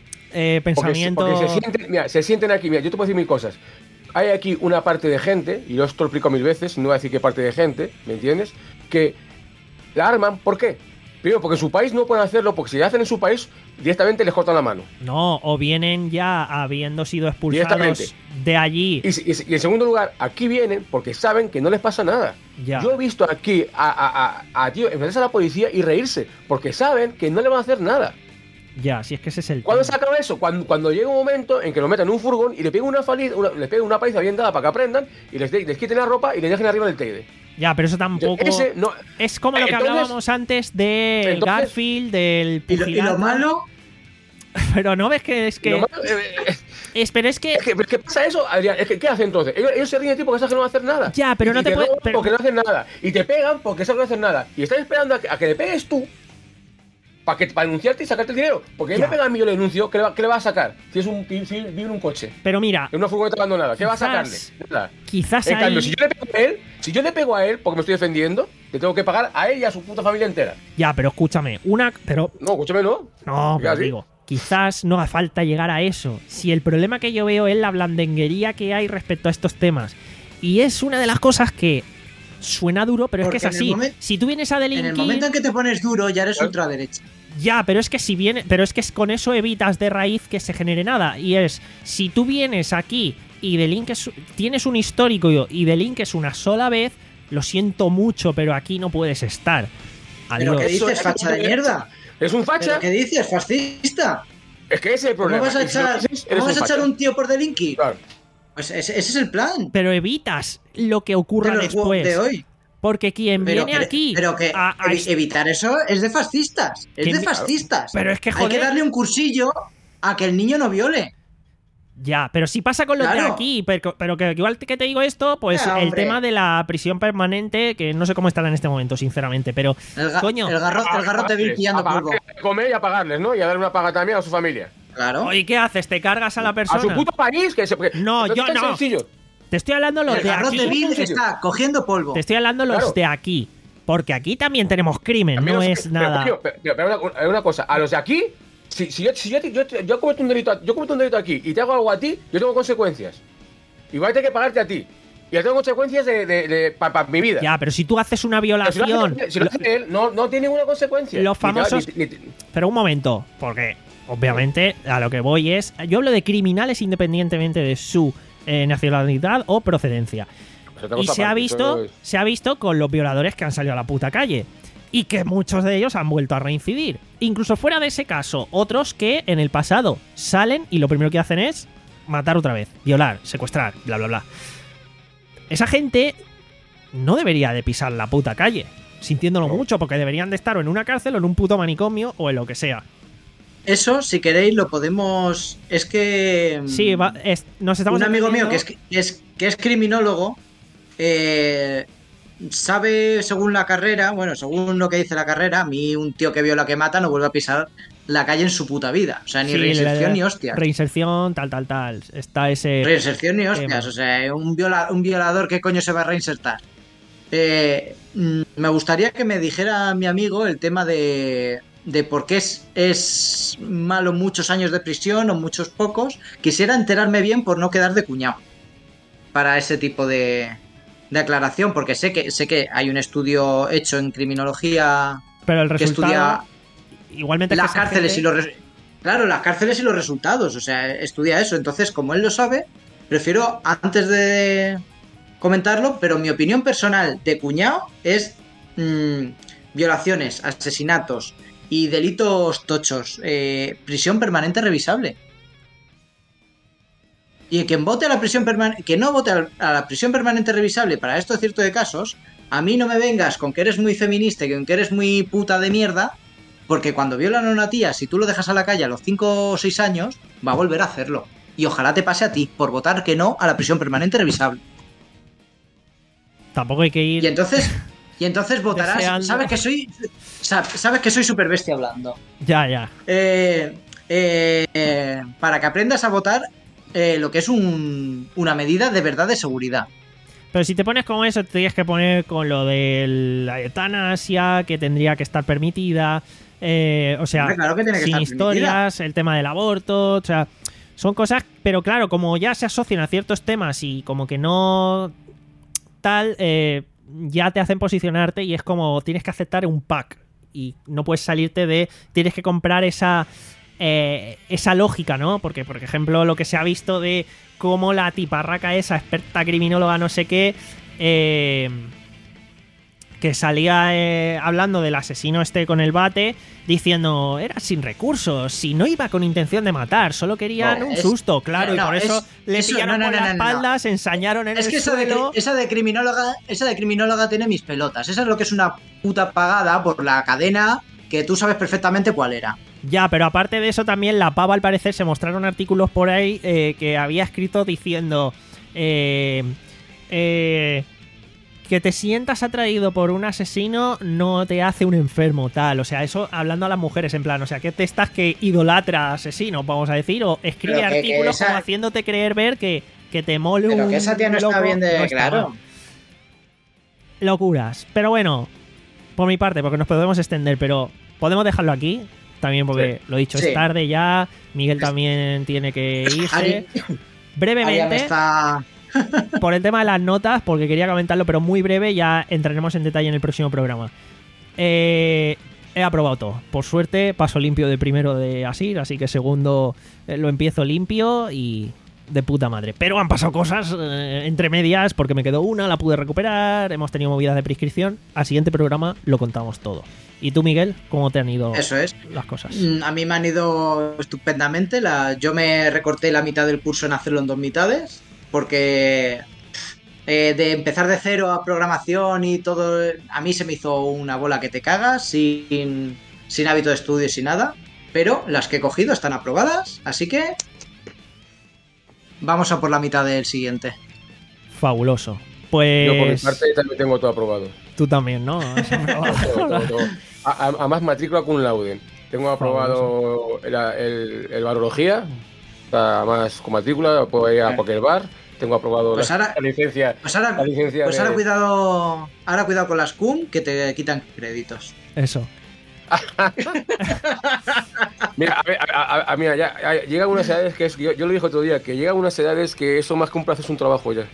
eh, Porque, se- pensamiento... porque se sienten, mira, se sienten aquí, mira, yo te puedo decir mil cosas. Hay aquí una parte de gente, y yo esto lo explico mil veces, no voy a decir qué parte de gente, ¿me entiendes? Que la arman, ¿por qué? Primero, porque en su país no pueden hacerlo, porque si lo hacen en su país, directamente les cortan la mano. No, o vienen ya habiendo sido expulsados Directamente. de allí. Y, si- y si- y en segundo lugar, aquí vienen porque saben que no les pasa nada. Ya. Yo he visto aquí a, a, a, a tío enfrentarse a la policía y reírse, porque saben que no le van a hacer nada. Ya, si es que ese es el ¿Cuándo tema. se acaba eso? Cuando, cuando llega un momento en que lo metan en un furgón y le peguen una, fali- una, les peguen una paliza bien dada para que aprendan y les, de- les quiten la ropa y les dejen arriba del Teide. Ya, pero eso tampoco... Ese no, Es como lo que Entonces- hablábamos antes de Entonces- Garfield, del Y lo, y lo pugilato. malo, Pero no ves que es que... lo malo- eh, eh, Es, pero es que... es que ¿qué pasa eso, Adrián? Es que, ¿qué hacen entonces? Ellos, ellos se ríen de ti porque saben que no van a hacer nada. Ya, pero Y- no y te puede- roban pero- porque no hacen nada. Y te pegan porque saben que no hacen nada. Y están esperando a que, a que le pegues tú para que para denunciarte y sacarte el dinero. Porque él Ya. me pega a mí, yo le denuncio, ¿qué le va, qué le va a sacar? Si es un si vive en un coche, Pero mira, en una furgoneta abandonada, ¿qué va a sacarle? Quizás- Nada. quizás En ahí... cambio, si yo le pego a él, si yo le pego a él porque me estoy defendiendo, le tengo que pagar a él y a su puta familia entera. Ya, pero escúchame, una... Pero... No, escúchame, no. No, Ya, pero sí. digo, quizás no hace falta llegar a eso. Si el problema que yo veo es la blandenguería que hay respecto a estos temas. Y es una de las cosas que Suena duro, pero Porque es que es en el así. momen- Si tú vienes a En el delinquir... momento en que te pones duro, ya eres ultraderecha. Ya, pero es que si viene, pero es que con eso evitas de raíz que se genere nada. Y es, si tú vienes aquí y delinques, tienes un histórico y delinques una sola vez, lo siento mucho, pero aquí no puedes estar. ¿Pero Adiós. qué dices, Eso- facha de mierda? ¿Es un facha? ¿Pero qué dices, fascista? Es que ese es el problema. ¿Cómo vas a Y si lo echar, haces, ¿cómo eres vas a un echar facha. un tío por delinquir? Claro. Pues ese, ese es el plan Pero evitas lo que de ocurra los juegos después. de hoy. Porque quien Pero viene que, aquí pero que a- a evi- est- evitar eso es de fascistas. Es Que de mi- fascistas. Pero es que, Hay joder, que darle un cursillo a que el niño no viole. ya, pero si pasa con los de Claro. aquí, pero, pero que igual que te digo esto, pues Ya, el hombre. tema de la prisión permanente, que no sé cómo estará en este momento, sinceramente, pero El, ga- coño, el garro, el garro te va pillando A pagarles, polvo. a comer y a pagarles, ¿no? Y a darle una paga también a su familia. Claro. oye, ¿qué haces? ¿Te cargas a la A persona? su puto país, que se. porque- No, entonces yo es tan no. sencillo. Te estoy hablando los El de garrote aquí. vil ¿en serio? está cogiendo polvo. Te estoy hablando los Claro. de aquí. Porque aquí también tenemos crimen, A mí no sé- es pero, nada. tío, pero, pero, pero una, una cosa, a los de aquí, si, si yo, si yo, yo, yo cometo un delito, yo cometo un delito aquí y te hago algo a ti, yo tengo consecuencias. Igual tengo que pagarte a ti. Y yo tengo consecuencias de, de, de, para mi vida. Ya, pero si tú haces una Pero si lo hace- violación. si lo hace él, no, no tiene ninguna consecuencia. Los Ni te va- famosos- ni- ni- Pero un momento, porque obviamente a lo que voy es. Yo hablo de criminales independientemente de su eh, nacionalidad o procedencia. Pues otra Y cosa se ha aparte, visto, eso es- se ha visto con los violadores que han salido a la puta calle. Y que muchos de ellos han vuelto a reincidir. Incluso fuera de ese caso, otros que en el pasado salen y lo primero que hacen es matar otra vez, violar, secuestrar, bla bla bla. Esa gente no debería de pisar la puta calle, sintiéndolo No. mucho, porque deberían de estar o en una cárcel o en un puto manicomio o en lo que sea. Eso, si queréis, lo podemos. Es que. mm, Sí, va- es- nos estamos un amigo mío entendiendo. que es, que es, que es criminólogo eh, sabe, según la carrera, bueno, según lo que dice la carrera, a mí un tío que viola que mata no vuelve a pisar la calle en su puta vida. O sea, ni Sí, reinserción la- ni hostias. Reinserción, tal, tal, tal. Está ese. Reinserción ni hostias. tema. O sea, un, viola, un violador, ¿qué coño se va a reinsertar? Eh, mm, me gustaría que me dijera mi amigo el tema de, de por qué es, es malo muchos años de prisión o muchos pocos. Quisiera enterarme bien por no quedar de cuñado para ese tipo de, de aclaración, porque sé que, sé que hay un estudio hecho en criminología Pero el que resultado. estudia Igualmente que las esa cárceles gente- y los res- claro, las cárceles y los resultados, o sea, estudia eso. Entonces, como él lo sabe, prefiero antes de comentarlo, pero mi opinión personal de cuñado es mm, violaciones, asesinatos y delitos tochos, eh, prisión permanente revisable. Y quien vote a la prisión permanente, que no vote a la prisión permanente revisable para esto cierto de casos, a mí no me vengas con que eres muy feminista y con que eres muy puta de mierda, porque cuando violan a una tía, si tú lo dejas a la calle a los cinco o seis años, va a volver a hacerlo. Y ojalá te pase a ti, por votar que no a la prisión permanente revisable. Tampoco hay que ir. Y entonces, y entonces votarás. Deseando. Sabes que soy. sab- Sabes que soy súper bestia hablando. Ya, ya. Eh, eh, eh, para que aprendas a votar eh, lo que es un- una medida de verdad de seguridad. Pero si te pones con eso, te tienes que poner con lo de la eutanasia, que tendría que estar permitida. eh, o sea, Hombre, claro que tiene que sin estar historias, el tema del aborto. O sea, son cosas. Pero claro, como ya se asocian a ciertos temas y como que no. Tal, eh, ya te hacen posicionarte y es como tienes que aceptar un pack. Y no puedes salirte de. Tienes que comprar esa. Eh, esa lógica, ¿no? Porque, por ejemplo, lo que se ha visto de cómo la tiparraca esa, experta criminóloga, no sé qué, eh, que salía eh, hablando del asesino este con el bate, diciendo, era sin recursos, si no iba con intención de matar, solo querían No, un es- susto, claro, no, y por es- eso le eso- pillaron no, no, por no, la no, no. espalda, se ensañaron en Es el que esa de, suelo. cri- esa de criminóloga, esa de criminóloga tiene mis pelotas. Esa es lo que es una puta pagada por la cadena que tú sabes perfectamente cuál era. Ya, pero aparte de eso también la pava al parecer se mostraron artículos por ahí eh, que había escrito diciendo eh, eh, que te sientas atraído por un asesino no te hace un enfermo tal, o sea, eso hablando a las mujeres en plan, o sea, que te estás que idolatra a asesinos, vamos a decir, o escribe Pero que- que artículos esa- como haciéndote creer ver que, que te mole un Pero que esa tía no está loco, bien de. no está claro. mal. Locuras, pero bueno, por mi parte, porque nos podemos extender, pero podemos dejarlo aquí. También porque, lo dicho, Sí. es tarde ya. Miguel también tiene que irse. Ari, Ariam Brevemente, está. por el tema de las notas, porque quería comentarlo, pero muy breve, ya entraremos en detalle en el próximo programa. Eh, he aprobado todo. Por suerte, paso limpio de primero de Asir, así que segundo eh, lo empiezo limpio y de puta madre. Pero han pasado cosas eh, entre medias, porque me quedó una, la pude recuperar, hemos tenido movidas de prescripción. Al siguiente programa lo contamos todo. ¿Y tú, Miguel, cómo te han ido Eso es. las cosas? A mí me han ido estupendamente. La, yo me recorté la mitad del curso en hacerlo en dos mitades, porque eh, de empezar de cero a programación y todo, a mí se me hizo una bola que te cagas, sin, sin hábito de estudio y sin nada. Pero las que he cogido están aprobadas, así que vamos a por la mitad del siguiente. Fabuloso. Pues Yo por mi parte también tengo todo aprobado. tú también, ¿no? Has aprobado. Todo, todo, todo. A, a, a más matrícula cum laude. Tengo aprobado el, el, el barología, más con matrícula, puedo ir a cualquier bar. Tengo aprobado Pues la, ahora- la licencia. Pues ahora, la licencia pues de- ahora cuidado, ahora cuidado con las C U M, que te quitan créditos. Eso. Mira, a, ver, a, a, a, mira, ya, ya llegan unas edades que es, yo, yo lo dije otro día, que llegan unas edades que eso más que un plazo es un trabajo ya.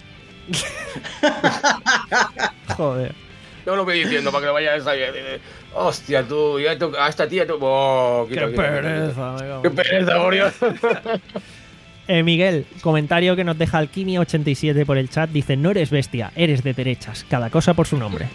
Joder. No lo voy diciendo para que lo vayas a ver. Hostia, tú, ya tú, a esta tía tú. Oh, quita, Qué quita, quita, pereza, me cago quita. en- Qué pereza, por Dios. Eh, Miguel, comentario que nos deja Alquimia ochenta y siete por el chat. Dice, no eres bestia, eres de derechas. Cada cosa por su nombre.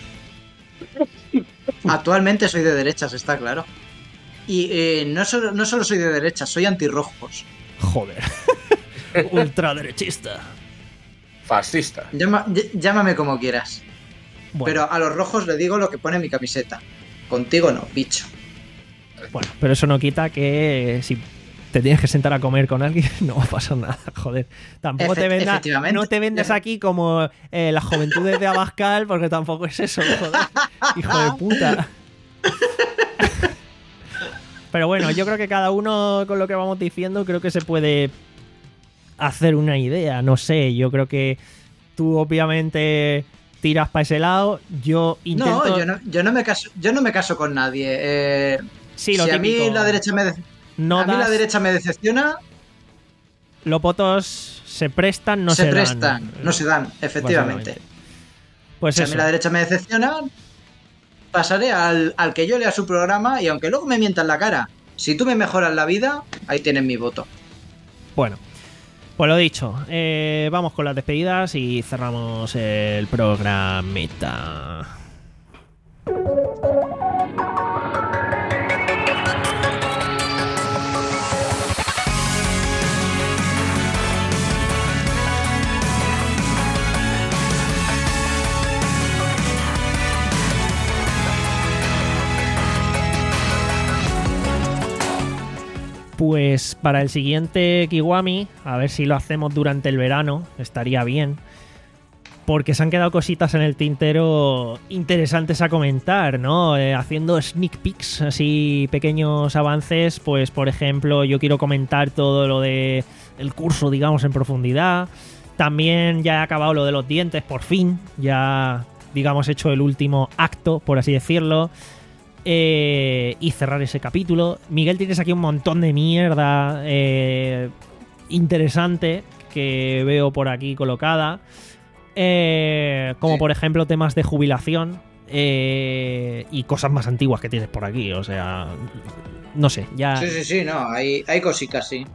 Actualmente soy de derechas, está claro. Y eh, no, solo, no solo soy de derechas, soy antirrojos. Joder. Ultraderechista. Fascista. Llama- ll- llámame como quieras. Bueno, Pero a los rojos le digo lo que pone en mi camiseta. Contigo no, bicho. bueno, pero eso no quita que si te tienes que sentar a comer con alguien, no va a pasar nada, joder. Tampoco Efe- te vendas, efectivamente. no te vendes aquí como eh, las juventudes de Abascal, porque tampoco es eso, joder. Hijo de puta. Pero bueno, yo creo que cada uno con lo que vamos diciendo, creo que se puede hacer una idea. No sé, yo creo que tú obviamente tiras para ese lado. Yo intento. No, yo no, yo no me caso, yo no me caso con nadie. Eh, Sí, lo si a mí típico. la derecha me de- No a mí la das- derecha me decepciona, Los votos se prestan, no se, se, dan. prestan, no se dan, efectivamente. Básicamente. Pues Si a eso. mí la derecha me decepciona, pasaré al, al que yo lea su programa y aunque luego me mientan la cara, si tú me mejoras la vida, ahí tienes mi voto. Bueno, pues lo dicho, eh, vamos con las despedidas y cerramos el programita. Pues para el siguiente Kiwami, a ver si lo hacemos durante el verano, estaría bien. Porque se han quedado cositas en el tintero interesantes a comentar, ¿no? Eh, haciendo sneak peeks, así pequeños avances. Pues, por ejemplo, yo quiero comentar todo lo de el curso, digamos, en profundidad. También ya he acabado lo de los dientes, por fin. Ya, digamos, he hecho el último acto, por así decirlo. Eh, y cerrar ese capítulo. Miguel, tienes aquí un montón de mierda eh, interesante que veo por aquí colocada. Eh, como Sí. por ejemplo temas de jubilación eh, y cosas más antiguas que tienes por aquí. O sea, no sé, ya. Sí, sí, sí, no, hay, hay cositas, sí.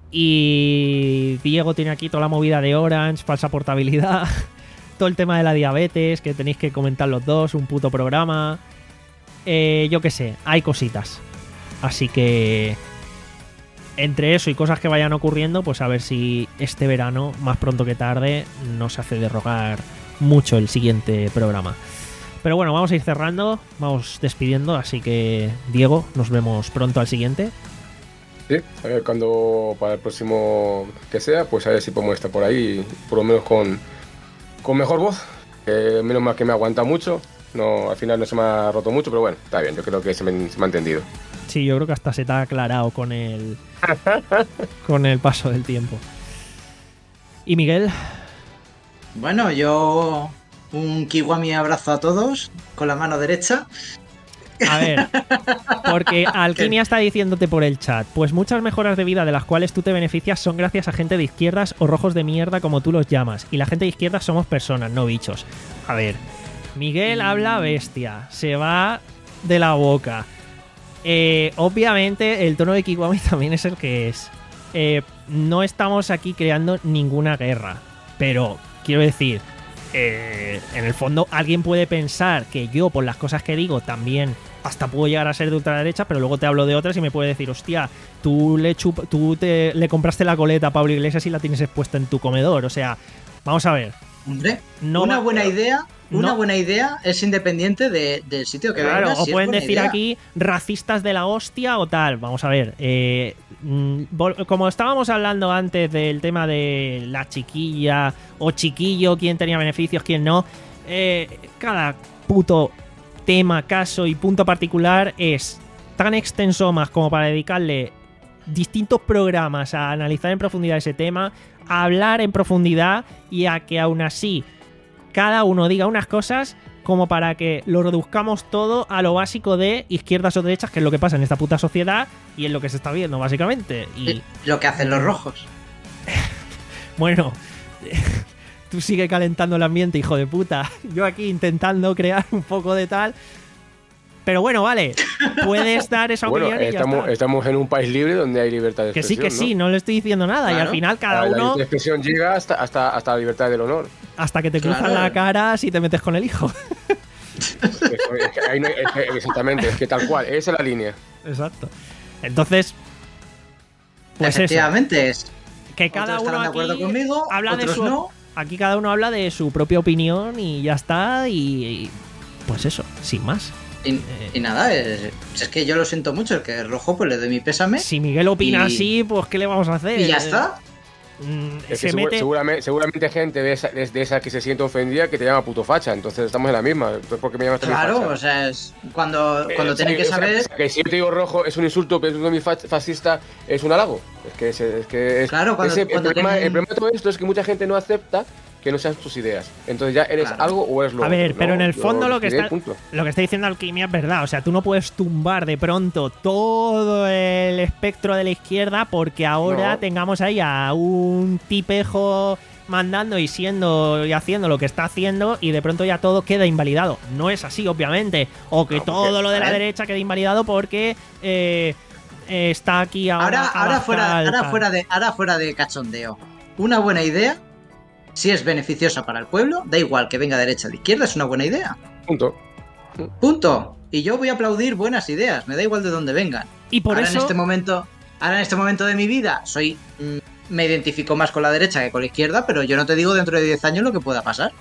Y Diego tiene aquí toda la movida de Orange, falsa portabilidad, todo el tema de la diabetes, que tenéis que comentar los dos, un puto programa. Eh, yo qué sé, hay cositas. Así que entre eso y cosas que vayan ocurriendo, pues a ver si este verano, más pronto que tarde, nos hace derrogar mucho el siguiente programa. Pero bueno, vamos a ir cerrando, vamos despidiendo, así que Diego, nos vemos pronto al siguiente. Sí, a ver cuando para el próximo que sea, pues a ver si podemos estar por ahí, por lo menos con, con mejor voz. Que menos mal que me aguanta mucho. No, al final no se me ha roto mucho, pero bueno, está bien, yo creo que se me, se me ha entendido. Sí, yo creo que hasta se te ha aclarado con el con el paso del tiempo. ¿Y Miguel? Bueno, yo un Kiwami abrazo a todos con la mano derecha A ver, porque Alquimia está diciéndote por el chat, pues muchas mejoras de vida de las cuales tú te beneficias son gracias a gente de izquierdas o rojos de mierda como tú los llamas. Y la gente de izquierdas somos personas, no bichos. A ver, Miguel habla bestia, se va de la boca. Eh, obviamente el tono de Kiwami también es el que es. Eh, no estamos aquí creando ninguna guerra, pero quiero decir, eh, en el fondo alguien puede pensar que yo por las cosas que digo también hasta puedo llegar a ser de ultraderecha, pero luego te hablo de otras y me puede decir, hostia, tú le chup tú te le compraste la coleta a Pablo Iglesias y la tienes expuesta en tu comedor. O sea, vamos a ver. Hombre, no una va, buena idea, una no, buena idea es independiente de, del sitio que claro, vengas. o si pueden es decir idea. aquí racistas de la hostia o tal. Vamos a ver, eh, como estábamos hablando antes del tema de la chiquilla o chiquillo, quién tenía beneficios, quién no, eh, cada puto tema, caso y punto particular es tan extenso más como para dedicarle distintos programas a analizar en profundidad ese tema, a hablar en profundidad y a que aún así cada uno diga unas cosas como para que lo reduzcamos todo a lo básico de izquierdas o derechas, que es lo que pasa en esta puta sociedad y es lo que se está viendo básicamente. Y lo que hacen los rojos. Bueno, tú sigue calentando el ambiente, hijo de puta. Yo aquí intentando crear un poco de tal. Pero bueno, vale, puedes dar esa bueno, opinión y estamos, ya está. Estamos en un país libre donde hay libertad de Que sí, expresión. que sí, no, no le estoy diciendo nada. Claro. Y al final cada la, uno... La libertad de expresión llega hasta, hasta, hasta la libertad del honor. Hasta que te cruzan claro. la cara si te metes con el hijo. Es que, es que ahí no, es que, exactamente, es que tal cual, esa es la línea. Exacto. Entonces, pues efectivamente eso. es. Que cada uno de acuerdo aquí conmigo, habla de su... no. Aquí cada uno habla de su propia opinión y ya está. Y, y pues eso, sin más. Y, eh, y nada, es, es que yo lo siento mucho, el que es rojo, pues le doy mi pésame. Si Miguel opina y... así, pues ¿qué le vamos a hacer? Y ya está. Mm, es se que mete... seguramente, seguramente gente de esa, de esa que se siente ofendida que te llama puto facha, entonces estamos en la misma. ¿Por qué me llamas claro, facha? O sea, es cuando, cuando eh, tienen que saber... O sea, que si yo te digo rojo es un insulto, pero tú mi fascista es un halago. Es que es, es, que es claro, cuando, ese, cuando el, problema, tienen... el problema de todo esto es que mucha gente no acepta que no sean tus ideas. Entonces ya eres claro. algo o eres lo A ver, otro, pero ¿no? en el fondo Yo lo que está punto. lo que está diciendo Alquimia es verdad. O sea, tú no puedes tumbar de pronto todo el espectro de la izquierda porque ahora no. tengamos ahí a un tipejo mandando y siendo y haciendo lo que está haciendo y de pronto ya todo queda invalidado. No es así, obviamente. O que no, todo porque, lo de la ¿eh? derecha quede invalidado porque eh, eh, está aquí ahora. Ahora, ahora, fuera, ahora, fuera de, ahora fuera de cachondeo. Una buena idea, si es beneficiosa para el pueblo, da igual que venga de derecha o de izquierda, es una buena idea. Punto. Punto. Y yo voy a aplaudir buenas ideas, me da igual de dónde vengan. Y por ahora eso... en este momento, ahora en este momento de mi vida, soy mmm, me identifico más con la derecha que con la izquierda, pero yo no te digo dentro de diez años lo que pueda pasar.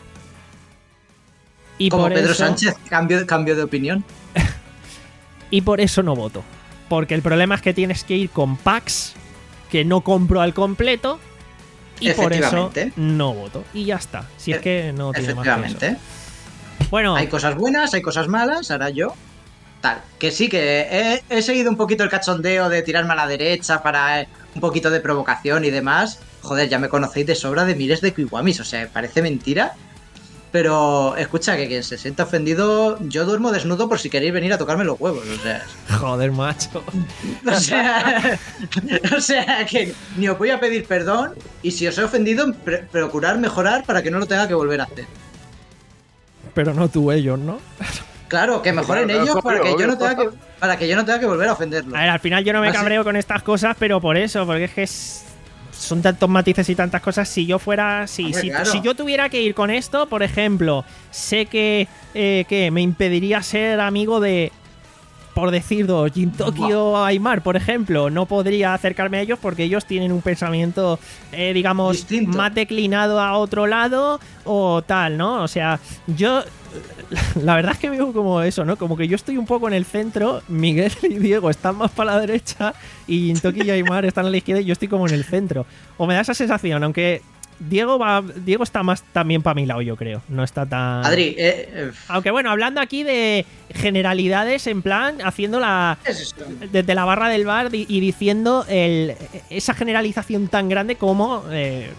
Y Como por Pedro eso... Sánchez, cambio, cambio de opinión. Y por eso no voto. Porque el problema es que tienes que ir con packs que no compro al completo. Y por eso no voto. Y ya está. Si es que no tiene más que eso. Bueno. Hay cosas buenas, hay cosas malas. Ahora yo. Tal. Que sí, que he, he seguido un poquito el cachondeo de tirarme a la derecha para un poquito de provocación y demás. Joder, ya me conocéis de sobra de miles de kiwamis. O sea, parece mentira. Pero escucha, que quien se sienta ofendido, yo duermo desnudo por si queréis venir a tocarme los huevos. O sea. Joder, macho. O sea, o sea, que ni os voy a pedir perdón. Y si os he ofendido, pre- procurar mejorar para que no lo tenga que volver a hacer. Pero no tú, ellos, ¿no? Claro, que mejoren claro, ellos claro, para que obvio, yo no tenga obvio. que para que yo no tenga que volver a ofenderlo. A ver, al final yo no me ¿Ah, cabreo sí? con estas cosas, pero por eso, porque es que es... son tantos matices y tantas cosas. Si yo fuera, si, Hombre, si, claro. si yo tuviera que ir con esto, por ejemplo, sé que, eh, que me impediría ser amigo de, por decirlo, Jintoki o Aymar, por ejemplo. No podría acercarme a ellos porque ellos tienen un pensamiento, eh, digamos, distinto, más declinado a otro lado o tal, ¿no? O sea, yo... La verdad es que veo como eso, ¿no? Como que yo estoy un poco en el centro, Miguel y Diego están más para la derecha y Jintoki y Aymar están a la izquierda y yo estoy como en el centro. O me da esa sensación, aunque Diego va, Diego está más también para mi lado, yo creo. No está tan... Adri, eh, eh, Aunque bueno, hablando aquí de generalidades, en plan, haciendo la... ¿qué es eso? Desde la barra del bar y diciendo el, esa generalización tan grande como... Eh,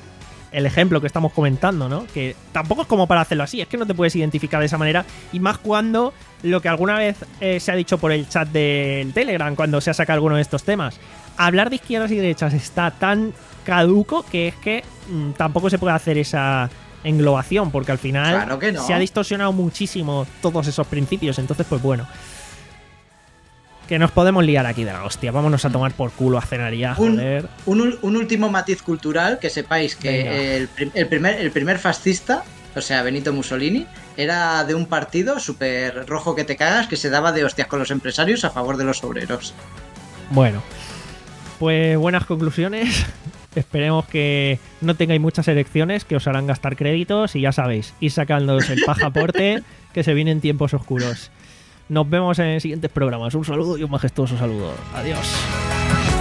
el ejemplo que estamos comentando, ¿no? Que tampoco es como para hacerlo así, es que no te puedes identificar de esa manera, y más cuando lo que alguna vez eh, se ha dicho por el chat del Telegram, cuando se ha sacado alguno de estos temas, hablar de izquierdas y derechas está tan caduco que es que mmm, tampoco se puede hacer esa englobación, porque al final Claro que no. se ha distorsionado muchísimo todos esos principios. Entonces, pues bueno, que nos podemos liar aquí de la hostia. Vámonos a tomar por culo a cenar ya, Un, joder. un, un último matiz cultural, que sepáis que Venga. el, prim- el, primer, el primer fascista, o sea, Benito Mussolini, era de un partido súper rojo que te cagas, que se daba de hostias con los empresarios a favor de los obreros. Bueno, pues buenas conclusiones. Esperemos que no tengáis muchas elecciones que os harán gastar créditos, y ya sabéis, ir sacándoos el pasaporte, que se vienen tiempos oscuros. Nos vemos en siguientes programas. Un saludo y un majestuoso saludo. Adiós.